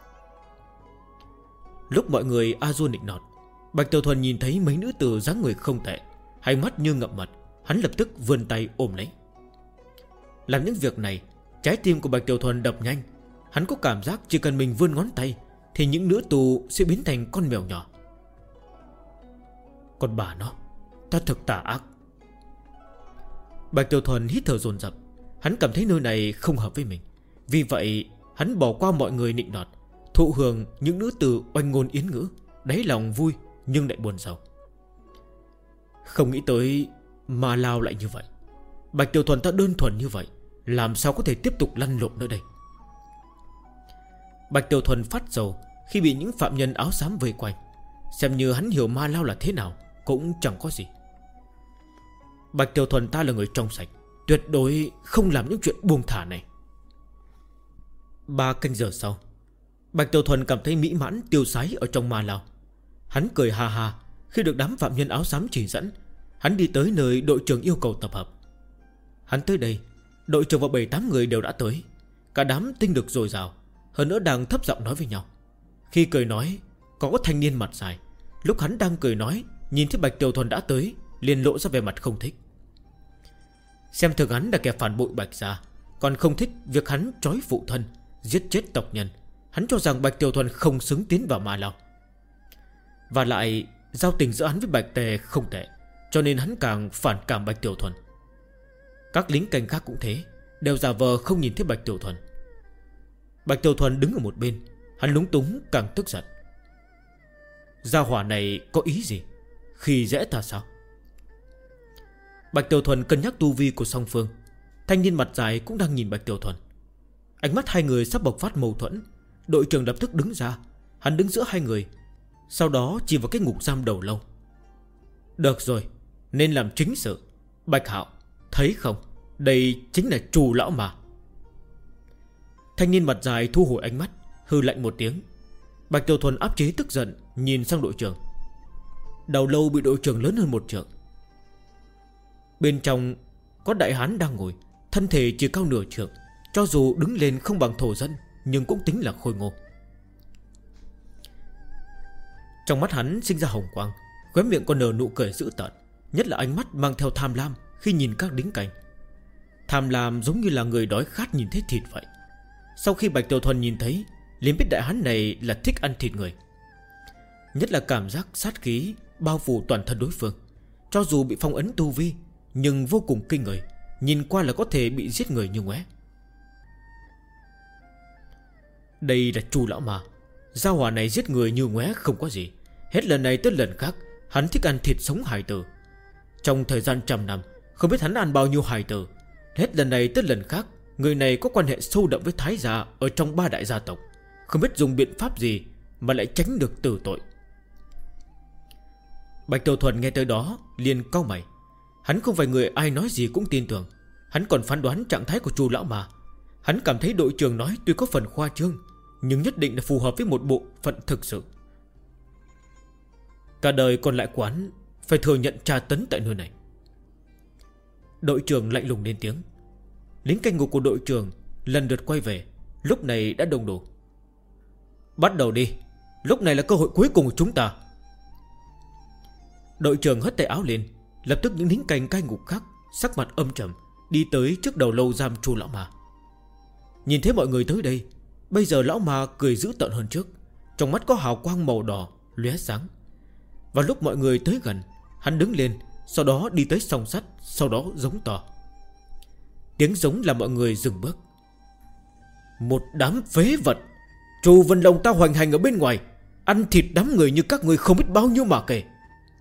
Lúc mọi người A-dua nịnh nọt, Bạch Tiểu Thuần nhìn thấy mấy nữ tử dáng người không tệ, hai mắt như ngậm mật. Hắn lập tức vươn tay ôm lấy. Làm những việc này, trái tim của Bạch Tiểu Thuần đập nhanh. Hắn có cảm giác chỉ cần mình vươn ngón tay thì những nữ tù sẽ biến thành con mèo nhỏ. Còn bà nó, ta thực tà ác. Bạch Tiểu Thuần hít thở dồn dập. Hắn cảm thấy nơi này không hợp với mình. Vì vậy hắn bỏ qua mọi người nịnh nọt, thụ hưởng những nữ tử oanh ngôn yến ngữ, đáy lòng vui nhưng lại buồn rầu. Không nghĩ tới Ma Lao lại như vậy. Bạch Tiểu Thuần ta đơn thuần như vậy, làm sao có thể tiếp tục lăn lộn nữa đây? Bạch Tiểu Thuần phát dầu khi bị những phạm nhân áo xám vây quanh. Xem như hắn hiểu Ma Lao là thế nào cũng chẳng có gì. Bạch Tiểu Thuần ta là người trong sạch, tuyệt đối không làm những chuyện buông thả này. 3 canh giờ sau, Bạch Tiểu Thuần cảm thấy mỹ mãn tiêu sái ở trong Ma Lao. Hắn cười ha ha khi được đám phạm nhân áo xám chỉ dẫn. Hắn đi tới nơi đội trưởng yêu cầu tập hợp. Hắn tới đây, đội trưởng và 7-8 người đều đã tới. Cả đám tinh lực dồi dào, hơn nữa đang thấp giọng nói với nhau. Khi cười nói, có thanh niên mặt dài. Lúc hắn đang cười nói, nhìn thấy Bạch Tiểu Thuần đã tới, liền lộ ra vẻ mặt không thích. Xem thường hắn là kẻ phản bội Bạch gia, còn không thích việc hắn trói phụ thân, giết chết tộc nhân. Hắn cho rằng Bạch Tiểu Thuần không xứng tiến vào Ma Lao. Và lại giao tình giữa hắn với Bạch Tề không tệ, cho nên hắn càng phản cảm Bạch Tiểu Thuần. Các lính canh khác cũng thế, đều giả vờ không nhìn thấy Bạch Tiểu Thuần. Bạch Tiểu Thuần đứng ở một bên, hắn lúng túng càng tức giận. Gia hỏa này có ý gì? Khi dễ ta sao? Bạch Tiểu Thuần cân nhắc tu vi của song phương. Thanh niên mặt dài cũng đang nhìn Bạch Tiểu Thuần. Ánh mắt hai người sắp bộc phát mâu thuẫn. Đội trưởng lập tức đứng ra. Hắn đứng giữa hai người, sau đó chỉ vào cái ngục giam đầu lâu. Được rồi, nên làm chính sự. Bạch Hạo, thấy không, đây chính là Trù lão mà. Thanh niên mặt dài thu hồi ánh mắt, Hừ lạnh một tiếng. Bạch Tiểu Thuần áp chế tức giận, nhìn sang đội trưởng. Đầu lâu bị đội trưởng lớn hơn 1 trượng. Bên trong có đại hán đang ngồi, thân thể chỉ cao nửa trượng, cho dù đứng lên không bằng thổ dân, nhưng cũng tính là khôi ngô. Trong mắt hắn sinh ra hồng quang, khóe miệng còn nở nụ cười dữ tợn, nhất là ánh mắt mang theo tham lam khi nhìn các lính canh. Tham lam giống như là người đói khát nhìn thấy thịt vậy. Sau khi Bạch Tiểu Thuần nhìn thấy, liền biết đại hán này là thích ăn thịt người. Nhất là cảm giác sát khí bao phủ toàn thân đối phương. Cho dù bị phong ấn tu vi, nhưng vô cùng kinh người, nhìn qua là có thể bị giết người như ngoé. Đây là Chu lão mà. Gia hỏa này giết người như ngoé không có gì. Hết lần này tới lần khác hắn thích ăn thịt sống hài tử. Trong thời gian 100 năm, không biết hắn ăn bao nhiêu hài tử. Hết lần này tới lần khác, người này có quan hệ sâu đậm với Thái gia ở trong 3 đại gia tộc. Không biết dùng biện pháp gì mà lại tránh được tử tội. Bạch Tiểu Thuần nghe tới đó liền cau mày. Hắn không phải người ai nói gì cũng tin tưởng. Hắn còn phán đoán trạng thái của Chu lão mà. Hắn cảm thấy đội trưởng nói tuy có phần khoa trương, nhưng nhất định là phù hợp với một bộ phận thực sự. Cả đời còn lại của hắn phải thừa nhận tra tấn tại nơi này. Đội trưởng lạnh lùng lên tiếng. Lính canh ngục của đội trưởng lần lượt quay về. Lúc này đã đông đủ. Bắt đầu đi. Lúc này là cơ hội cuối cùng của chúng ta. Đội trưởng hất tay áo lên. Lập tức những lính canh cai ngục khác sắc mặt âm trầm đi tới trước đầu lâu giam Chu lão ma. Nhìn thấy mọi người tới đây, bây giờ lão ma cười dữ tợn hơn trước. Trong mắt có hào quang màu đỏ lóe sáng. Và lúc mọi người tới gần, hắn đứng lên, sau đó đi tới song sắt, sau đó giống to. Tiếng giống làm mọi người dừng bước. Một đám phế vật, Trù Vân Long ta hoành hành ở bên ngoài, ăn thịt đám người như các người không biết bao nhiêu mà kể.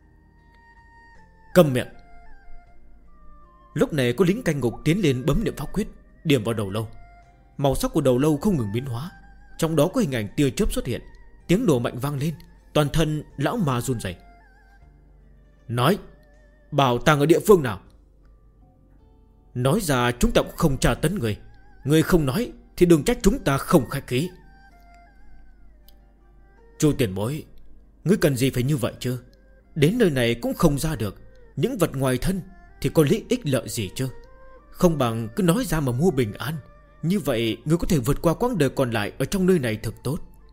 Câm miệng. Lúc này có lính canh ngục tiến lên bấm niệm pháp quyết, điểm vào đầu lâu. Màu sắc của đầu lâu không ngừng biến hóa. Trong đó có hình ảnh tia chớp xuất hiện. Tiếng nổ mạnh vang lên. Toàn thân lão ma run rẩy. Nói, bảo tàng ở địa phương nào? Nói ra chúng ta cũng không tra tấn người. Người không nói thì đừng trách chúng ta không khách khí. Chu tiền bối, ngươi cần gì phải như vậy chứ? Đến nơi này cũng không ra được. Những vật ngoài thân thì có lợi ích lợi gì chứ? Không bằng cứ nói ra mà mua bình an. Như vậy ngươi có thể vượt qua quãng đời còn lại ở trong nơi này thật tốt.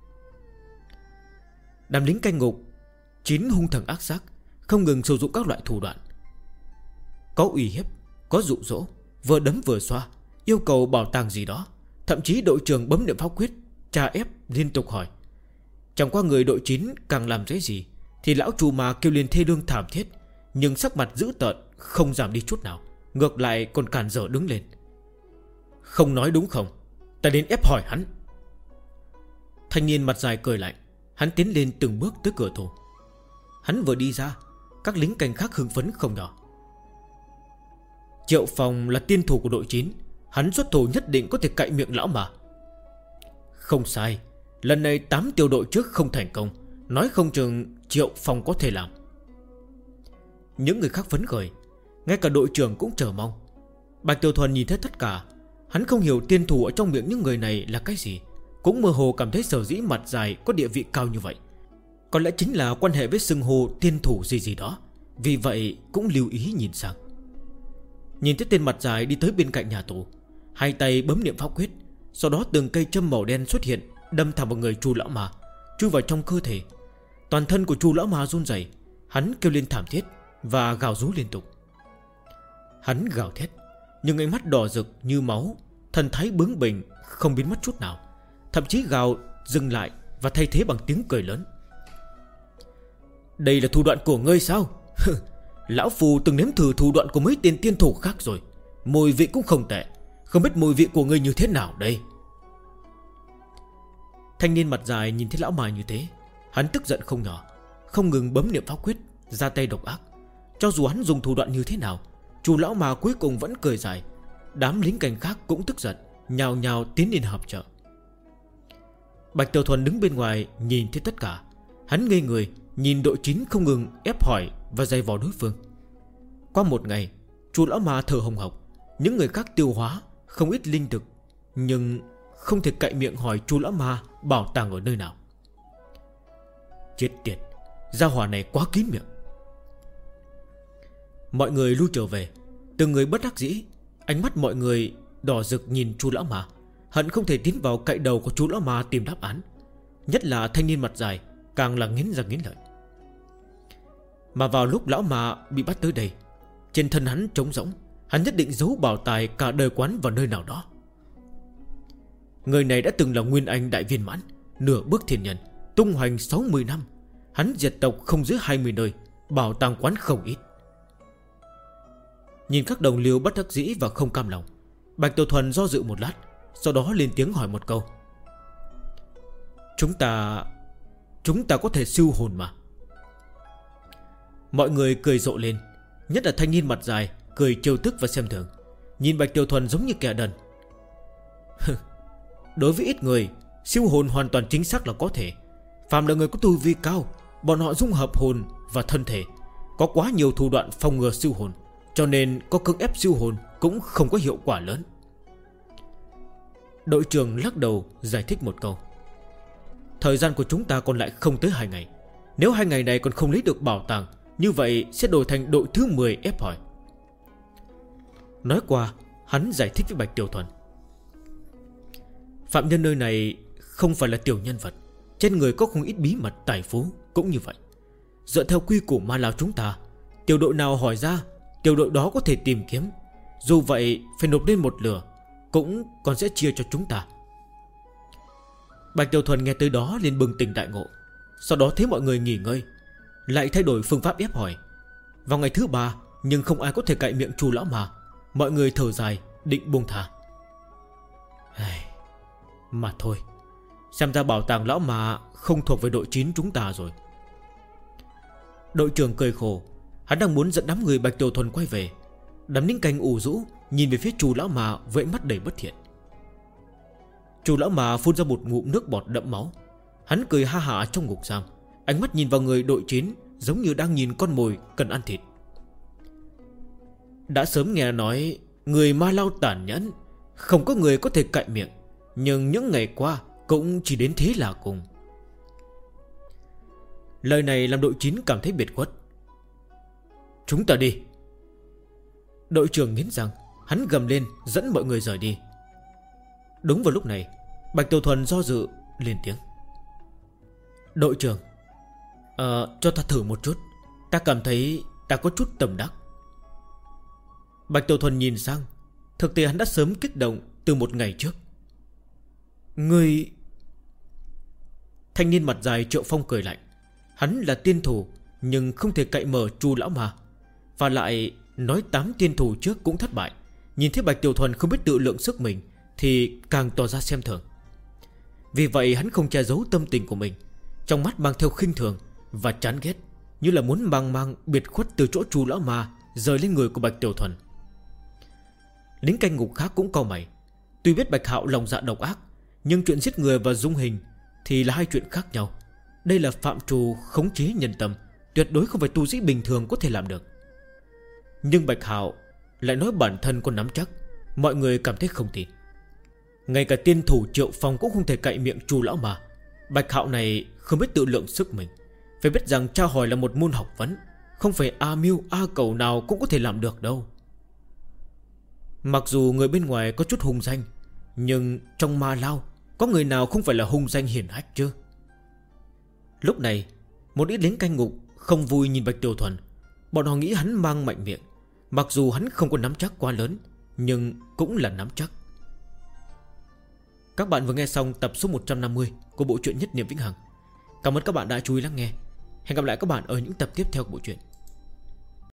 Đám lính canh ngục 9 hung thần ác sát, không ngừng sử dụng các loại thủ đoạn. Có uy hiếp, có dụ dỗ, vừa đấm vừa xoa, yêu cầu bảo tàng gì đó. Thậm chí đội trưởng bấm niệm pháp quyết, tra ép liên tục hỏi. Chẳng qua người đội 9 càng làm cái gì thì lão Chu mà kêu lên thê lương thảm thiết. Nhưng sắc mặt dữ tợn không giảm đi chút nào, ngược lại còn cản trở đứng lên. Không nói đúng không? Ta đến ép hỏi hắn. Thanh niên mặt dài cười lạnh. Hắn tiến lên từng bước tới cửa thủ. Hắn vừa đi ra, các lính canh khác hưng phấn không nhỏ. Triệu Phong là tiên thủ của đội 9. Hắn xuất thủ nhất định có thể cạy miệng lão mà. Không sai. Lần này 8 tiểu đội trước không thành công, nói không chừng Triệu Phong có thể làm. Những người khác phấn khởi. Ngay cả đội trưởng cũng chờ mong. Bạch Tiểu Thuần nhìn thấy tất cả. Hắn không hiểu tiên thủ ở trong miệng những người này là cái gì, cũng mơ hồ cảm thấy sở dĩ mặt dài có địa vị cao như vậy có lẽ chính là quan hệ với xưng hô tiên thủ gì gì đó. Vì vậy cũng lưu ý nhìn sang. Nhìn thấy tên mặt dài đi tới bên cạnh nhà tù, hai tay bấm niệm pháp quyết. Sau đó từng cây châm màu đen xuất hiện, đâm thẳng vào người Chu lão ma, chui vào trong cơ thể. Toàn thân của Chu lão ma run rẩy. Hắn kêu lên thảm thiết và gào rú liên tục. Hắn gào thét, nhưng ánh mắt đỏ rực như máu, thần thái bướng bỉnh không biến mất chút nào. Thậm chí gào dừng lại và thay thế bằng tiếng cười lớn. Đây là thủ đoạn của ngươi sao? Lão Phu từng nếm thử thủ đoạn của mấy tên tiên thủ khác rồi, mùi vị cũng không tệ. Không biết mùi vị của ngươi như thế nào đây? Thanh niên mặt dài nhìn thấy lão ma như thế, hắn tức giận không nhỏ, không ngừng bấm niệm pháp quyết, ra tay độc ác. Cho dù hắn dùng thủ đoạn như thế nào, Chu lão ma cuối cùng vẫn cười dài. Đám lính canh khác cũng tức giận, nhào nhào tiến lên họp trợ. Bạch Tiểu Thuần đứng bên ngoài nhìn thấy tất cả. Hắn ngây người nhìn đội 9 không ngừng ép hỏi và dày vò đối phương. Qua một ngày, Chu lão ma thở hồng hộc. Những người khác tiêu hóa không ít linh thực, nhưng không thể cậy miệng hỏi Chu lão ma bảo tàng ở nơi nào. Chết tiệt, gia hỏa này quá kín miệng. Mọi người lui trở về, từng người bất đắc dĩ. Ánh mắt mọi người đỏ rực nhìn chú lão ma, hận không thể tiến vào cậy đầu của chú lão ma tìm đáp án. Nhất là thanh niên mặt dài càng là nghiến răng nghiến lợi. Mà vào lúc lão ma bị bắt tới đây, trên thân hắn trống rỗng. Hắn nhất định giấu bảo tài cả đời quán vào nơi nào đó. Người này đã từng là nguyên anh đại viên mãn, nửa bước thiên nhân, tung hoành 60 năm. Hắn diệt tộc không dưới 20 nơi, bảo tàng quán không ít. Nhìn các đồng liêu bất đắc dĩ và không cam lòng, Bạch Tiểu Thuần do dự một lát, sau đó lên tiếng hỏi một câu. Chúng ta có thể siêu hồn mà? Mọi người cười rộ lên, nhất là thanh niên mặt dài cười trêu tức và xem thường, nhìn Bạch Tiểu Thuần giống như kẻ đần. Đối với ít người, siêu hồn hoàn toàn chính xác là có thể. Phàm là người có tu vi cao, bọn họ dung hợp hồn và thân thể, có quá nhiều thủ đoạn phòng ngừa siêu hồn, cho nên có cưỡng ép siêu hồn cũng không có hiệu quả lớn. Đội trưởng lắc đầu giải thích một câu. Thời gian của chúng ta còn lại không tới 2 ngày. Nếu 2 ngày này còn không lấy được bảo tàng, như vậy sẽ đổi thành đội thứ 10 ép hỏi. Nói qua, hắn giải thích với Bạch Tiểu Thuần. Phạm nhân nơi này không phải là tiểu nhân vật, trên người có không ít bí mật tài phú cũng như vậy. Dựa theo quy củ ma lao chúng ta, tiểu đội nào hỏi ra, tiểu đội đó có thể tìm kiếm. Dù vậy phải nộp lên một lửa, cũng còn sẽ chia cho chúng ta. Bạch Tiểu Thuần nghe tới đó liền bừng tỉnh đại ngộ. Sau đó thấy mọi người nghỉ ngơi, lại thay đổi phương pháp ép hỏi. Vào ngày thứ 3, nhưng không ai có thể cạy miệng Chu lão mà. Mọi người thở dài định buông thả. Mà thôi, xem ra bảo tàng lão mà không thuộc về đội 9 chúng ta rồi. Đội trưởng cười khổ. Hắn đang muốn dẫn đám người Bạch Tiểu Thuần quay về. Đám lính canh ủ rũ nhìn về phía Chu lão mà với ánh mắt đầy bất thiện. Chu lão mà phun ra một ngụm nước bọt đẫm máu. Hắn cười ha hả trong ngục giam, ánh mắt nhìn vào người đội 9 giống như đang nhìn con mồi cần ăn thịt. Đã sớm nghe nói người ma lao tàn nhẫn, không có người có thể cạy miệng, nhưng những ngày qua cũng chỉ đến thế là cùng. Lời này làm đội 9 cảm thấy biệt khuất. Chúng ta đi. Đội trưởng nghiến răng, hắn gầm lên dẫn mọi người rời đi. Đúng vào lúc này, Bạch Tiểu Thuần do dự lên tiếng. Đội trưởng, cho ta thử một chút. Ta cảm thấy ta có chút tầm đắc. Bạch Tiểu Thuần nhìn sang. Thực tế hắn đã sớm kích động từ một ngày trước. Người... Thanh niên mặt dài Triệu Phong cười lạnh. Hắn là tiên thủ, nhưng không thể cậy mở Chu lão mà. Và lại nói 8 tiên thủ trước cũng thất bại. Nhìn thấy Bạch Tiểu Thuần không biết tự lượng sức mình, thì càng tỏ ra xem thường. Vì vậy hắn không che giấu tâm tình của mình, trong mắt mang theo khinh thường và chán ghét, như là muốn mang biệt khuất từ chỗ Chu lão ma rời lên người của Bạch Tiểu Thuần. Lính canh ngục khác cũng cau mày. Tuy biết Bạch Hạo lòng dạ độc ác, nhưng chuyện giết người và dung hình thì là hai chuyện khác nhau. Đây là phạm trù khống chế nhân tâm, tuyệt đối không phải tu sĩ bình thường có thể làm được. Nhưng Bạch Hạo lại nói bản thân có nắm chắc. Mọi người cảm thấy không tin. Ngay cả tiên thủ Triệu Phong cũng không thể cậy miệng Chu lão mà. Bạch Hạo này không biết tự lượng sức mình. Phải biết rằng tra hỏi là một môn học vấn, không phải A Mưu A Cầu nào cũng có thể làm được đâu. Mặc dù người bên ngoài có chút hung danh, nhưng trong ma lao có người nào không phải là hung danh hiển hách chứ? Lúc này một ít lính canh ngục không vui nhìn Bạch Tiểu Thuần. Bọn họ nghĩ hắn mang mạnh miệng. Mặc dù hắn không có nắm chắc quá lớn, nhưng cũng là nắm chắc. Các bạn vừa nghe xong tập số 150 của bộ truyện Nhất Niệm Vĩnh Hằng. Cảm ơn các bạn đã chú ý lắng nghe. Hẹn gặp lại các bạn ở những tập tiếp theo của bộ truyện.